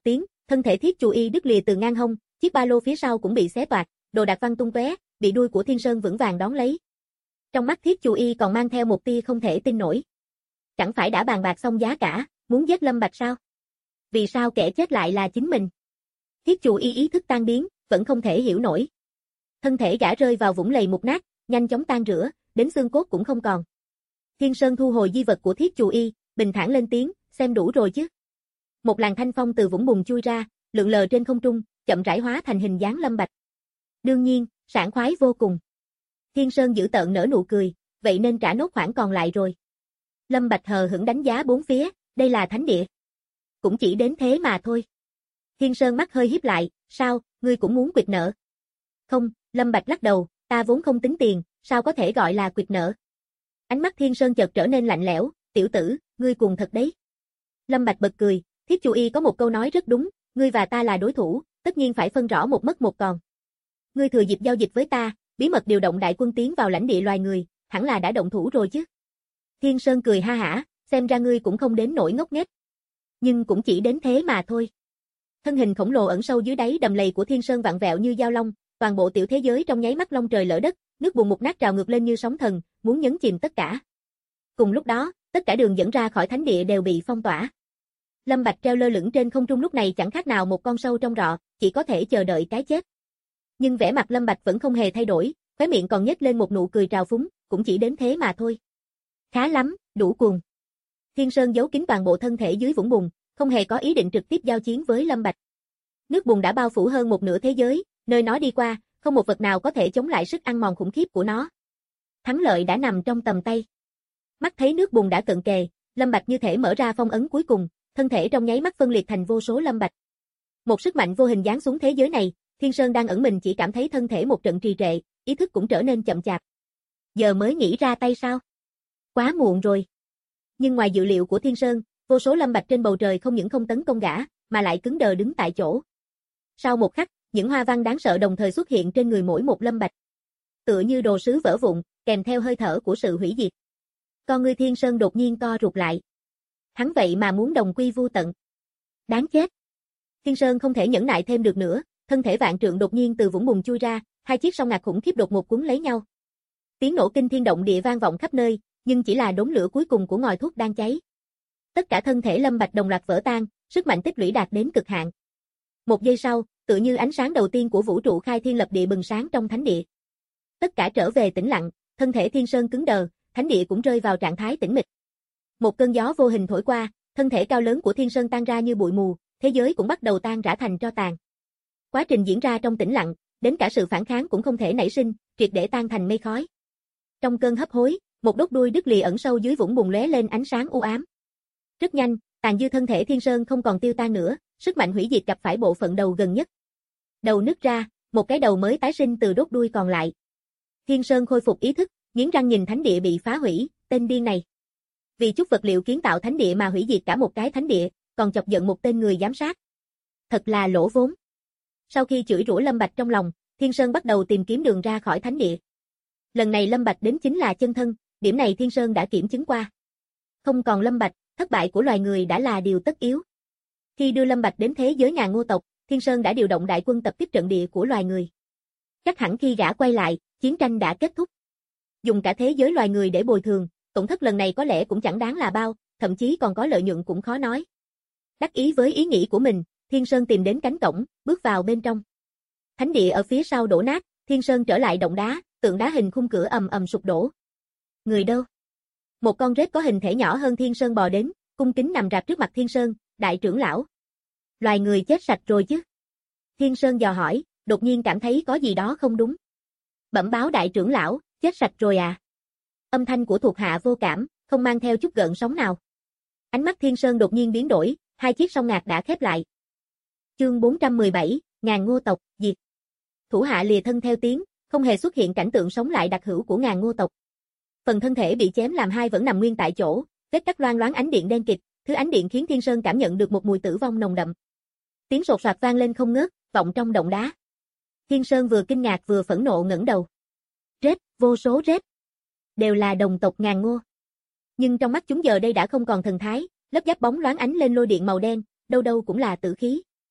thân thể Thiết Chu Y đứt lìa từ ngang hông, chiếc ba lô phía sau cũng bị xé toạc, đồ đạc văng tung tóe, bị đuôi của Thiên Sơn vững vàng đón lấy. Trong mắt Thiết Chu Y còn mang theo một tia không thể tin nổi. Chẳng phải đã bàn bạc xong giá cả, muốn giết Lâm Bạch sao? Vì sao kẻ chết lại là chính mình? Thiết Chu Y ý thức tan biến, vẫn không thể hiểu nổi. Thân thể gã rơi vào vũng lầy mục nát, nhanh chóng tan rã, đến xương cốt cũng không còn. Thiên Sơn thu hồi di vật của Thiết Chu Y, bình thản lên tiếng, xem đủ rồi chứ. Một làn thanh phong từ vũng bùn chui ra, lượn lờ trên không trung, chậm rãi hóa thành hình dáng Lâm Bạch. Đương nhiên, sảng khoái vô cùng. Thiên Sơn giữ tợn nở nụ cười, vậy nên trả nốt khoản còn lại rồi. Lâm Bạch hờ hững đánh giá bốn phía, đây là thánh địa. Cũng chỉ đến thế mà thôi. Thiên Sơn mắt hơi híp lại, sao, ngươi cũng muốn quỵt nợ? Không, Lâm Bạch lắc đầu, ta vốn không tính tiền, sao có thể gọi là quỵt nợ? Ánh mắt Thiên Sơn chợt trở nên lạnh lẽo, tiểu tử, ngươi cuồng thật đấy. Lâm Bạch bật cười, Thiết Chu Y có một câu nói rất đúng, ngươi và ta là đối thủ, tất nhiên phải phân rõ một mất một còn. Ngươi thừa dịp giao dịch với ta, bí mật điều động đại quân tiến vào lãnh địa loài người, hẳn là đã động thủ rồi chứ. Thiên Sơn cười ha hả, xem ra ngươi cũng không đến nỗi ngốc nghếch. Nhưng cũng chỉ đến thế mà thôi. Thân hình khổng lồ ẩn sâu dưới đáy đầm lầy của Thiên Sơn vặn vẹo như dao long, toàn bộ tiểu thế giới trong nháy mắt long trời lở đất, nước bùn mục nát trào ngược lên như sóng thần, muốn nhấn chìm tất cả. Cùng lúc đó, tất cả đường dẫn ra khỏi thánh địa đều bị phong tỏa. Lâm Bạch treo lơ lửng trên không trung lúc này chẳng khác nào một con sâu trong rọ, chỉ có thể chờ đợi cái chết. Nhưng vẻ mặt Lâm Bạch vẫn không hề thay đổi, khóe miệng còn nhếch lên một nụ cười trào phúng, cũng chỉ đến thế mà thôi. Khá lắm, đủ cuồng. Thiên Sơn giấu kín toàn bộ thân thể dưới vũng bùn, không hề có ý định trực tiếp giao chiến với Lâm Bạch. Nước bùn đã bao phủ hơn một nửa thế giới, nơi nó đi qua, không một vật nào có thể chống lại sức ăn mòn khủng khiếp của nó. Thắng lợi đã nằm trong tầm tay. Mắt thấy nước bùn đã cận kề, Lâm Bạch như thể mở ra phong ấn cuối cùng, thân thể trong nháy mắt phân liệt thành vô số Lâm Bạch. Một sức mạnh vô hình giáng xuống thế giới này, Thiên Sơn đang ẩn mình chỉ cảm thấy thân thể một trận trì trệ, ý thức cũng trở nên chậm chạp. Giờ mới nghĩ ra tay sao? Quá muộn rồi. Nhưng ngoài dự liệu của Thiên Sơn, vô số Lâm Bạch trên bầu trời không những không tấn công gã, mà lại cứng đờ đứng tại chỗ. Sau một khắc, những hoa văn đáng sợ đồng thời xuất hiện trên người mỗi một Lâm Bạch. Tựa như đồ sứ vỡ vụn, kèm theo hơi thở của sự hủy diệt. Con ngươi Thiên Sơn đột nhiên co rụt lại. Hắn vậy mà muốn đồng quy vu tận. Đáng chết. Thiên Sơn không thể nhẫn nại thêm được nữa, thân thể vạn trượng đột nhiên từ vũng bùn chui ra, hai chiếc song ngạc khủng khiếp đột ngột cuốn lấy nhau. Tiếng nổ kinh thiên động địa vang vọng khắp nơi, nhưng chỉ là đốm lửa cuối cùng của ngòi thuốc đang cháy. Tất cả thân thể Lâm Bạch đồng loạt vỡ tan, sức mạnh tích lũy đạt đến cực hạn. Một giây sau, tựa như ánh sáng đầu tiên của vũ trụ khai thiên lập địa bừng sáng trong thánh địa. Tất cả trở về tĩnh lặng, thân thể Thiên Sơn cứng đờ, thánh địa cũng rơi vào trạng thái tĩnh mịch. Một cơn gió vô hình thổi qua, thân thể cao lớn của Thiên Sơn tan ra như bụi mù, thế giới cũng bắt đầu tan rã thành tro tàn. Quá trình diễn ra trong tĩnh lặng, đến cả sự phản kháng cũng không thể nảy sinh, triệt để tan thành mây khói. Trong cơn hấp hối, một đốt đuôi đứt lìa ẩn sâu dưới vũng bùn lóe lên ánh sáng u ám. Rất nhanh, tàn dư thân thể Thiên Sơn không còn tiêu tan nữa, sức mạnh hủy diệt gặp phải bộ phận đầu gần nhất. Đầu nứt ra, một cái đầu mới tái sinh từ đốt đuôi còn lại. Thiên Sơn khôi phục ý thức, nghiến răng nhìn thánh địa bị phá hủy, tên điên này. Vì chút vật liệu kiến tạo thánh địa mà hủy diệt cả một cái thánh địa, còn chọc giận một tên người giám sát. Thật là lỗ vốn. Sau khi chửi rủa Lâm Bạch trong lòng, Thiên Sơn bắt đầu tìm kiếm đường ra khỏi thánh địa. Lần này Lâm Bạch đến chính là chân thân, điểm này Thiên Sơn đã kiểm chứng qua. Không còn Lâm Bạch, thất bại của loài người đã là điều tất yếu. Khi đưa Lâm Bạch đến thế giới Ngà Ngô tộc, Thiên Sơn đã điều động đại quân tập kích trận địa của loài người. Chắc hẳn khi gã quay lại, chiến tranh đã kết thúc. Dùng cả thế giới loài người để bồi thường, tổn thất lần này có lẽ cũng chẳng đáng là bao, thậm chí còn có lợi nhuận cũng khó nói. Đắc ý với ý nghĩ của mình, Thiên Sơn tìm đến cánh cổng, bước vào bên trong. Thánh địa ở phía sau đổ nát, Thiên Sơn trở lại động đá, tượng đá hình khung cửa ầm ầm sụp đổ. Người đâu? Một con rết có hình thể nhỏ hơn Thiên Sơn bò đến, cung kính nằm rạp trước mặt Thiên Sơn, đại trưởng lão. Loài người chết sạch rồi chứ? Thiên Sơn dò hỏi, đột nhiên cảm thấy có gì đó không đúng. Bẩm báo đại trưởng lão, chết sạch rồi à? Âm thanh của thuộc hạ vô cảm, không mang theo chút gợn sóng nào. Ánh mắt Thiên Sơn đột nhiên biến đổi, hai chiếc song ngạc đã khép lại. Chương 417, Ngàn Ngô tộc, diệt. Thủ hạ lìa thân theo tiếng, không hề xuất hiện cảnh tượng sống lại đặc hữu của Ngàn Ngô tộc. Phần thân thể bị chém làm hai vẫn nằm nguyên tại chỗ, vết cắt loang loáng ánh điện đen kịt, thứ ánh điện khiến Thiên Sơn cảm nhận được một mùi tử vong nồng đậm. Tiếng sột soạt vang lên không ngớt, vọng trong động đá. Thiên Sơn vừa kinh ngạc vừa phẫn nộ ngẩng đầu. Rết, vô số rết. Đều là đồng tộc Ngàn Ngô. Nhưng trong mắt chúng giờ đây đã không còn thần thái, lớp giáp bóng loáng ánh lên lôi điện màu đen, đâu đâu cũng là tử khí.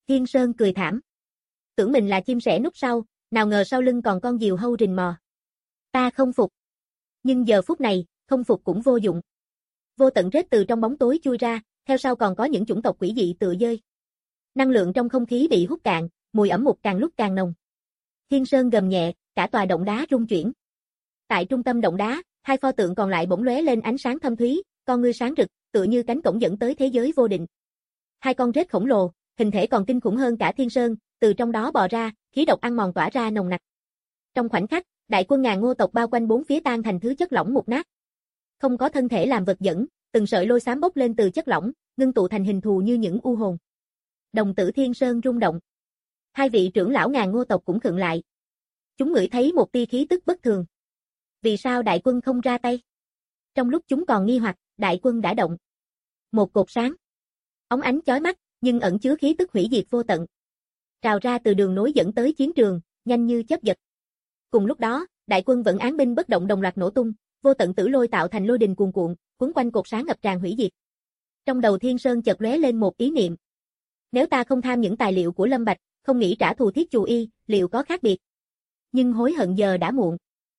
Thiên Sơn cười thảm. Tưởng mình là chim sẻ núp sau, nào ngờ sau lưng còn con diều hâu rình mò. Ta không phục. Nhưng giờ phút này, không phục cũng vô dụng. Vô tận rết từ trong bóng tối chui ra, theo sau còn có những chủng tộc quỷ dị tựa dơi. Năng lượng trong không khí bị hút cạn, mùi ẩm mục càng lúc càng nồng. Thiên Sơn gầm nhẹ, cả tòa động đá rung chuyển. Tại trung tâm động đá, hai pho tượng còn lại bỗng lóe lên ánh sáng thâm thúy, con ngươi sáng rực, tựa như cánh cổng dẫn tới thế giới vô định. Hai con rết khổng lồ, hình thể còn kinh khủng hơn cả Thiên Sơn, từ trong đó bò ra, khí độc ăn mòn tỏa ra nồng nặc. Trong khoảnh khắc, đại quân ngàn ngô tộc bao quanh bốn phía tan thành thứ chất lỏng mục nát. Không có thân thể làm vật dẫn, từng sợi lôi xám bốc lên từ chất lỏng, ngưng tụ thành hình thù như những u hồn. Đồng tử Thiên Sơn rung động. Hai vị trưởng lão ngàn ngô tộc cũng khựng lại. Chúng ngửi thấy một tia khí tức bất thường. Vì sao đại quân không ra tay? Trong lúc chúng còn nghi hoặc, đại quân đã động. Một cột sáng. Óng ánh chói mắt, nhưng ẩn chứa khí tức hủy diệt vô tận. Trào ra từ đường nối dẫn tới chiến trường, nhanh như chớp giật. Cùng lúc đó, đại quân vẫn án binh bất động đồng loạt nổ tung, vô tận tử lôi tạo thành lôi đình cuồn cuộn, quấn quanh cột sáng ngập tràn hủy diệt. Trong đầu Thiên Sơn chợt lóe lên một ý niệm. Nếu ta không tham những tài liệu của Lâm Bạch, không nghĩ trả thù Thiết Chù Y, liệu có khác biệt? Nhưng hối hận giờ đã muộn.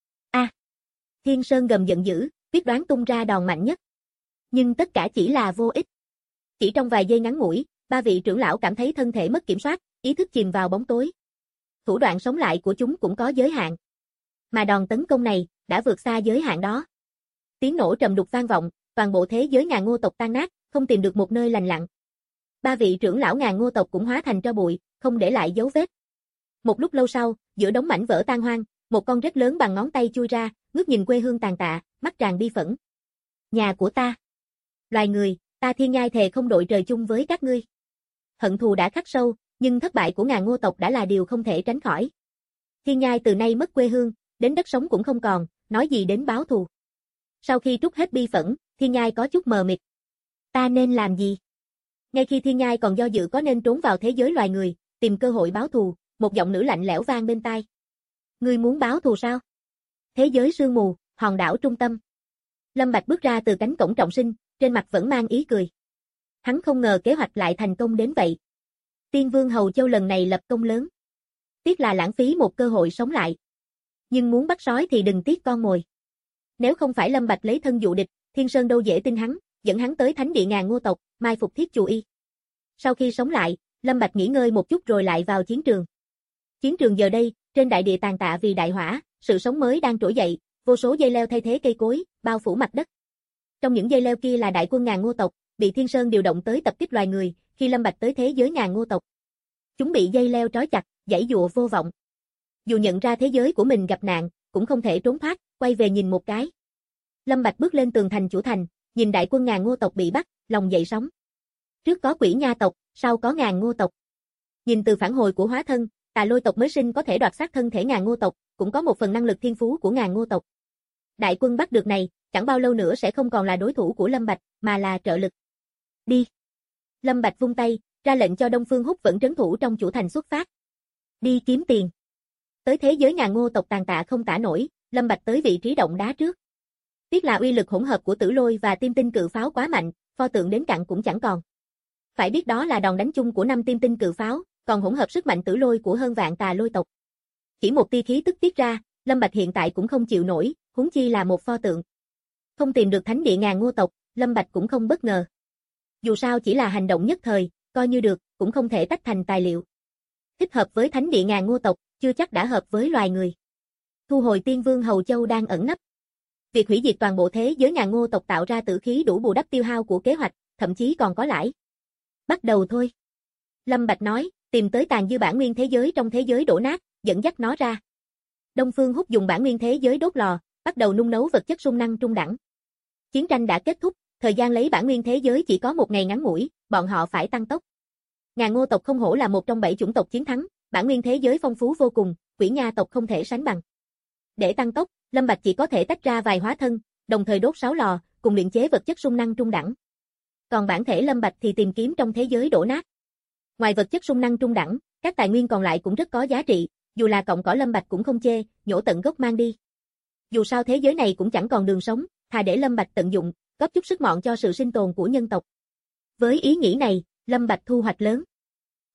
Thiên Sơn gầm giận dữ, quyết đoán tung ra đòn mạnh nhất. Nhưng tất cả chỉ là vô ích. Chỉ trong vài giây ngắn ngủi, ba vị trưởng lão cảm thấy thân thể mất kiểm soát, ý thức chìm vào bóng tối. Thủ đoạn sống lại của chúng cũng có giới hạn. Mà đòn tấn công này, đã vượt xa giới hạn đó. Tiếng nổ trầm đục vang vọng, toàn bộ thế giới ngàn ngô tộc tan nát, không tìm được một nơi lành lặn. Ba vị trưởng lão ngàn ngô tộc cũng hóa thành tro bụi, không để lại dấu vết. Một lúc lâu sau, giữa đống mảnh vỡ tan hoang, một con rết lớn bằng ngón tay chui ra, ngước nhìn quê hương tàn tạ, mắt tràn bi phẫn. Nhà của ta. Loài người, ta Thiên Nhai thề không đội trời chung với các ngươi. Hận thù đã khắc sâu, nhưng thất bại của ngàn ngô tộc đã là điều không thể tránh khỏi. Thiên Nhai từ nay mất quê hương, đến đất sống cũng không còn, nói gì đến báo thù. Sau khi trút hết bi phẫn, Thiên Nhai có chút mờ mịt. Ta nên làm gì? Ngay khi Thiên Nhai còn do dự có nên trốn vào thế giới loài người, tìm cơ hội báo thù, một giọng nữ lạnh lẽo vang bên tai. Ngươi muốn báo thù sao? Thế giới sương mù, hòn đảo trung tâm. Lâm Bạch bước ra từ cánh cổng trọng sinh, trên mặt vẫn mang ý cười. Hắn không ngờ kế hoạch lại thành công đến vậy. Tiên Vương Hầu Châu lần này lập công lớn. Tiếc là lãng phí một cơ hội sống lại. Nhưng muốn bắt sói thì đừng tiếc con mồi. Nếu không phải Lâm Bạch lấy thân dụ địch, Thiên Sơn đâu dễ tin hắn, dẫn hắn tới thánh địa ngàn ngô tộc, mai phục Thiết Chù Y. Sau khi sống lại, Lâm Bạch nghỉ ngơi một chút rồi lại vào chiến trường. Chiến trường giờ đây, trên đại địa tàn tạ vì đại hỏa, sự sống mới đang trỗi dậy, vô số dây leo thay thế cây cối, bao phủ mặt đất. Trong những dây leo kia là đại quân ngàn ngô tộc, bị Thiên Sơn điều động tới tập kích loài người, khi Lâm Bạch tới thế giới ngàn ngô tộc. Chúng bị dây leo trói chặt, giãy giụa vô vọng. Dù nhận ra thế giới của mình gặp nạn, cũng không thể trốn thoát, quay về nhìn một cái. Lâm Bạch bước lên tường thành chủ thành, nhìn đại quân ngàn ngô tộc bị bắt, lòng dậy sóng. Trước có quỷ nha tộc, sau có ngàn ngô tộc. Nhìn từ phản hồi của hóa thân, tà lôi tộc mới sinh có thể đoạt xác thân thể ngàn ngô tộc, cũng có một phần năng lực thiên phú của ngàn ngô tộc. Đại quân bắt được này, chẳng bao lâu nữa sẽ không còn là đối thủ của Lâm Bạch, mà là trợ lực. Đi. Lâm Bạch vung tay, ra lệnh cho Đông Phương Húc vẫn trấn thủ trong chủ thành xuất phát. Đi kiếm tiền. Tới thế giới ngàn ngô tộc tàn tạ không tả nổi, Lâm Bạch tới vị trí động đá trước. Tiếc là uy lực hỗn hợp của tử lôi và tim tinh cự pháo quá mạnh, pho tượng đến cặn cũng chẳng còn. Phải biết đó là đòn đánh chung của 5 tim tinh cự pháo, còn hỗn hợp sức mạnh tử lôi của hơn vạn tà lôi tộc. Chỉ một tia khí tức tiết ra, Lâm Bạch hiện tại cũng không chịu nổi, huống chi là một pho tượng. Không tìm được thánh địa ngàn ngô tộc, Lâm Bạch cũng không bất ngờ. Dù sao chỉ là hành động nhất thời, coi như được, cũng không thể tách thành tài liệu. Thích hợp với thánh địa ngàn ngô tộc, chưa chắc đã hợp với loài người. Thu hồi Tiên Vương Hầu Châu đang ẩn nấp. Việc hủy diệt toàn bộ thế giới ngàn ngô tộc tạo ra tử khí đủ bù đắp tiêu hao của kế hoạch, thậm chí còn có lãi. Bắt đầu thôi. Lâm Bạch nói, tìm tới tàn dư bản nguyên thế giới trong thế giới đổ nát, dẫn dắt nó ra. Đông Phương Húc dùng bản nguyên thế giới đốt lò, bắt đầu nung nấu vật chất sung năng trung đẳng. Chiến tranh đã kết thúc, thời gian lấy bản nguyên thế giới chỉ có một ngày ngắn ngủi, bọn họ phải tăng tốc. Ngàn ngô tộc không hổ là một trong 7 chủng tộc chiến thắng, bản nguyên thế giới phong phú vô cùng, quỷ nha tộc không thể sánh bằng. Để tăng tốc, Lâm Bạch chỉ có thể tách ra vài hóa thân, đồng thời đốt 6 lò, cùng luyện chế vật chất sung năng trung đẳng. Còn bản thể Lâm Bạch thì tìm kiếm trong thế giới đổ nát. Ngoài vật chất sung năng trung đẳng, các tài nguyên còn lại cũng rất có giá trị, dù là cọng cỏ Lâm Bạch cũng không chê, nhổ tận gốc mang đi. Dù sao thế giới này cũng chẳng còn đường sống, thà để Lâm Bạch tận dụng, góp chút sức mọn cho sự sinh tồn của nhân tộc. Với ý nghĩ này, Lâm Bạch thu hoạch lớn.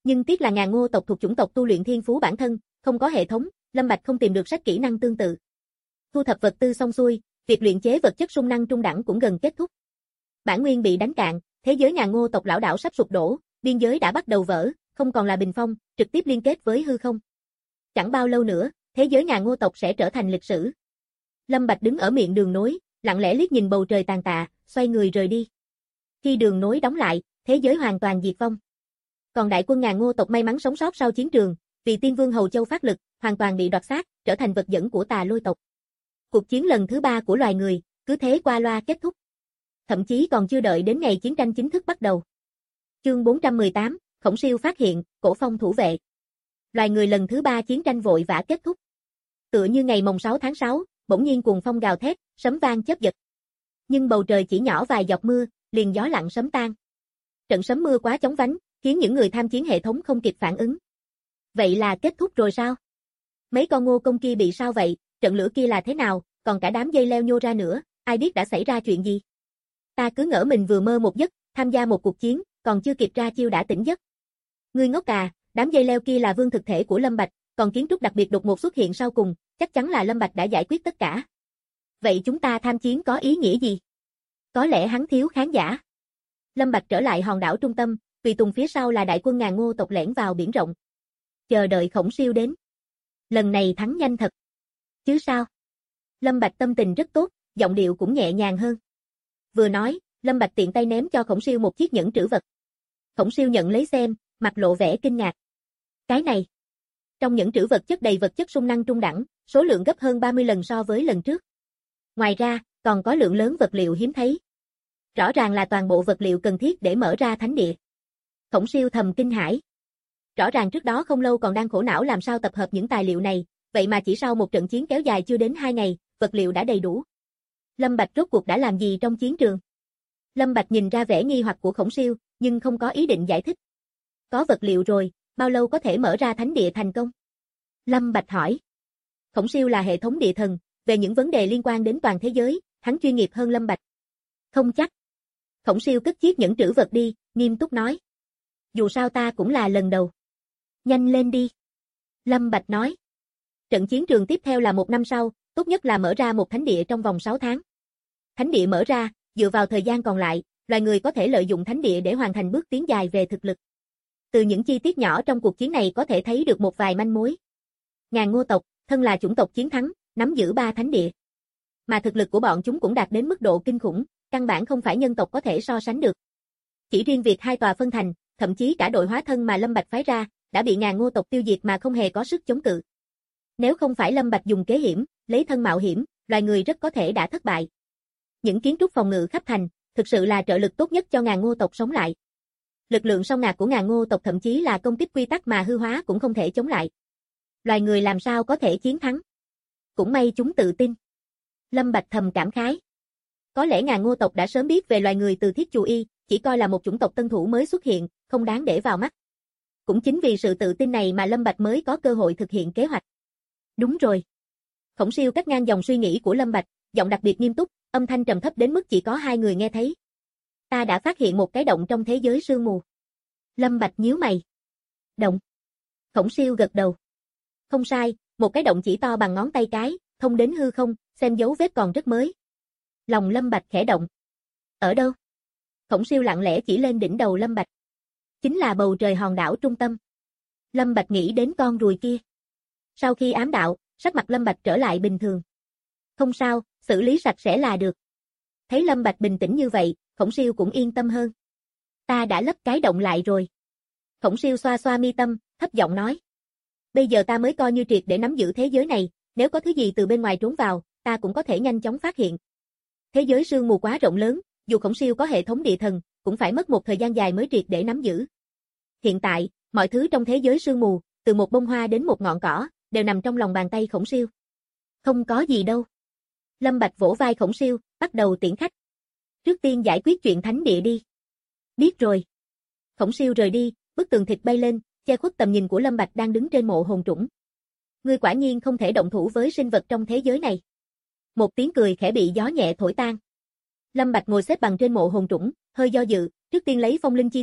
Nhưng tiếc là Ngà Ngô tộc thuộc chủng tộc tu luyện thiên phú bản thân, không có hệ thống, Lâm Bạch không tìm được sách kỹ năng tương tự. Thu thập vật tư xong xuôi, việc luyện chế vật chất sung năng trung đẳng cũng gần kết thúc. Bản nguyên bị đánh cạn, thế giới Ngà Ngô tộc lão đảo sắp sụp đổ, biên giới đã bắt đầu vỡ, không còn là bình phong, trực tiếp liên kết với hư không. Chẳng bao lâu nữa, thế giới Ngà Ngô tộc sẽ trở thành lịch sử. Lâm Bạch đứng ở miệng đường nối, lặng lẽ liếc nhìn bầu trời tàn tạ, xoay người rời đi. Khi đường nối đóng lại, thế giới hoàn toàn diệt vong. Còn đại quân Ngà Ngô tộc may mắn sống sót sau chiến trường, vì Tiên Vương Hầu Châu phát lực, hoàn toàn bị đoạt xác, trở thành vật dẫn của Tà Lôi tộc. Cuộc chiến lần thứ 3 của loài người, cứ thế qua loa kết thúc. Thậm chí còn chưa đợi đến ngày chiến tranh chính thức bắt đầu. Chương 418, Khổng Siêu phát hiện, Cổ Phong thủ vệ. Loài người lần thứ 3 chiến tranh vội vã kết thúc. Tựa như ngày mồng 6 tháng 6, bỗng nhiên cuồng phong gào thét, sấm vang chớp giật. Nhưng bầu trời chỉ nhỏ vài giọt mưa, liền gió lặng sấm tan. Trận sấm mưa quá chóng vánh, khiến những người tham chiến hệ thống không kịp phản ứng. Vậy là kết thúc rồi sao? Mấy con ngô công kia bị sao vậy? Trận lửa kia là thế nào? Còn cả đám dây leo nhô ra nữa, ai biết đã xảy ra chuyện gì? Ta cứ ngỡ mình vừa mơ một giấc, tham gia một cuộc chiến, còn chưa kịp ra chiêu đã tỉnh giấc. Ngươi ngốc à, đám dây leo kia là vương thực thể của Lâm Bạch, còn kiến trúc đặc biệt đột ngột xuất hiện sau cùng, chắc chắn là Lâm Bạch đã giải quyết tất cả. Vậy chúng ta tham chiến có ý nghĩa gì? Có lẽ hắn thiếu khán giả. Lâm Bạch trở lại hòn đảo trung tâm, tùy tùng phía sau là đại quân Ngà Ngô tộc lẻn vào biển rộng. Chờ đợi Khổng Siêu đến. Lần này thắng nhanh thật. Chứ sao? Lâm Bạch tâm tình rất tốt, giọng điệu cũng nhẹ nhàng hơn. Vừa nói, Lâm Bạch tiện tay ném cho Khổng Siêu một chiếc nhẫn trữ vật. Khổng Siêu nhận lấy xem, mặt lộ vẻ kinh ngạc. Cái này. Trong nhẫn trữ vật chất đầy vật chất sung năng trung đẳng, số lượng gấp hơn 30 lần so với lần trước. Ngoài ra, còn có lượng lớn vật liệu hiếm thấy. Rõ ràng là toàn bộ vật liệu cần thiết để mở ra thánh địa. Khổng Siêu thầm kinh hãi. Rõ ràng trước đó không lâu còn đang khổ não làm sao tập hợp những tài liệu này, vậy mà chỉ sau một trận chiến kéo dài chưa đến 2 ngày, vật liệu đã đầy đủ. Lâm Bạch rốt cuộc đã làm gì trong chiến trường? Lâm Bạch nhìn ra vẻ nghi hoặc của Khổng Siêu, nhưng không có ý định giải thích. Có vật liệu rồi, bao lâu có thể mở ra thánh địa thành công? Lâm Bạch hỏi. Khổng Siêu là hệ thống địa thần, về những vấn đề liên quan đến toàn thế giới, hắn chuyên nghiệp hơn Lâm Bạch. Không chắc. Khổng Siêu cất chiếc nhẫn trữ vật đi, nghiêm túc nói. Dù sao ta cũng là lần đầu. Nhanh lên đi. Lâm Bạch nói. Trận chiến trường tiếp theo là 1 năm sau, tốt nhất là mở ra một thánh địa trong vòng 6 tháng. Thánh địa mở ra, dựa vào thời gian còn lại, loài người có thể lợi dụng thánh địa để hoàn thành bước tiến dài về thực lực. Từ những chi tiết nhỏ trong cuộc chiến này có thể thấy được một vài manh mối. Ngà Ngô tộc, thân là chủng tộc chiến thắng, nắm giữ 3 thánh địa. Mà thực lực của bọn chúng cũng đạt đến mức độ kinh khủng, căn bản không phải nhân tộc có thể so sánh được. Chỉ riêng việc 2 tòa phân thành, thậm chí cả đội hóa thân mà Lâm Bạch phái ra, đã bị Ngà Ngô tộc tiêu diệt mà không hề có sức chống cự. Nếu không phải Lâm Bạch dùng kế hiểm, lấy thân mạo hiểm, loài người rất có thể đã thất bại. Những kiến trúc phòng ngự khắp thành, thực sự là trợ lực tốt nhất cho Ngà Ngô tộc sống lại. Lực lượng song ngạc của Ngà Ngô tộc thậm chí là công kích quy tắc mà hư hóa cũng không thể chống lại. Loài người làm sao có thể chiến thắng? Cũng may chúng tự tin. Lâm Bạch thầm cảm khái. Có lẽ Ngà Ngô tộc đã sớm biết về loài người từ Thiết Chù Y, chỉ coi là một chủng tộc tân thủ mới xuất hiện, không đáng để vào mắt. Cũng chính vì sự tự tin này mà Lâm Bạch mới có cơ hội thực hiện kế hoạch. Đúng rồi. Khổng Siêu cắt ngang dòng suy nghĩ của Lâm Bạch, giọng đặc biệt nghiêm túc, âm thanh trầm thấp đến mức chỉ có 2 người nghe thấy. Ta đã phát hiện một cái động trong thế giới sương mù. Lâm Bạch nhíu mày. Động. Khổng Siêu gật đầu. Không sai, một cái động chỉ to bằng ngón tay cái, thông đến hư không, xem dấu vết còn rất mới. Lòng Lâm Bạch khẽ động. Ở đâu? Khổng Siêu lặng lẽ chỉ lên đỉnh đầu Lâm Bạch. Chính là bầu trời hòn đảo trung tâm. Lâm Bạch nghĩ đến con ruồi kia. Sau khi ám đạo, sắc mặt Lâm Bạch trở lại bình thường. Không sao, xử lý sạch sẽ là được. Thấy Lâm Bạch bình tĩnh như vậy, Khổng Siêu cũng yên tâm hơn. Ta đã lấp cái động lại rồi. Khổng Siêu xoa xoa mi tâm, thấp giọng nói. Bây giờ ta mới coi như triệt để nắm giữ thế giới này, nếu có thứ gì từ bên ngoài trốn vào, ta cũng có thể nhanh chóng phát hiện. Thế giới sương mù quá rộng lớn, dù Khổng Siêu có hệ thống địa thần, cũng phải mất một thời gian dài mới triệt để nắm giữ. Hiện tại, mọi thứ trong thế giới sương mù, từ một bông hoa đến một ngọn cỏ, đều nằm trong lòng bàn tay Khổng Siêu. Không có gì đâu. Lâm Bạch vỗ vai Khổng Siêu, bắt đầu tiễn khách. Trước tiên giải quyết chuyện thánh địa đi. Biết rồi. Khổng Siêu rời đi, bức tường thịt bay lên, che khuất tầm nhìn của Lâm Bạch đang đứng trên mộ hồn trũng. Ngươi quả nhiên không thể động thủ với sinh vật trong thế giới này. Một tiếng cười khẽ bị gió nhẹ thổi tan. Lâm Bạch ngồi xếp bằng trên mộ hồn trũng, hơi do dự, trước tiên lấy phong linh chi thương,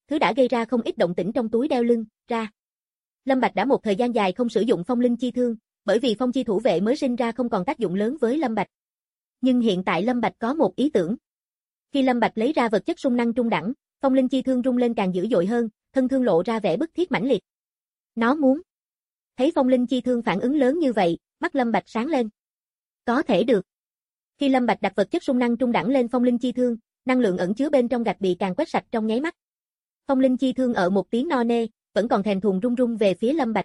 thứ đã gây ra không ít động tĩnh trong túi đeo lưng, ra. Lâm Bạch đã một thời gian dài không sử dụng phong linh chi thương, bởi vì phong chi thủ vệ mới sinh ra không còn tác dụng lớn với Lâm Bạch. Nhưng hiện tại Lâm Bạch có một ý tưởng. Khi Lâm Bạch lấy ra vật chất xung năng trung đẳng, phong linh chi thương rung lên càng dữ dội hơn, thân thương lộ ra vẻ bức thiết mãnh liệt. Nó muốn. Thấy phong linh chi thương phản ứng lớn như vậy, mắt Lâm Bạch sáng lên. Có thể được. Khi Lâm Bạch đặt vật chất xung năng trung đẳng lên phong linh chi thương, năng lượng ẩn chứa bên trong gạch bị càng quét sạch trong nháy mắt. Phong linh chi thương ở một tiếng no nê, vẫn còn thèm thuồng rung rung về phía Lâm Bạch.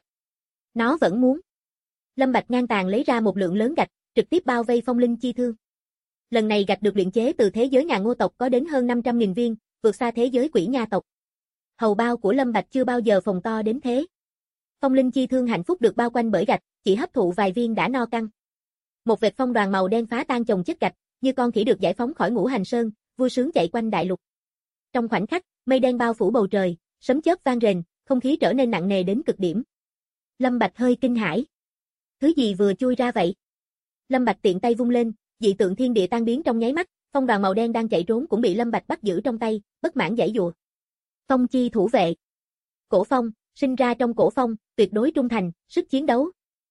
Nó vẫn muốn. Lâm Bạch ngang tàn lấy ra một lượng lớn gạch, trực tiếp bao vây phong linh chi thương. Lần này gạch được luyện chế từ thế giới ngà ngô tộc có đến hơn 500.000 viên, vượt xa thế giới quỷ nha tộc. Hầu bao của Lâm Bạch chưa bao giờ phồng to đến thế. Phong linh chi thương hạnh phúc được bao quanh bởi gạch, chỉ hấp thụ vài viên đã no căng. Một vệt phong đoàn màu đen phá tan chồng chất gạch, như con khỉ được giải phóng khỏi Ngũ Hành Sơn, vui sướng chạy quanh đại lục. Trong khoảnh khắc, mây đen bao phủ bầu trời, sấm chớp vang rền, không khí trở nên nặng nề đến cực điểm. Lâm Bạch hơi kinh hãi. Thứ gì vừa chui ra vậy? Lâm Bạch tiện tay vung lên, dị tượng thiên địa tan biến trong nháy mắt, phong đoàn màu đen đang chạy trốn cũng bị Lâm Bạch bắt giữ trong tay, bất mãn giãy giụa. Phong chi thủ vệ. Cổ phong, sinh ra trong cổ phong, tuyệt đối trung thành, sức chiến đấu.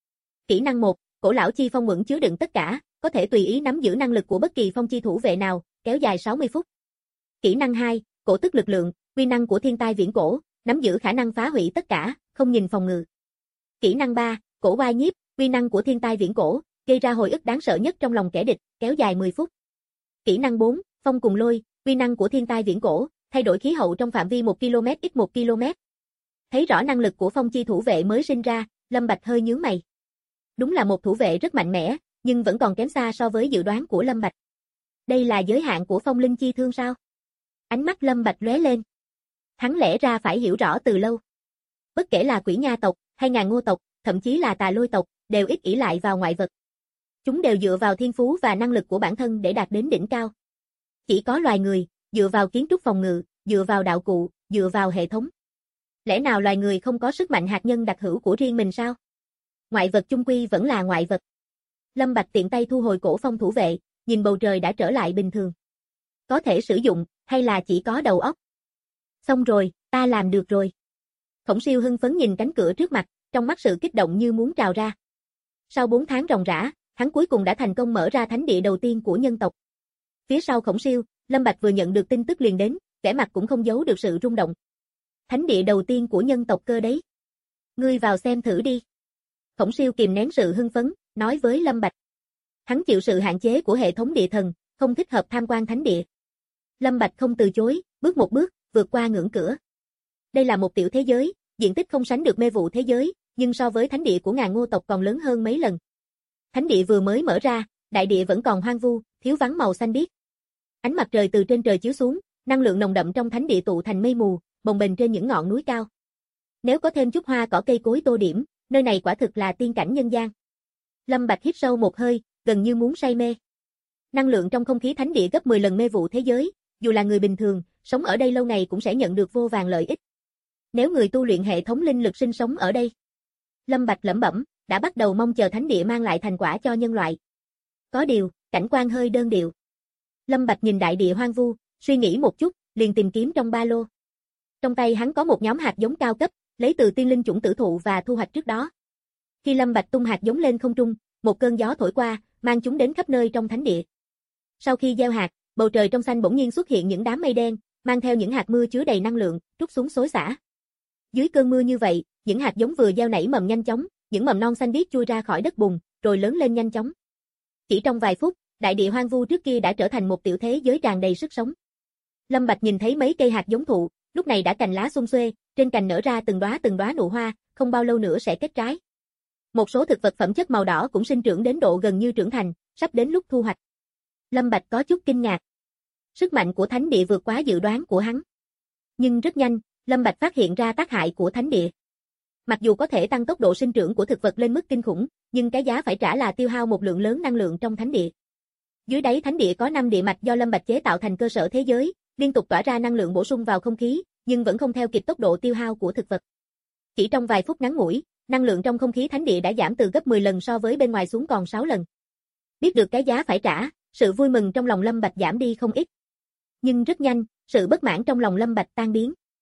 Kỹ năng 1, cổ lão chi phong mượn chứa đựng tất cả, có thể tùy ý nắm giữ năng lực của bất kỳ phong chi thủ vệ nào, kéo dài 60 phút. Kỹ năng 2, cổ tức lực lượng, uy năng của thiên tai viễn cổ, nắm giữ khả năng phá hủy tất cả, không nhìn phòng ngự. Kỹ năng 3, cổ oai nhiếp, uy năng của thiên tai viễn cổ, gây ra hồi ức đáng sợ nhất trong lòng kẻ địch, kéo dài 10 phút. Kỹ năng 4, phong cùng lôi, uy năng của thiên tai viễn cổ, thay đổi khí hậu trong phạm vi 1 km x 1 km. Thấy rõ năng lực của phong chi thủ vệ mới sinh ra, Lâm Bạch hơi nhướng mày. Đúng là một thủ vệ rất mạnh mẽ, nhưng vẫn còn kém xa so với dự đoán của Lâm Bạch. Đây là giới hạn của phong linh chi thương sao? Ánh mắt Lâm Bạch lóe lên. Hắn lẽ ra phải hiểu rõ từ lâu. Bất kể là quỷ nha tộc, hay ngà ngô tộc, thậm chí là tà lôi tộc, đều ít ỷ lại vào ngoại vật. Chúng đều dựa vào thiên phú và năng lực của bản thân để đạt đến đỉnh cao. Chỉ có loài người, dựa vào kiến trúc phòng ngự, dựa vào đạo cụ, dựa vào hệ thống. Lẽ nào loài người không có sức mạnh hạt nhân đặc hữu của riêng mình sao? Ngoại vật chung quy vẫn là ngoại vật. Lâm Bạch tiện tay thu hồi cổ phong thủ vệ, nhìn bầu trời đã trở lại bình thường. Có thể sử dụng, hay là chỉ có đầu óc? Xong rồi, ta làm được rồi. Khổng Siêu hưng phấn nhìn cánh cửa trước mặt, trong mắt sự kích động như muốn trào ra. Sau 4 tháng ròng rã, hắn cuối cùng đã thành công mở ra thánh địa đầu tiên của nhân tộc. Phía sau Khổng Siêu, Lâm Bạch vừa nhận được tin tức liền đến, vẻ mặt cũng không giấu được sự rung động. Thánh địa đầu tiên của nhân tộc cơ đấy. Ngươi vào xem thử đi. Khổng Siêu kìm nén sự hưng phấn, nói với Lâm Bạch. Hắn chịu sự hạn chế của hệ thống địa thần, không thích hợp tham quan thánh địa. Lâm Bạch không từ chối, bước một bước, vượt qua ngưỡng cửa. Đây là một tiểu thế giới, diện tích không sánh được mê vụ thế giới, nhưng so với thánh địa của ngà ngô tộc còn lớn hơn mấy lần. Thánh địa vừa mới mở ra, đại địa vẫn còn hoang vu, thiếu vắng màu xanh biếc. Ánh mặt trời từ trên trời chiếu xuống, năng lượng nồng đậm trong thánh địa tụ thành mây mù, bồng bềnh trên những ngọn núi cao. Nếu có thêm chút hoa cỏ cây cối tô điểm, nơi này quả thực là tiên cảnh nhân gian. Lâm Bạch hít sâu một hơi, gần như muốn say mê. Năng lượng trong không khí thánh địa gấp 10 lần mê vụ thế giới, dù là người bình thường, sống ở đây lâu ngày cũng sẽ nhận được vô vàn lợi ích. Nếu người tu luyện hệ thống linh lực sinh sống ở đây, Lâm Bạch lẩm bẩm, đã bắt đầu mong chờ thánh địa mang lại thành quả cho nhân loại. Có điều, cảnh quan hơi đơn điệu. Lâm Bạch nhìn đại địa hoang vu, suy nghĩ một chút, liền tìm kiếm trong ba lô. Trong tay hắn có một nhóm hạt giống cao cấp, lấy từ tiên linh chủng tử thụ và thu hoạch trước đó. Khi Lâm Bạch tung hạt giống lên không trung, một cơn gió thổi qua, mang chúng đến khắp nơi trong thánh địa. Sau khi gieo hạt, bầu trời trong xanh bỗng nhiên xuất hiện những đám mây đen, mang theo những hạt mưa chứa đầy năng lượng, trút xuống xối xả. Dưới cơn mưa như vậy, những hạt giống vừa gieo nảy mầm nhanh chóng, những mầm non xanh biếc chui ra khỏi đất bùn, rồi lớn lên nhanh chóng. Chỉ trong vài phút, đại địa hoang vu trước kia đã trở thành một tiểu thế giới tràn đầy sức sống. Lâm Bạch nhìn thấy mấy cây hạt giống thụ, lúc này đã cành lá xum xuê, trên cành nở ra từng đóa nụ hoa, không bao lâu nữa sẽ kết trái. Một số thực vật phẩm chất màu đỏ cũng sinh trưởng đến độ gần như trưởng thành, sắp đến lúc thu hoạch. Lâm Bạch có chút kinh ngạc. Sức mạnh của thánh địa vượt quá dự đoán của hắn. Nhưng rất nhanh, Lâm Bạch phát hiện ra tác hại của thánh địa. Mặc dù có thể tăng tốc độ sinh trưởng của thực vật lên mức kinh khủng, nhưng cái giá phải trả là tiêu hao một lượng lớn năng lượng trong thánh địa. Dưới đáy thánh địa có 5 địa mạch do Lâm Bạch chế tạo thành cơ sở thế giới, liên tục tỏa ra năng lượng bổ sung vào không khí, nhưng vẫn không theo kịp tốc độ tiêu hao của thực vật. Chỉ trong vài phút ngắn ngủi, năng lượng trong không khí thánh địa đã giảm từ gấp 10 lần so với bên ngoài xuống còn 6 lần. Biết được cái giá phải trả, sự vui mừng trong lòng Lâm Bạch giảm đi không ít. Nhưng rất nhanh, sự bất mãn trong lòng Lâm Bạch tan biến.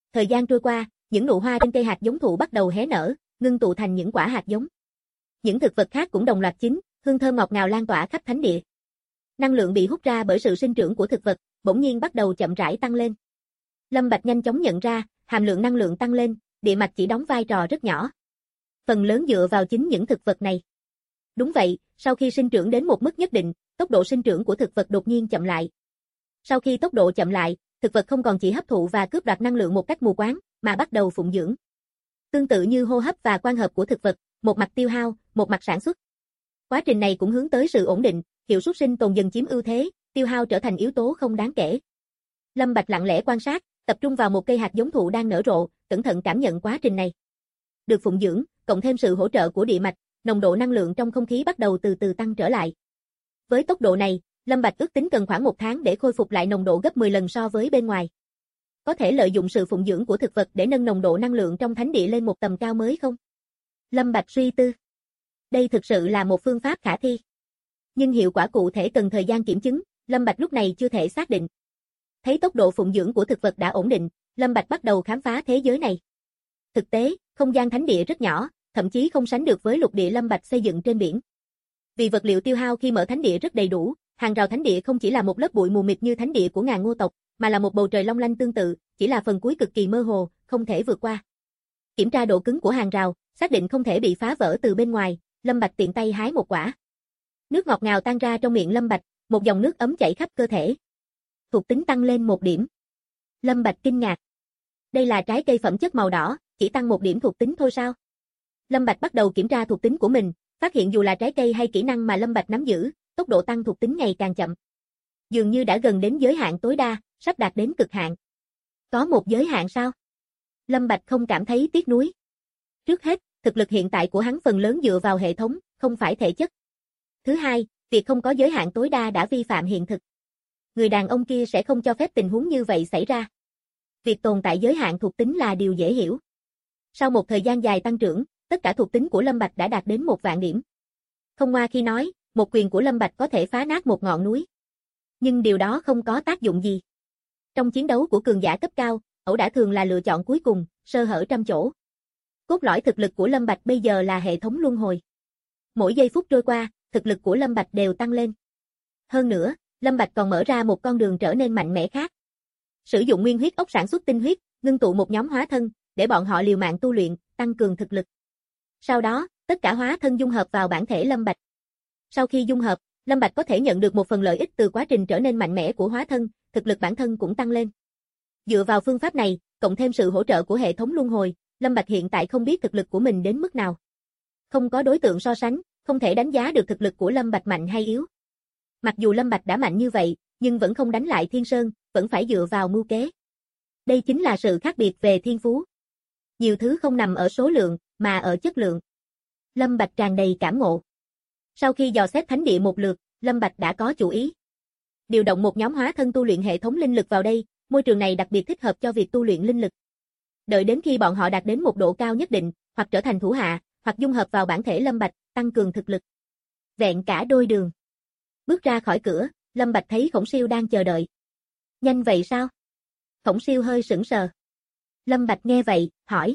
Thời gian trôi qua, những nụ hoa trên cây hạt giống thụ bắt đầu hé nở, ngưng tụ thành những quả hạt giống. Những thực vật khác cũng đồng loạt chín, hương thơm ngọt ngào lan tỏa khắp thánh địa. Năng lượng bị hút ra bởi sự sinh trưởng của thực vật, bỗng nhiên bắt đầu chậm rãi tăng lên. Lâm Bạch nhanh chóng nhận ra, hàm lượng năng lượng tăng lên, địa mạch chỉ đóng vai trò rất nhỏ. Phần lớn dựa vào chính những thực vật này. Đúng vậy, sau khi sinh trưởng đến một mức nhất định, tốc độ sinh trưởng của thực vật đột nhiên chậm lại. Sau khi tốc độ chậm lại, thực vật không còn chỉ hấp thụ và cướp đoạt năng lượng một cách mù quáng, mà bắt đầu phụng dưỡng. Tương tự như hô hấp và quang hợp của thực vật, một mặt tiêu hao, một mặt sản xuất. Quá trình này cũng hướng tới sự ổn định, hiệu suất sinh tồn dần chiếm ưu thế, tiêu hao trở thành yếu tố không đáng kể. Lâm Bạch lặng lẽ quan sát, tập trung vào một cây hạt giống thụ đang nở rộ, cẩn thận cảm nhận quá trình này. Được phụng dưỡng, cộng thêm sự hỗ trợ của địa mạch, nồng độ năng lượng trong không khí bắt đầu từ từ tăng trở lại. Với tốc độ này, Lâm Bạch ước tính cần khoảng 1 tháng để khôi phục lại nồng độ gấp 10 lần so với bên ngoài. Có thể lợi dụng sự phụng dưỡng của thực vật để nâng nồng độ năng lượng trong thánh địa lên một tầm cao mới không? Lâm Bạch suy tư. Đây thực sự là một phương pháp khả thi. Nhưng hiệu quả cụ thể cần thời gian kiểm chứng, Lâm Bạch lúc này chưa thể xác định. Thấy tốc độ phụng dưỡng của thực vật đã ổn định, Lâm Bạch bắt đầu khám phá thế giới này. Thực tế, không gian thánh địa rất nhỏ, thậm chí không sánh được với lục địa Lâm Bạch xây dựng trên biển. Vì vật liệu tiêu hao khi mở thánh địa rất đầy đủ, hàng rào thánh địa không chỉ là một lớp bụi mù mịt như thánh địa của ngàn ngô tộc, mà là một bầu trời long lanh tương tự, chỉ là phần cuối cực kỳ mơ hồ, không thể vượt qua. Kiểm tra độ cứng của hàng rào, xác định không thể bị phá vỡ từ bên ngoài, Lâm Bạch tiện tay hái một quả. Nước ngọt ngào tan ra trong miệng Lâm Bạch, một dòng nước ấm chảy khắp cơ thể. Thuộc tính tăng lên 1 điểm. Lâm Bạch kinh ngạc. Đây là trái cây phẩm chất màu đỏ, chỉ tăng 1 điểm thuộc tính thôi sao? Lâm Bạch bắt đầu kiểm tra thuộc tính của mình, phát hiện dù là trái cây hay kỹ năng mà Lâm Bạch nắm giữ, tốc độ tăng thuộc tính ngày càng chậm. Dường như đã gần đến giới hạn tối đa, sắp đạt đến cực hạn. Có một giới hạn sao? Lâm Bạch không cảm thấy tiếc nuối. Trước hết, thực lực hiện tại của hắn phần lớn dựa vào hệ thống, không phải thể chất. Thứ hai, việc không có giới hạn tối đa đã vi phạm hiện thực. Người đàn ông kia sẽ không cho phép tình huống như vậy xảy ra. Việc tồn tại giới hạn thuộc tính là điều dễ hiểu. Sau một thời gian dài tăng trưởng, tất cả thuộc tính của Lâm Bạch đã đạt đến 1.000 điểm. Không ngoa khi nói, một quyền của Lâm Bạch có thể phá nát một ngọn núi. Nhưng điều đó không có tác dụng gì. Trong chiến đấu của cường giả cấp cao, ẩu đả thường là lựa chọn cuối cùng, sơ hở trăm chỗ. Cốt lõi thực lực của Lâm Bạch bây giờ là hệ thống luân hồi. Mỗi giây phút trôi qua, thực lực của Lâm Bạch đều tăng lên. Hơn nữa, Lâm Bạch còn mở ra một con đường trở nên mạnh mẽ khác. Sử dụng nguyên huyết ốc sản xuất tinh huyết, ngưng tụ một nhóm hóa thân, để bọn họ liều mạng tu luyện, tăng cường thực lực. Sau đó, tất cả hóa thân dung hợp vào bản thể Lâm Bạch. Sau khi dung hợp, Lâm Bạch có thể nhận được một phần lợi ích từ quá trình trở nên mạnh mẽ của hóa thân, thực lực bản thân cũng tăng lên. Dựa vào phương pháp này, cộng thêm sự hỗ trợ của hệ thống luân hồi, Lâm Bạch hiện tại không biết thực lực của mình đến mức nào. Không có đối tượng so sánh, không thể đánh giá được thực lực của Lâm Bạch mạnh hay yếu. Mặc dù Lâm Bạch đã mạnh như vậy, nhưng vẫn không đánh lại Thiên Sơn, vẫn phải dựa vào mưu kế. Đây chính là sự khác biệt về thiên phú. Nhiều thứ không nằm ở số lượng, mà ở chất lượng. Lâm Bạch tràn đầy cảm ngộ. Sau khi dò xét thánh địa một lượt, Lâm Bạch đã có chủ ý. Điều động một nhóm hóa thân tu luyện hệ thống linh lực vào đây, môi trường này đặc biệt thích hợp cho việc tu luyện linh lực. Đợi đến khi bọn họ đạt đến một độ cao nhất định, hoặc trở thành thủ hạ, hoặc dung hợp vào bản thể Lâm Bạch, tăng cường thực lực. Vẹn cả đôi đường. Bước ra khỏi cửa, Lâm Bạch thấy Khổng Siêu đang chờ đợi. Nhanh vậy sao? Khổng Siêu hơi sững sờ. Lâm Bạch nghe vậy, hỏi.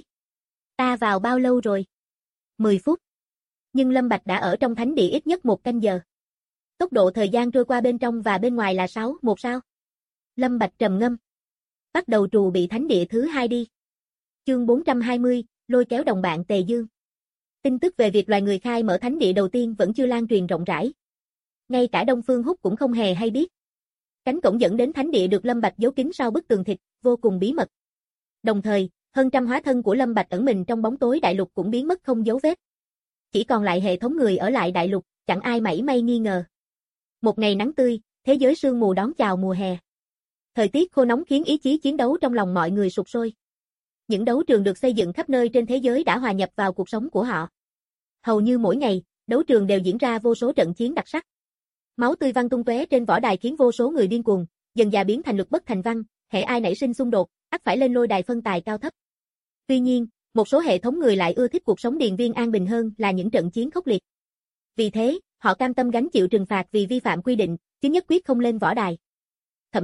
Ta vào bao lâu rồi? 10 phút. Nhưng Lâm Bạch đã ở trong thánh địa ít nhất 1 canh giờ. Tốc độ thời gian trôi qua bên trong và bên ngoài là 6-1 sao? Lâm Bạch trầm ngâm. Bắt đầu trù bị thánh địa thứ 2 đi. Chương 420, lôi kéo đồng bạn Tề Dương. Tin tức về việc loài người khai mở thánh địa đầu tiên vẫn chưa lan truyền rộng rãi. Ngay cả Đông Phương Húc cũng không hề hay biết. Cánh cổng dẫn đến thánh địa được Lâm Bạch giấu kín sau bức tường thịt, vô cùng bí mật. Đồng thời, hơn trăm hóa thân của Lâm Bạch ẩn mình trong bóng tối đại lục cũng biến mất không dấu vết. Chỉ còn lại hệ thống người ở lại đại lục, chẳng ai mảy may nghi ngờ. Một ngày nắng tươi, thế giới sương mù đón chào mùa hè. Thời tiết khô nóng khiến ý chí chiến đấu trong lòng mọi người sục sôi. Những đấu trường được xây dựng khắp nơi trên thế giới đã hòa nhập vào cuộc sống của họ. Hầu như mỗi ngày, đấu trường đều diễn ra vô số trận chiến đặc sắc. Máu tươi văng tung tóe trên võ đài khiến vô số người điên cuồng, dần dà biến thành luật bất thành văn, hễ ai nảy sinh xung đột, ắt phải lên lôi đài phân tài cao thấp. Tuy nhiên, một số hệ thống người lại ưa thích cuộc sống điền viên an bình hơn là những trận chiến khốc liệt. Vì thế, họ cam tâm gánh chịu trừng phạt vì vi phạm quy định, chứ nhất quyết không lên võ đài. Thậm chí,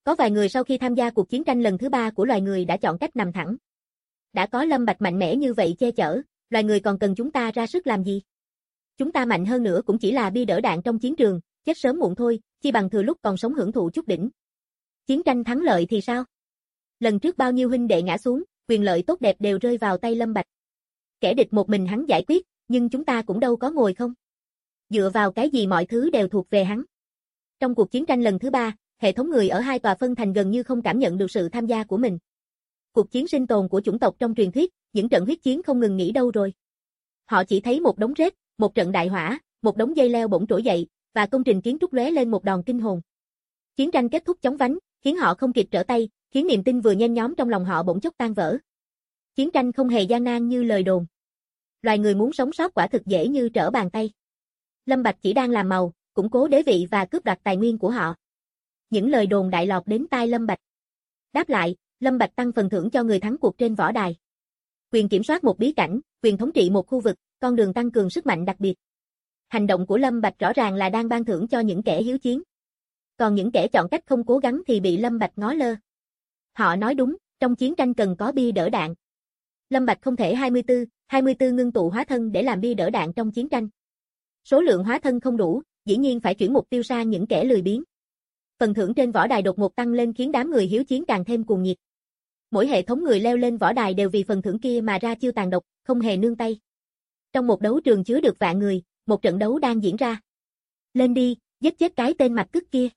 Có vài người sau khi tham gia cuộc chiến tranh lần thứ 3 của loài người đã chọn cách nằm thẳng. Đã có Lâm Bạch mạnh mẽ như vậy che chở, loài người còn cần chúng ta ra sức làm gì? Chúng ta mạnh hơn nữa cũng chỉ là bi đỡ đạn trong chiến trường, chết sớm muộn thôi, chi bằng thừa lúc còn sống hưởng thụ chút đỉnh. Chiến tranh thắng lợi thì sao? Lần trước bao nhiêu huynh đệ ngã xuống, quyền lợi tốt đẹp đều rơi vào tay Lâm Bạch. Kẻ địch một mình hắn giải quyết, nhưng chúng ta cũng đâu có ngồi không. Dựa vào cái gì mọi thứ đều thuộc về hắn. Trong cuộc chiến tranh lần thứ 3, hệ thống người ở hai tòa phân thành gần như không cảm nhận được sự tham gia của mình. Cuộc chiến sinh tồn của chủng tộc trong truyền thuyết, những trận huyết chiến không ngừng nghỉ đâu rồi. Họ chỉ thấy một đống rết, một trận đại hỏa, một đống dây leo bỗng trỗi dậy, và công trình kiến trúc lóe lên một đòn kinh hồn. Chiến tranh kết thúc chóng vánh, khiến họ không kịp trở tay, khiến niềm tin vừa nhen nhóm trong lòng họ bỗng chốc tan vỡ. Chiến tranh không hề gian nan như lời đồn. Loài người muốn sống sót quả thực dễ như trở bàn tay. Lâm Bạch chỉ đang làm màu, củng cố đế vị và cướp đoạt tài nguyên của họ. Những lời đồn đại lọt đến tai Lâm Bạch. Đáp lại, Lâm Bạch tăng phần thưởng cho người thắng cuộc trên võ đài. Quyền kiểm soát một bí cảnh, quyền thống trị một khu vực, con đường tăng cường sức mạnh đặc biệt. Hành động của Lâm Bạch rõ ràng là đang ban thưởng cho những kẻ hiếu chiến. Còn những kẻ chọn cách không cố gắng thì bị Lâm Bạch ngó lơ. Họ nói đúng, trong chiến tranh cần có bia đỡ đạn. Lâm Bạch không thể 24 ngưng tụ hóa thân để làm bia đỡ đạn trong chiến tranh. Số lượng hóa thân không đủ, dĩ nhiên phải chuyển mục tiêu sang những kẻ lười biếng. Phần thưởng trên võ đài đột ngột tăng lên khiến đám người hiếu chiến càng thêm cuồng nhiệt. Mỗi hệ thống người leo lên võ đài đều vì phần thưởng kia mà ra chiêu tàn độc, không hề nương tay. Trong một đấu trường chứa được vạn người, một trận đấu đang diễn ra. Lên đi, giết chết cái tên mặt cứt kia.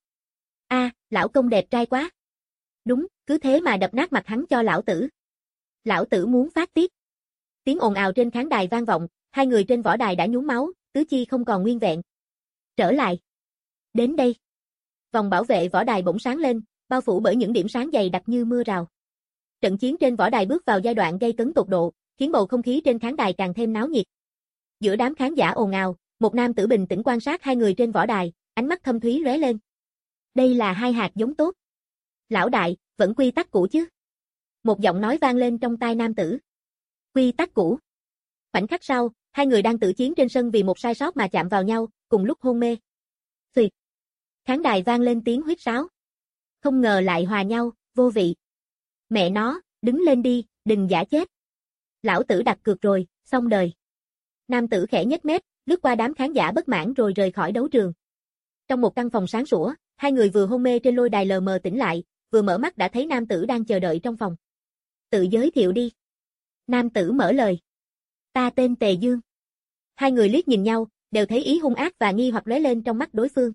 Lão công đẹp trai quá. Đúng, cứ thế mà đập nát mặt hắn cho lão tử. Lão tử muốn phát tiết. Tiếng ồn ào trên khán đài vang vọng, hai người trên võ đài đã nhuốm máu, tứ chi không còn nguyên vẹn. Trở lại. Đến đây. Vòng bảo vệ võ đài bỗng sáng lên, bao phủ bởi những điểm sáng dày đặc như mưa rào. Trận chiến trên võ đài bước vào giai đoạn gay cấn tột độ, khiến bầu không khí trên khán đài càng thêm náo nhiệt. Giữa đám khán giả ồn ào, một nam tử bình tĩnh quan sát hai người trên võ đài, ánh mắt thâm thúy lóe lên. Đây là hai hạt giống tốt. Lão đại, vẫn quy tắc cũ chứ? Một giọng nói vang lên trong tai nam tử. Quy tắc cũ. Khoảnh khắc sau, hai người đang tự chiến trên sân vì một sai sót mà chạm vào nhau, cùng lúc hôn mê. Xuyệt. Khán đài vang lên tiếng huýt sáo. Không ngờ lại hòa nhau, vô vị. Mẹ nó, đứng lên đi, đừng giả chết. Lão tử đặt cược rồi, xong đời. Nam tử khẽ nhếch mép, lướt qua đám khán giả bất mãn rồi rời khỏi đấu trường. Trong một căn phòng sáng sủa, hai người vừa hôn mê trên lôi đài lờ mờ tỉnh lại, vừa mở mắt đã thấy nam tử đang chờ đợi trong phòng. Tự giới thiệu đi. Nam tử mở lời. Ta tên Tề Dương. Hai người liếc nhìn nhau, đều thấy ý hung ác và nghi hoặc lóe lên trong mắt đối phương.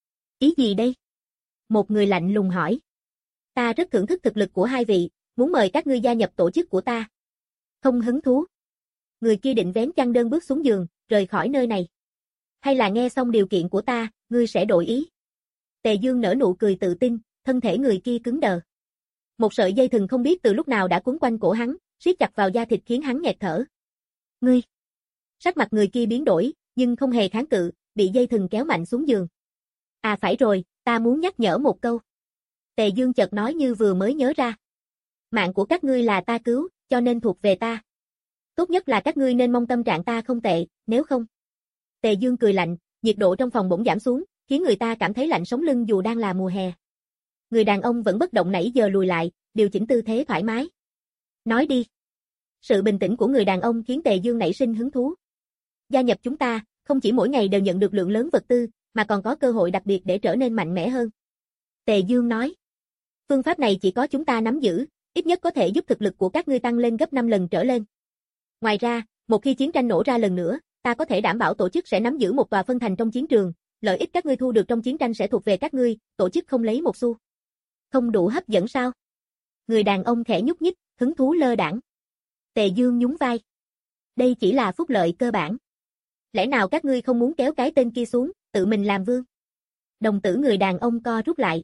Ý gì đây? Một người lạnh lùng hỏi. Ta rất thưởng thức thực lực của hai vị, muốn mời các ngươi gia nhập tổ chức của ta. Không hứng thú. Người kia định vén chăn đơn bước xuống giường, rời khỏi nơi này. Hay là nghe xong điều kiện của ta, ngươi sẽ đổi ý. Tề Dương nở nụ cười tự tin, thân thể người kia cứng đờ. Một sợi dây thừng không biết từ lúc nào đã quấn quanh cổ hắn, siết chặt vào da thịt khiến hắn nghẹt thở. Ngươi. Sắc mặt người kia biến đổi, nhưng không hề kháng cự, bị dây thừng kéo mạnh xuống giường. À phải rồi, ta muốn nhắc nhở một câu. Tề Dương chợt nói như vừa mới nhớ ra. Mạng của các ngươi là ta cứu, cho nên thuộc về ta. Tốt nhất là các ngươi nên mong tâm trạng ta không tệ, nếu không. Tề Dương cười lạnh, nhiệt độ trong phòng bỗng giảm xuống, khiến người ta cảm thấy lạnh sống lưng dù đang là mùa hè. Người đàn ông vẫn bất động nãy giờ lùi lại, điều chỉnh tư thế thoải mái. Nói đi. Sự bình tĩnh của người đàn ông khiến Tề Dương nảy sinh hứng thú. Gia nhập chúng ta, không chỉ mỗi ngày đều nhận được lượng lớn vật tư, mà còn có cơ hội đặc biệt để trở nên mạnh mẽ hơn. Tề Dương nói. Phương pháp này chỉ có chúng ta nắm giữ, ít nhất có thể giúp thực lực của các ngươi tăng lên gấp 5 lần trở lên. Ngoài ra, một khi chiến tranh nổ ra lần nữa, ta có thể đảm bảo tổ chức sẽ nắm giữ một tòa phân thành trong chiến trường, lợi ích các ngươi thu được trong chiến tranh sẽ thuộc về các ngươi, tổ chức không lấy một xu. Không đủ hấp dẫn sao? Người đàn ông khẽ nhúc nhích, hứng thú lơ đãng. Tề Dương nhún vai. Đây chỉ là phúc lợi cơ bản. Lẽ nào các ngươi không muốn kéo cái tên kia xuống, tự mình làm vương? Đồng tử người đàn ông co rút lại.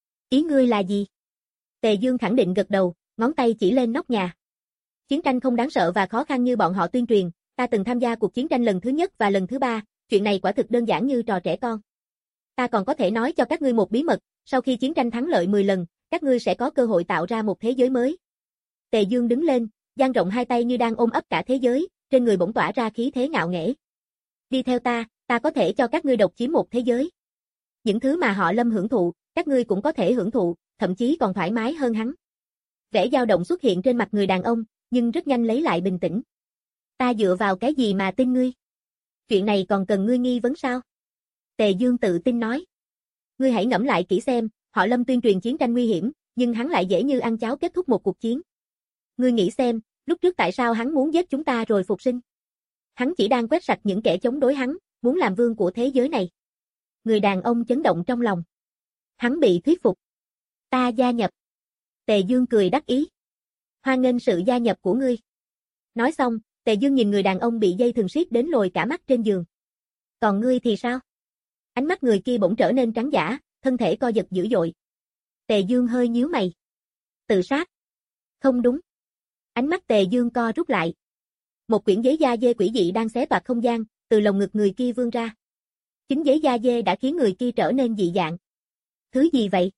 Ý ngươi là gì? Tề Dương khẳng định gật đầu, ngón tay chỉ lên nóc nhà. Chiến tranh không đáng sợ và khó khăn như bọn họ tuyên truyền, ta từng tham gia cuộc chiến tranh lần thứ nhất và lần thứ 3, chuyện này quả thực đơn giản như trò trẻ con. Ta còn có thể nói cho các ngươi một bí mật, sau khi chiến tranh thắng lợi 10 lần, các ngươi sẽ có cơ hội tạo ra một thế giới mới. Tề Dương đứng lên, dang rộng hai tay như đang ôm ấp cả thế giới, trên người bỗng tỏa ra khí thế ngạo nghễ. Đi theo ta có thể cho các ngươi độc chiếm một thế giới. Những thứ mà họ Lâm hưởng thụ, các ngươi cũng có thể hưởng thụ, thậm chí còn thoải mái hơn hắn. Vẻ dao động xuất hiện trên mặt người đàn ông, nhưng rất nhanh lấy lại bình tĩnh. Ta dựa vào cái gì mà tin ngươi? Chuyện này còn cần ngươi nghi vấn sao? Tề Dương tự tin nói. Ngươi hãy ngẫm lại kỹ xem, họ Lâm tuyên truyền chiến tranh nguy hiểm, nhưng hắn lại dễ như ăn cháo kết thúc một cuộc chiến. Ngươi nghĩ xem, lúc trước tại sao hắn muốn giết chúng ta rồi phục sinh? Hắn chỉ đang quét sạch những kẻ chống đối hắn, muốn làm vương của thế giới này. Người đàn ông chấn động trong lòng. Hắn bị thuyết phục. Ta gia nhập. Tề Dương cười đắc ý. Hoan nghênh sự gia nhập của ngươi. Nói xong, Tề Dương nhìn người đàn ông bị dây thừng siết đến lồi cả mắt trên giường. Còn ngươi thì sao? Ánh mắt người kia bỗng trở nên trắng dã, thân thể co giật dữ dội. Tề Dương hơi nhíu mày. Tự sát. Không đúng. Ánh mắt Tề Dương co rút lại. Một quyển giấy da dê quỷ dị đang xé toạc không gian, từ lồng ngực người kia vươn ra. Chính giấy da dê đã khiến người kia trở nên dị dạng. Thứ gì vậy?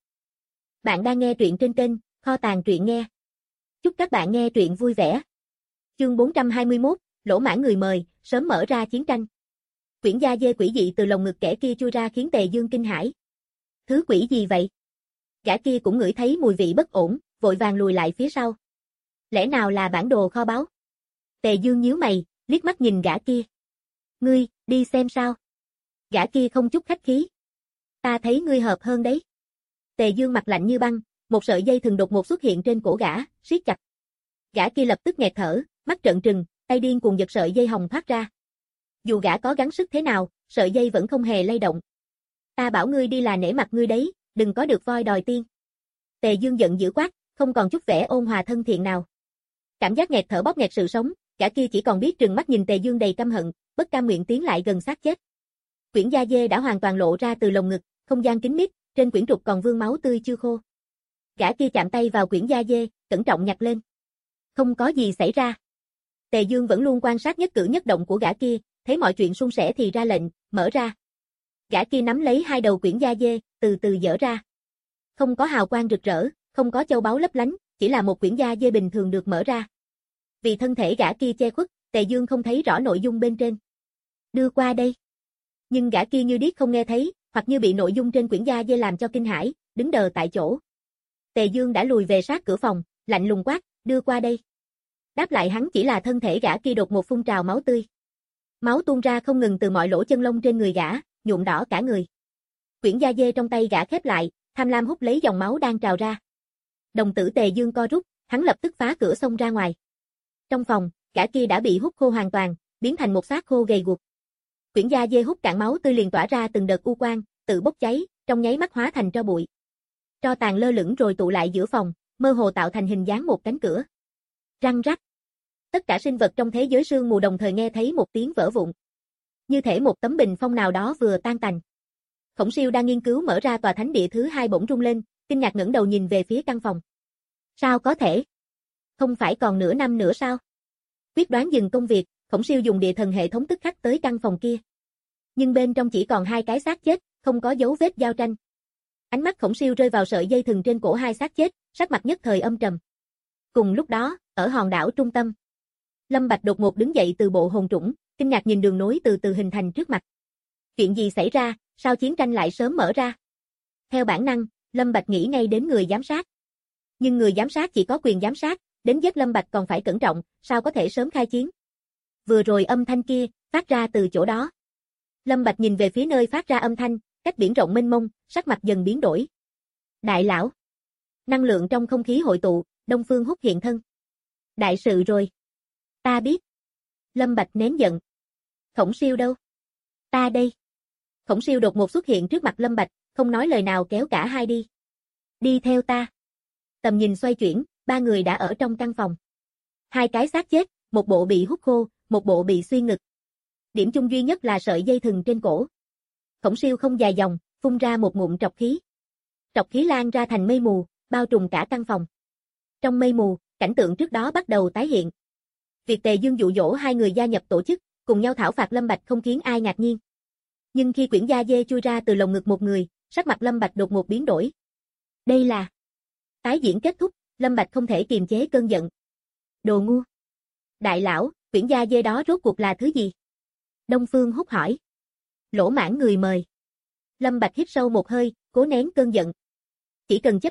Bạn đang nghe truyện trên kênh Kho tàng truyện nghe. Chúc các bạn nghe truyện vui vẻ. Chương 421, lỗ mãn người mời, sớm mở ra chiến tranh. Quyển da dê quỷ dị từ lồng ngực kẻ kia chui ra khiến Tề Dương kinh hãi. Thứ quỷ gì vậy? Gã kia cũng ngửi thấy mùi vị bất ổn, vội vàng lùi lại phía sau. Lẽ nào là bản đồ kho báu? Tề Dương nhíu mày, liếc mắt nhìn gã kia. Ngươi, đi xem sao. Gã kia không chút khách khí. Ta thấy ngươi hợp hơn đấy. Tề Dương mặt lạnh như băng, một sợi dây thừng đột ngột xuất hiện trên cổ gã, siết chặt. Gã kia lập tức nghẹt thở, mắt trợn trừng, tay điên cuồng giật sợi dây hồng thoát ra. Dù gã có gắng sức thế nào, sợi dây vẫn không hề lay động. Ta bảo ngươi đi là nể mặt ngươi đấy, đừng có được voi đòi tiên. Tề Dương giận dữ quát, không còn chút vẻ ôn hòa thân thiện nào. Cảm giác nghẹt thở bóp nghẹt sự sống, gã kia chỉ còn biết trừng mắt nhìn Tề Dương đầy căm hận, bất cam nguyện tiến lại gần xác chết. Quyển da dê đã hoàn toàn lộ ra từ lồng ngực, không gian kín mít, trên quyển trục còn vương máu tươi chưa khô. Gã kia chạm tay vào quyển da dê, cẩn trọng nhặt lên. Không có gì xảy ra. Tề Dương vẫn luôn quan sát nhất cử nhất động của gã kia, thấy mọi chuyện suôn sẻ thì ra lệnh, mở ra. Gã kia nắm lấy hai đầu quyển da dê, từ từ dỡ ra. Không có hào quang rực rỡ, không có châu báu lấp lánh, chỉ là một quyển da dê bình thường được mở ra. Vì thân thể gã kia che khuất, Tề Dương không thấy rõ nội dung bên trên. Đưa qua đây. Nhưng gã kia như điếc không nghe thấy, hoặc như bị nội dung trên quyển da dê làm cho kinh hãi, đứng đờ tại chỗ. Tề Dương đã lùi về sát cửa phòng, lạnh lùng quát, đưa qua đây. Đáp lại hắn chỉ là thân thể gã kia đột ngột phun trào máu tươi. Máu tuôn ra không ngừng từ mọi lỗ chân lông trên người gã, nhuộm đỏ cả người. Quyển da dê trong tay gã khép lại, tham lam hút lấy dòng máu đang trào ra. Đồng tử Tề Dương co rút, hắn lập tức phá cửa xông ra ngoài. Trong phòng, gã kia đã bị hút khô hoàn toàn, biến thành một xác khô gầy guộc. Quyển da dê hút cạn máu tươi liền tỏa ra từng đợt u quang, tự bốc cháy, trong nháy mắt hóa thành tro bụi. Tro tàn lơ lửng rồi tụ lại giữa phòng, mơ hồ tạo thành hình dáng một cánh cửa. Răng rắc. Tất cả sinh vật trong thế giới sương mù đồng thời nghe thấy một tiếng vỡ vụn. Như thể một tấm bình phong nào đó vừa tan tành. Khổng Siêu đang nghiên cứu mở ra tòa thánh địa thứ 2 bỗng rung lên, kinh ngạc ngẩng đầu nhìn về phía căn phòng. Sao có thể? Không phải còn nửa năm nữa sao? Quyết đoán dừng công việc, Khổng Siêu dùng địa thần hệ thống tức khắc tới căn phòng kia. Nhưng bên trong chỉ còn hai cái xác chết, không có dấu vết giao tranh. Ánh mắt Khổng Siêu rơi vào sợi dây thừng trên cổ hai xác chết, sắc mặt nhất thời âm trầm. Cùng lúc đó, ở hòn đảo trung tâm, Lâm Bạch đột ngột đứng dậy từ bộ hồn trũng, kinh ngạc nhìn đường nối từ từ hình thành trước mặt. Chuyện gì xảy ra, sao chiến tranh lại sớm mở ra? Theo bản năng, Lâm Bạch nghĩ ngay đến người giám sát. Nhưng người giám sát chỉ có quyền giám sát, đến giết Lâm Bạch còn phải cẩn trọng, sao có thể sớm khai chiến? Vừa rồi âm thanh kia, phát ra từ chỗ đó. Lâm Bạch nhìn về phía nơi phát ra âm thanh, cách biển rộng mênh mông, sắc mặt dần biến đổi. Đại lão. Năng lượng trong không khí hội tụ, Đông Phương Húc hiện thân. Đại sự rồi. Ta biết. Lâm Bạch nén giận. Khổng Siêu đâu? Ta đây. Khổng Siêu đột ngột xuất hiện trước mặt Lâm Bạch, không nói lời nào kéo cả hai đi. Đi theo ta. Tầm nhìn xoay chuyển, ba người đã ở trong căn phòng. Hai cái xác chết, một bộ bị hút khô, một bộ bị xuyên ngực. Điểm chung duy nhất là sợi dây thừng trên cổ. Khổng Siêu không dài dòng, phun ra một ngụm trọc khí. Trọc khí lan ra thành mây mù, bao trùm cả căn phòng. Trong mây mù, cảnh tượng trước đó bắt đầu tái hiện. Việc Tề Dương dụ dỗ hai người gia nhập tổ chức, cùng nhau thảo phạt Lâm Bạch không khiến ai ngạc nhiên. Nhưng khi quyển da dê chui ra từ lồng ngực một người, sắc mặt Lâm Bạch đột ngột biến đổi. Đây là tái diễn kết thúc, Lâm Bạch không thể kiềm chế cơn giận. Đồ ngu. Đại lão, quyển da dê đó rốt cuộc là thứ gì? Đông Phương Húc hỏi. Lỗ mãn người mời. Lâm Bạch hít sâu một hơi, cố nén cơn giận. Chỉ cần chấp nhận,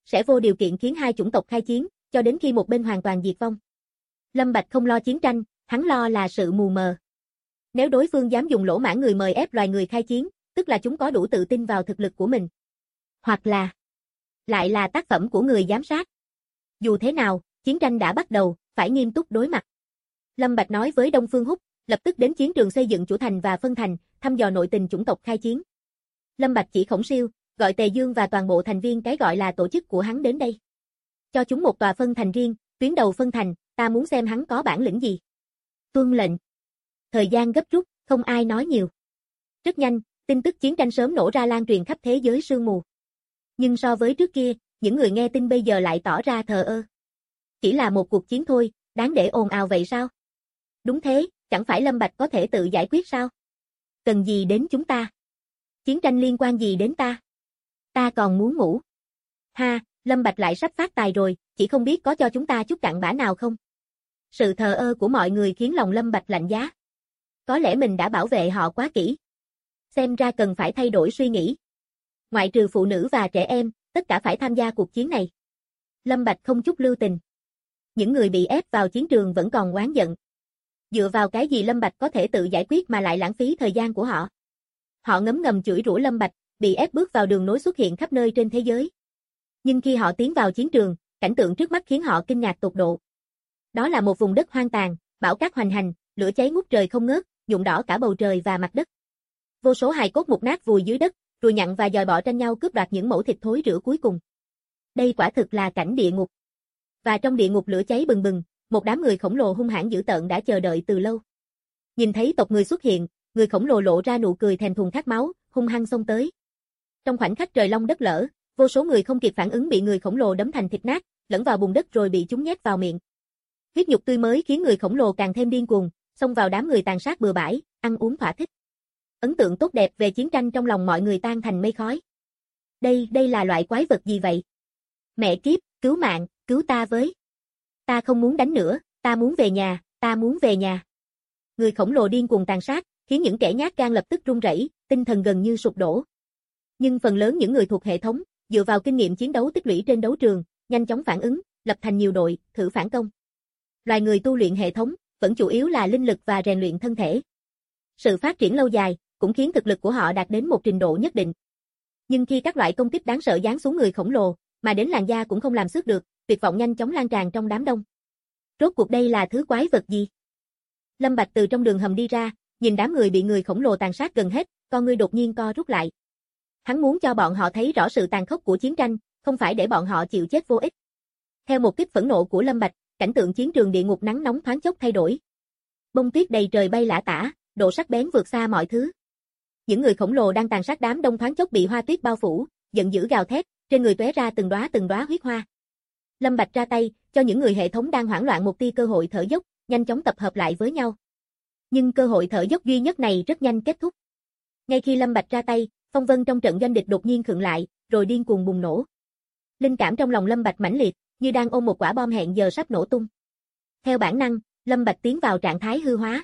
sẽ vô điều kiện khiến hai chủng tộc khai chiến, cho đến khi một bên hoàn toàn diệt vong. Lâm Bạch không lo chiến tranh, hắn lo là sự mù mờ. Nếu đối phương dám dùng lỗ mãng người mời ép loài người khai chiến, tức là chúng có đủ tự tin vào thực lực của mình. Hoặc là lại là tác phẩm của người giám sát. Dù thế nào, chiến tranh đã bắt đầu, phải nghiêm túc đối mặt. Lâm Bạch nói với Đông Phương Húc, lập tức đến chiến trường xây dựng chủ thành và phân thành, thăm dò nội tình chủng tộc khai chiến. Lâm Bạch chỉ Khổng Siêu, gọi Tề Dương và toàn bộ thành viên cái gọi là tổ chức của hắn đến đây. Cho chúng một tòa phân thành riêng, tuyến đầu phân thành, ta muốn xem hắn có bản lĩnh gì. Tuân lệnh. Thời gian gấp rút, không ai nói nhiều. Rất nhanh, tin tức chiến tranh sớm nổ ra lan truyền khắp thế giới sương mù. Nhưng so với trước kia, những người nghe tin bây giờ lại tỏ ra thờ ơ. Chỉ là một cuộc chiến thôi, đáng để ồn ào vậy sao? Đúng thế, chẳng phải Lâm Bạch có thể tự giải quyết sao? Cần gì đến chúng ta? Chiến tranh liên quan gì đến ta? Ta còn muốn ngủ. Ha, Lâm Bạch lại sắp phát tài rồi, chỉ không biết có cho chúng ta chút cặn bã nào không? Sự thờ ơ của mọi người khiến lòng Lâm Bạch lạnh giá. Có lẽ mình đã bảo vệ họ quá kỹ. Xem ra cần phải thay đổi suy nghĩ. Ngoại trừ phụ nữ và trẻ em, tất cả phải tham gia cuộc chiến này. Lâm Bạch không chút lưu tình. Những người bị ép vào chiến trường vẫn còn oán giận. Dựa vào cái gì Lâm Bạch có thể tự giải quyết mà lại lãng phí thời gian của họ? Họ ngấm ngầm chửi rủa Lâm Bạch, bị ép bước vào đường nối xuất hiện khắp nơi trên thế giới. Nhưng khi họ tiến vào chiến trường, cảnh tượng trước mắt khiến họ kinh ngạc tột độ. Đó là một vùng đất hoang tàn, bão cát hoành hành, lửa cháy ngút trời không ngớt, nhuộm đỏ cả bầu trời và mặt đất. Vô số hài cốt mục nát vùi dưới đất, ruồi nhặn và giòi bọ tranh nhau cướp đoạt những mẩu thịt thối rữa cuối cùng. Đây quả thực là cảnh địa ngục. Và trong địa ngục lửa cháy bừng bừng, một đám người khổng lồ hung hãn dữ tợn đã chờ đợi từ lâu. Nhìn thấy tộc người xuất hiện, người khổng lồ lộ ra nụ cười thèm thuồng khát máu, hung hăng xông tới. Trong khoảnh khắc trời long đất lở, vô số người không kịp phản ứng bị người khổng lồ đấm thành thịt nát, lẫn vào bùn đất rồi bị chúng nhét vào miệng. Huyết nhục tươi mới khiến người khổng lồ càng thêm điên cuồng, xông vào đám người tàn sát bừa bãi, ăn uống thỏa thích. Ấn tượng tốt đẹp về chiến tranh trong lòng mọi người tan thành mây khói. Đây là loại quái vật gì vậy? Mẹ kiếp, cứu mạng, cứu ta với. Ta không muốn đánh nữa, ta muốn về nhà, ta muốn về nhà. Người khổng lồ điên cuồng tàn sát, khiến những kẻ nhát gan lập tức run rẩy, tinh thần gần như sụp đổ. Nhưng phần lớn những người thuộc hệ thống, dựa vào kinh nghiệm chiến đấu tích lũy trên đấu trường, nhanh chóng phản ứng, lập thành nhiều đội, thử phản công. Loài người tu luyện hệ thống, vẫn chủ yếu là linh lực và rèn luyện thân thể. Sự phát triển lâu dài, cũng khiến thực lực của họ đạt đến một trình độ nhất định. Nhưng khi các loại công kích đáng sợ giáng xuống người khổng lồ, mà đến làn da cũng không làm xước được, tuyệt vọng nhanh chóng lan tràn trong đám đông. Rốt cuộc đây là thứ quái vật gì? Lâm Bạch từ trong đường hầm đi ra, nhìn đám người bị người khổng lồ tàn sát gần hết, con ngươi đột nhiên co rút lại. Hắn muốn cho bọn họ thấy rõ sự tàn khốc của chiến tranh, không phải để bọn họ chịu chết vô ích. Theo một kích phẫn nộ của Lâm Bạch, cảnh tượng chiến trường địa ngục nắng nóng thoáng chốc thay đổi. Bông tuyết đầy trời bay lả tả, độ sắc bén vượt xa mọi thứ. Những người khổng lồ đang tàn sát đám đông thoáng chốc bị hoa tuyết bao phủ, giận dữ gào thét, trên người tóe ra từng đóa huyết hoa. Lâm Bạch ra tay, cho những người hệ thống đang hoảng loạn một tia cơ hội thở dốc, nhanh chóng tập hợp lại với nhau. Nhưng cơ hội thở dốc duy nhất này rất nhanh kết thúc. Ngay khi Lâm Bạch ra tay, phong vân trong trận doanh địch đột nhiên khựng lại, rồi điên cuồng bùng nổ. Linh cảm trong lòng Lâm Bạch mãnh liệt, như đang ôm một quả bom hẹn giờ sắp nổ tung. Theo bản năng, Lâm Bạch tiến vào trạng thái hư hóa.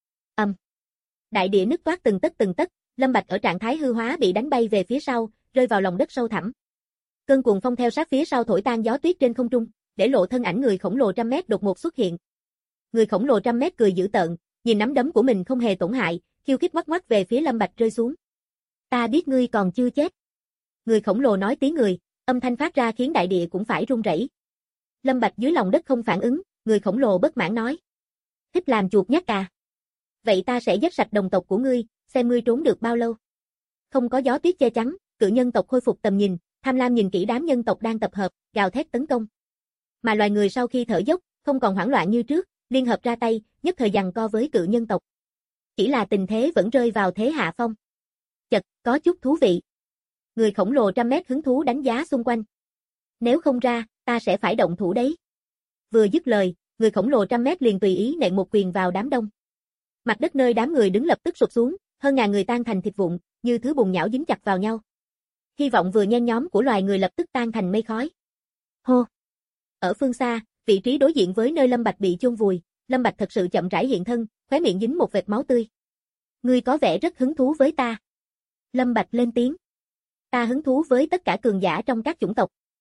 Đại địa nứt toát từng tấc, Lâm Bạch ở trạng thái hư hóa bị đánh bay về phía sau, rơi vào lòng đất sâu thẳm. Cơn cuồng phong theo sát phía sau thổi tan gió tuyết trên không trung, để lộ thân ảnh người khổng lồ trăm mét đột ngột xuất hiện. Người khổng lồ trăm mét cười dữ tợn, nhìn nắm đấm của mình không hề tổn hại, khiêu khích ngoắc ngoắc về phía Lâm Bạch rơi xuống. Ta biết ngươi còn chưa chết. Người khổng lồ nói tiếng người, âm thanh phát ra khiến đại địa cũng phải rung rẩy. Lâm Bạch dưới lòng đất không phản ứng, người khổng lồ bất mãn nói. Thích làm chuột nhắt à? Vậy ta sẽ giết sạch đồng tộc của ngươi, xem ngươi trốn được bao lâu. Không có gió tuyết che chắn, cự nhân tộc khôi phục tầm nhìn, tham lam nhìn kỹ đám nhân tộc đang tập hợp, gào thét tấn công. Mà loài người sau khi thở dốc, không còn hoảng loạn như trước, liên hợp ra tay, nhất thời giằng co với cự nhân tộc. Chỉ là tình thế vẫn rơi vào thế hạ phong. Chật, có chút thú vị. Người khổng lồ trăm mét hứng thú đánh giá xung quanh. Nếu không ra, ta sẽ phải động thủ đấy. Vừa dứt lời, người khổng lồ trăm mét liền tùy ý nện một quyền vào đám đông. Mặt đất nơi đám người đứng lập tức sụp xuống, hơn ngàn người tan thành thịt vụn, như thứ bùn nhão dính chặt vào nhau. Hy vọng vừa nhen nhóm của loài người lập tức tan thành mây khói. Hô! Ở phương xa, vị trí đối diện với nơi Lâm Bạch bị chôn vùi, Lâm Bạch thật sự chậm rãi hiện thân, khóe miệng dính một vệt máu tươi. Ngươi có vẻ rất hứng thú với ta. Lâm Bạch lên tiếng. Ta hứng thú với tất cả cường giả trong các chủng tộc.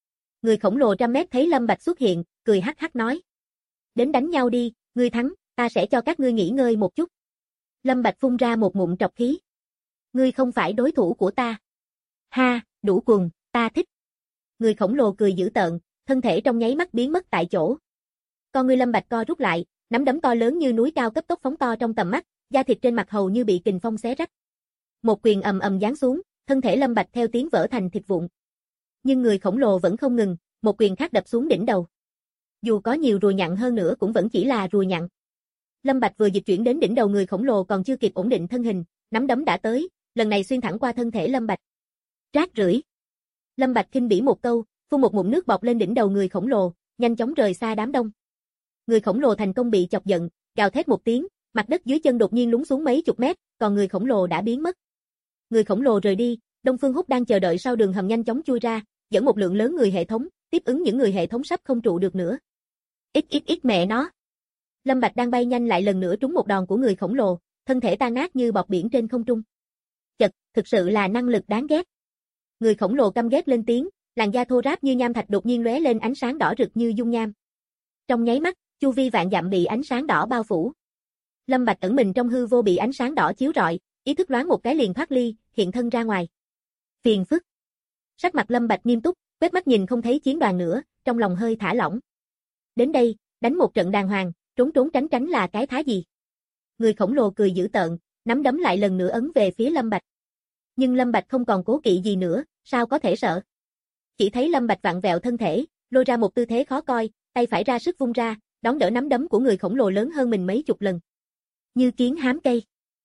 Người khổng lồ trăm mét thấy Lâm Bạch xuất hiện, cười hắc hắc nói. Đến đánh nhau đi, ngươi thắng, ta sẽ cho các ngươi nghỉ ngơi một chút. Lâm Bạch phun ra một ngụm trọc khí. Ngươi không phải đối thủ của ta. Ha, đủ quần, ta thích. Người khổng lồ cười dữ tợn, thân thể trong nháy mắt biến mất tại chỗ. Con ngươi Lâm Bạch co rút lại, nắm đấm to lớn như núi cao cấp tốc phóng to trong tầm mắt, da thịt trên mặt hầu như bị kình phong xé rách. Một quyền ầm ầm giáng xuống, thân thể Lâm Bạch theo tiếng vỡ thành thịt vụn. Nhưng người khổng lồ vẫn không ngừng, một quyền khác đập xuống đỉnh đầu. Dù có nhiều rùi nhặn hơn nữa cũng vẫn chỉ là rùi nhặn. Lâm Bạch vừa dịch chuyển đến đỉnh đầu người khổng lồ còn chưa kịp ổn định thân hình, nắm đấm đã tới, lần này xuyên thẳng qua thân thể Lâm Bạch. Rác rưởi. Lâm Bạch khinh bỉ một câu, phun một ngụm nước bọt lên đỉnh đầu người khổng lồ, nhanh chóng rời xa đám đông. Người khổng lồ thành công bị chọc giận, gào thét một tiếng, mặt đất dưới chân đột nhiên lún xuống mấy chục mét, còn người khổng lồ đã biến mất. Người khổng lồ rời đi, Đông Phương Húc đang chờ đợi sau đường hầm nhanh chóng chui ra, dẫn một lượng lớn người hệ thống, tiếp ứng những người hệ thống sắp không trụ được nữa. Ít mẹ nó. Lâm Bạch đang bay nhanh lại lần nữa trúng một đòn của người khổng lồ, thân thể tan nát như bọt biển trên không trung. Chật, thực sự là năng lực đáng ghét. Người khổng lồ căm ghét lên tiếng, làn da thô ráp như nham thạch đột nhiên lóe lên ánh sáng đỏ rực như dung nham. Trong nháy mắt, chu vi vạn dặm bị ánh sáng đỏ bao phủ. Lâm Bạch ẩn mình trong hư vô bị ánh sáng đỏ chiếu rọi, ý thức loáng một cái liền thoát ly, hiện thân ra ngoài. Phiền phức. Sắc mặt Lâm Bạch nghiêm túc, quét mắt nhìn không thấy chiến đoàn nữa, trong lòng hơi thả lỏng. Đến đây, đánh một trận đàng hoàng, trốn trốn tránh tránh là cái thá gì? Người khổng lồ cười dữ tợn, nắm đấm lại lần nữa ấn về phía Lâm Bạch. Nhưng Lâm Bạch không còn cố kỵ gì nữa, sao có thể sợ? Chỉ thấy Lâm Bạch vặn vẹo thân thể, lôi ra một tư thế khó coi, tay phải ra sức vung ra, đón đỡ nắm đấm của người khổng lồ lớn hơn mình mấy chục lần. Như kiến hám cây.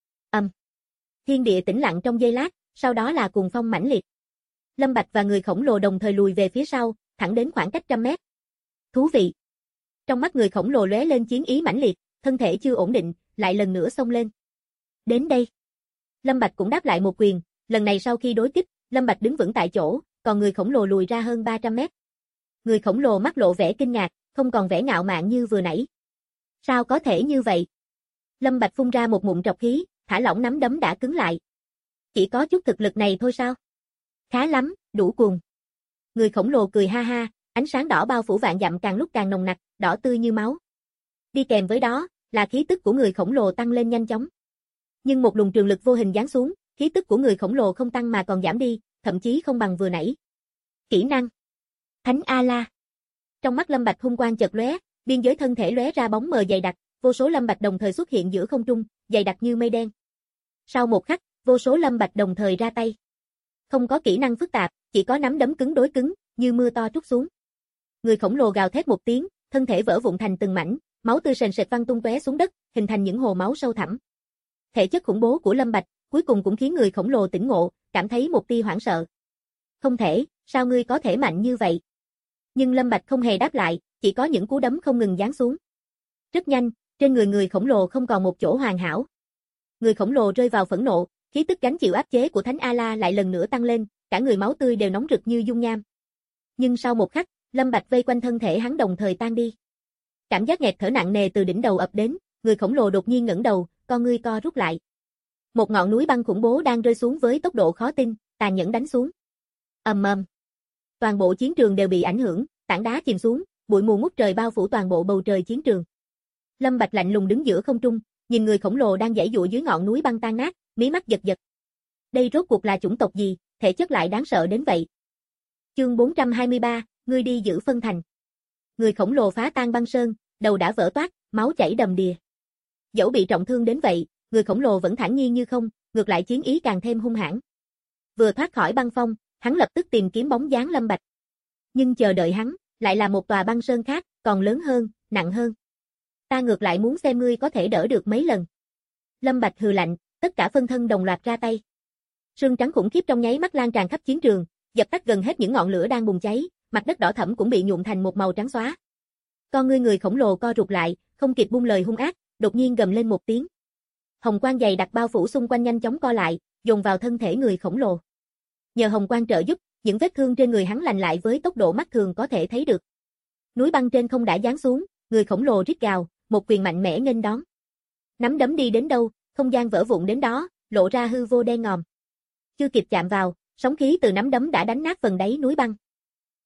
Thiên địa tĩnh lặng trong giây lát, sau đó là cuồng phong mãnh liệt. Lâm Bạch và người khổng lồ đồng thời lùi về phía sau, thẳng đến khoảng cách 100 mét. Thú vị. Trong mắt người khổng lồ lóe lên chiến ý mãnh liệt, thân thể chưa ổn định, lại lần nữa xông lên. Đến đây. Lâm Bạch cũng đáp lại một quyền, lần này sau khi đối kích, Lâm Bạch đứng vững tại chỗ, còn người khổng lồ lùi ra hơn 300 mét. Người khổng lồ mắt lộ vẻ kinh ngạc, không còn vẻ ngạo mạn như vừa nãy. Sao có thể như vậy? Lâm Bạch phun ra một ngụm trọc khí, thả lỏng nắm đấm đã cứng lại. Chỉ có chút thực lực này thôi sao? Khá lắm, đủ cuồng. Người khổng lồ cười ha ha, ánh sáng đỏ bao phủ vạn dặm càng lúc càng nồng nặc, đỏ tươi như máu. Đi kèm với đó, là khí tức của người khổng lồ tăng lên nhanh chóng. Nhưng một luồng trường lực vô hình giáng xuống, khí tức của người khổng lồ không tăng mà còn giảm đi, thậm chí không bằng vừa nãy. Kỹ năng Thánh A-la. Trong mắt Lâm Bạch hung quang chợt lóe, biên giới thân thể lóe ra bóng mờ dày đặc, vô số Lâm Bạch đồng thời xuất hiện giữa không trung, dày đặc như mây đen. Sau một khắc, vô số Lâm Bạch đồng thời ra tay. Không có kỹ năng phức tạp, chỉ có nắm đấm cứng đối cứng, như mưa to trút xuống. Người khổng lồ gào thét một tiếng, thân thể vỡ vụn thành từng mảnh, máu tươi sền sệt văng tung tóe xuống đất, hình thành những hồ máu sâu thẳm. Thể chất khủng bố của Lâm Bạch, cuối cùng cũng khiến người khổng lồ tỉnh ngộ, cảm thấy một tia hoảng sợ. Không thể, sao ngươi có thể mạnh như vậy? Nhưng Lâm Bạch không hề đáp lại, chỉ có những cú đấm không ngừng giáng xuống. Rất nhanh, trên người khổng lồ không còn một chỗ hoàn hảo. Người khổng lồ rơi vào phẫn nộ, khí tức gánh chịu áp chế của Thánh A-la lại lần nữa tăng lên, cả người máu tươi đều nóng rực như dung nham. Nhưng sau một khắc, Lâm Bạch vây quanh thân thể hắn đồng thời tan đi. Cảm giác nghẹt thở nặng nề từ đỉnh đầu ập đến, người khổng lồ đột nhiên ngẩng đầu, con ngươi co rút lại. Một ngọn núi băng khủng bố đang rơi xuống với tốc độ khó tin, tàn nhẫn đánh xuống. Ầm ầm. Toàn bộ chiến trường đều bị ảnh hưởng, tảng đá chìm xuống, bụi mù ngút trời bao phủ toàn bộ bầu trời chiến trường. Lâm Bạch lạnh lùng đứng giữa không trung, nhìn người khổng lồ đang giãy giụa dưới ngọn núi băng tan nát, mí mắt giật giật. Đây rốt cuộc là chủng tộc gì, thể chất lại đáng sợ đến vậy? Chương 423, ngươi đi giữ phân thành. Người khổng lồ phá tan băng sơn, đầu đã vỡ toác, máu chảy đầm đìa. Dẫu bị trọng thương đến vậy, người khổng lồ vẫn thản nhiên như không, ngược lại chiến ý càng thêm hung hãn. Vừa thoát khỏi băng phong, hắn lập tức tìm kiếm bóng dáng Lâm Bạch. Nhưng chờ đợi hắn, lại là một tòa băng sơn khác, còn lớn hơn, nặng hơn. Ta ngược lại muốn xem ngươi có thể đỡ được mấy lần. Lâm Bạch hừ lạnh, tất cả phân thân đồng loạt ra tay. Sương trắng khủng khiếp trong nháy mắt lan tràn khắp chiến trường, dập tắt gần hết những ngọn lửa đang bùng cháy, mặt đất đỏ thẫm cũng bị nhuộm thành một màu trắng xóa. Con ngươi người khổng lồ co rụt lại, không kịp buông lời hung ác, đột nhiên gầm lên một tiếng. Hồng quang dày đặc bao phủ xung quanh nhanh chóng co lại, dồn vào thân thể người khổng lồ. Nhờ hồng quang trợ giúp, những vết thương trên người hắn lành lại với tốc độ mắt thường có thể thấy được. Núi băng trên không đã giáng xuống, người khổng lồ rít gào, một quyền mạnh mẽ nghênh đón. Nắm đấm đi đến đâu, không gian vỡ vụn đến đó, lộ ra hư vô đen ngòm. Chưa kịp chạm vào, sóng khí từ nắm đấm đã đánh nát phần đáy núi băng.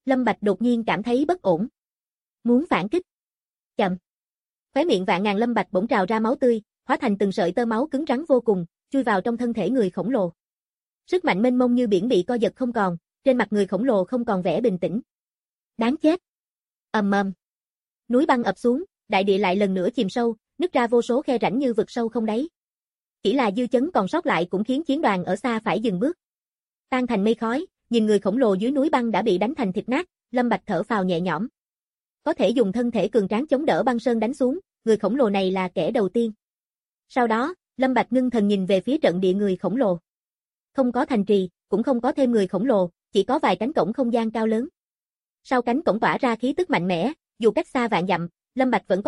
Lâm Bạch đột nhiên cảm thấy bất ổn. Muốn phản kích. Chậm. Khóe miệng Vạn Ngàn Lâm Bạch bỗng trào ra máu tươi, hóa thành từng sợi tơ máu cứng rắn vô cùng, chui vào trong thân thể người khổng lồ. Sức mạnh mênh mông như biển bị co giật không còn, trên mặt người khổng lồ không còn vẻ bình tĩnh. Đáng chết. Ầm ầm. Núi băng ập xuống, đại địa lại lần nữa chìm sâu, nứt ra vô số khe rãnh như vực sâu không đáy. Chỉ là dư chấn còn sót lại cũng khiến chiến đoàn ở xa phải dừng bước. Tan thành mây khói, nhìn người khổng lồ dưới núi băng đã bị đánh thành thịt nát, Lâm Bạch thở phào nhẹ nhõm. Có thể dùng thân thể cường tráng chống đỡ băng sơn đánh xuống, người khổng lồ này là kẻ đầu tiên. Sau đó, Lâm Bạch ngưng thần nhìn về phía trận địa người khổng lồ. Không có thành trì, cũng không có thêm người khổng lồ, chỉ có vài cánh cổng không gian cao lớn. Sau cánh cổng tỏa ra khí tức mạnh mẽ, dù cách xa vạn dặm, Lâm Bạch vẫn có.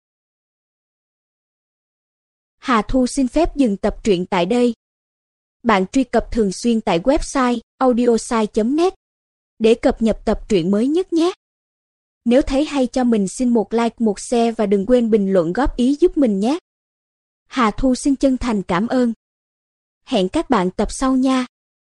Hà Thu xin phép dừng tập truyện tại đây. Bạn truy cập thường xuyên tại website audiosai.net để cập nhật tập truyện mới nhất nhé. Nếu thấy hay cho mình xin một like, một share và đừng quên bình luận góp ý giúp mình nhé. Hà Thu xin chân thành cảm ơn. Hẹn các bạn tập sau nha.